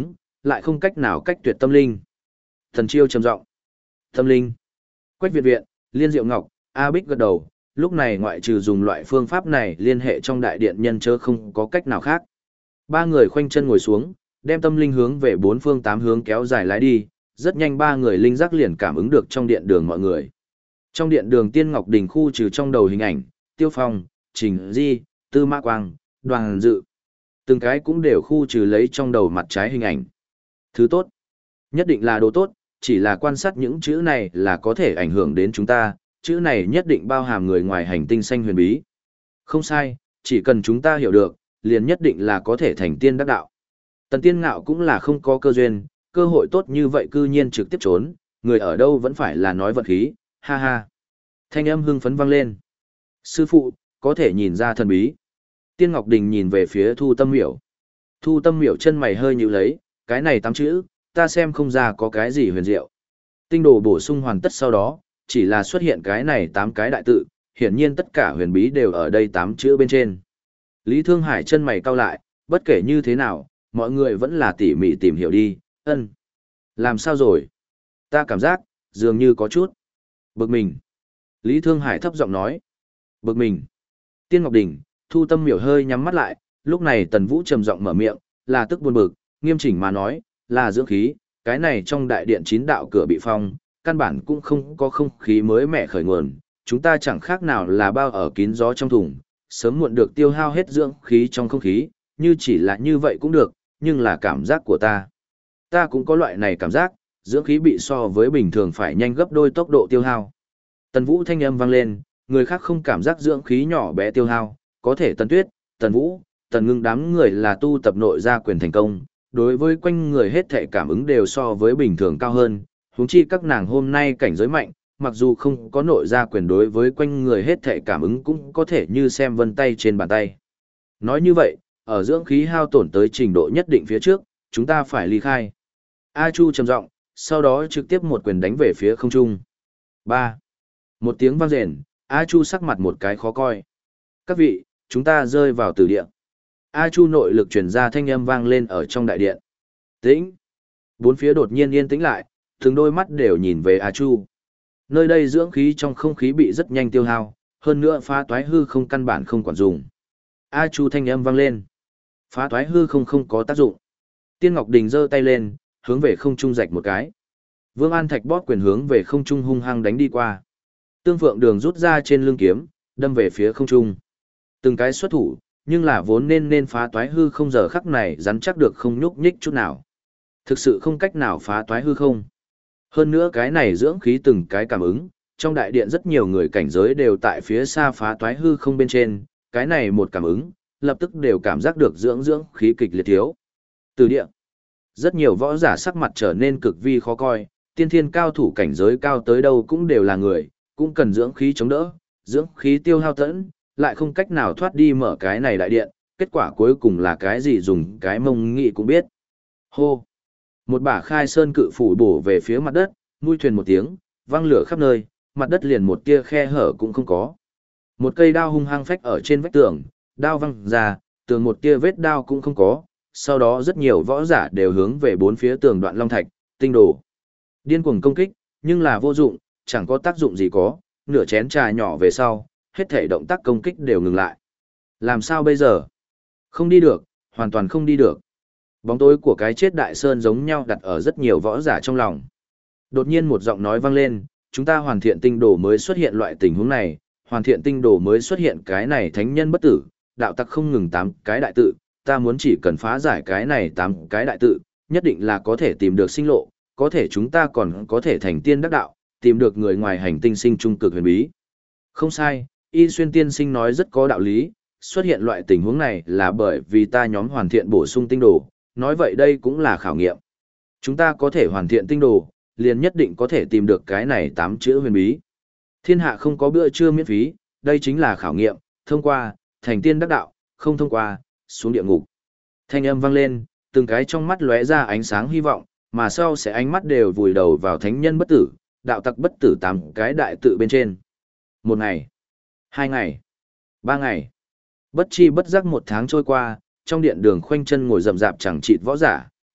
lại không cách nào cách tuyệt tâm linh. Thần Chiêu trầm giọng. Tâm linh. Quách Viện Viện, Liên Diệu Ngọc, A Bích gật đầu, lúc này ngoại trừ dùng loại phương pháp này liên hệ trong đại điện nhân chớ không có cách nào khác. Ba người khoanh chân ngồi xuống, đem tâm linh hướng về bốn phương tám hướng kéo dài lái đi, rất nhanh ba người linh giác liền cảm ứng được trong điện đường mọi người. Trong điện đường Tiên Ngọc Đình khu trừ trong đầu hình ảnh, Tiêu Phong, Trình Di, Tư Mã Quang, Đoàn Dự. Từng cái cũng đều khu trừ lấy trong đầu mặt trái hình ảnh. Thứ tốt. Nhất định là đồ tốt, chỉ là quan sát những chữ này là có thể ảnh hưởng đến chúng ta, chữ này nhất định bao hàm người ngoài hành tinh xanh huyền bí. Không sai, chỉ cần chúng ta hiểu được, liền nhất định là có thể thành tiên đắc đạo. Tần Tiên Ngạo cũng là không có cơ duyên, cơ hội tốt như vậy cư nhiên trực tiếp trốn, người ở đâu vẫn phải là nói vật khí, ha ha. Thanh âm hưng phấn vang lên. Sư phụ, có thể nhìn ra thần bí. Tiên Ngọc Đình nhìn về phía Thu Tâm Miểu. Thu Tâm Miểu chân mày hơi nhíu lấy, cái này 8 chữ, ta xem không ra có cái gì huyền diệu. Tinh đồ bổ sung hoàn tất sau đó, chỉ là xuất hiện cái này 8 cái đại tự, hiển nhiên tất cả huyền bí đều ở đây 8 chữ bên trên. Lý Thương Hải chân mày cau lại, bất kể như thế nào, mọi người vẫn là tỉ mỉ tìm hiểu đi, ân. Làm sao rồi? Ta cảm giác, dường như có chút. Bực mình. Lý Thương Hải thấp giọng nói. Bực mình. Tiên Ngọc Đình, Thu Tâm Miểu hơi nhắm mắt lại, lúc này Tần Vũ trầm giọng mở miệng, là tức buồn bực, nghiêm chỉnh mà nói, là dưỡng khí, cái này trong đại điện 9 đạo cửa bị phong, căn bản cũng không có không khí mới mẻ khởi nguồn, chúng ta chẳng khác nào là bao ở kín gió trong thùng, sớm muộn được tiêu hao hết dưỡng khí trong không khí, như chỉ là như vậy cũng được, nhưng là cảm giác của ta. Ta cũng có loại này cảm giác, dưỡng khí bị so với bình thường phải nhanh gấp đôi tốc độ tiêu hao. Tần Vũ thanh âm vang lên, người khác không cảm giác dưỡng khí nhỏ bé tiêu hao, có thể Tần Tuyết, Tần Vũ, Tần Ngưng đám người là tu tập nội gia quyền thành công, đối với quanh người hết thảy cảm ứng đều so với bình thường cao hơn, huống chi các nàng hôm nay cảnh giới mạnh, mặc dù không có nội gia quyền đối với quanh người hết thảy cảm ứng cũng có thể như xem vân tay trên bàn tay. Nói như vậy, ở dưỡng khí hao tổn tới trình độ nhất định phía trước, chúng ta phải ly khai. A Chu trầm giọng, sau đó trực tiếp một quyền đánh về phía không trung. 3. Một tiếng vang rền, A Chu sắc mặt một cái khó coi. Các vị, chúng ta rơi vào tử địa. A Chu nội lực truyền ra thanh âm vang lên ở trong đại điện. Tĩnh. Bốn phía đột nhiên yên tĩnh lại, từng đôi mắt đều nhìn về A Chu. Nơi đây dưỡng khí trong không khí bị rất nhanh tiêu hao, hơn nữa phá toái hư không căn bản không quản dùng. A Chu thanh âm vang lên. Phá toái hư không có tác dụng. Tiên Ngọc Đình giơ tay lên, hướng về không trung rạch một cái. Vương An Thạch bóp quyền hướng về không trung hung hăng đánh đi qua. Tương Phượng Đường rút ra trên lưng kiếm, đâm về phía không trung. Từng cái xuất thủ, nhưng là vốn nên phá toái hư không giờ khắc này rắn chắc được không nhúc nhích chút nào. Thực sự không cách nào phá toái hư không. Hơn nữa cái này dưỡng khí từng cái cảm ứng, trong đại điện rất nhiều người cảnh giới đều tại phía xa phá toái hư không bên trên, cái này một cảm ứng, lập tức đều cảm giác được dưỡng khí kịch liệt thiếu. Từ địa, rất nhiều võ giả sắc mặt trở nên cực vi khó coi, tiên thiên cao thủ cảnh giới cao tới đâu cũng đều là người, cũng cần dưỡng khí chống đỡ, dưỡng khí tiêu hao tẫn, lại không cách nào thoát đi mở cái này đại điện, kết quả cuối cùng là cái gì dùng cái mông nghị cũng biết. Hô! Một bả khai sơn cự phủ bổ về phía mặt đất, mui thuyền một tiếng, văng lửa khắp nơi, mặt đất liền một tia khe hở cũng không có. Một cây đao hung hăng phách ở trên vách tường, đao văng ra, tường một tia vết đao cũng không có, sau đó rất nhiều võ giả đều hướng về bốn phía tường đoạn long thạch, tinh đồ. Điên cuồng công kích, nhưng là vô dụng, chẳng có tác dụng gì có, nửa chén trà nhỏ về sau, hết thể động tác công kích đều ngừng lại. Làm sao bây giờ? Không đi được, hoàn toàn không đi được. Bóng tối của cái chết đại sơn giống nhau đặt ở rất nhiều võ giả trong lòng. Đột nhiên một giọng nói vang lên, chúng ta hoàn thiện tinh đồ mới xuất hiện loại tình huống này, hoàn thiện tinh đồ mới xuất hiện cái này thánh nhân bất tử, đạo tặc không ngừng 8 cái đại tự, ta muốn chỉ cần phá giải cái này 8 cái đại tự, nhất định là có thể tìm được sinh lộ, có thể chúng ta còn có thể thành tiên đắc đạo, tìm được người ngoài hành tinh sinh trung cực huyền bí. Không sai, Y Xuyên tiên sinh nói rất có đạo lý, xuất hiện loại tình huống này là bởi vì ta nhóm hoàn thiện bổ sung tinh đồ, nói vậy đây cũng là khảo nghiệm. Chúng ta có thể hoàn thiện tinh đồ, liền nhất định có thể tìm được cái này 8 chữ huyền bí. Thiên hạ không có bữa trưa miễn phí, đây chính là khảo nghiệm, thông qua, thành tiên đắc đạo, không thông qua, xuống địa ngục. Thanh âm vang lên, từng cái trong mắt lóe ra ánh sáng hy vọng, mà sau sẽ ánh mắt đều vùi đầu vào thánh nhân bất tử, đạo tặc bất tử 8 cái đại tự bên trên. 1 ngày, 2 ngày, 3 ngày. Bất chi bất giác 1 tháng trôi qua, trong điện đường khoanh chân ngồi rậm rạp chẳng chịt võ giả,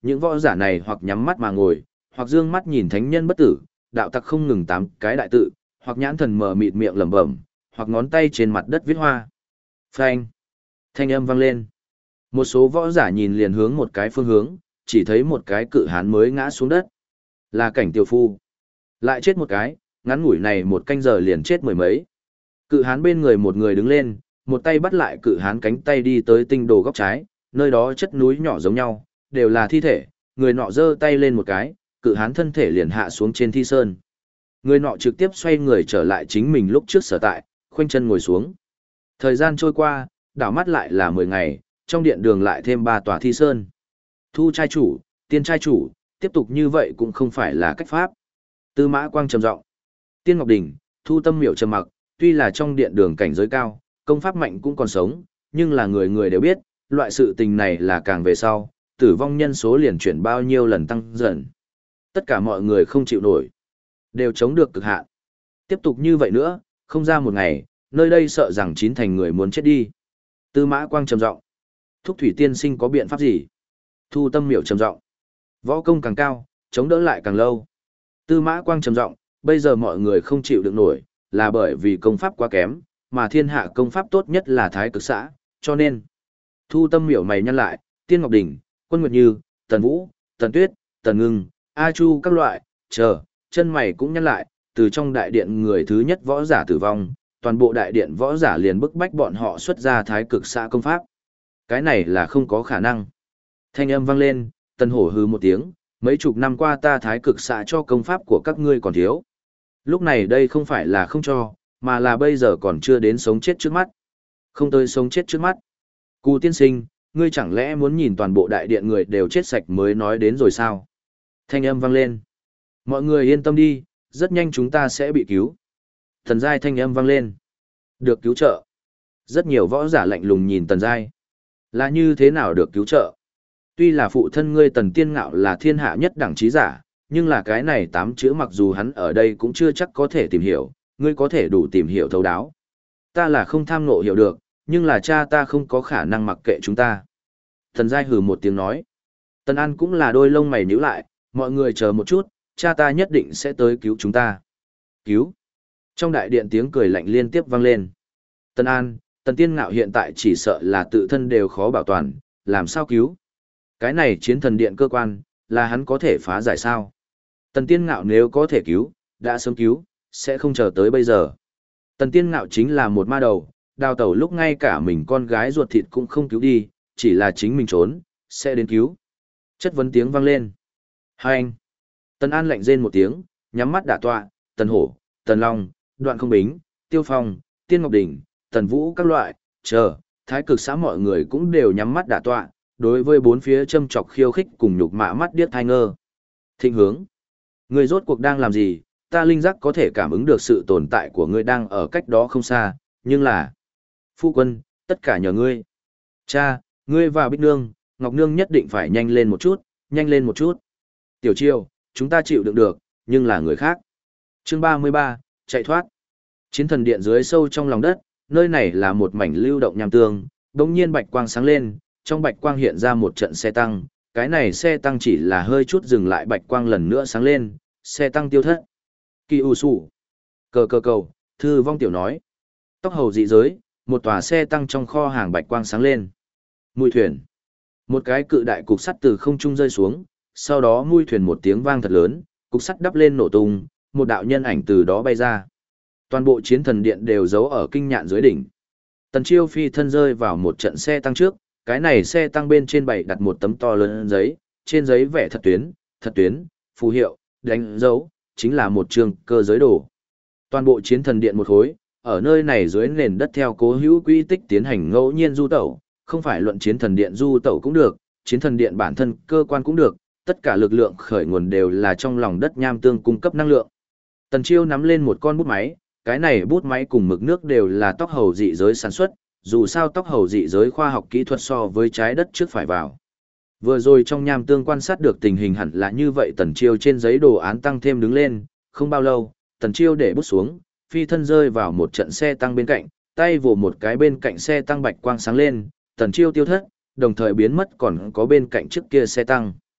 những võ giả này hoặc nhắm mắt mà ngồi, hoặc dương mắt nhìn thánh nhân bất tử, đạo tặc không ngừng 8 cái đại tự, hoặc nhãn thần mờ mịt miệng lẩm bẩm, hoặc ngón tay trên mặt đất viết hoa. Phanh! Thanh âm vang lên. Một số võ giả nhìn liền hướng một cái phương hướng, chỉ thấy một cái cự hán mới ngã xuống đất. Là Cảnh Tiểu Phu. Lại chết một cái, ngắn ngủi này một canh giờ liền chết mười mấy. Cự hán bên người một người đứng lên, một tay bắt lại cự hán cánh tay đi tới tinh đồ góc trái, nơi đó chất núi nhỏ giống nhau, đều là thi thể, người nọ giơ tay lên một cái, cự hán thân thể liền hạ xuống trên thi sơn. Người nọ trực tiếp xoay người trở lại chính mình lúc trước sở tại, khoanh chân ngồi xuống. Thời gian trôi qua, đảo mắt lại là 10 ngày, trong điện đường lại thêm 3 tòa thi sơn. Thu trai chủ, tiên trai chủ, tiếp tục như vậy cũng không phải là cách pháp. Tư Mã Quang trầm giọng. Tiên Ngọc Đình, Thu Tâm Miểu trầm mặc, tuy là trong điện đường cảnh giới cao, công pháp mạnh cũng còn sống, nhưng là người người đều biết, loại sự tình này là càng về sau, tử vong nhân số liền chuyển bao nhiêu lần tăng dần. Tất cả mọi người không chịu nổi, đều chống được cực hạn. Tiếp tục như vậy nữa, không ra một ngày, nơi đây sợ rằng 9 thành người muốn chết đi. Tư Mã Quang trầm giọng. Thúc Thủy tiên sinh có biện pháp gì? Thu Tâm Miểu trầm giọng. Võ công càng cao, chống đỡ lại càng lâu. Tư Mã Quang trầm giọng, bây giờ mọi người không chịu được nổi, là bởi vì công pháp quá kém, mà thiên hạ công pháp tốt nhất là Thái Cực xã, cho nên. Thu Tâm Miểu mày nhăn lại, Tiên Ngọc Đình, Quân Nguyệt Như, Tần Vũ, Tần Tuyết, Tần Ngưng, A Chu các loại, chân mày cũng nhăn lại, từ trong đại điện người thứ nhất võ giả tử vong, toàn bộ đại điện võ giả liền bức bách bọn họ xuất ra Thái Cực xã công pháp. Cái này là không có khả năng. Thanh âm vang lên, Tần Hổ hừ một tiếng, mấy chục năm qua ta Thái Cực xã cho công pháp của các ngươi còn thiếu. Lúc này đây không phải là không cho, mà là bây giờ còn chưa đến sống chết trước mắt. Không tới sống chết trước mắt. Cù tiên sinh, ngươi chẳng lẽ muốn nhìn toàn bộ đại điện người đều chết sạch mới nói đến rồi sao? Thanh âm vang lên. Mọi người yên tâm đi, rất nhanh chúng ta sẽ bị cứu. Tần Giai thanh âm vang lên. Được cứu trợ. Rất nhiều võ giả lạnh lùng nhìn Tần Giai. Là như thế nào được cứu trợ? Tuy là phụ thân ngươi Tần Tiên Ngạo là thiên hạ nhất đẳng trí giả, nhưng là cái này 8 chữ mặc dù hắn ở đây cũng chưa chắc có thể tìm hiểu, ngươi có thể đủ tìm hiểu thấu đáo. Ta là không tham ngộ hiểu được, nhưng là cha ta không có khả năng mặc kệ chúng ta. Tần Giai hừ một tiếng nói. Tần An cũng là đôi lông mày nhíu lại, mọi người chờ một chút, cha ta nhất định sẽ tới cứu chúng ta. Cứu. Trong đại điện tiếng cười lạnh liên tiếp vang lên. Tần An, Tần Tiên Ngạo hiện tại chỉ sợ là tự thân đều khó bảo toàn, làm sao cứu? Cái này chiến thần điện cơ quan, là hắn có thể phá giải sao? Tần Tiên Ngạo nếu có thể cứu, đã sớm cứu, sẽ không chờ tới bây giờ. Tần Tiên Ngạo chính là một ma đầu, đào tẩu lúc ngay cả mình con gái ruột thịt cũng không cứu đi, chỉ là chính mình trốn, sẽ đến cứu. Chất vấn tiếng vang lên. Hai anh. Tần An lạnh rên một tiếng, nhắm mắt đả tọa, Tần Hổ, Tần Long, Đoạn Không Bính, Tiêu Phong, Tiên Ngọc Đình, Tần Vũ các loại, Thái Cực xã mọi người cũng đều nhắm mắt đả tọa, đối với bốn phía châm chọc khiêu khích cùng nhục mạ mắt điếc thai ngơ. Thịnh Hướng, người rốt cuộc đang làm gì? Ta linh giác có thể cảm ứng được sự tồn tại của ngươi đang ở cách đó không xa, nhưng là... Phu quân, tất cả nhờ ngươi. Cha, ngươi và Bích Nương, Ngọc Nương nhất định phải nhanh lên một chút, nhanh lên một chút. Tiểu Chiêu, chúng ta chịu đựng được, nhưng là người khác. Chương 33, chạy thoát. Chiến thần điện dưới sâu trong lòng đất, nơi này là một mảnh lưu động nham tương, đống nhiên bạch quang sáng lên, trong bạch quang hiện ra một trận xe tăng, cái này xe tăng chỉ là hơi chút dừng lại bạch quang lần nữa sáng lên, xe tăng tiêu thất. Kỳ ủ sủ. Cờ cờ cầu, thư vong tiểu nói. Tóc hầu dị giới, một tòa xe tăng trong kho hàng bạch quang sáng lên. Mùi thuyền. Một cái cự đại cục sắt từ không trung rơi xuống, sau đó mùi thuyền một tiếng vang thật lớn, cục sắt đắp lên nổ tung, một đạo nhân ảnh từ đó bay ra. Toàn bộ chiến thần điện đều giấu ở kinh nhạn dưới đỉnh. Tần Chiêu phi thân rơi vào một trận xe tăng trước, cái này xe tăng bên trên bày đặt một tấm to lớn giấy, trên giấy vẽ thật tuyến, phù hiệu, đánh dấu, chính là một trường cơ giới đồ. Toàn bộ chiến thần điện một khối, ở nơi này dưới nền đất theo cố hữu quỹ tích tiến hành ngẫu nhiên du tẩu, không phải luận chiến thần điện du tẩu cũng được, chiến thần điện bản thân cơ quan cũng được, tất cả lực lượng khởi nguồn đều là trong lòng đất nham tương cung cấp năng lượng. Tần Chiêu nắm lên một con bút máy, cái này bút máy cùng mực nước đều là tóc hầu dị giới sản xuất, dù sao tóc hầu dị giới khoa học kỹ thuật so với trái đất trước phải vào. Vừa rồi trong nham tương quan sát được tình hình hẳn là như vậy, Tần Chiêu trên giấy đồ án tăng thêm đứng lên, không bao lâu, Tần Chiêu để bút xuống, phi thân rơi vào một trận xe tăng bên cạnh, tay vồ một cái bên cạnh xe tăng bạch quang sáng lên, Tần Chiêu tiêu thất, đồng thời biến mất còn có bên cạnh trước kia xe tăng.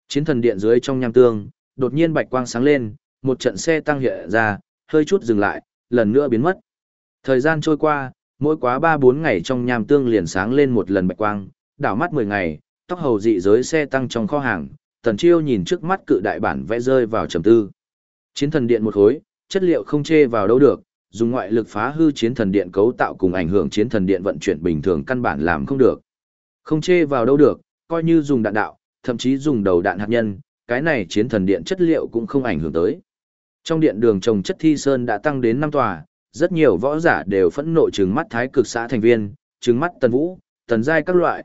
Chiến thần điện dưới trong nham tương, đột nhiên bạch quang sáng lên, một trận xe tăng hiện ra, hơi chút dừng lại, lần nữa biến mất. Thời gian trôi qua, mỗi quá 3-4 ngày trong nham tương liền sáng lên một lần bạch quang, đảo mắt 10 ngày, tóc hầu dị giới xe tăng trong kho hàng, Tần Chiêu nhìn trước mắt cự đại bản vẽ rơi vào trầm tư. Chiến thần điện một khối, chất liệu không chê vào đâu được, dùng ngoại lực phá hư chiến thần điện cấu tạo cùng ảnh hưởng chiến thần điện vận chuyển bình thường căn bản làm không được. Không chê vào đâu được, coi như dùng đạn đạo, thậm chí dùng đầu đạn hạt nhân, cái này chiến thần điện chất liệu cũng không ảnh hưởng tới. Trong điện đường trồng chất thi sơn đã tăng đến 5 tòa, rất nhiều võ giả đều phẫn nộ trừng mắt thái cực xã thành viên, trừng mắt Tần Vũ, Tần Giai các loại,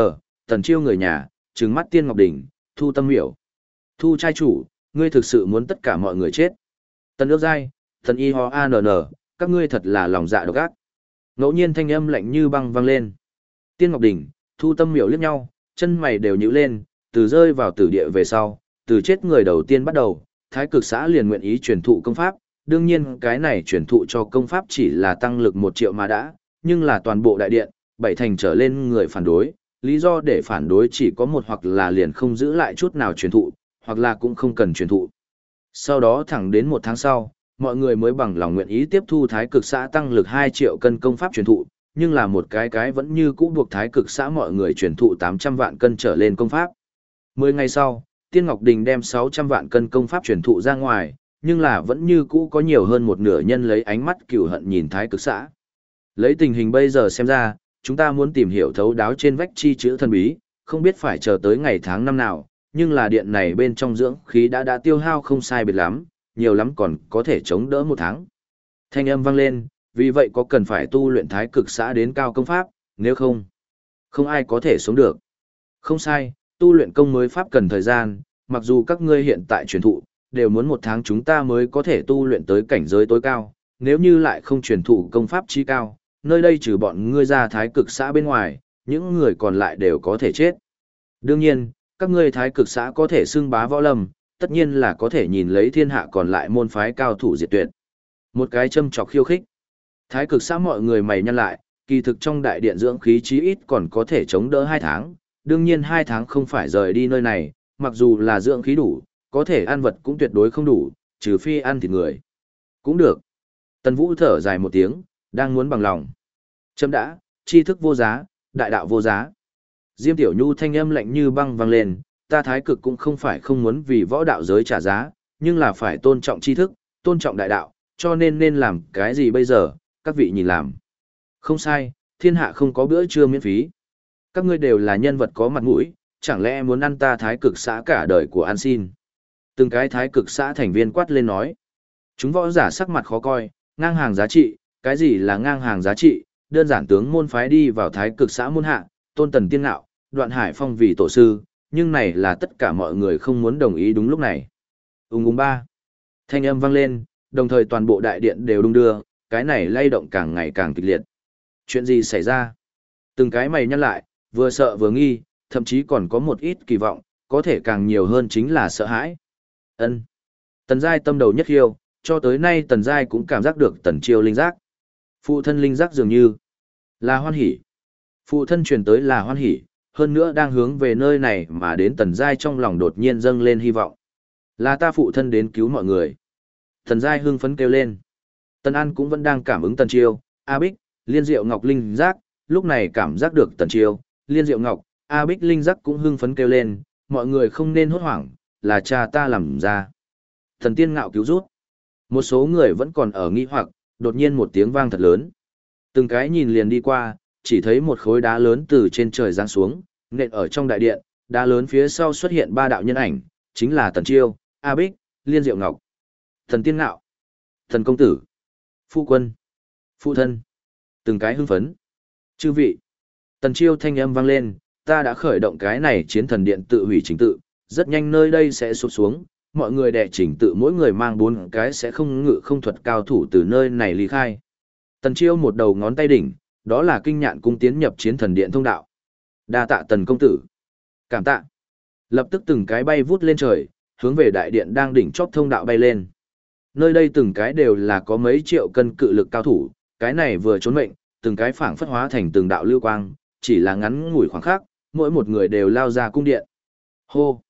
Tần Chiêu người nhà, trừng mắt Tiên Ngọc Đỉnh, Thu Tâm Miểu. Thu trai chủ, ngươi thực sự muốn tất cả mọi người chết. Tần Ước Giai, Tần Y Ho ANN, các ngươi thật là lòng dạ độc ác. Ngẫu nhiên thanh âm lạnh như băng vang lên. Tiên Ngọc Đỉnh, Thu Tâm Miểu liếc nhau, chân mày đều nhíu lên, từ rơi vào tử địa về sau, từ chết người đầu tiên bắt đầu, thái cực xã liền nguyện ý truyền thụ công pháp. Đương nhiên cái này truyền thụ cho công pháp chỉ là tăng lực 1 triệu mà đã, nhưng là toàn bộ đại điện, 7 thành trở lên người phản đối, lý do để phản đối chỉ có một, hoặc là liền không giữ lại chút nào truyền thụ, hoặc là cũng không cần truyền thụ. Sau đó thẳng đến 1 tháng sau, mọi người mới bằng lòng nguyện ý tiếp thu thái cực xã tăng lực 2 triệu cân công pháp truyền thụ, nhưng là một cái vẫn như cũ buộc thái cực xã mọi người truyền thụ 800 vạn cân trở lên công pháp. 10 ngày sau, Tiên Ngọc Đình đem 600 vạn cân công pháp truyền thụ ra ngoài, nhưng là vẫn như cũ có nhiều hơn một nửa nhân lấy ánh mắt cừu hận nhìn thái cực xã. Lấy tình hình bây giờ xem ra, chúng ta muốn tìm hiểu thấu đáo trên vách chi chữ thần bí, không biết phải chờ tới ngày tháng năm nào, nhưng là điện này bên trong dưỡng khí đã tiêu hao không sai biệt lắm, nhiều lắm còn có thể chống đỡ 1 tháng. Thanh âm vang lên, vì vậy có cần phải tu luyện thái cực xã đến cao công pháp, nếu không, không ai có thể sống được. Không sai, tu luyện công mới pháp cần thời gian, mặc dù các ngươi hiện tại truyền thụ, đều muốn 1 tháng chúng ta mới có thể tu luyện tới cảnh giới tối cao, nếu như lại không truyền thụ công pháp chi cao, nơi đây trừ bọn ngươi ra thái cực xã bên ngoài, những người còn lại đều có thể chết. Đương nhiên, các ngươi thái cực xã có thể xưng bá võ lâm, tất nhiên là có thể nhìn lấy thiên hạ còn lại môn phái cao thủ diệt tuyệt. Một cái châm chọc khiêu khích. Thái cực xã mọi người mày nhăn lại, kỳ thực trong đại điện dưỡng khí chí ít còn có thể chống đỡ 2 tháng, đương nhiên 2 tháng không phải rời đi nơi này, mặc dù là dưỡng khí đủ, có thể ăn vật cũng tuyệt đối không đủ, trừ phi ăn thịt người. Cũng được. Tần Vũ thở dài một tiếng, đang muốn bằng lòng. Chấm đã, tri thức vô giá, đại đạo vô giá. Diêm Tiểu Nhu thanh âm lạnh như băng vang lên, ta thái cực cũng không phải không muốn vì võ đạo giới trả giá, nhưng là phải tôn trọng tri thức, tôn trọng đại đạo, cho nên làm cái gì bây giờ, các vị nhìn làm. Không sai, thiên hạ không có bữa trưa miễn phí. Các ngươi đều là nhân vật có mặt mũi, chẳng lẽ muốn ăn ta thái cực xã cả đời của ăn xin. Từng cái thái cực xã thành viên quát lên nói. Chúng võ giả sắc mặt khó coi, ngang hàng giá trị, cái gì là ngang hàng giá trị, đơn giản tướng môn phái đi vào thái cực xã môn hạ, tôn tần tiên ngạo, đoạn hải phong vì tổ sư, nhưng này là tất cả mọi người không muốn đồng ý đúng lúc này. Ung ba. Thanh âm vang lên, đồng thời toàn bộ đại điện đều đung đưa, cái này lay động càng ngày càng kịch liệt. Chuyện gì xảy ra? Từng cái mày nhăn lại, vừa sợ vừa nghi, thậm chí còn có một ít kỳ vọng, có thể càng nhiều hơn chính là sợ hãi. Ân. Tần Giai tâm đầu nhất khiêu, cho tới nay Tần Giai cũng cảm giác được Tần Chiêu linh giác. Phụ thân linh giác dường như là hoan hỉ. Phụ thân truyền tới là hoan hỉ, hơn nữa đang hướng về nơi này mà đến Tần Giai trong lòng đột nhiên dâng lên hy vọng. Là ta phụ thân đến cứu mọi người. Tần Giai hưng phấn kêu lên. Tần An cũng vẫn đang cảm ứng Tần Chiêu, A Bích, Liên Diệu Ngọc linh giác, lúc này cảm giác được Tần Chiêu, Liên Diệu Ngọc, A Bích linh giác cũng hưng phấn kêu lên, mọi người không nên hốt hoảng, là cha ta làm ra. Thần Tiên Ngạo cứu rút. Một số người vẫn còn ở nghi hoặc, đột nhiên một tiếng vang thật lớn. Từng cái nhìn liền đi qua, chỉ thấy một khối đá lớn từ trên trời giáng xuống, nện ở trong đại điện, đá lớn phía sau xuất hiện 3 đạo nhân ảnh, chính là Tần Chiêu, A Bích, Liên Diệu Ngọc, Thần Tiên Ngạo, Thần Công Tử, Phu Quân, Phụ Thân. Từng cái hưng phấn. Chư vị. Tần Chiêu thanh âm vang lên, ta đã khởi động cái này chiến thần điện tự hủy trình tự, rất nhanh nơi đây sẽ sụp xuống, mọi người đệ trình tự mỗi người mang 4 cái sẽ không ngự không thuật cao thủ từ nơi này ly khai. Tần Chiêu một đầu ngón tay đỉnh, đó là kinh nhạn cung tiến nhập chiến thần điện thông đạo. Đa tạ Tần công tử. Cảm tạ. Lập tức từng cái bay vút lên trời, hướng về đại điện đang đỉnh chóp thông đạo bay lên. Nơi đây từng cái đều là có mấy triệu cân cự lực cao thủ, cái này vừa trốn mệnh, từng cái phảng phất hóa thành từng đạo lưu quang, chỉ là ngắn ngủi khoảng khắc, mỗi một người đều lao ra cung điện. Hô!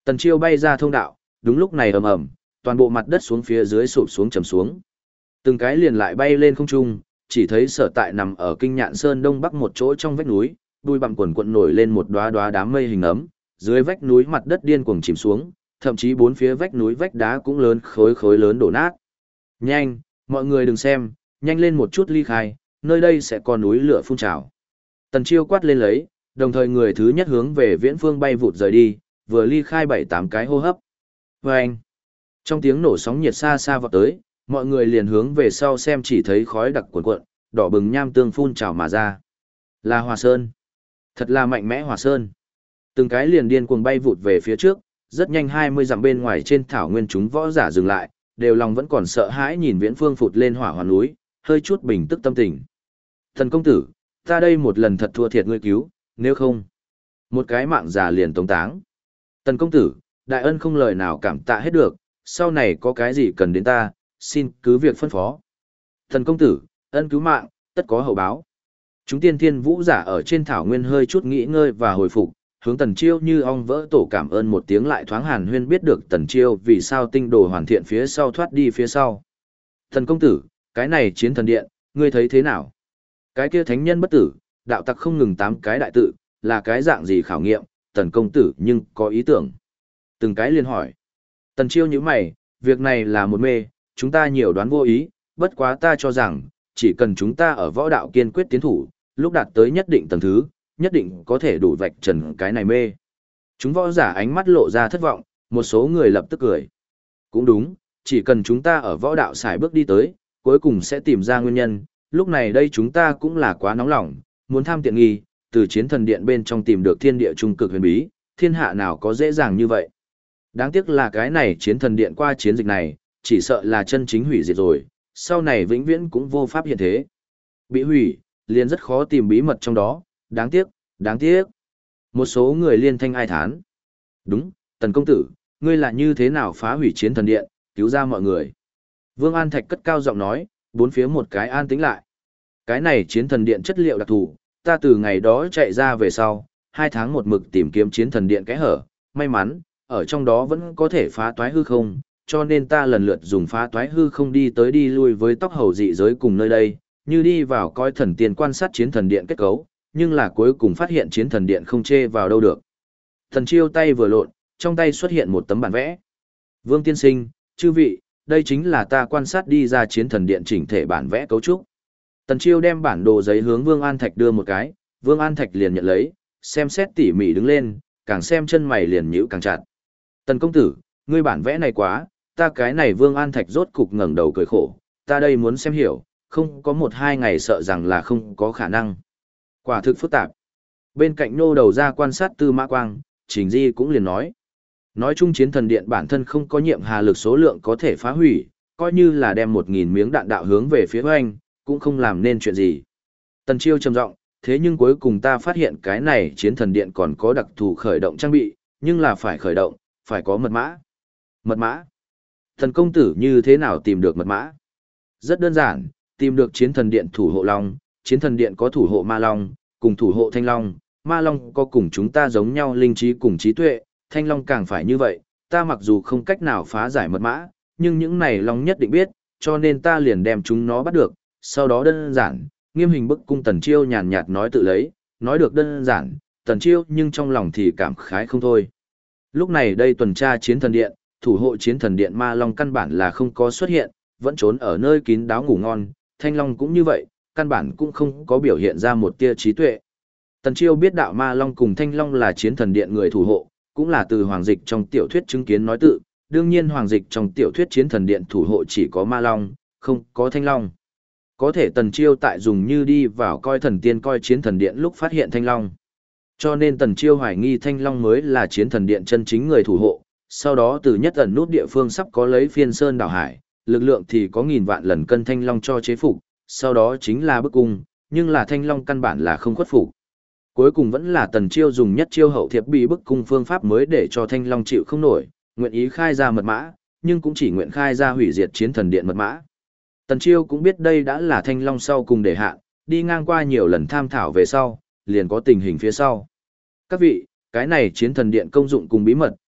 Tần Chiêu bay ra thông đạo, đúng lúc này ầm ầm, toàn bộ mặt đất xuống phía dưới sụp xuống trầm xuống. Từng cái liền lại bay lên không trung, chỉ thấy Sở Tại nằm ở Kinh Nhạn Sơn đông bắc một chỗ trong vách núi, đuôi bặm quần quần nổi lên một đóa đóa đám mây hình ấm, dưới vách núi mặt đất điên cuồng chìm xuống, thậm chí bốn phía vách núi vách đá cũng lớn khối khối lớn đổ nát. Nhanh, mọi người đừng xem, nhanh lên một chút ly khai, nơi đây sẽ có núi lửa phun trào. Tần Chiêu quát lên lấy, đồng thời người thứ nhất hướng về viễn phương bay vụt rời đi, vừa ly khai 7-8 cái hô hấp. Vâng! Trong tiếng nổ sóng nhiệt xa xa vọt tới, mọi người liền hướng về sau xem chỉ thấy khói đặc cuồn cuộn, đỏ bừng nham tương phun trào mà ra. Là Hỏa Sơn. Thật là mạnh mẽ Hỏa Sơn. Từng cái liền điên cuồng bay vụt về phía trước, rất nhanh 20 dặm bên ngoài trên thảo nguyên chúng võ giả dừng lại, đều lòng vẫn còn sợ hãi nhìn viễn phương phụt lên hỏa hoàn núi, hơi chút bình tức tâm tình. Thần công tử, ta đây một lần thật thua thiệt ngươi cứu, nếu không, một cái mạng già liền tống táng. Tần công tử, đại ân không lời nào cảm tạ hết được, sau này có cái gì cần đến ta, xin cứ việc phân phó. Thần công tử, ân cứu mạng, tất có hậu báo. Chúng tiên thiên vũ giả ở trên thảo nguyên hơi chút nghỉ ngơi và hồi phục, hướng Tần Chiêu như ong vỡ tổ cảm ơn một tiếng lại thoáng hàn huyên biết được Tần Chiêu vì sao tinh đồ hoàn thiện phía sau thoát đi phía sau. Thần công tử, cái này chiến thần điện, ngươi thấy thế nào? Cái kia thánh nhân bất tử, đạo tặc không ngừng 8 cái đại tự, là cái dạng gì khảo nghiệm, Tần công tử nhưng có ý tưởng. Từng cái liền hỏi. Tần Chiêu nhíu mày, việc này là một mê, chúng ta nhiều đoán vô ý, bất quá ta cho rằng, chỉ cần chúng ta ở võ đạo kiên quyết tiến thủ, lúc đạt tới nhất định tầng thứ, nhất định có thể đủ vạch trần cái này mê. Chúng võ giả ánh mắt lộ ra thất vọng, một số người lập tức cười. Cũng đúng, chỉ cần chúng ta ở võ đạo xài bước đi tới, cuối cùng sẽ tìm ra nguyên nhân, lúc này đây chúng ta cũng là quá nóng lòng, muốn tham tiện nghi, từ chiến thần điện bên trong tìm được thiên địa trung cực huyền bí, thiên hạ nào có dễ dàng như vậy. Đáng tiếc là cái này chiến thần điện qua chiến dịch này, chỉ sợ là chân chính hủy diệt rồi, sau này vĩnh viễn cũng vô pháp hiện thế. Bị hủy, liền rất khó tìm bí mật trong đó, đáng tiếc, đáng tiếc. Một số người liên thanh ai thán. Đúng, Tần công tử, ngươi là như thế nào phá hủy chiến thần điện, cứu ra mọi người. Vương An Thạch cất cao giọng nói, bốn phía một cái an tĩnh lại. Cái này chiến thần điện chất liệu đặc thù, ta từ ngày đó chạy ra về sau, 2 tháng một mực tìm kiếm chiến thần điện kẽ hở, may mắn, ở trong đó vẫn có thể phá toái hư không, cho nên ta lần lượt dùng phá toái hư không đi tới đi lui với tóc hầu dị giới cùng nơi đây, như đi vào coi thần tiên quan sát chiến thần điện kết cấu, nhưng là cuối cùng phát hiện chiến thần điện không chê vào đâu được. Thần Chiêu tay vừa lộn, trong tay xuất hiện một tấm bản vẽ. Vương tiên sinh, chư vị, đây chính là ta quan sát đi ra chiến thần điện chỉnh thể bản vẽ cấu trúc. Tần Chiêu đem bản đồ giấy hướng Vương An Thạch đưa một cái, Vương An Thạch liền nhận lấy, xem xét tỉ mỉ đứng lên, càng xem chân mày liền nhíu càng chặt. Tần công tử, ngươi bản vẽ này quá, ta cái này Vương An Thạch rốt cục ngẩng đầu cười khổ, ta đây muốn xem hiểu, không có 1-2 ngày sợ rằng là không có khả năng. Quả thực phức tạp. Bên cạnh nô đầu ra quan sát Tư Mã Quang, Trình Di cũng liền nói. Nói chung chiến thần điện bản thân không có nhiệm hà lực số lượng có thể phá hủy, coi như là đem 1.000 miếng đạn đạo hướng về phía hoanh, cũng không làm nên chuyện gì. Tần Chiêu trầm giọng, thế nhưng cuối cùng ta phát hiện cái này chiến thần điện còn có đặc thù khởi động trang bị, nhưng là phải khởi động, phải có mật mã. Mật mã? Thần công tử như thế nào tìm được mật mã? Rất đơn giản, tìm được chiến thần điện thủ hộ long, chiến thần điện có thủ hộ ma long, cùng thủ hộ thanh long, ma long có cùng chúng ta giống nhau linh trí cùng trí tuệ, thanh long càng phải như vậy, ta mặc dù không cách nào phá giải mật mã, nhưng những này long nhất định biết, cho nên ta liền đem chúng nó bắt được, sau đó đơn giản, nghiêm hình bức cung. Tần Chiêu nhàn nhạt nói tự lấy, nói được đơn giản, Tần Chiêu nhưng trong lòng thì cảm khái không thôi. Lúc này đây tuần tra chiến thần điện, thủ hộ chiến thần điện ma long căn bản là không có xuất hiện, vẫn trốn ở nơi kín đáo ngủ ngon, thanh long cũng như vậy, căn bản cũng không có biểu hiện ra một tia trí tuệ. Tần Chiêu biết đạo ma long cùng thanh long là chiến thần điện người thủ hộ, cũng là từ hoàng dịch trong tiểu thuyết chứng kiến nói tự, đương nhiên hoàng dịch trong tiểu thuyết chiến thần điện thủ hộ chỉ có ma long, không có thanh long. Có thể Tần Chiêu tại dùng như đi vào coi thần tiên coi chiến thần điện lúc phát hiện thanh long. Cho nên Tần Chiêu hoài nghi thanh long mới là chiến thần điện chân chính người thủ hộ, sau đó từ nhất ẩn nút địa phương sắp có lấy phiên sơn đảo hải, lực lượng thì có nghìn vạn lần cân thanh long cho chế phục, sau đó chính là bức cung, nhưng là thanh long căn bản là không khuất phục. Cuối cùng vẫn là Tần Chiêu dùng nhất chiêu hậu thiệp bị bức cung phương pháp mới để cho thanh long chịu không nổi, nguyện ý khai ra mật mã, nhưng cũng chỉ nguyện khai ra hủy diệt chiến thần điện mật mã. Tần Chiêu cũng biết đây đã là thanh long sau cùng để hạn, đi ngang qua nhiều lần tham thảo về sau, liền có tình hình phía sau. Các vị, cái này chiến thần điện công dụng cùng bí mật,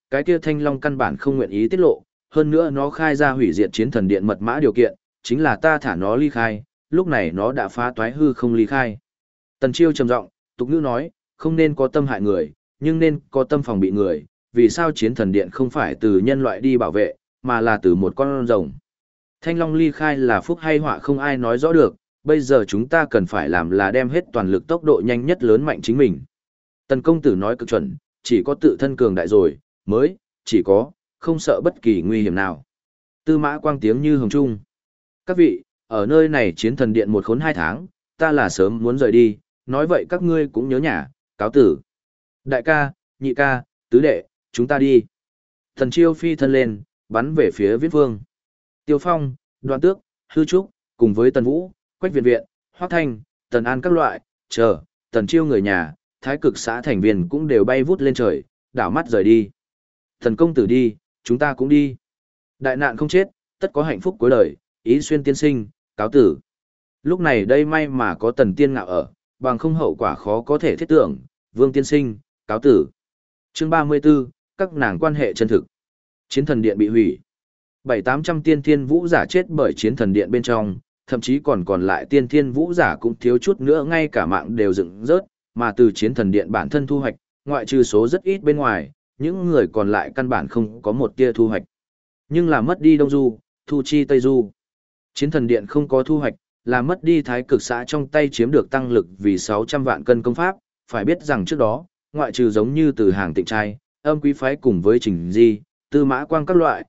cái kia Thanh Long căn bản không nguyện ý tiết lộ, hơn nữa nó khai ra hủy diệt chiến thần điện mật mã điều kiện, chính là ta thả nó ly khai, lúc này nó đã phá toái hư không ly khai. Tần Chiêu trầm giọng, tục ngữ nói, không nên có tâm hại người, nhưng nên có tâm phòng bị người, vì sao chiến thần điện không phải từ nhân loại đi bảo vệ, mà là từ một con rồng. Thanh Long ly khai là phúc hay họa không ai nói rõ được, bây giờ chúng ta cần phải làm là đem hết toàn lực tốc độ nhanh nhất lớn mạnh chính mình. Tần công tử nói cực chuẩn, chỉ có tự thân cường đại rồi, mới, chỉ có, không sợ bất kỳ nguy hiểm nào. Tư Mã Quang tiếng như hồng trung. Các vị, ở nơi này chiến thần điện một khốn 2 tháng, ta là sớm muốn rời đi, nói vậy các ngươi cũng nhớ nhà, cáo tử. Đại ca, nhị ca, tứ đệ, chúng ta đi. Thần Chiêu phi thân lên, bắn về phía Viễn Vương. Tiêu Phong, Đoan Tước, Hư Trúc, cùng với Tần Vũ, Quách Viện Viện, Hoắc Thanh, Tần An các loại, chờ, Tần Chiêu người nhà, Thái Cực xã thành viên cũng đều bay vút lên trời, đảo mắt rời đi. Thần công tử đi, chúng ta cũng đi. Đại nạn không chết, tất có hạnh phúc cuối đời, Ý Xuyên tiên sinh, cáo tử. Lúc này đây may mà có Tần Tiên Ngạo ở, bằng không hậu quả khó có thể thiết tưởng, Vương tiên sinh, cáo tử. Chương 34, các nàng quan hệ chân thực. Chiến thần điện bị hủy. 700-800 tiên thiên vũ giả chết bởi chiến thần điện bên trong, thậm chí còn lại tiên thiên vũ giả cũng thiếu chút nữa ngay cả mạng đều dựng rớt, mà từ chiến thần điện bản thân thu hoạch, ngoại trừ số rất ít bên ngoài, những người còn lại căn bản không có một tia thu hoạch. Nhưng là mất đi Đông Du, thu chi Tây Du. Chiến thần điện không có thu hoạch, là mất đi Thái Cực xã trong tay chiếm được tăng lực vì 600 vạn cân công pháp, phải biết rằng trước đó, ngoại trừ giống như từ hàng tịnh trai, âm quý phái cùng với Trình Di, Tư Mã Quang các loại,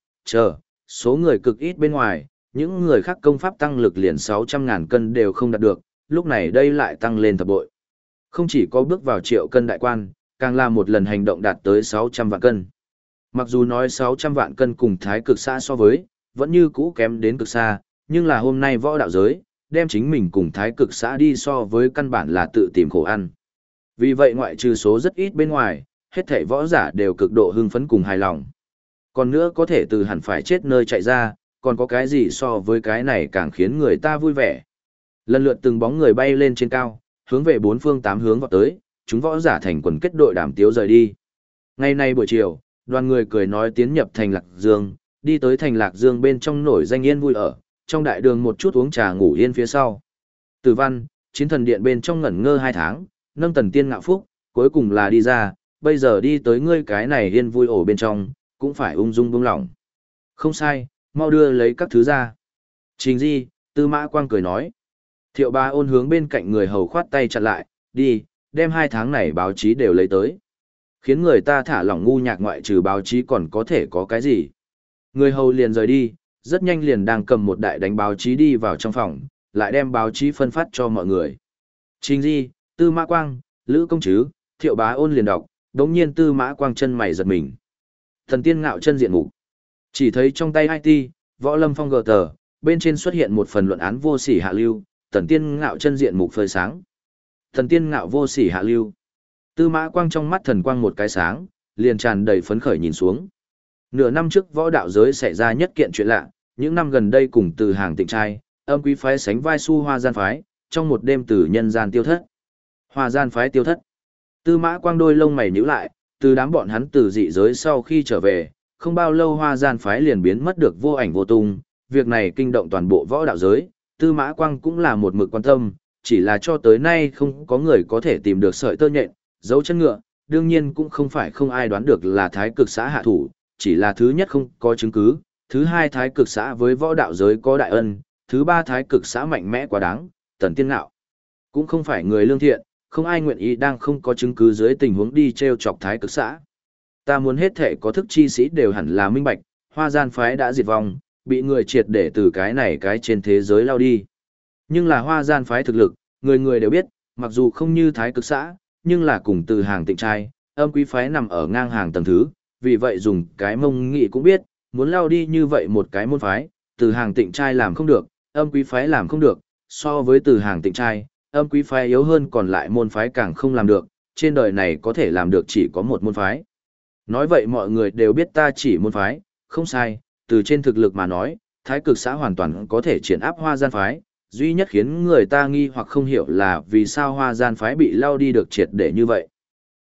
số người cực ít bên ngoài, những người khác công pháp tăng lực liền 600.000 cân đều không đạt được, lúc này đây lại tăng lên thập bội. Không chỉ có bước vào triệu cân đại quan, càng là một lần hành động đạt tới 600 vạn cân. Mặc dù nói 600 vạn cân cùng Thái Cực xã so với, vẫn như cũ kém đến cực xa, nhưng là hôm nay võ đạo giới, đem chính mình cùng Thái Cực xã đi so với căn bản là tự tìm khổ ăn. Vì vậy ngoại trừ số rất ít bên ngoài, hết thảy võ giả đều cực độ hưng phấn cùng hài lòng. Còn nữa có thể từ hẳn phải chết nơi chạy ra, còn có cái gì so với cái này càng khiến người ta vui vẻ. Lần lượt từng bóng người bay lên trên cao, hướng về 4 phương 8 hướng vọt tới, chúng võ giả thành quần kết đội đàm tiếu rời đi. Ngày nay buổi chiều, đoàn người cười nói tiến nhập thành Lạc Dương, đi tới thành Lạc Dương bên trong nổi danh yên vui ở, trong đại đường một chút uống trà ngủ yên phía sau. Tử văn, chiến thần điện bên trong ngẩn ngơ 2 tháng, nâng Tần Tiên Ngạo phúc, cuối cùng là đi ra, bây giờ đi tới ngươi cái này yên vui ổ bên trong, cũng phải ung dung buông lỏng. Không sai, mau đưa lấy các thứ ra. Trình Di, Tư Mã Quang cười nói. Thiệu Bá Ôn hướng bên cạnh người hầu khoát tay chặn lại, đi, đem 2 tháng này báo chí đều lấy tới. Khiến người ta thả lỏng ngu nhạc ngoại trừ báo chí còn có thể có cái gì. Người hầu liền rời đi, rất nhanh liền đang cầm một đại đánh báo chí đi vào trong phòng, lại đem báo chí phân phát cho mọi người. Trình Di, Tư Mã Quang, Lữ Công Trứ, Thiệu Bá Ôn liền đọc, đống nhiên Tư Mã Quang chân mày giật mình. Thần Tiên Ngạo chân diện mục. Chỉ thấy trong tay IT, Võ Lâm Phong gờ tờ, bên trên xuất hiện một phần luận án vô sỉ hạ lưu, Thần Tiên Ngạo chân diện mục phơi sáng. Thần Tiên Ngạo vô sỉ hạ lưu. Tư Mã Quang trong mắt thần quang một cái sáng, liền tràn đầy phấn khởi nhìn xuống. Nửa năm trước võ đạo giới xảy ra nhất kiện chuyện lạ, những năm gần đây cùng từ hàng tịnh trai, âm quý phái sánh vai su hoa gian phái, trong một đêm từ nhân gian tiêu thất. Hoa gian phái tiêu thất. Tư Mã Quang đôi lông mày nhíu lại, từ đám bọn hắn từ dị giới sau khi trở về, không bao lâu hoa gian phái liền biến mất được vô ảnh vô tung, việc này kinh động toàn bộ võ đạo giới, Tư Mã Quang cũng là một mực quan tâm, chỉ là cho tới nay không có người có thể tìm được sợi tơ nhện, dấu chân ngựa, đương nhiên cũng không phải không ai đoán được là Thái Cực xã hạ thủ, chỉ là thứ nhất không có chứng cứ, thứ hai Thái Cực xã với võ đạo giới có đại ân, thứ ba Thái Cực xã mạnh mẽ quá đáng, Tần Tiên Ngạo cũng không phải người lương thiện, không ai nguyện ý đang không có chứng cứ dưới tình huống đi treo chọc Thái Cực xã. Ta muốn hết thể có thức chi sĩ đều hẳn là minh bạch, hoa gian phái đã diệt vong, bị người triệt để từ cái này cái trên thế giới lao đi. Nhưng là hoa gian phái thực lực, người người đều biết, mặc dù không như Thái Cực xã, nhưng là cùng từ hàng tịnh trai, âm quý phái nằm ở ngang hàng tầng thứ, vì vậy dùng cái mông nghị cũng biết, muốn lao đi như vậy một cái môn phái, từ hàng tịnh trai làm không được, âm quý phái làm không được, so với từ hàng tịnh trai, âm quý phái yếu hơn còn lại môn phái càng không làm được, trên đời này có thể làm được chỉ có một môn phái. Nói vậy mọi người đều biết ta chỉ môn phái, không sai, từ trên thực lực mà nói, Thái Cực xã hoàn toàn có thể triển áp hoa gian phái, duy nhất khiến người ta nghi hoặc không hiểu là vì sao hoa gian phái bị lao đi được triệt để như vậy.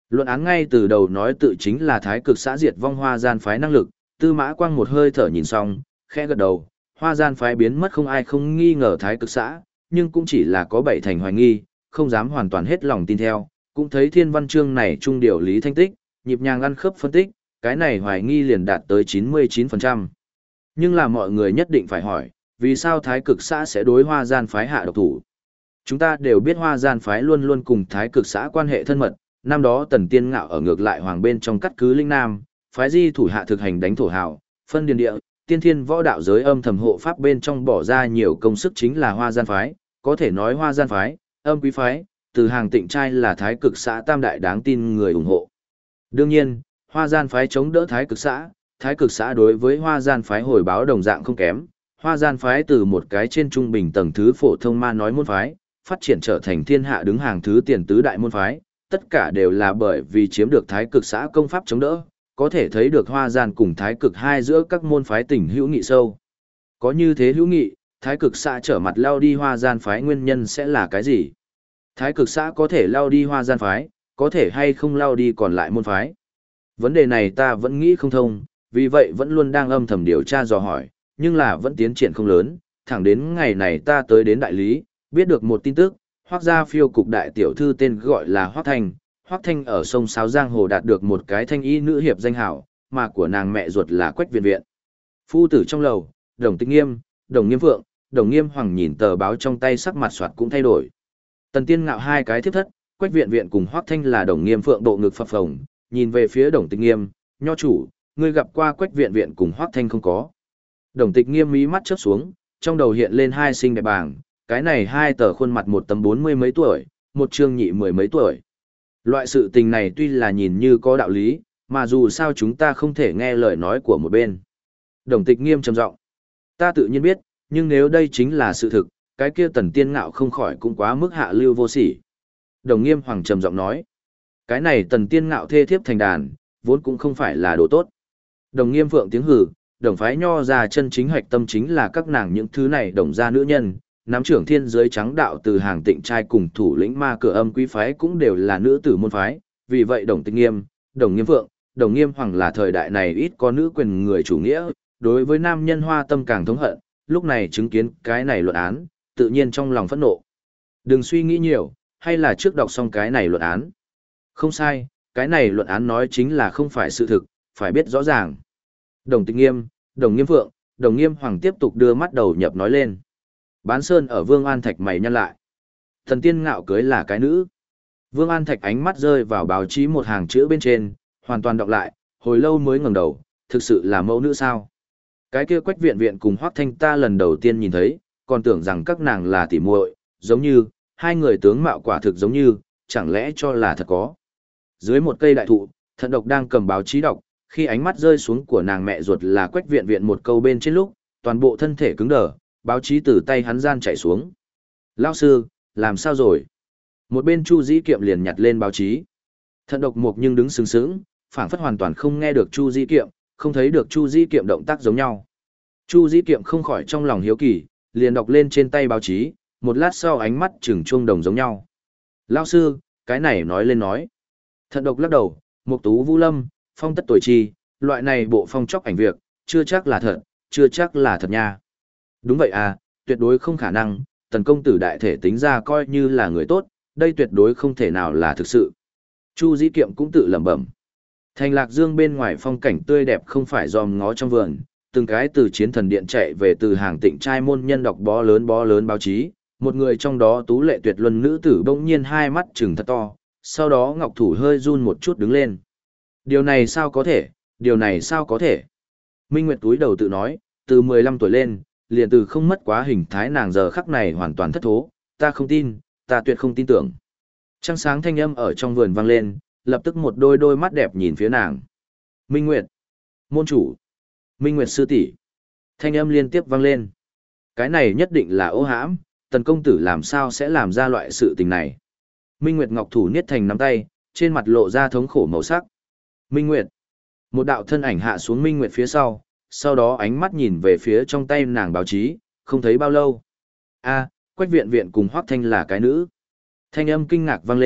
Luận án ngay từ đầu nói tự chính là thái cực xã diệt vong hoa gian phái năng lực, Tư Mã Quang một hơi thở nhìn xong, khẽ gật đầu, hoa gian phái biến mất không ai không nghi ngờ thái cực xã, nhưng cũng chỉ là có 7 thành hoài nghi, không dám hoàn toàn hết lòng tin theo, cũng thấy thiên văn chương này trung điều lý thanh tích, nhịp nhàng ăn khớp phân tích, cái này hoài nghi liền đạt tới 99%. Nhưng là mọi người nhất định phải hỏi, vì sao thái cực xã sẽ đối hoa gian phái hạ độc thủ? Chúng ta đều biết hoa gian phái luôn luôn cùng thái cực xã quan hệ thân mật, năm đó Tần Tiên Ngạo ở ngược lại hoàng bên trong cắt cứ Linh Nam, phái di thủ hạ thực hành đánh thổ hào, phân điền địa, tiên thiên võ đạo giới âm thầm hộ pháp bên trong bỏ ra nhiều công sức chính là hoa gian phái, có thể nói hoa gian phái, âm quý phái, từ hàng tịnh trai là thái cực xã tam đại đáng tin người ủng hộ. Đương nhiên, hoa gian phái chống đỡ thái cực xã đối với hoa gian phái hồi báo đồng dạng không kém. Hoa gian phái từ một cái trên trung bình tầng thứ phổ thông ma nói môn phái, phát triển trở thành thiên hạ đứng hàng thứ tiền tứ đại môn phái, tất cả đều là bởi vì chiếm được thái cực xã công pháp chống đỡ, có thể thấy được hoa gian cùng thái cực hai giữa các môn phái tình hữu nghị sâu. Có như thế hữu nghị, thái cực xã trở mặt lao đi hoa gian phái nguyên nhân sẽ là cái gì? Thái cực xã có thể lao đi hoa gian phái, có thể hay không lao đi còn lại môn phái? Vấn đề này ta vẫn nghĩ không thông, vì vậy vẫn luôn đang âm thầm điều tra dò hỏi, nhưng là vẫn tiến triển không lớn, thẳng đến ngày này ta tới đến đại lý, biết được một tin tức, Hoắc gia phiêu cục đại tiểu thư tên gọi là Hoắc Thanh ở sông Sáo Giang Hồ đạt được một cái thanh y nữ hiệp danh hảo, mà của nàng mẹ ruột là Quách Viện Viện. Phu tử trong lầu, Đồng Tịch Nghiêm, Đồng Nghiêm Phượng, Đồng Nghiêm Hoàng nhìn tờ báo trong tay sắc mặt soạt cũng thay đổi. Tần Tiên Ngạo hai cái thiếp thất, Quách Viện Viện cùng Hoắc Thanh là Đồng Nghiêm Phượng độ ngực phập phồng, nhìn về phía Đồng Tịch Nghiêm, nho chủ, ngươi gặp qua Quách Viện Viện cùng Hoắc Thanh không có? Đồng Tịch Nghiêm mí mắt chớp xuống, trong đầu hiện lên hai xinh đẹp bảng, cái này hai tờ khuôn mặt một tấm 40 mấy tuổi, một trương nhị 10 mấy tuổi. Loại sự tình này tuy là nhìn như có đạo lý, mà dù sao chúng ta không thể nghe lời nói của một bên. Đồng Tịch Nghiêm trầm giọng, ta tự nhiên biết, nhưng nếu đây chính là sự thực, cái kia Tần Tiên Ngạo không khỏi cũng quá mức hạ lưu vô sỉ. Đồng Nghiêm Hoàng trầm giọng nói, cái này Tần Tiên Ngạo thê thiếp thành đàn, vốn cũng không phải là đồ tốt. Đồng Nghiêm Phượng tiếng hừ, đồng phái nho ra chân chính hoạch tâm chính là các nàng những thứ này đồng gia nữ nhân, nắm trưởng thiên giới trắng đạo từ hàng tịnh trai cùng thủ lĩnh ma cửa âm quý phái cũng đều là nữ tử môn phái, vì vậy Đồng Tịch Nghiêm, Đồng Nghiêm Phượng, Đồng Nghiêm Hoàng là thời đại này ít có nữ quyền người chủ nghĩa, đối với nam nhân hoa tâm càng thống hận, lúc này chứng kiến cái này luận án, tự nhiên trong lòng phẫn nộ. Đừng suy nghĩ nhiều, hay là trước đọc xong cái này luận án. Không sai, cái này luận án nói chính là không phải sự thực, phải biết rõ ràng. Đồng Tịch Nghiêm, Đồng Nghiêm Phượng, Đồng Nghiêm Hoàng tiếp tục đưa mắt đầu nhập nói lên. Bán sơn ở Vương An Thạch mày nhăn lại. Thần Tiên Ngạo cưới là cái nữ. Vương An Thạch ánh mắt rơi vào báo chí một hàng chữ bên trên, hoàn toàn đọc lại, hồi lâu mới ngẩng đầu, thực sự là mẫu nữ sao? Cái kia Quách Viện Viện cùng Hoắc Thanh ta lần đầu tiên nhìn thấy, còn tưởng rằng các nàng là tỉ muội, giống như, hai người tướng mạo quả thực giống như, chẳng lẽ cho là thật có. Dưới một cây đại thụ, Thận Độc đang cầm báo chí đọc, khi ánh mắt rơi xuống của nàng mẹ ruột là Quách Viện Viện một câu bên trên lúc, toàn bộ thân thể cứng đờ, báo chí từ tay hắn gian chạy xuống. Lão sư, làm sao rồi? Một bên Chu Dĩ Kiệm liền nhặt lên báo chí. Thận Độc Mục nhưng đứng sướng sướng, phảng phất hoàn toàn không nghe được Chu Dĩ Kiệm, không thấy được Chu Dĩ Kiệm động tác giống nhau. Chu Dĩ Kiệm không khỏi trong lòng hiếu kỳ, liền đọc lên trên tay báo chí, một lát sau ánh mắt trừng chuông đồng giống nhau. Lão sư, cái này nói lên nói. Thận Độc lắc đầu, Mục Tú Vũ Lâm, phong tất tuổi chi, loại này bộ phong chóc ảnh việc, chưa chắc là thật, chưa chắc là thật nha. Đúng vậy à, tuyệt đối không khả năng, Tần công tử đại thể tính ra coi như là người tốt, đây tuyệt đối không thể nào là thực sự. Chu Dĩ Kiệm cũng tự lẩm bẩm. Thành Lạc Dương bên ngoài phong cảnh tươi đẹp không phải dòm ngó trong vườn, từng cái từ chiến thần điện chạy về từ hàng tịnh trai môn nhân đọc bó lớn báo chí, một người trong đó tú lệ tuyệt luân nữ tử bỗng nhiên hai mắt trừng thật to, sau đó ngọc thủ hơi run một chút đứng lên. Điều này sao có thể, điều này sao có thể. Minh Nguyệt túi đầu tự nói, từ 15 tuổi lên, liền từ không mất quá hình thái nàng giờ khắc này hoàn toàn thất thố, ta không tin, ta tuyệt không tin tưởng. Trăng sáng thanh âm ở trong vườn vang lên, lập tức một đôi mắt đẹp nhìn phía nàng. Minh Nguyệt, môn chủ, Minh Nguyệt sư tỷ. Thanh âm liên tiếp vang lên. Cái này nhất định là ô hãm, Tần công tử làm sao sẽ làm ra loại sự tình này. Minh Nguyệt ngọc thủ niết thành nắm tay, trên mặt lộ ra thống khổ màu sắc. Minh Nguyệt. Một đạo thân ảnh hạ xuống Minh Nguyệt phía sau đó ánh mắt nhìn về phía trong tay nàng báo chí, không thấy bao lâu. A, Quách Viện Viện cùng Hoắc Thanh là cái nữ. Thanh âm kinh ngạc vang lên,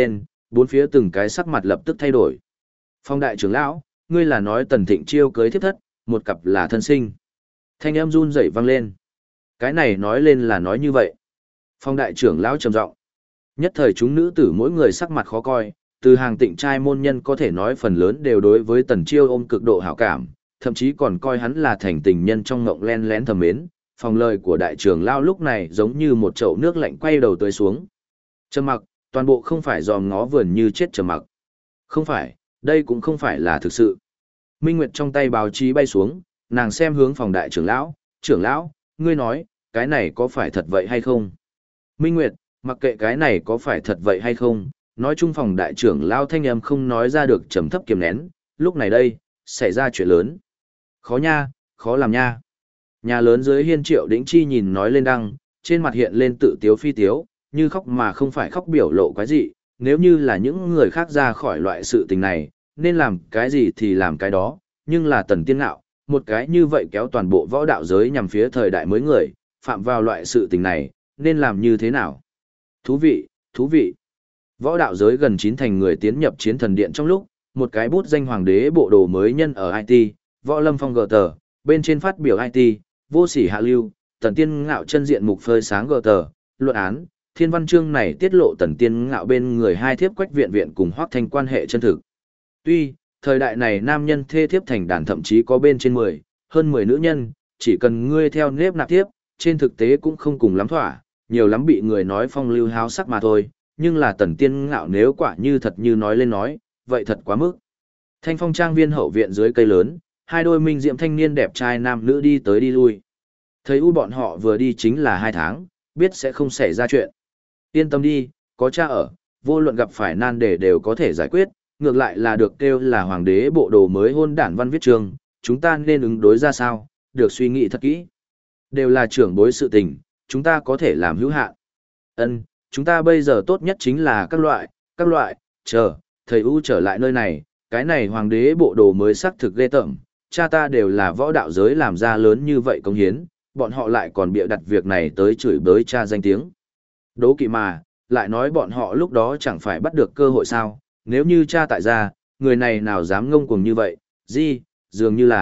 Bốn phía từng cái sắc mặt lập tức thay đổi. Phong đại trưởng lão, ngươi là nói Tần Thịnh Chiêu cưới thiếp thất, một cặp là thân sinh. Thanh âm run rẩy vang lên. Cái này nói lên là nói như vậy. Phong đại trưởng lão trầm giọng. Nhất thời chúng nữ tử mỗi người sắc mặt khó coi, từ hàng tịnh trai môn nhân có thể nói phần lớn đều đối với Tần Chiêu ôm cực độ hảo cảm, thậm chí còn coi hắn là thành tình nhân trong ngộng len lén thầm mến. Phòng lời của đại trưởng lão lúc này giống như một chậu nước lạnh quay đầu tưới xuống. Trầm mặc, toàn bộ không phải dòm ngó vườn như chết trầm mặc. Không phải, đây cũng không phải là thực sự. Minh Nguyệt trong tay báo chí bay xuống, nàng xem hướng phòng đại trưởng lão, ngươi nói, cái này có phải thật vậy hay không? Minh Nguyệt, mặc kệ cái này có phải thật vậy hay không, nói chung phòng đại trưởng lão thanh âm không nói ra được trầm thấp kiềm nén, lúc này đây, xảy ra chuyện lớn. Khó nha, khó làm nha. Nhà lớn dưới hiên Triệu Đĩnh Chi nhìn nói lên đăng, trên mặt hiện lên tự tiếu phi tiếu, như khóc mà không phải khóc biểu lộ quái gì, nếu như là những người khác ra khỏi loại sự tình này, nên làm cái gì thì làm cái đó, nhưng là Tần Tiên Ngạo, một cái như vậy kéo toàn bộ võ đạo giới nhằm phía thời đại mới người, phạm vào loại sự tình này, nên làm như thế nào? Thú vị, thú vị. Võ đạo giới gần 90% người tiến nhập chiến thần điện trong lúc, một cái bút danh hoàng đế bộ đồ mới nhân ở IT, Võ Lâm Phong gờ tờ, bên trên phát biểu IT, vô sỉ hạ lưu, Tần Tiên Ngạo chân diện mục phơi sáng gờ tờ, luận án, thiên văn chương này tiết lộ Tần Tiên Ngạo bên người hai thiếp Quách Viện Viện cùng Hoắc Thanh quan hệ chân thực. Tuy, thời đại này nam nhân thê thiếp thành đàn thậm chí có bên trên 10, hơn 10 nữ nhân, chỉ cần ngươi theo nếp nạp thiếp, trên thực tế cũng không cùng lắm thỏa, nhiều lắm bị người nói phong lưu háo sắc mà thôi, nhưng là Tần Tiên Ngạo nếu quả như thật như nói lên nói, vậy thật quá mức. Thanh Phong trang viên hậu viện dưới cây lớn, hai đôi minh diệm thanh niên đẹp trai nam nữ đi tới đi lui. Thấy u bọn họ vừa đi chính là 2 tháng, biết sẽ không xảy ra chuyện. Yên tâm đi, có cha ở, vô luận gặp phải nan đề đều có thể giải quyết, ngược lại là được kêu là hoàng đế bộ đồ mới hôn đản văn viết trường, chúng ta nên ứng đối ra sao, được suy nghĩ thật kỹ. Đều là trưởng bối sự tình, chúng ta có thể làm hữu hạn. Ân, chúng ta bây giờ tốt nhất chính là các loại, chờ, thầy U trở lại nơi này, cái này hoàng đế bộ đồ mới xác thực ghê tởm, cha ta đều là võ đạo giới làm ra lớn như vậy công hiến, bọn họ lại còn bịa đặt việc này tới chửi bới cha danh tiếng. Đố kỵ mà, lại nói bọn họ lúc đó chẳng phải bắt được cơ hội sao, nếu như cha tại gia, người này nào dám ngông cuồng như vậy, dường như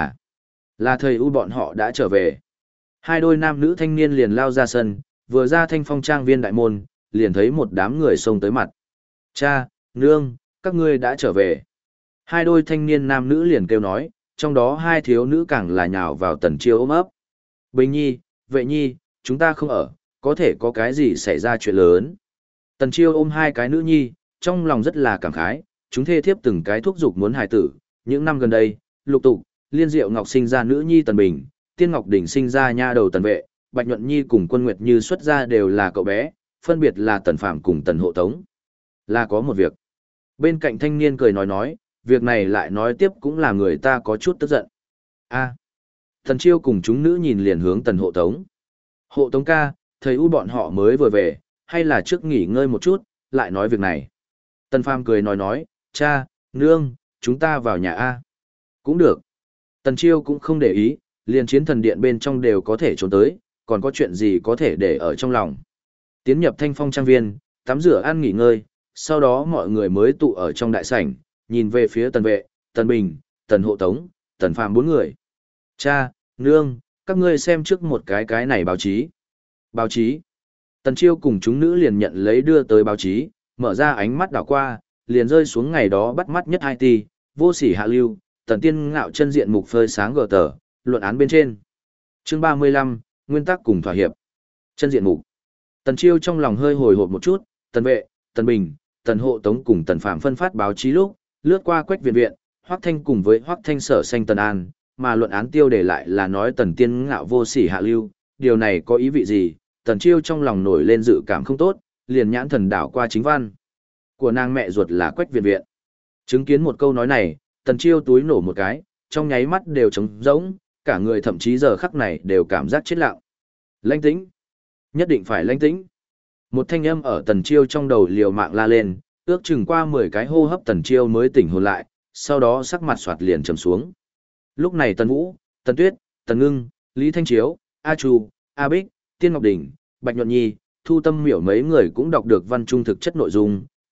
là thầy U bọn họ đã trở về. Hai đôi nam nữ thanh niên liền lao ra sân, vừa ra Thanh Phong trang viên đại môn, liền thấy một đám người xông tới mặt. Cha, nương, các ngươi đã trở về. Hai đôi thanh niên nam nữ liền kêu nói, trong đó hai thiếu nữ càng là nhào vào Tần Chiêu ôm ấp. Bình nhi, vệ nhi, chúng ta không ở, có thể có cái gì xảy ra chuyện lớn. Tần Chiêu ôm hai cái nữ nhi, trong lòng rất là cảm khái, chúng thê thiếp từng cái thúc giục muốn hài tử. Những năm gần đây, lục tục, Liên Diệu Ngọc sinh ra nữ nhi Tần Bình, Tiên Ngọc Đỉnh sinh ra nha đầu Tần Vệ, Bạch Nhuận Nhi cùng Quân Nguyệt Như xuất ra đều là cậu bé, phân biệt là Tần Phạm cùng Tần Hộ Tống. Là có một việc. Bên cạnh thanh niên cười nói, việc này lại nói tiếp cũng là người ta có chút tức giận. A. Tần Chiêu cùng chúng nữ nhìn liền hướng Tần Hộ Tống. Hộ Tống ca, thầy U bọn họ mới vừa về, hay là trước nghỉ ngơi một chút, lại nói việc này. Tần Phàm cười nói, cha, nương, chúng ta vào nhà A. Cũng được. Tần Chiêu cũng không để ý, liền chiến thần điện bên trong đều có thể trốn tới, còn có chuyện gì có thể để ở trong lòng. Tiến nhập Thanh Phong trang viên, tắm rửa ăn nghỉ ngơi, sau đó mọi người mới tụ ở trong đại sảnh, nhìn về phía Tần Vệ, Tần Bình, Tần Hộ Tống, Tần Phàm 4 người. Cha, nương, các ngươi xem trước một cái này báo chí. Báo chí. Tần Chiêu cùng chúng nữ liền nhận lấy đưa tới báo chí, mở ra ánh mắt đảo qua, liền rơi xuống ngày đó bắt mắt nhất IT, vô sỉ hạ lưu, Tần Tiên Ngạo chân diện mục phơi sáng gờ tờ, luận án bên trên. Chương 35, nguyên tắc cùng thỏa hiệp. Chân diện mục. Tần Chiêu trong lòng hơi hồi hộp một chút, Tần Vệ, Tần Bình, Tần Hộ Tống cùng Tần Phạm phân phát báo chí lúc, lướt qua Quách Viện Viện, Hoắc Thanh cùng với Hoắc Thanh sở xanh Tần An, mà luận án tiêu đề lại là nói Tần Tiên Ngạo vô sỉ hạ lưu, điều này có ý vị gì? Tần Chiêu trong lòng nổi lên dự cảm không tốt, liền nhãn thần đảo qua chính văn của nàng mẹ ruột là Quách Viện Viện. Chứng kiến một câu nói này, Tần Chiêu túi nổ một cái, trong nháy mắt đều trống rỗng, cả người thậm chí giờ khắc này đều cảm giác chết lặng. Lãnh tĩnh, nhất định phải lãnh tĩnh. Một thanh âm ở Tần Chiêu trong đầu liều mạng la lên, ước chừng qua 10 cái hô hấp Tần Chiêu mới tỉnh hồn lại, sau đó sắc mặt xoạt liền trầm xuống. Lúc này Tần Vũ, Tần Tuyết, Tần Ngưng, Lý Thanh Chiếu, A Chu, A Bích, Tiên Ngọc Đình, Bạch Nhuận Nhi, Thu Tâm Miểu mấy người cũng đọc được văn trung thực chất nội dung,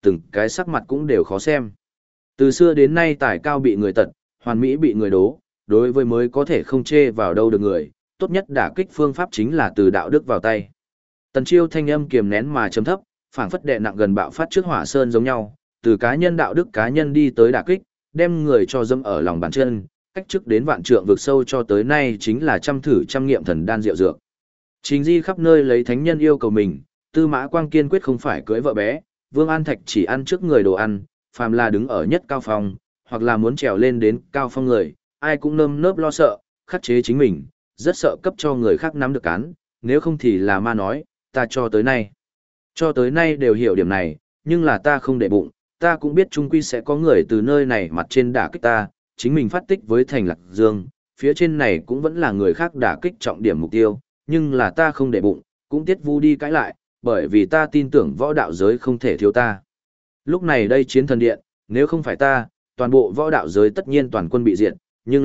từng cái sắc mặt cũng đều khó xem. Từ xưa đến nay tài cao bị người tật, hoàn mỹ bị người đố, đối với mới có thể không chê vào đâu được người, tốt nhất đả kích phương pháp chính là từ đạo đức vào tay. Tần Chiêu thanh âm kiềm nén mà trầm thấp, phảng phất đè nặng gần bạo phát trước hỏa sơn giống nhau, từ cá nhân đạo đức cá nhân đi tới đả kích, đem người cho dẫm ở lòng bàn chân, cách trước đến vạn trượng vực sâu cho tới nay chính là trăm thử trăm nghiệm thần đan diệu dược. Trình Di khắp nơi lấy thánh nhân yêu cầu mình, Tư Mã Quang kiên quyết không phải cưới vợ bé, Vương An Thạch chỉ ăn trước người đồ ăn, phàm là đứng ở nhất cao phong, hoặc là muốn trèo lên đến cao phong người, ai cũng nơm nớp lo sợ, khắc chế chính mình, rất sợ cấp cho người khác nắm được cán, nếu không thì là ma nói, ta cho tới nay đều hiểu điểm này, nhưng là ta không để bụng, ta cũng biết chung quy sẽ có người từ nơi này mặt trên đả kích ta, chính mình phát tích với Thành Lạc Dương, phía trên này cũng vẫn là người khác đả kích trọng điểm mục tiêu, nhưng là ta không để bụng, cũng tiết vu đi cãi lại, bởi vì ta tin tưởng võ đạo giới không thể thiếu ta. Lúc này đây chiến thần điện, nếu không phải ta, toàn bộ võ đạo giới tất nhiên toàn quân bị diệt, nhưng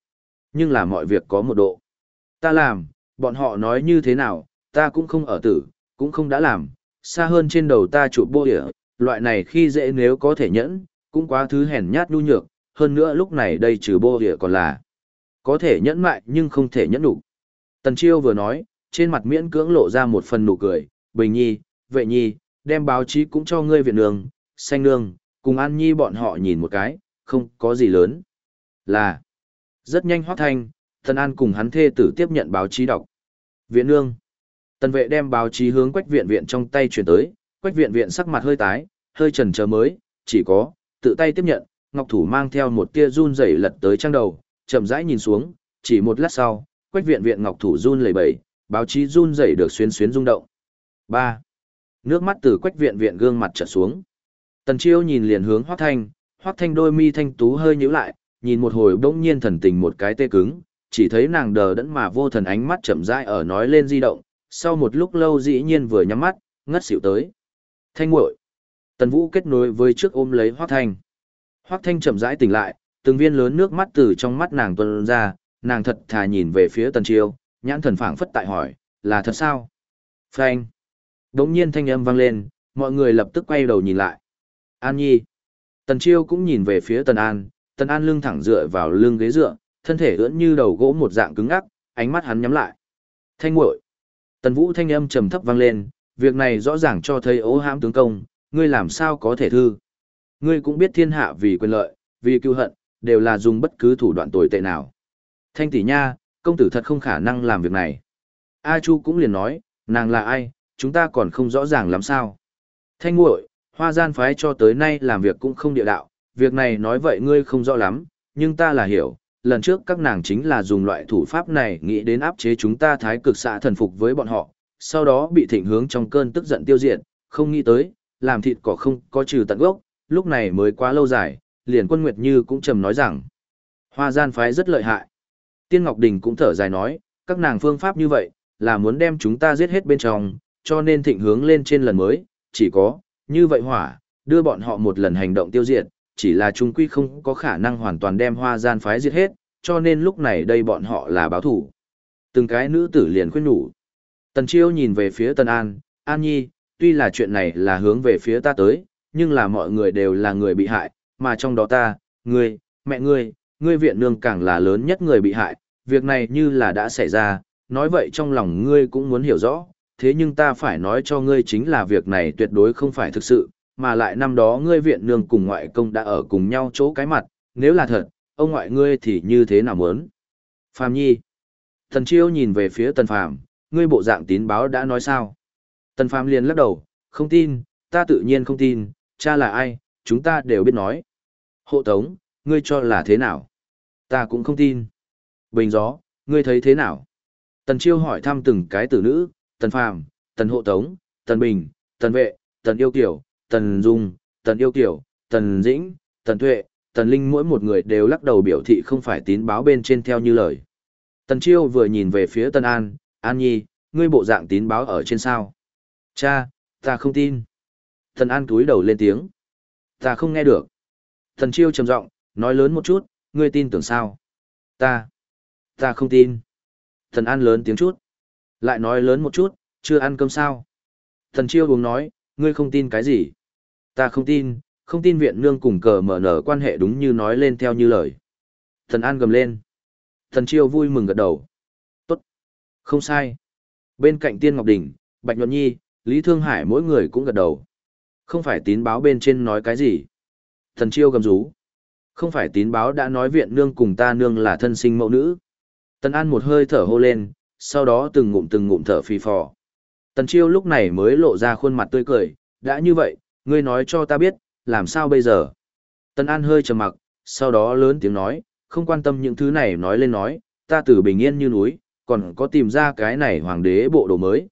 là mọi việc có một độ. Ta làm, bọn họ nói như thế nào, ta cũng không ở tử, cũng không đã làm, xa hơn trên đầu ta chụp bô địa, loại này khi dễ nếu có thể nhẫn, cũng quá thứ hèn nhát nhu nhược, hơn nữa lúc này đây trừ bô địa còn là có thể nhẫn mại nhưng không thể nhẫn đủ. Tần Chiêu vừa nói, trên mặt miễn cưỡng lộ ra một phần nụ cười, Bình Nhi, Vệ Nhi, đem báo chí cũng cho ngươi Viện Nương, Xanh Nương, cùng An Nhi bọn họ nhìn một cái, không có gì lớn. Là, rất nhanh Hoắc Thanh, Tần An cùng hắn thê tử tiếp nhận báo chí đọc. Viện Nương, Tần Vệ đem báo chí hướng Quách Viện Viện trong tay chuyển tới, Quách Viện Viện sắc mặt hơi tái, hơi chần chờ mới, chỉ có, tự tay tiếp nhận, Ngọc Thủ mang theo một tia run rẩy lật tới trang đầu, chậm rãi nhìn xuống, chỉ một lát sau, Quách Viện Viện Ngọc Thủ run lẩy bẩy, báo chí run rẩy được xuyến xuyến rung động. 3. Nước mắt từ Quách Viện Viện gương mặt trượt xuống. Tần Chiêu nhìn liền hướng Hoắc Thanh đôi mi thanh tú hơi nhíu lại, nhìn một hồi bỗng nhiên thần tình một cái tê cứng, chỉ thấy nàng đờ đẫn mà vô thần ánh mắt chậm rãi ở nói lên di động, sau một lúc lâu dĩ nhiên vừa nhắm mắt, ngất xỉu tới. Thanh muội. Tần Vũ kết nối với trước ôm lấy Hoắc Thanh. Hoắc Thanh chậm rãi tỉnh lại, từng viên lớn nước mắt từ trong mắt nàng tuôn ra, nàng thật thà nhìn về phía Tần Chiêu, nhãn thần phảng phất tại hỏi, là thật sao? Phanh. Đống nhiên thanh âm vang lên, mọi người lập tức quay đầu nhìn lại. An Nhi. Tần Chiêu cũng nhìn về phía Tần An lưng thẳng dựa vào lưng ghế dựa, thân thể ưỡn như đầu gỗ một dạng cứng ngắc, ánh mắt hắn nhắm lại. Thanh muội. Tần Vũ thanh âm trầm thấp vang lên, việc này rõ ràng cho thấy ố hãm tướng công, ngươi làm sao có thể thư. Ngươi cũng biết thiên hạ vì quyền lợi, vì cứu hận, đều là dùng bất cứ thủ đoạn tồi tệ nào. Thanh tỷ nha, công tử thật không khả năng làm việc này. A Chu cũng liền nói, nàng là ai, chúng ta còn không rõ ràng lắm sao. Thanh muội, Hoa Gian phái cho tới nay làm việc cũng không địa đạo, việc này nói vậy ngươi không rõ lắm, nhưng ta là hiểu, lần trước các nàng chính là dùng loại thủ pháp này nghĩ đến áp chế chúng ta Thái Cực Xạ thần phục với bọn họ, sau đó bị thịnh hướng trong cơn tức giận tiêu diệt, không nghĩ tới, làm thịt cỏ không có trừ tận gốc, lúc này mới quá lâu dài, liền Quân Nguyệt Như cũng trầm nói rằng, Hoa Gian phái rất lợi hại. Tiên Ngọc Đình cũng thở dài nói, các nàng phương pháp như vậy, là muốn đem chúng ta giết hết bên trong, cho nên thịnh hướng lên trên lần mới, chỉ có, như vậy hỏa, đưa bọn họ một lần hành động tiêu diệt, chỉ là chúng quy không có khả năng hoàn toàn đem Hoa Gian phái giết hết, cho nên lúc này đây bọn họ là báo thủ. Từng cái nữ tử liền khuyên nhủ. Tần Chiêu nhìn về phía Tần An, An Nhi, tuy là chuyện này là hướng về phía ta tới, nhưng là mọi người đều là người bị hại, mà trong đó ta, ngươi, mẹ ngươi Viện Nương càng là lớn nhất người bị hại, việc này như là đã xảy ra, nói vậy trong lòng ngươi cũng muốn hiểu rõ, thế nhưng ta phải nói cho ngươi chính là việc này tuyệt đối không phải thực sự, mà lại năm đó ngươi Viện Nương cùng ngoại công đã ở cùng nhau chỗ cái mặt, nếu là thật, ông ngoại ngươi thì như thế nào muốn? Phàm Nhi. Tần Chiêu nhìn về phía Tần Phàm, ngươi bộ dạng tín báo đã nói sao? Tần Phàm liền lắc đầu, không tin, ta tự nhiên không tin, cha là ai, chúng ta đều biết nói. Hộ Tống, ngươi cho là thế nào? Ta cũng không tin. Bình Gió, ngươi thấy thế nào? Tần Chiêu hỏi thăm từng cái tử nữ, Tần Phàm, Tần Hộ Tống, Tần Bình, Tần Vệ, Tần Yêu Kiều, Tần Dung, Tần Yêu Kiều, Tần Dĩnh, Tần Tuệ, Tần Linh mỗi một người đều lắc đầu biểu thị không phải tín báo bên trên theo như lời. Tần Chiêu vừa nhìn về phía Tần An, An Nhi, ngươi bộ dạng tín báo ở trên sao? Cha, ta không tin. Tần An cúi đầu lên tiếng. Ta không nghe được. Tần Chiêu trầm giọng, nói lớn một chút, ngươi tin tưởng sao? Ta không tin. Tần An lớn tiếng chút. Lại nói lớn một chút, chưa ăn cơm sao? Tần Chiêu uống nói, ngươi không tin cái gì? Ta không tin viện nương cùng cờ mở nở quan hệ đúng như nói lên theo như lời. Thần An gầm lên. Thần Chiêu vui mừng gật đầu. Tốt. Không sai. Bên cạnh Tiên Ngọc Đình, Bạch Nhuận Nhi, Lý Thương Hải mỗi người cũng gật đầu. Không phải tín báo bên trên nói cái gì. Thần Chiêu gầm rú. Không phải tín báo đã nói viện nương cùng ta nương là thân sinh mẫu nữ. Tần An một hơi thở hô lên, sau đó từng ngụm thở phì phò. Tần Chiêu lúc này mới lộ ra khuôn mặt tươi cười, đã như vậy, ngươi nói cho ta biết, làm sao bây giờ? Tần An hơi trầm mặc, sau đó lớn tiếng nói, không quan tâm những thứ này nói lên nói, ta từ bình yên như núi, còn có tìm ra cái này hoàng đế bộ đồ mới,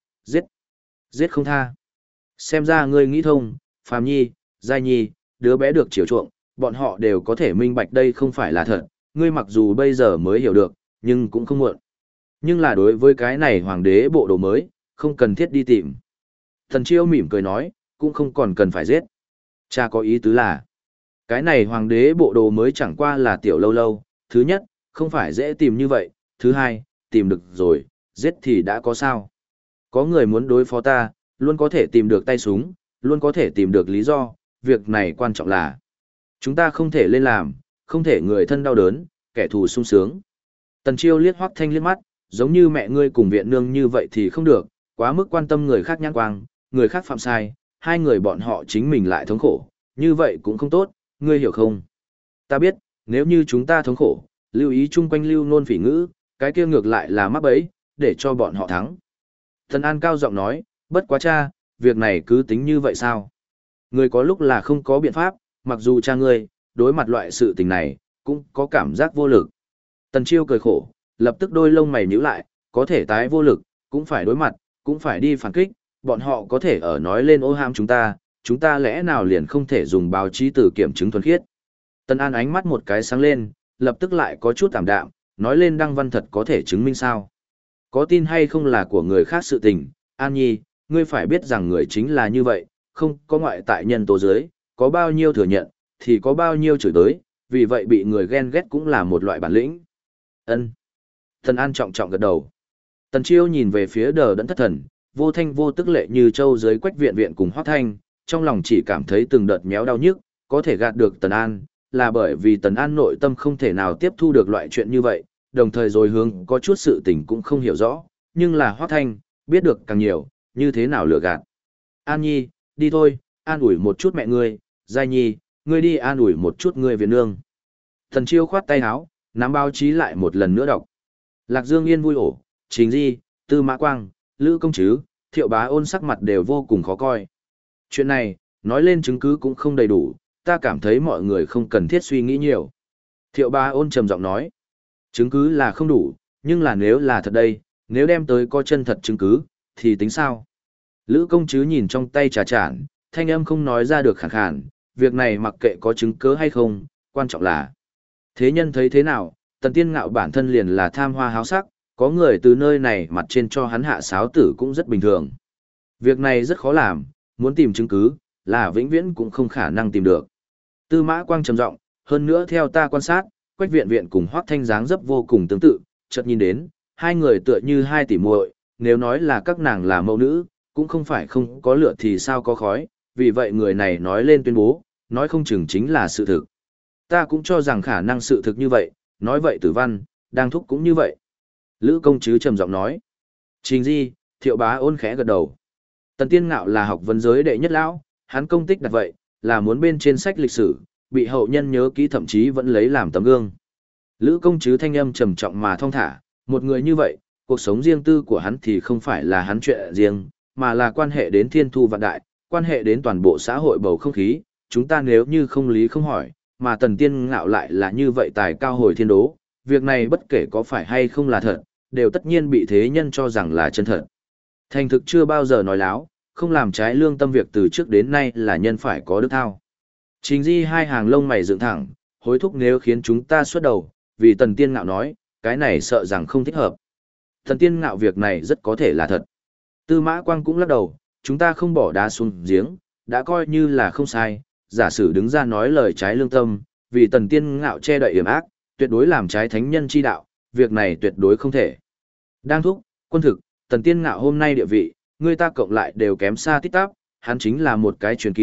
giết không tha. Xem ra ngươi nghĩ thông, Phàm Nhi, Giai Nhi, đứa bé được chiều chuộng, bọn họ đều có thể minh bạch đây không phải là thật, ngươi mặc dù bây giờ mới hiểu được, nhưng cũng không muộn. Nhưng là đối với cái này hoàng đế bộ đồ mới, không cần thiết đi tìm. Thần Chiêu mỉm cười nói, cũng không còn cần phải giết. Cha có ý tứ là, cái này hoàng đế bộ đồ mới chẳng qua là tiểu lâu lâu, thứ nhất, không phải dễ tìm như vậy, thứ hai, tìm được rồi, giết thì đã có sao. Có người muốn đối phó ta, luôn có thể tìm được tay súng, luôn có thể tìm được lý do, việc này quan trọng là chúng ta không thể lên làm, không thể người thân đau đớn, kẻ thù sung sướng. Tần Chiêu liếc Hoắc Thanh liếc mắt, giống như mẹ ngươi cùng viện nương như vậy thì không được, quá mức quan tâm người khác nhãn quang, người khác phạm sai, hai người bọn họ chính mình lại thống khổ, như vậy cũng không tốt, ngươi hiểu không? Ta biết, nếu như chúng ta thống khổ, lưu ý chung quanh lưu nôn phỉ ngữ, cái kia ngược lại là mắc bẫy, để cho bọn họ thắng. Thần An cao giọng nói, bất quá cha, việc này cứ tính như vậy sao? Người có lúc là không có biện pháp, mặc dù cha ngươi, đối mặt loại sự tình này, cũng có cảm giác vô lực. Tần Chiêu cười khổ, lập tức đôi lông mày nhíu lại, có thể tái vô lực, cũng phải đối mặt, cũng phải đi phản kích, bọn họ có thể ở nói lên ô ham chúng ta lẽ nào liền không thể dùng báo chí từ kiểm chứng thuần khiết. Tần An ánh mắt một cái sáng lên, lập tức lại có chút tạm đạm, nói lên đăng văn thật có thể chứng minh sao. Có tin hay không là của người khác sự tình, An Nhi, ngươi phải biết rằng người chính là như vậy, không có ngoại tại nhân tố dưới, có bao nhiêu thừa nhận, thì có bao nhiêu chửi tới, vì vậy bị người ghen ghét cũng là một loại bản lĩnh. Ân. Tần An trọng trọng gật đầu. Tần Chiêu nhìn về phía Đờ Đẫn Thất Thần, vô thanh vô tức lệ như châu dưới Quách Viện Viện cùng Hoắc Thanh, trong lòng chỉ cảm thấy từng đợt méo đau nhức, có thể gạt được Tần An, là bởi vì Tần An nội tâm không thể nào tiếp thu được loại chuyện như vậy, đồng thời rồi hướng có chút sự tình cũng không hiểu rõ, nhưng là Hoắc Thanh, biết được càng nhiều, như thế nào lừa gạt. An Nhi, đi thôi, an ủi một chút mẹ ngươi, Giai Nhi, ngươi đi an ủi một chút ngươi Viện Nương. Tần Chiêu khoát tay áo, nắm báo chí lại một lần nữa đọc. Lạc Dương Yên vui ổ, Trình Di, Tư Mã Quang, Lữ Công Trứ, Thiệu Bá Ôn sắc mặt đều vô cùng khó coi. Chuyện này, nói lên chứng cứ cũng không đầy đủ, ta cảm thấy mọi người không cần thiết suy nghĩ nhiều. Thiệu Bá Ôn trầm giọng nói, chứng cứ là không đủ, nhưng là nếu là thật đây, nếu đem tới có chân thật chứng cứ, thì tính sao? Lữ Công Trứ nhìn trong tay trà chản, thanh âm không nói ra được khàn khàn, việc này mặc kệ có chứng cứ hay không, quan trọng là thế nhân thấy thế nào, Tần Tiên Ngạo bản thân liền là tham hoa háo sắc, có người từ nơi này mặt trên cho hắn hạ sáo tử cũng rất bình thường. Việc này rất khó làm, muốn tìm chứng cứ, là vĩnh viễn cũng không khả năng tìm được. Tư Mã Quang trầm giọng, hơn nữa theo ta quan sát, Quách Viện Viện cùng Hoắc Thanh dáng dấp vô cùng tương tự, chợt nhìn đến, hai người tựa như hai tỷ muội, nếu nói là các nàng là mẫu nữ, cũng không phải không có lửa thì sao có khói, vì vậy người này nói lên tuyên bố, nói không chừng chính là sự thực. Ta cũng cho rằng khả năng sự thực như vậy, nói vậy Tử Văn, đang thúc cũng như vậy. Lữ Công Trứ trầm giọng nói. Trình Di, Thiệu Bá Ôn khẽ gật đầu. Tần Tiên Ngạo là học vấn giới đệ nhất lão, hắn công tích đặt vậy, là muốn bên trên sách lịch sử, bị hậu nhân nhớ kỹ thậm chí vẫn lấy làm tấm gương. Lữ Công Trứ thanh âm trầm trọng mà thong thả, một người như vậy, cuộc sống riêng tư của hắn thì không phải là hắn chuyện riêng, mà là quan hệ đến thiên thu vạn đại, quan hệ đến toàn bộ xã hội bầu không khí, chúng ta nếu như không lý không hỏi, mà Tần Tiên Ngạo lại là như vậy tài cao hồi thiên đố, việc này bất kể có phải hay không là thật, đều tất nhiên bị thế nhân cho rằng là chân thật. Thành thực chưa bao giờ nói láo, không làm trái lương tâm việc từ trước đến nay là nhân phải có đức thao. Trình Di hai hàng lông mày dựng thẳng, hối thúc nếu khiến chúng ta xuất đầu, vì Tần Tiên Ngạo nói, cái này sợ rằng không thích hợp. Tần Tiên Ngạo việc này rất có thể là thật. Tư Mã Quang cũng lắc đầu, chúng ta không bỏ đá xuống giếng, đã coi như là không sai, giả sử đứng ra nói lời trái lương tâm, vì Tần Tiên Ngạo che đậy yểm ác, tuyệt đối làm trái thánh nhân chi đạo, việc này tuyệt đối không thể. Đang thúc, quân thực, Tần Tiên Ngạo hôm nay địa vị, người ta cộng lại đều kém xa tít tắp, hắn chính là một cái truyền kỳ,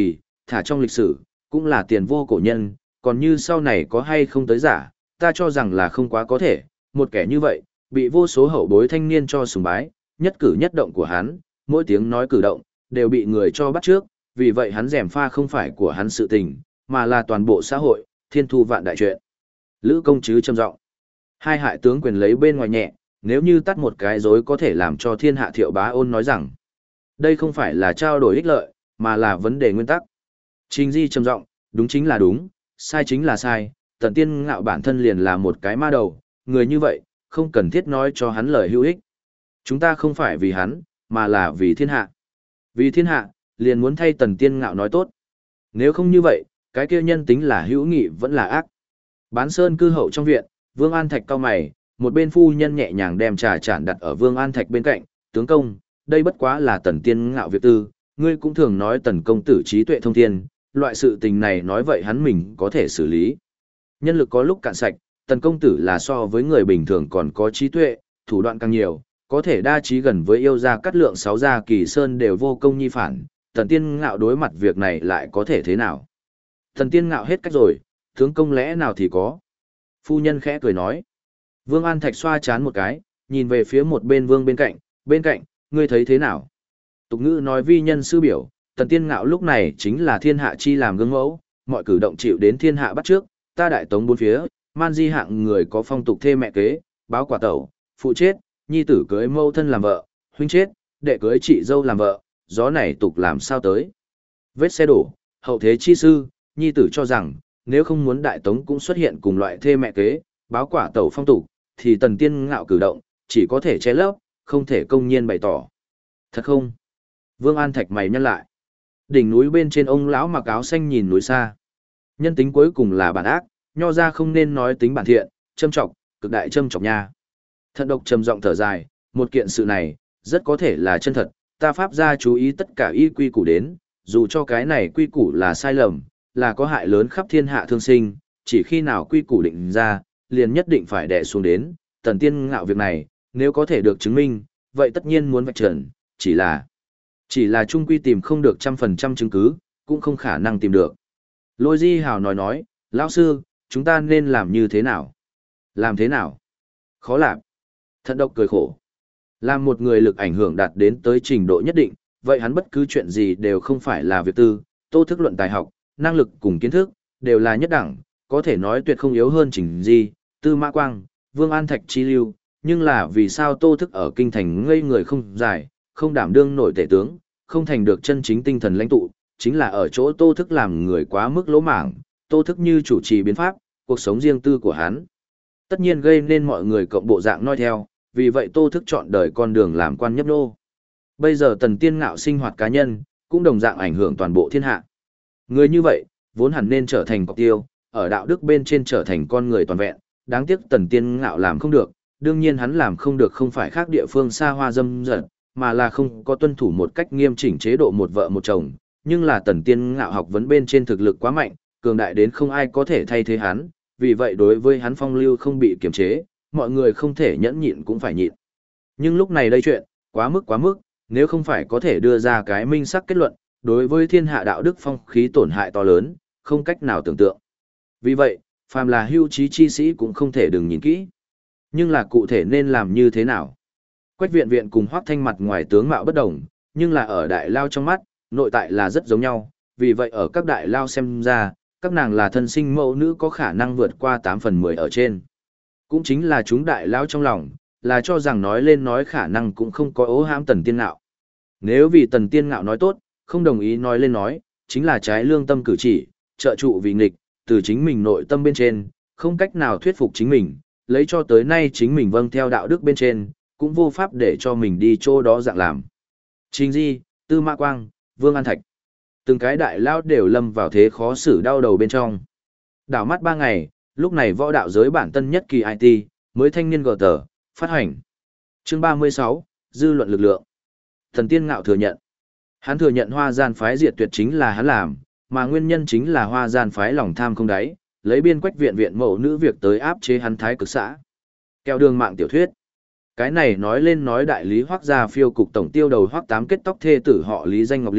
thả trong lịch sử, cũng là tiền vô cổ nhân, còn như sau này có hay không tới giả, ta cho rằng là không quá có thể, một kẻ như vậy, bị vô số hậu bối thanh niên cho sùng bái, nhất cử nhất động của hắn, mỗi tiếng nói cử động, đều bị người cho bắt trước, vì vậy hắn gièm pha không phải của hắn sự tình, mà là toàn bộ xã hội, thiên thu vạn đại chuyện. Lữ công chứ trầm giọng, hai hại tướng quyền lấy bên ngoài nhẹ, nếu như tắt một cái rối có thể làm cho thiên hạ Thiệu Bá Ôn nói rằng, đây không phải là trao đổi ích lợi, mà là vấn đề nguyên tắc. Trình Di trầm giọng, đúng chính là đúng, sai chính là sai, Tần Tiên Ngạo bản thân liền là một cái ma đầu, người như vậy, không cần thiết nói cho hắn lời hữu ích. Chúng ta không phải vì hắn, mà là vì thiên hạ. Vì thiên hạ, liền muốn thay Tần Tiên Ngạo nói tốt. Nếu không như vậy, cái kia nhân tính là hữu nghị vẫn là ác. Bán sơn cư hậu trong viện, Vương An Thạch cau mày, một bên phu nhân nhẹ nhàng đem trà chản đặt ở Vương An Thạch bên cạnh, tướng công, đây bất quá là Tần Tiên Ngạo việc tư, ngươi cũng thường nói Tần công tử trí tuệ thông thiên, loại sự tình này nói vậy hắn mình có thể xử lý. Nhân lực có lúc cạn sạch, Tần công tử là so với người bình thường còn có trí tuệ, thủ đoạn càng nhiều, có thể đa trí gần với yêu gia Cát Lượng sáu gia Kỳ Sơn đều vô công nhi phản, Tần Tiên Ngạo đối mặt việc này lại có thể thế nào? Tần Tiên Ngạo hết cách rồi, tướng công lẽ nào thì có. Phu nhân khẽ cười nói. Vương An Thạch xoa chán một cái, nhìn về phía một bên vương bên cạnh, ngươi thấy thế nào? Tục ngữ nói vi nhân sư biểu, Tần Tiên Ngạo lúc này chính là thiên hạ chi làm gương mẫu, mọi cử động chịu đến thiên hạ bắt trước, ta đại tống bốn phía, man di hạng người có phong tục thê mẹ kế, báo quả tẩu, phụ chết, nhi tử cưới mâu thân làm vợ, huynh chết, đệ cưới chị dâu làm vợ, gió này tục làm sao tới. Vết xe đổ, hậu thế chi sư, nhi tử cho rằng, nếu không muốn đại tống cũng xuất hiện cùng loại thê mẹ kế, báo quả tẩu phong tục, thì Tần Tiên Ngạo cử động, chỉ có thể che lấp, không thể công nhiên bày tỏ. Thật không? Vương An Thạch mày nhăn lại. Đỉnh núi bên trên ông lão mặc áo xanh nhìn núi xa. Nhân tính cuối cùng là bản ác, nho ra không nên nói tính bản thiện, châm trọng, cực đại châm trọng nha. Thận độc trầm giọng thở dài, một kiện sự này, rất có thể là chân thật, ta pháp gia chú ý tất cả y quy củ đến, dù cho cái này quy củ là sai lầm, là có hại lớn khắp thiên hạ thương sinh, chỉ khi nào quy củ định ra, liền nhất định phải đè xuống đến, Tần Tiên Ngạo việc này, nếu có thể được chứng minh, vậy tất nhiên muốn vạch trần, chỉ là trung quy tìm không được 100% chứng cứ, cũng không khả năng tìm được. Lôi Di Hào nói, lão sư, chúng ta nên làm như thế nào? Làm thế nào? Khó làm. Thận độc cười khổ. Làm một người lực ảnh hưởng đạt đến tới trình độ nhất định, vậy hắn bất cứ chuyện gì đều không phải là việc tư, Tô Thức luận tài học, năng lực cùng kiến thức, đều là nhất đẳng, có thể nói tuyệt không yếu hơn Trình Di, Tư Mã Quang, Vương An Thạch chi lưu, nhưng là vì sao Tô Thức ở kinh thành ngây người không dài, không đảm đương nổi tể tướng, không thành được chân chính tinh thần lãnh tụ, chính là ở chỗ Tô Thức làm người quá mức lỗ mảng, Tô Thức như chủ trì biến pháp, cuộc sống riêng tư của hắn. Tất nhiên gây nên mọi người cộng bộ dạng noi theo, vì vậy Tô Thức chọn đời con đường làm quan nhấp nô. Bây giờ Tần Tiên Ngạo sinh hoạt cá nhân, cũng đồng dạng ảnh hưởng toàn bộ thiên hạ. Người như vậy, vốn hẳn nên trở thành cọc tiêu, ở đạo đức bên trên trở thành con người toàn vẹn, đáng tiếc Tần Tiên Ngạo làm không được, đương nhiên hắn làm không được không phải khác địa phương xa hoa dâm dật, mà là không có tuân thủ một cách nghiêm chỉnh chế độ một vợ một chồng, nhưng là Tần Tiên Ngạo học vấn bên trên thực lực quá mạnh, cường đại đến không ai có thể thay thế hắn, vì vậy đối với hắn phong lưu không bị kiềm chế, mọi người không thể nhẫn nhịn cũng phải nhịn. Nhưng lúc này đây chuyện, quá mức, nếu không phải có thể đưa ra cái minh sắc kết luận, đối với thiên hạ đạo đức phong khí tổn hại to lớn, không cách nào tưởng tượng. Vì vậy, phàm là hưu trí chi sĩ cũng không thể đừng nhìn kỹ. Nhưng là cụ thể nên làm như thế nào? Quách Viện Viện cùng Hoắc Thanh mặt ngoài tướng mạo bất đồng, nhưng là ở đại lao trong mắt, nội tại là rất giống nhau, vì vậy ở các đại lao xem ra, các nàng là thân sinh mẫu nữ có khả năng vượt qua 8/10 ở trên. Cũng chính là chúng đại lao trong lòng, là cho rằng nói lên nói khả năng cũng không có ố hãm Tần Tiên Ngạo. Nếu vì Tần Tiên Ngạo nói tốt, không đồng ý nói lên nói, chính là trái lương tâm cử chỉ, trợ trụ vì nghịch, từ chính mình nội tâm bên trên, không cách nào thuyết phục chính mình, lấy cho tới nay chính mình vâng theo đạo đức bên trên, cũng vô pháp để cho mình đi chỗ đó dạng làm. Trình Di, Tư Mã Quang, Vương An Thạch, từng cái đại lao đều lâm vào thế khó xử đau đầu bên trong. Đảo mắt 3 ngày, lúc này võ đạo giới bản tân nhất kỳ IT, mới thanh niên gờ tờ, phát hành. Chương 36, dư luận lực lượng. Tần Tiên Ngạo thừa nhận. Hắn thừa nhận Hoa Gian phái diệt tuyệt chính là hắn làm, mà nguyên nhân chính là Hoa Gian phái lòng tham không đáy, lấy biên Quách viện viện mẫu nữ việc tới áp chế hắn thái cực xã. Keo đường mạng tiểu thuyết. Cái này nói lên nói đại lý Hoắc gia phiêu cục tổng tiêu đầu Hoắc Tám kết tóc thê tử họ Lý danh Ngọc Liên,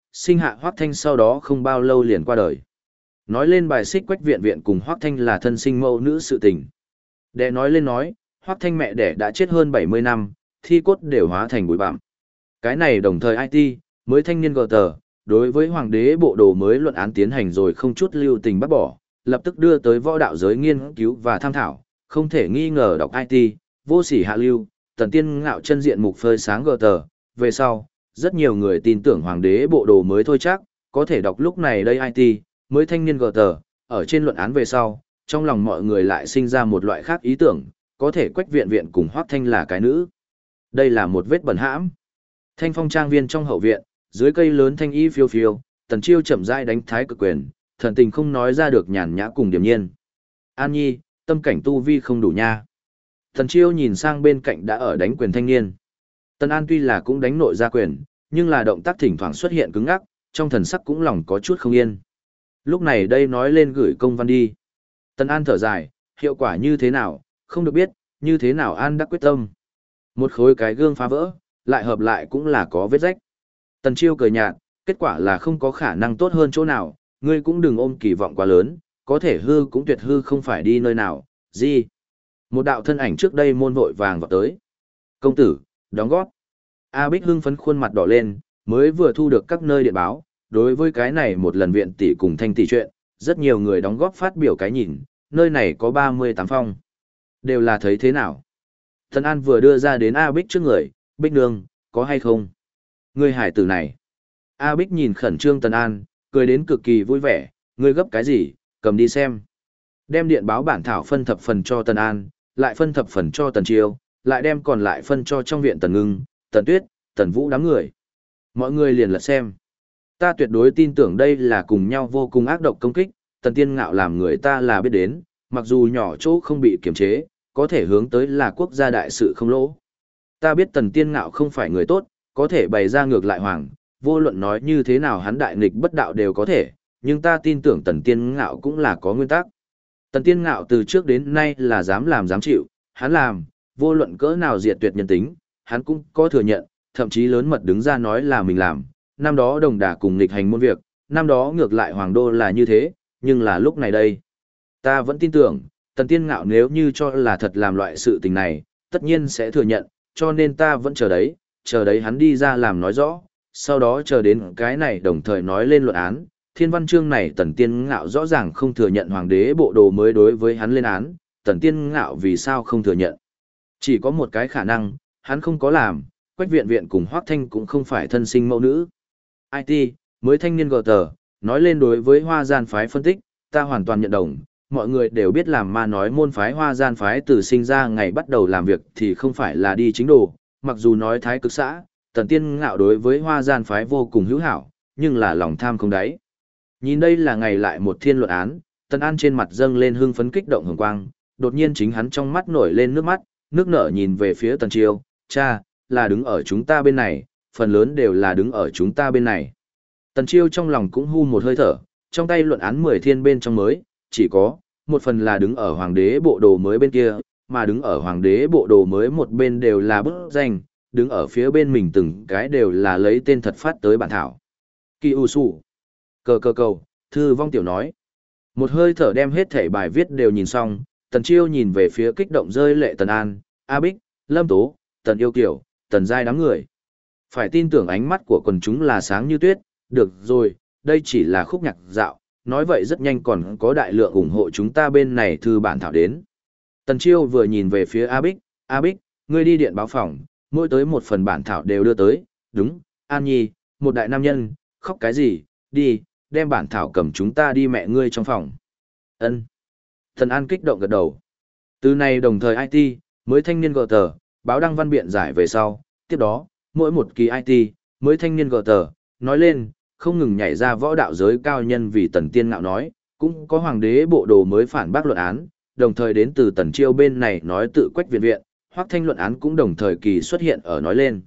sinh hạ Hoắc Thanh sau đó không bao lâu liền qua đời. Nói lên bài xích Quách Viện Viện cùng Hoắc Thanh là thân sinh mẫu nữ sự tình. Đệ nói lên nói, Hoắc Thanh mẹ đẻ đã chết hơn 70 năm, thi cốt đều hóa thành bụi bặm. Cái này đồng thời IT, mới thanh niên gờ tờ, đối với hoàng đế bộ đồ mới luận án tiến hành rồi không chút lưu tình bắt bỏ, lập tức đưa tới võ đạo giới nghiên cứu và tham thảo, không thể nghi ngờ đọc IT, vô sỉ hạ lưu, Tần Tiên Ngạo chân diện mục phơi sáng gờ tờ, về sau, rất nhiều người tin tưởng hoàng đế bộ đồ mới thôi chắc, có thể đọc lúc này đây IT, mới thanh niên gờ tờ, ở trên luận án về sau, trong lòng mọi người lại sinh ra một loại khác ý tưởng, có thể Quách Viện Viện cùng Hoắc Thanh là cái nữ. Đây là một vết bẩn hãm. Thanh Phong trang viên trong hậu viện, dưới cây lớn thanh y phiêu phiêu, Tần Chiêu chậm rãi đánh thái cực quyền, thần tình không nói ra được nhàn nhã cùng điềm nhiên. An Nhi, tâm cảnh tu vi không đủ nha. Tần Chiêu nhìn sang bên cạnh đã ở đánh quyền thanh niên. Tần An tuy là cũng đánh nội ra quyền, nhưng là động tác thỉnh thoảng xuất hiện cứng ngắc, trong thần sắc cũng lòng có chút không yên. Lúc này đây nói lên gửi công văn đi. Tần An thở dài, hiệu quả như thế nào, không được biết, như thế nào An đã quyết tâm. Một khối cái gương phá vỡ, lại hợp lại cũng là có vết rách. Tần Chiêu cười nhạt, kết quả là không có khả năng tốt hơn chỗ nào, ngươi cũng đừng ôm kỳ vọng quá lớn, có thể hư cũng tuyệt hư không phải đi nơi nào, gì. Một đạo thân ảnh trước đây môn vội vàng vào tới. Công tử, đóng góp. A Bích hưng phấn khuôn mặt đỏ lên, mới vừa thu được các nơi điện báo, đối với cái này một lần viện tỷ cùng thanh tỷ chuyện, rất nhiều người đóng góp phát biểu cái nhìn, nơi này có 38 phong. Đều là thấy thế nào? Tần An vừa đưa ra đến A Bích trước người, Bích nương, có hay không? Người hải tử này. A Bích nhìn khẩn trương Tần An, cười đến cực kỳ vui vẻ, ngươi gấp cái gì, cầm đi xem. Đem điện báo bản thảo phân thập phần cho Tần An, lại phân thập phần cho Tần Chiêu, lại đem còn lại phân cho trong viện Tần Ngưng, Tần Tuyết, Tần Vũ đám người. Mọi người liền lật xem. Ta tuyệt đối tin tưởng đây là cùng nhau vô cùng ác độc công kích, Tần Tiên Ngạo làm người ta là biết đến, mặc dù nhỏ chỗ không bị kiềm chế, có thể hướng tới là quốc gia đại sự không lỗ. Ta biết Tần Tiên Ngạo không phải người tốt, có thể bày ra ngược lại hoàng, vô luận nói như thế nào hắn đại nghịch bất đạo đều có thể, nhưng ta tin tưởng Tần Tiên Ngạo cũng là có nguyên tắc. Tần Tiên Ngạo từ trước đến nay là dám làm dám chịu, hắn làm, vô luận cỡ nào diệt tuyệt nhân tính, hắn cũng có thừa nhận, thậm chí lớn mật đứng ra nói là mình làm. Năm đó đồng đả cùng nghịch hành môn việc, năm đó ngược lại hoàng đô là như thế, nhưng là lúc này đây. Ta vẫn tin tưởng, Tần Tiên Ngạo nếu như cho là thật làm loại sự tình này, tất nhiên sẽ thừa nhận, cho nên ta vẫn chờ đấy hắn đi ra làm nói rõ, sau đó chờ đến cái này đồng thời nói lên luận án. Thiên văn chương này Tần Tiên Ngạo rõ ràng không thừa nhận hoàng đế bộ đồ mới đối với hắn lên án, Tần Tiên Ngạo vì sao không thừa nhận? Chỉ có một cái khả năng, hắn không có làm, Quách Viện Viện cùng Hoắc Thanh cũng không phải thân sinh mẫu nữ. IT, mới thanh niên gờ tờ, nói lên đối với Hoa Gian phái phân tích, ta hoàn toàn nhận đồng, mọi người đều biết làm ma nói môn phái Hoa Gian phái từ sinh ra ngày bắt đầu làm việc thì không phải là đi chính đồ, mặc dù nói thái cực xã, Tần Tiên Ngạo đối với Hoa Gian phái vô cùng hữu hảo, nhưng là lòng tham không đáy. Nhìn đây là ngày lại một thiên luận án, Tần An trên mặt dâng lên hưng phấn kích động hồng quang, đột nhiên chính hắn trong mắt nổi lên nước mắt, nước nở nhìn về phía Tần Chiêu, cha, là đứng ở chúng ta bên này, phần lớn đều là đứng ở chúng ta bên này. Tần Chiêu trong lòng cũng hu một hơi thở, trong tay luận án 10 thiên bên trong mới, chỉ có, một phần là đứng ở hoàng đế bộ đồ mới bên kia, mà đứng ở hoàng đế bộ đồ mới một bên đều là bức danh, đứng ở phía bên mình từng cái đều là lấy tên thật phát tới bản thảo. Kỳ U Sủ, cờ cầu, thư vong tiểu nói. Một hơi thở đem hết thảy bài viết đều nhìn xong, Tần Chiêu nhìn về phía kích động rơi lệ Tần An, A Bích, Lâm Tố, Tần Yêu Kiều, Tần Giai đám người. Phải tin tưởng ánh mắt của quần chúng là sáng như tuyết, được rồi, đây chỉ là khúc nhạc dạo, nói vậy rất nhanh còn có đại lượng ủng hộ chúng ta bên này thư bản thảo đến. Tần Chiêu vừa nhìn về phía A Bích, ngươi đi điện báo phòng, mỗi tới một phần bản thảo đều đưa tới, đúng, An Nhi, một đại nam nhân, khóc cái gì, đi, đem bản thảo cầm chúng ta đi mẹ ngươi trong phòng. Ân. Tần An kích động gật đầu. Từ này đồng thời IT, mới thanh niên gờ tờ, báo đăng văn biện giải về sau, tiếp đó, mỗi một kỳ IT, mới thanh niên gờ tờ, nói lên, không ngừng nhảy ra võ đạo giới cao nhân vì Tần Tiên Ngạo nói, cũng có hoàng đế bộ đồ mới phản bác luận án, đồng thời đến từ Tần Chiêu bên này nói tự Quách Viện Viện, Hoắc Thanh luận án cũng đồng thời kỳ xuất hiện ở nói lên.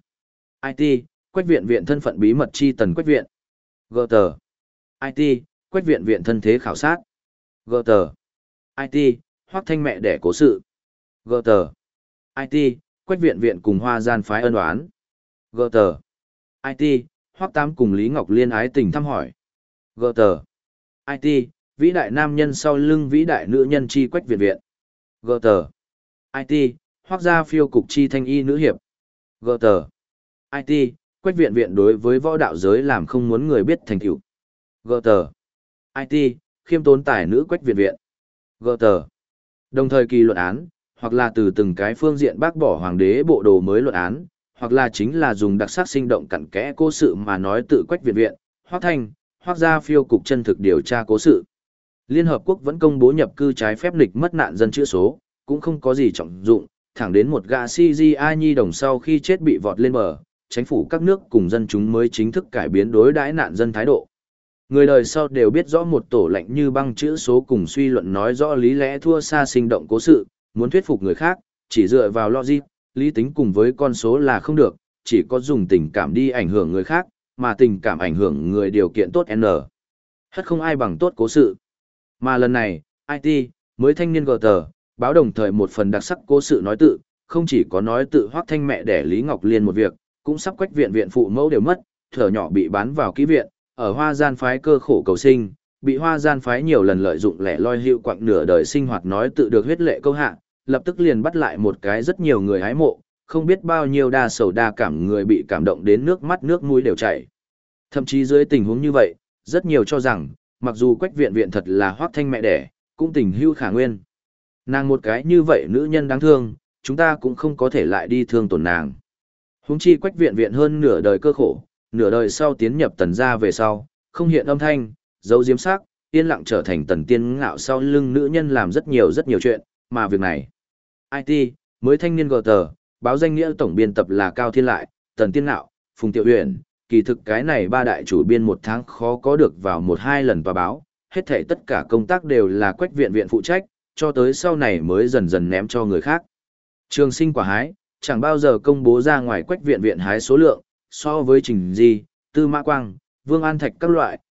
IT, Quách Viện Viện thân phận bí mật chi Tần Quách Viện. Gờ tờ. IT, Quách Viện Viện thân thế khảo sát. Gờ tờ. IT, Hoắc Thanh mẹ đẻ cố sự. Gờ tờ. IT, Quách Viện Viện cùng Hoa Gian phái ân oán. Gờ tờ. IT, Hoắc Tám cùng Lý Ngọc Liên ái tình thăm hỏi. Gờ tờ. IT, vĩ đại nam nhân sau lưng vĩ đại nữ nhân chi Quách Viện Viện. Gờ tờ. IT, Hoắc gia phiêu cục chi thanh y nữ hiệp. Gờ tờ. IT, Quách Viện Viện đối với võ đạo giới làm không muốn người biết thành tựu. Gờ tờ. IT, khiêm tốn tài nữ Quách Viện Viện. Gờ tờ. Đồng thời kỳ luận án, hoặc là từ từng cái phương diện bác bỏ hoàng đế bộ đồ mới luận án, hoặc là chính là dùng đặc sắc sinh động cặn kẽ cố sự mà nói tự Quách Viện Viện, Hoắc Thanh, Hoắc gia phiêu cục chân thực điều tra cố sự. Liên Hợp Quốc vẫn công bố nhập cư trái phép lịch mất nạn dân chữ số, cũng không có gì trọng dụng, thẳng đến một gã CGI nhi đồng sau khi chết bị vọt lên bờ, chính phủ các nước cùng dân chúng mới chính thức cải biến đối đãi nạn dân thái độ. Người đời sau đều biết rõ một tổ lạnh như băng chữ số cùng suy luận nói rõ lý lẽ thua xa sinh động cố sự, muốn thuyết phục người khác, chỉ dựa vào logic, lý tính cùng với con số là không được, chỉ có dùng tình cảm đi ảnh hưởng người khác, mà tình cảm ảnh hưởng người điều kiện tốt N. Hất không ai bằng tốt cố sự. Mà lần này, IT, mới thanh niên GT, báo đồng thời một phần đặc sắc cố sự nói tự, không chỉ có nói tự Hoắc Thanh mẹ đẻ Lý Ngọc Liên một việc, cũng sắp Quách Viện Viện phụ mẫu đều mất, thở nhỏ bị bán vào ký viện, ở Hoa Gian phái cơ khổ cầu sinh, bị Hoa Gian phái nhiều lần lợi dụng lẻ loi hiệu quặng nửa đời sinh hoạt nói tự được huyết lệ câu hạ, lập tức liền bắt lại một cái rất nhiều người hái mộ, không biết bao nhiêu đa sầu đa cảm người bị cảm động đến nước mắt nước mũi đều chảy. Thậm chí dưới tình huống như vậy, rất nhiều cho rằng, mặc dù Quách Viện Viện thật là Hoắc Thanh mẹ đẻ, cũng tình hưu khả nguyên. Nàng một cái như vậy nữ nhân đáng thương, chúng ta cũng không có thể lại đi thương tổn nàng. Huống chi Quách Viện Viện hơn nửa đời cơ khổ, nửa đời sau tiến nhập Tần gia về sau, không hiện âm thanh, giấu diếm sắc, yên lặng trở thành Tần Tiên Ngạo sau lưng nữ nhân làm rất nhiều chuyện, mà việc này. IT, mới thanh niên GT, báo danh nghĩa tổng biên tập là Cao Thiên Lại, Tần Tiên Ngạo, Phùng Tiểu Huyền, kỳ thực cái này ba đại chủ biên một tháng khó có được vào một hai lần tòa báo, hết thảy tất cả công tác đều là Quách Viện Viện phụ trách, cho tới sau này mới dần dần ném cho người khác. Trường sinh quả hái, chẳng bao giờ công bố ra ngoài Quách Viện Viện hái số lượng, so với Trình Di, Tư Mã Quang, Vương An Thạch các loại,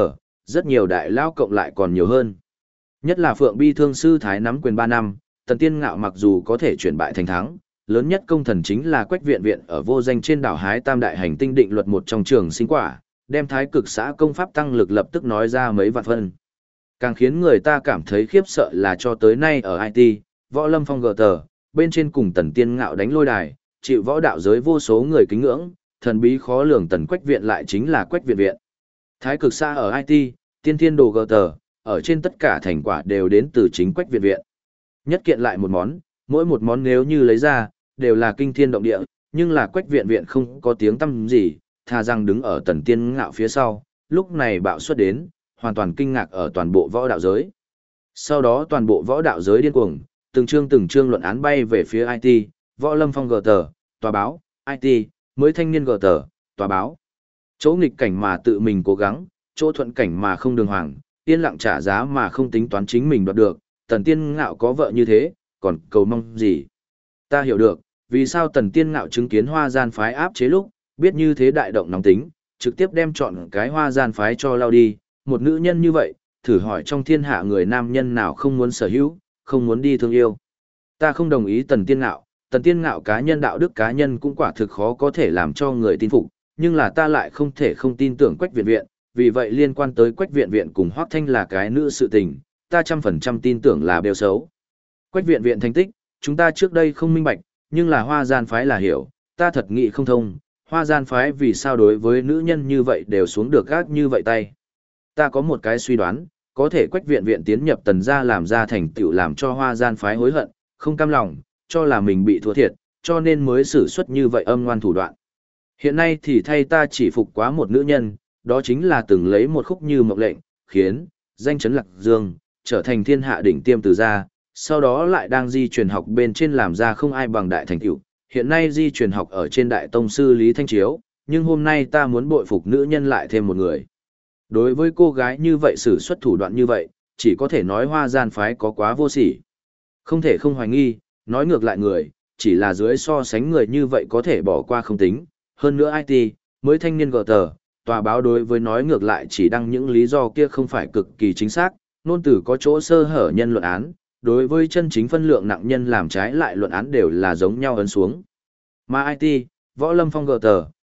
rất nhiều đại lao cộng lại còn nhiều hơn. Nhất là Phượng Bi Thương Sư Thái nắm quyền 3 năm, Tần Tiên Ngạo mặc dù có thể chuyển bại thành thắng, lớn nhất công thần chính là Quách Viện Viện ở vô danh trên đảo hái tam đại hành tinh định luật một trong trường sinh quả, đem thái cực xã công pháp tăng lực lập tức nói ra mấy vạn phân. Càng khiến người ta cảm thấy khiếp sợ là cho tới nay ở IT, Võ Lâm Phong GT, bên trên cùng Tần Tiên Ngạo đánh lôi đài, chịu võ đạo giới vô số người kính ngưỡng, thần bí khó lường Tần Quách Viện lại chính là Quách Viện Viện. Thái cực xã ở IT, Tiên Thiên Đồ GT, ở trên tất cả thành quả đều đến từ chính Quách Viện Viện. Nhất kiện lại một món, mỗi một món nếu như lấy ra, đều là kinh thiên động địa, nhưng là Quách Viện Viện không có tiếng tăm gì, thà rằng đứng ở Tần Tiên Ngạo phía sau, lúc này bạo xuất đến, hoàn toàn kinh ngạc ở toàn bộ võ đạo giới. Sau đó toàn bộ võ đạo giới điên cuồng, từng chương luận án bay về phía IT, Võ Lâm Phong GT, tòa báo, IT, mới thanh niên GT, tòa báo. Chỗ nghịch cảnh mà tự mình cố gắng, chỗ thuận cảnh mà không đường hoàng, yên lặng trả giá mà không tính toán chính mình đoạt được, Tần Tiên Ngạo có vợ như thế, còn cầu mong gì? Ta hiểu được, vì sao Tần Tiên Ngạo chứng kiến Hoa Gian phái áp chế lúc, biết như thế đại động nóng tính, trực tiếp đem chọn cái Hoa Gian phái cho lao đi, một nữ nhân như vậy, thử hỏi trong thiên hạ người nam nhân nào không muốn sở hữu, không muốn đi thương yêu. Ta không đồng ý Tần Tiên Ngạo cá nhân đạo đức cá nhân cũng quả thực khó có thể làm cho người tin phục, nhưng là ta lại không thể không tin tưởng Quách Viện Viện, vì vậy liên quan tới Quách Viện Viện cùng Hoắc Thanh là cái nữ sự tình, ta 100% tin tưởng là bêu xấu. Quách Viện Viện thành tích, chúng ta trước đây không minh bạch, nhưng là Hoa Gian phái là hiểu, ta thật nghĩ không thông, Hoa Gian phái vì sao đối với nữ nhân như vậy đều xuống được gác như vậy tay. Ta có một cái suy đoán, có thể Quách Viện Viện tiến nhập Tần gia làm ra thành tựu làm cho Hoa Gian phái hối hận, không cam lòng, cho là mình bị thua thiệt, cho nên mới sử xuất như vậy âm ngoan thủ đoạn. Hiện nay thì thay ta chỉ phục quá một nữ nhân, đó chính là từng lấy một khúc như mộng lệnh, khiến danh chấn Lạc Dương, trở thành thiên hạ đỉnh tiêm từ gia, sau đó lại đang di truyền học bên trên làm ra không ai bằng đại thành tựu. Hiện nay di truyền học ở trên đại tông sư Lý Thanh Chiếu, nhưng hôm nay ta muốn bội phục nữ nhân lại thêm một người. Đối với cô gái như vậy sử xuất thủ đoạn như vậy, chỉ có thể nói Hoa Gian phái có quá vô sỉ. Không thể không hoài nghi, nói ngược lại người, chỉ là dưới so sánh người như vậy có thể bỏ qua không tính. Hơn nữa IT, mới thanh niên GT, tòa báo đối với nói ngược lại chỉ đăng những lý do kia không phải cực kỳ chính xác, nôn từ có chỗ sơ hở nhân luận án, đối với chân chính phân lượng nặng nhân làm trái lại luận án đều là giống nhau ấn xuống. Mà IT, Võ Lâm Phong GT,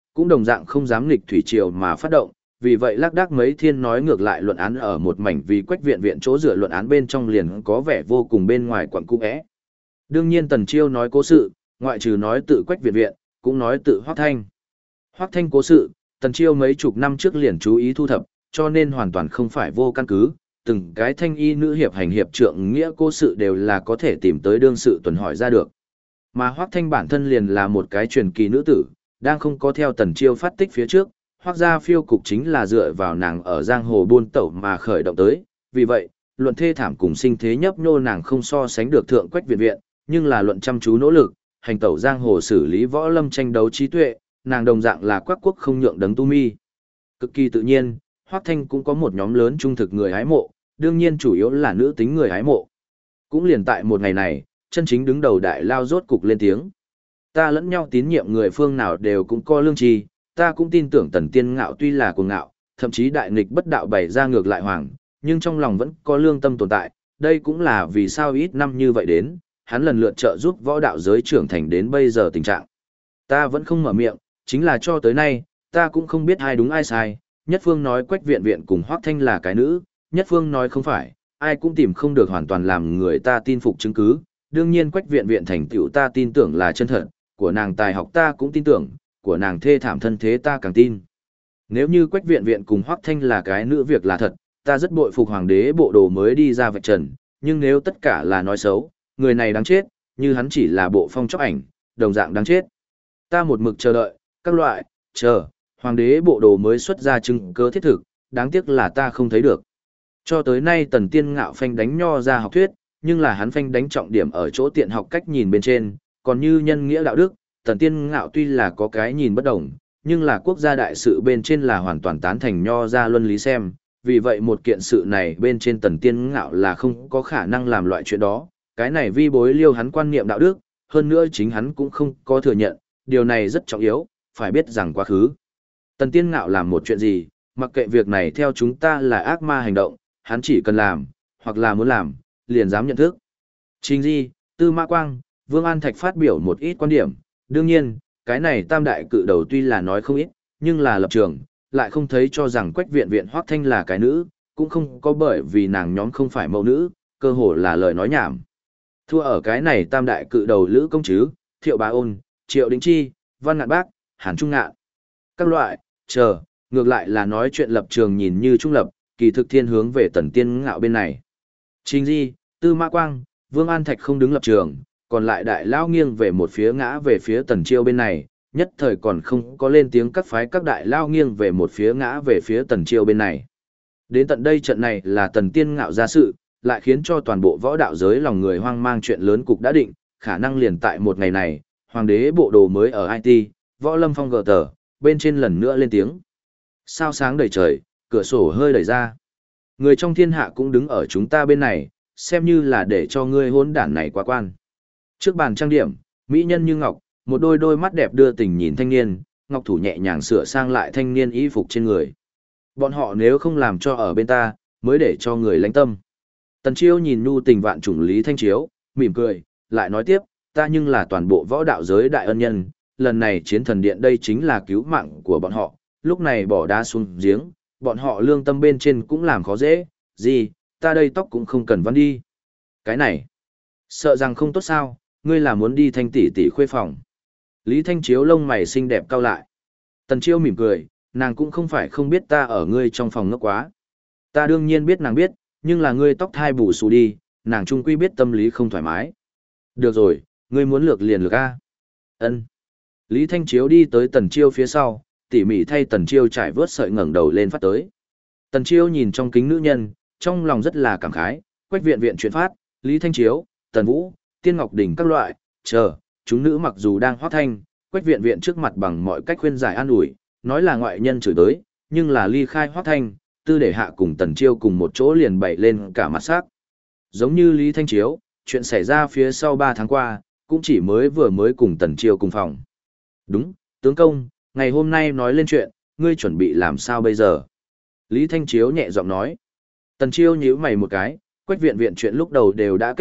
cũng đồng dạng không dám nghịch thủy triều mà phát động, vì vậy lác đác mấy thiên nói ngược lại luận án ở một mảnh vì Quách viện viện chỗ dựa luận án bên trong liền có vẻ vô cùng bên ngoài quặng cung ẽ. Đương nhiên Tần Chiêu nói cố sự, ngoại trừ nói tự Quách viện viện, cũng nói tự Hoắc Thanh. Hoắc Thanh cố sự, Tần Chiêu mấy chục năm trước liền chú ý thu thập, cho nên hoàn toàn không phải vô căn cứ, từng cái thanh y nữ hiệp hành hiệp trượng nghĩa cố sự đều là có thể tìm tới đương sự tuần hỏi ra được. Mà Hoắc Thanh bản thân liền là một cái truyền kỳ nữ tử, đang không có theo Tần Chiêu phát tích phía trước, Hoắc gia phiêu cục chính là dựa vào nàng ở giang hồ buôn tẩu mà khởi động tới, vì vậy, luận thê thảm cùng sinh thế nhấp nhô nàng không so sánh được thượng Quách viện viện, nhưng là luận chăm chú nỗ lực, hành tẩu giang hồ xử lý võ lâm tranh đấu trí tuệ, nàng đồng dạng là Quách quốc không nhượng đấng tu mi. Cực kỳ tự nhiên, Hoắc Thanh cũng có một nhóm lớn trung thực người hái mộ, đương nhiên chủ yếu là nữ tính người hái mộ. Cũng liền tại một ngày này, chân chính đứng đầu đại lao rốt cục lên tiếng. Ta lẫn nhau tín nhiệm người phương nào đều cũng có lương tri, ta cũng tin tưởng Tần Tiên Ngạo tuy là cuồng ngạo, thậm chí đại nghịch bất đạo bày ra ngược lại hoàng, nhưng trong lòng vẫn có lương tâm tồn tại, đây cũng là vì sao ít năm như vậy đến, hắn lần lượt trợ giúp võ đạo giới trưởng thành đến bây giờ tình trạng. Ta vẫn không mở miệng, chính là cho tới nay, ta cũng không biết ai đúng ai sai, nhất phương nói Quách viện viện cùng Hoắc Thanh là cái nữ, nhất phương nói không phải, ai cũng tìm không được hoàn toàn làm người ta tin phục chứng cứ, đương nhiên Quách viện viện thành tựu ta tin tưởng là chân thật, của nàng tài học ta cũng tin tưởng, của nàng thê thảm thân thế ta càng tin. Nếu như Quách viện viện cùng Hoắc Thanh là cái nữ việc là thật, ta rất bội phục hoàng đế bộ đồ mới đi ra vạch trần, nhưng nếu tất cả là nói xấu, người này đáng chết, như hắn chỉ là bộ phong chóc ảnh, đồng dạng đáng chết. Ta một mực chờ đợi, các loại, chờ, hoàng đế bộ đồ mới xuất ra chứng cứ thiết thực, đáng tiếc là ta không thấy được. Cho tới nay Tần Tiên Ngạo phanh đánh nho ra học thuyết, nhưng là hắn phanh đánh trọng điểm ở chỗ tiện học cách nhìn bên trên, còn như nhân nghĩa đạo đức, Tần Tiên Ngạo tuy là có cái nhìn bất đồng, nhưng là quốc gia đại sự bên trên là hoàn toàn tán thành nho ra luân lý xem, vì vậy một kiện sự này bên trên Tần Tiên Ngạo là không có khả năng làm loại chuyện đó, cái này vi bối liêu hắn quan niệm đạo đức, hơn nữa chính hắn cũng không có thừa nhận, điều này rất trọng yếu, phải biết rằng quá khứ. Tần Tiên Ngạo làm một chuyện gì, mặc kệ việc này theo chúng ta là ác ma hành động, hắn chỉ cần làm, hoặc là muốn làm, liền dám nhận thức. Trình Di, Tư Mã Quang, Vương An Thạch phát biểu một ít quan điểm, đương nhiên, cái này tam đại cự đầu tuy là nói không ít, nhưng là lập trường, lại không thấy cho rằng Quách viện viện Hoắc Thanh là cái nữ, cũng không có bởi vì nàng nhóm không phải mẫu nữ, cơ hồ là lời nói nhảm. Thua ở cái này tam đại cự đầu Lữ Công Chứ, Thiệu Bá Ôn, Triệu Đính Chi, Văn Ngạn Bác, Hàn Trung Ngạn. Các loại, chờ, ngược lại là nói chuyện lập trường nhìn như trung lập, kỳ thực thiên hướng về Tần Tiên Ngạo bên này. Trình Di, Tư Mã Quang, Vương An Thạch không đứng lập trường, còn lại đại lao nghiêng về một phía ngã về phía Tần Chiêu bên này, nhất thời còn không có lên tiếng các phái các đại lao nghiêng về một phía ngã về phía Tần Chiêu bên này. Đến tận đây trận này là Tần Tiên Ngạo ra sự, lại khiến cho toàn bộ võ đạo giới lòng người hoang mang chuyện lớn cục đã định, khả năng liền tại một ngày này, hoàng đế bộ đồ mới ở IT, võ lâm phong gờ tờ, bên trên lần nữa lên tiếng. Sao sáng đầy trời, cửa sổ hơi đẩy ra. Người trong thiên hạ cũng đứng ở chúng ta bên này, xem như là để cho ngươi hỗn đản này quá quan. Trước bàn trang điểm, mỹ nhân như ngọc, một đôi đôi mắt đẹp đưa tình nhìn thanh niên, ngọc thủ nhẹ nhàng sửa sang lại thanh niên y phục trên người. Bọn họ nếu không làm cho ở bên ta, mới để cho người lãnh tâm. Tần Chiêu nhìn nhu tình vạn chủng Lý Thanh Chiếu, mỉm cười, lại nói tiếp, ta nhưng là toàn bộ võ đạo giới đại ân nhân, lần này chiến thần điện đây chính là cứu mạng của bọn họ, lúc này bỏ đá xuống giếng, bọn họ lương tâm bên trên cũng làm khó dễ, gì, ta đây tóc cũng không cần văn đi. Cái này, sợ rằng không tốt sao, ngươi là muốn đi Thanh tỷ tỷ khuê phòng. Lý Thanh Chiếu lông mày xinh đẹp cau lại. Tần Chiêu mỉm cười, nàng cũng không phải không biết ta ở ngươi trong phòng ngốc quá. Ta đương nhiên biết nàng biết, nhưng là ngươi tóc thai bù xù đi, nàng trung quy biết tâm lý không thoải mái. Được rồi, ngươi muốn lược liền lược a. Ân. Lý Thanh Chiếu đi tới Tần Chiêu phía sau, tỉ mỉ thay Tần Chiêu trải vớt sợi ngẩng đầu lên phát tới. Tần Chiêu nhìn trong kính nữ nhân, trong lòng rất là cảm khái, Quách viện viện chuyện phát, Lý Thanh Chiếu, Tần Vũ, Tiên Ngọc Đình các loại, chờ, chúng nữ mặc dù đang Hoắc Thanh, Quách viện viện trước mặt bằng mọi cách khuyên giải an ủi, nói là ngoại nhân chửi tới, nhưng là ly khai Hoắc Thanh, Tư Để Hạ cùng Tần Chiêu cùng một chỗ liền bày lên cả mặt sắc. Giống như Lý Thanh Chiếu, chuyện xảy ra phía sau 3 tháng qua, cũng chỉ vừa mới cùng Tần Chiêu cùng phòng. Đúng, tướng công, ngày hôm nay nói lên chuyện, ngươi chuẩn bị làm sao bây giờ? Lý Thanh Chiếu nhẹ giọng nói. Tần Chiêu nhíu mày một cái, Quách viện viện chuyện lúc đầu đều đã kết thúc,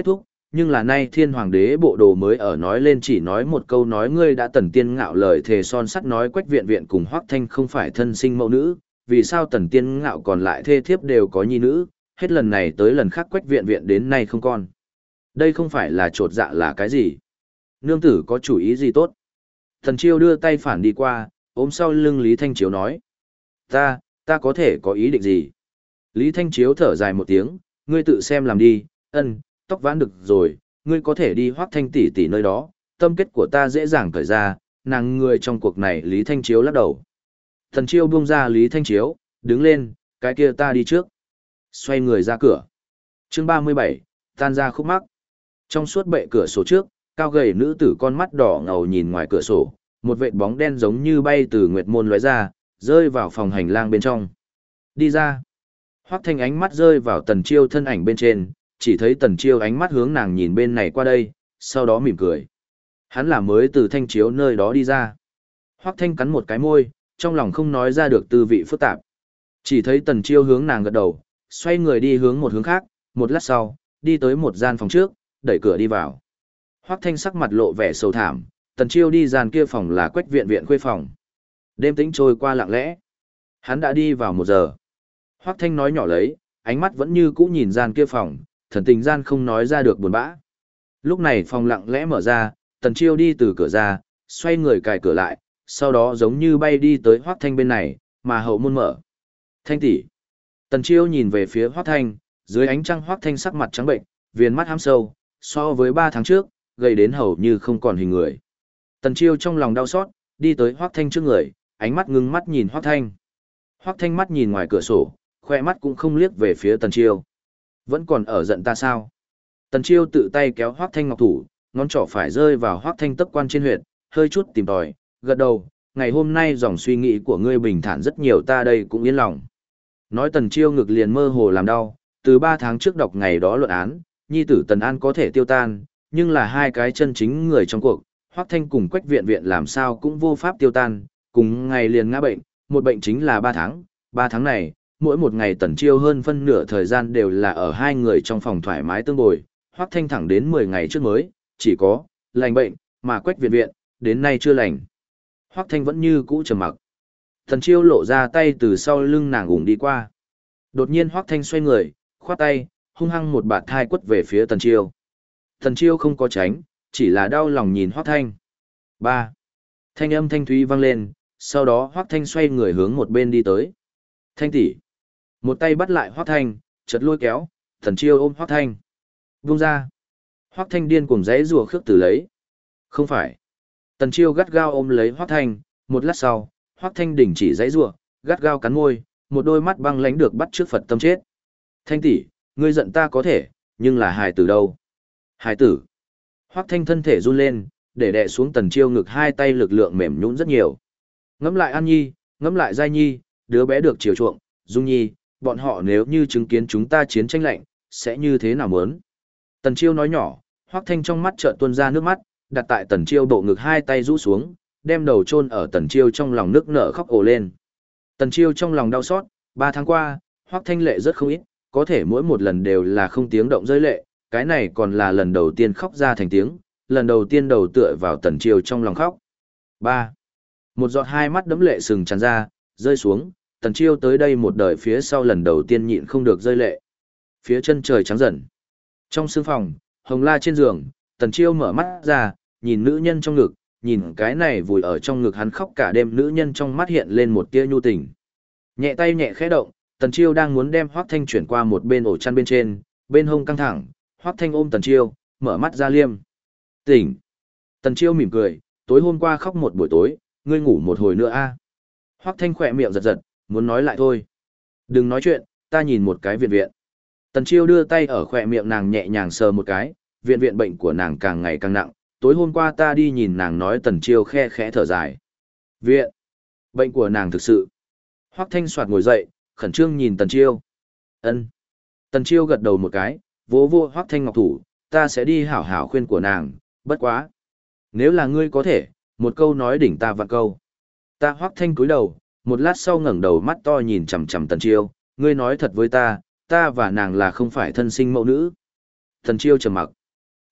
nhưng là nay thiên hoàng đế bộ đồ mới ở nói lên chỉ nói một câu nói ngươi đã tần tiên ngạo lời thề son sắt nói Quách Viện Viện cùng Hoắc Thanh không phải thân sinh mẫu nữ, vì sao tần tiên ngạo còn lại thê thiếp đều có nhi nữ, hết lần này tới lần khác Quách Viện Viện đến nay không con. Đây không phải là trột dạ là cái gì? Nương tử có chủ ý gì tốt? Thần Chiêu đưa tay phản đi qua, ôm sau lưng Lý Thanh Chiếu nói. Ta có thể có ý định gì? Lý Thanh Chiếu thở dài một tiếng, ngươi tự xem làm đi, tóc vãn được rồi, ngươi có thể đi Hoắc Thanh tỷ tỷ nơi đó, tâm kết của ta dễ dàng cởi ra, nàng người trong cuộc này. Lý Thanh Chiếu lắc đầu. Thần Chiêu buông ra Lý Thanh Chiếu, đứng lên, cái kia ta đi trước. Xoay người ra cửa. Chương 37, tan ra khúc mắc. Trong suốt bệ cửa sổ trước, cao gầy nữ tử con mắt đỏ ngầu nhìn ngoài cửa sổ, một vệt bóng đen giống như bay từ nguyệt môn lóe ra, rơi vào phòng hành lang bên trong. Đi ra. Hoắc Thanh ánh mắt rơi vào Tần Chiêu thân ảnh bên trên, chỉ thấy Tần Chiêu ánh mắt hướng nàng nhìn bên này qua đây, sau đó mỉm cười. Hắn là mới từ Thanh Chiếu nơi đó đi ra. Hoắc Thanh cắn một cái môi, trong lòng không nói ra được tư vị phức tạp. Chỉ thấy Tần Chiêu hướng nàng gật đầu, xoay người đi hướng một hướng khác, một lát sau, đi tới một gian phòng trước, đẩy cửa đi vào. Hoắc Thanh sắc mặt lộ vẻ sầu thảm, Tần Chiêu đi gian kia phòng là Quách Viện Viện khuê phòng. Đêm tĩnh trôi qua lặng lẽ. Hắn đã đi vào 1 giờ. Hoắc Thanh nói nhỏ lấy, ánh mắt vẫn như cũ nhìn gian kia phòng, thần tình gian không nói ra được buồn bã. Lúc này phòng lặng lẽ mở ra, Tần Chiêu đi từ cửa ra, xoay người cài cửa lại, sau đó giống như bay đi tới Hoắc Thanh bên này, mà hậu môn mở. Thanh tỷ. Tần Chiêu nhìn về phía Hoắc Thanh, dưới ánh trăng Hoắc Thanh sắc mặt trắng bệnh, viền mắt hám sâu, so với 3 tháng trước, gầy đến hầu như không còn hình người. Tần Chiêu trong lòng đau xót, đi tới Hoắc Thanh trước người, ánh mắt ngưng mắt nhìn Hoắc Thanh. Hoắc Thanh mắt nhìn ngoài cửa sổ, khoe mắt cũng không liếc về phía Tần Chiêu. Vẫn còn ở giận ta sao? Tần Chiêu tự tay kéo Hoắc Thanh ngọc thủ, ngón trỏ phải rơi vào Hoắc Thanh tấc quan trên huyệt, hơi chút tìm tòi, gật đầu, ngày hôm nay dòng suy nghĩ của ngươi bình thản rất nhiều, ta đây cũng yên lòng. Nói Tần Chiêu ngực liền mơ hồ làm đau, từ 3 tháng trước đọc ngày đó luận án, nhi tử Tần An có thể tiêu tan, nhưng là hai cái chân chính người trong cuộc, Hoắc Thanh cùng Quách Viện Viện làm sao cũng vô pháp tiêu tan, cùng ngày liền ngã bệnh, một bệnh chính là 3 tháng, 3 tháng này, mỗi một ngày Tần Chiêu hơn phân nửa thời gian đều là ở hai người trong phòng thoải mái tương bồi, Hoắc Thanh thẳng đến 10 ngày trước mới, chỉ có, lành bệnh, mà Quách Viện Viện, đến nay chưa lành. Hoắc Thanh vẫn như cũ trầm mặc. Tần Chiêu lộ ra tay từ sau lưng nàng ủng đi qua. Đột nhiên Hoắc Thanh xoay người, khoát tay, hung hăng một bạt thai quất về phía Tần Chiêu. Tần Chiêu không có tránh, chỉ là đau lòng nhìn Hoắc Thanh. 3. Thanh âm thanh thúy vang lên, sau đó Hoắc Thanh xoay người hướng một bên đi tới. Thanh tỷ. Một tay bắt lại Hoắc Thanh, chợt lôi kéo, Tần Chiêu ôm Hoắc Thanh. Vung ra. Hoắc Thanh điên cuồng giãy giụa khước từ lấy. Không phải. Tần Chiêu gắt gao ôm lấy Hoắc Thanh, một lát sau, Hoắc Thanh đình chỉ giãy giụa, gắt gao cắn môi, một đôi mắt băng lãnh được bắt trước Phật tâm chết. Thanh tỷ, ngươi giận ta có thể, nhưng là hài tử đâu? Hài tử. Hoắc Thanh thân thể run lên, để đè xuống Tần Chiêu ngực, hai tay lực lượng mềm nhũn rất nhiều. Ngẫm lại An Nhi, ngẫm lại Giai Nhi, đứa bé được chiều chuộng, Dung Nhi, bọn họ nếu như chứng kiến chúng ta chiến tranh lạnh, sẽ như thế nào muốn? Tần Chiêu nói nhỏ, Hoắc Thanh trong mắt chợt tuôn ra nước mắt, đặt tại Tần Chiêu bộ ngực, hai tay rũ xuống, đem đầu chôn ở Tần Chiêu trong lòng, nước nở khóc ồ lên. Tần Chiêu trong lòng đau xót, 3 tháng qua, Hoắc Thanh lệ rất không ít, có thể mỗi một lần đều là không tiếng động rơi lệ, cái này còn là lần đầu tiên khóc ra thành tiếng, lần đầu tiên đầu tựa vào Tần Chiêu trong lòng khóc. 3. Một giọt hai mắt đẫm lệ sừng tràn ra, rơi xuống, Tần Chiêu tới đây một đời phía sau lần đầu tiên nhịn không được rơi lệ. Phía chân trời trắng dần. Trong sương phòng, Hồng La trên giường, Tần Chiêu mở mắt ra, nhìn nữ nhân trong ngực, nhìn cái này vùi ở trong ngực hắn khóc cả đêm nữ nhân, trong mắt hiện lên một tia nhu tình. Nhẹ tay nhẹ khẽ động, Tần Chiêu đang muốn đem Hoắc Thanh chuyển qua một bên ổ chăn bên trên, bên hông căng thẳng, Hoắc Thanh ôm Tần Chiêu, mở mắt ra liêm. Tỉnh. Tần Chiêu mỉm cười, tối hôm qua khóc một buổi tối, ngươi ngủ một hồi nữa a? Hoắc Thanh khỏe miệng giật giật, muốn nói lại thôi. Đừng nói chuyện, ta nhìn một cái Viện Viện. Tần Chiêu đưa tay ở khỏe miệng nàng nhẹ nhàng sờ một cái, Viện Viện bệnh của nàng càng ngày càng nặng, tối hôm qua ta đi nhìn nàng, nói. Tần Chiêu khe khẽ thở dài. Viện. Bệnh của nàng thực sự. Hoắc Thanh soạt ngồi dậy, khẩn trương nhìn Tần Chiêu. Ân. Tần Chiêu gật đầu một cái, vỗ vỗ Hoắc Thanh ngọc thủ, ta sẽ đi hảo hảo khuyên của nàng, bất quá. Nếu là ngươi có thể, một câu nói đỉnh ta vạn câu. Ta Hoắc Thanh cúi đầu, một lát sau ngẩng đầu mắt to nhìn chằm chằm Tần Chiêu, ngươi nói thật với ta và nàng là không phải thân sinh mẫu nữ. Tần Chiêu trầm mặc.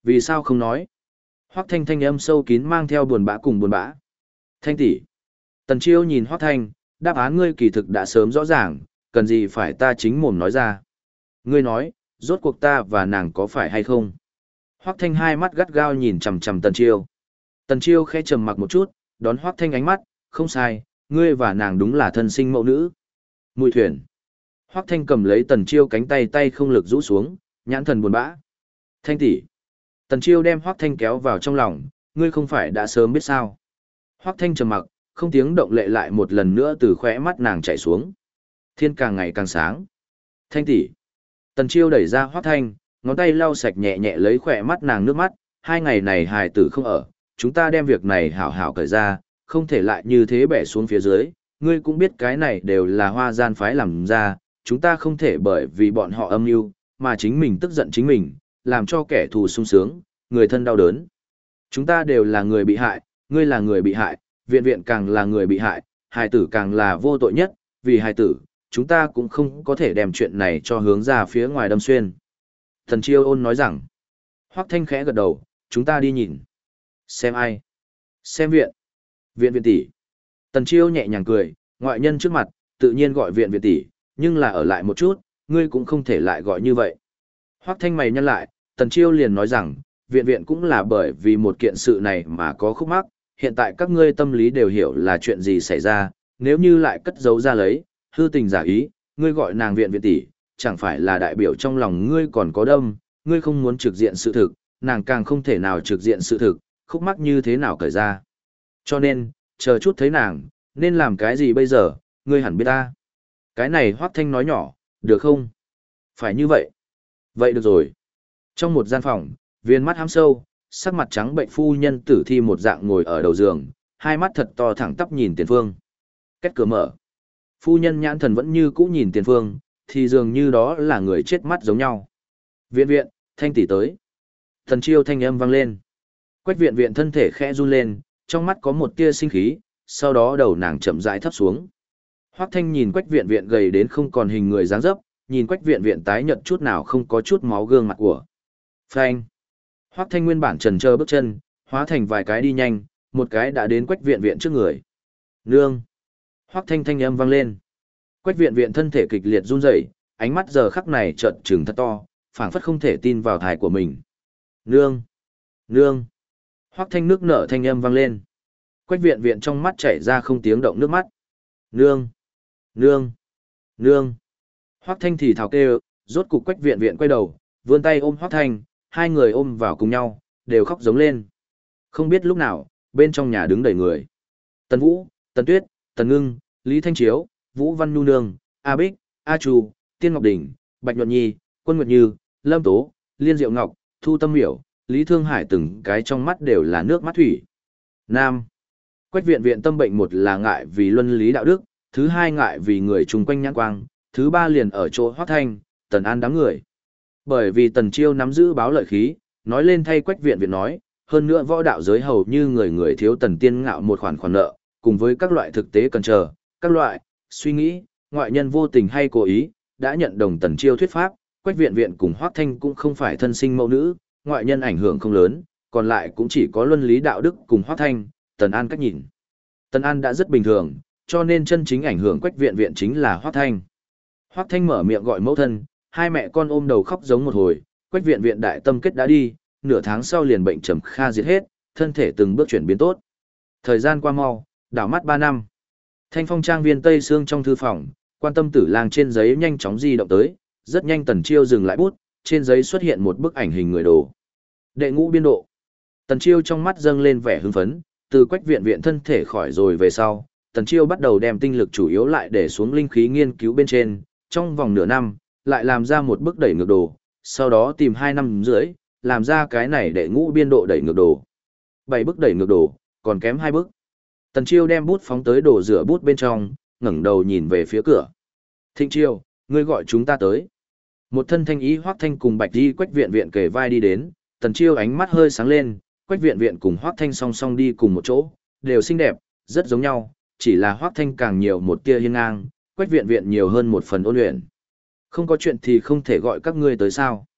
Vì sao không nói? Hoắc Thanh thanh âm sâu kín mang theo buồn bã cùng buồn bã. Thanh tỷ. Tần Chiêu nhìn Hoắc Thanh, đáp án ngươi kỳ thực đã sớm rõ ràng, cần gì phải ta chính mồm nói ra. Ngươi nói, rốt cuộc ta và nàng có phải hay không? Hoắc Thanh hai mắt gắt gao nhìn chằm chằm Tần Chiêu. Tần Chiêu khẽ trầm mặc một chút, đón Hoắc Thanh ánh mắt, không sai, ngươi và nàng đúng là thân sinh mẫu nữ. Mùi thuyền. Hoắc Thanh cầm lấy Tần Chiêu cánh tay, tay không lực rũ xuống, nhãn thần buồn bã. Thanh tỷ. Tần Chiêu đem Hoắc Thanh kéo vào trong lòng, ngươi không phải đã sớm biết sao? Hoắc Thanh trầm mặc, không tiếng động lệ lại một lần nữa từ khóe mắt nàng chảy xuống. Thiên càng ngày càng sáng. Thanh tỷ. Tần Chiêu đẩy ra Hoắc Thanh, ngón tay lau sạch nhẹ nhẹ lấy khóe mắt nàng nước mắt, hai ngày này hài tử không ở, chúng ta đem việc này hảo hảo cởi ra, không thể lại như thế bẻ xuống phía dưới, ngươi cũng biết cái này đều là Hoa gian phái làm ra, chúng ta không thể bởi vì bọn họ âm mưu mà chính mình tức giận chính mình, làm cho kẻ thù sung sướng, người thân đau đớn. Chúng ta đều là người bị hại, ngươi là người bị hại, viện viện càng là người bị hại, hài tử càng là vô tội nhất, vì hài tử, chúng ta cũng không có thể đem chuyện này cho hướng ra phía ngoài đâm xuyên. Thần Chiêu ôn nói rằng, Hoắc Thanh khẽ gật đầu, chúng ta đi nhìn. Xem ai? Xem viện. Viện viện tỷ. Tần Chiêu nhẹ nhàng cười, ngoại nhân trước mặt, tự nhiên gọi viện viện tỷ, nhưng là ở lại một chút, ngươi cũng không thể lại gọi như vậy. Hoắc Thanh mày nhăn lại, Tần Chiêu liền nói rằng, viện viện cũng là bởi vì một kiện sự này mà có khúc mắc, hiện tại các ngươi tâm lý đều hiểu là chuyện gì xảy ra, nếu như lại cất giấu ra lấy, hư tình giả ý, ngươi gọi nàng viện viện tỷ, chẳng phải là đại biểu trong lòng ngươi còn có đâm, ngươi không muốn trực diện sự thực, nàng càng không thể nào trực diện sự thực, khúc mắc như thế nào cởi ra. Cho nên, chờ chút thấy nàng, nên làm cái gì bây giờ, ngươi hẳn biết ta. Cái này Hoắc Thanh nói nhỏ, được không? Phải như vậy. Vậy được rồi. Trong một gian phòng, viên mắt hám sâu, sắc mặt trắng bệnh phu nhân tử thi một dạng ngồi ở đầu giường, hai mắt thật to thẳng tắp nhìn tiền phương. Két cửa mở. Phu nhân nhãn thần vẫn như cũ nhìn tiền phương, thì dường như đó là người chết mắt giống nhau. Viện viện, Thanh tỷ tới. Thần Chiêu thanh âm vang lên. Quách viện viện thân thể khẽ run lên, trong mắt có một tia sinh khí, sau đó đầu nàng chậm rãi thấp xuống. Hoắc Thanh nhìn Quách viện viện gầy đến không còn hình người dáng dấp, nhìn Quách viện viện tái nhợt chút nào không có chút máu gương mặt của. Phanh. Hoắc Thanh nguyên bản chần chờ bước chân, hóa thành vài cái đi nhanh, một cái đã đến Quách viện viện trước người. Nương. Hoắc Thanh thanh âm vang lên. Quách viện viện thân thể kịch liệt run rẩy, ánh mắt giờ khắc này trợn trừng thật to, phảng phất không thể tin vào thai của mình. Nương. Nương. Hoắc Thanh nước nở thanh âm vang lên. Quách viện viện trong mắt chảy ra không tiếng động nước mắt. Nương. Nương. Nương. Hoắc Thanh thì thào kêu, rốt cục Quách viện viện quay đầu, vươn tay ôm Hoắc Thanh, hai người ôm vào cùng nhau, đều khóc giống lên. Không biết lúc nào, bên trong nhà đứng đầy người. Tần Vũ, Tần Tuyết, Tần Ngưng, Lý Thanh Chiếu, Vũ Văn Nhu Nương, A Bích, A Trù, Tiên Ngọc Đình, Bạch Nhuận Nhi, Quân Nguyệt Như, Lâm Tố, Liên Diệu Ngọc, Thu Tâm Miểu, Lý Thương Hải từng cái trong mắt đều là nước mắt thủy. Nam. Quách viện viện tâm bệnh một là ngại vì luân lý đạo đức, thứ hai ngại vì người chung quanh nhãn quang, thứ ba liền ở chỗ Hoắc Thanh, Tần An đám người. Bởi vì Tần Chiêu nắm giữ báo lợi khí, nói lên thay Quách viện viện nói, hơn nữa võ đạo giới hầu như người người thiếu Tần Tiên Ngạo một khoản nợ, cùng với các loại thực tế cần chờ, các loại suy nghĩ, ngoại nhân vô tình hay cố ý, đã nhận đồng Tần Chiêu thuyết pháp, Quách viện viện cùng Hoắc Thanh cũng không phải thân sinh mẫu nữ, ngoại nhân ảnh hưởng không lớn, còn lại cũng chỉ có luân lý đạo đức cùng Hoắc Thanh, Tần An cách nhìn. Tần An đã rất bình thường, cho nên chân chính ảnh hưởng Quách viện viện chính là Hoắc Thanh. Hoắc Thanh mở miệng gọi mẫu thân, hai mẹ con ôm đầu khóc giống một hồi, Quách viện viện đại tâm kết đã đi, nửa tháng sau liền bệnh trầm kha diệt hết, thân thể từng bước chuyển biến tốt. Thời gian qua mau, đảo mắt 3 năm. Thanh Phong trang viên Tây Sương trong thư phòng, Quan Tâm Tử Lang trên giấy nhanh chóng di động tới, rất nhanh Tần Chiêu dừng lại bút, trên giấy xuất hiện một bức ảnh hình người đồ. Đệ ngũ biên độ. Tần Chiêu trong mắt dâng lên vẻ hưng phấn, từ Quách viện viện thân thể khỏi rồi về sau, Tần Chiêu bắt đầu đem tinh lực chủ yếu lại để xuống linh khí nghiên cứu bên trên, trong vòng nửa năm, lại làm ra một bức đẩy ngược đồ, sau đó tìm 2 năm rưỡi, làm ra cái này đệ ngũ biên độ đẩy ngược đồ. 7 bức đẩy ngược đồ, còn kém 2 bức. Tần Chiêu đem bút phóng tới đồ rửa bút bên trong, ngẩng đầu nhìn về phía cửa. Thịnh Chiêu, ngươi gọi chúng ta tới. Một thân thanh ý Hoắc Thanh cùng Bạch Di Quách viện viện kề vai đi đến, Tần Chiêu ánh mắt hơi sáng lên, Quách viện viện cùng Hoắc Thanh song song đi cùng một chỗ, đều xinh đẹp, rất giống nhau, chỉ là Hoắc Thanh càng nhiều một tia hiên ngang, Quách viện viện nhiều hơn một phần ôn luyện. Không có chuyện thì không thể gọi các ngươi tới sao?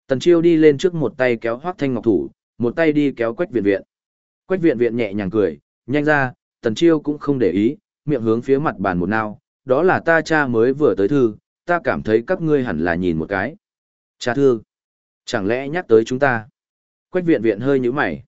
Tần Chiêu đi lên trước một tay kéo Hoắc Thanh Ngọc thủ, một tay đi kéo Quách Viện Viện. Quách Viện Viện nhẹ nhàng cười, nhanh ra, Tần Chiêu cũng không để ý, miệng hướng phía mặt bàn một nao, đó là ta cha mới vừa tới thư, ta cảm thấy các ngươi hẳn là nhìn một cái. Cha thư, chẳng lẽ nhắc tới chúng ta? Quách Viện Viện hơi nhíu mày.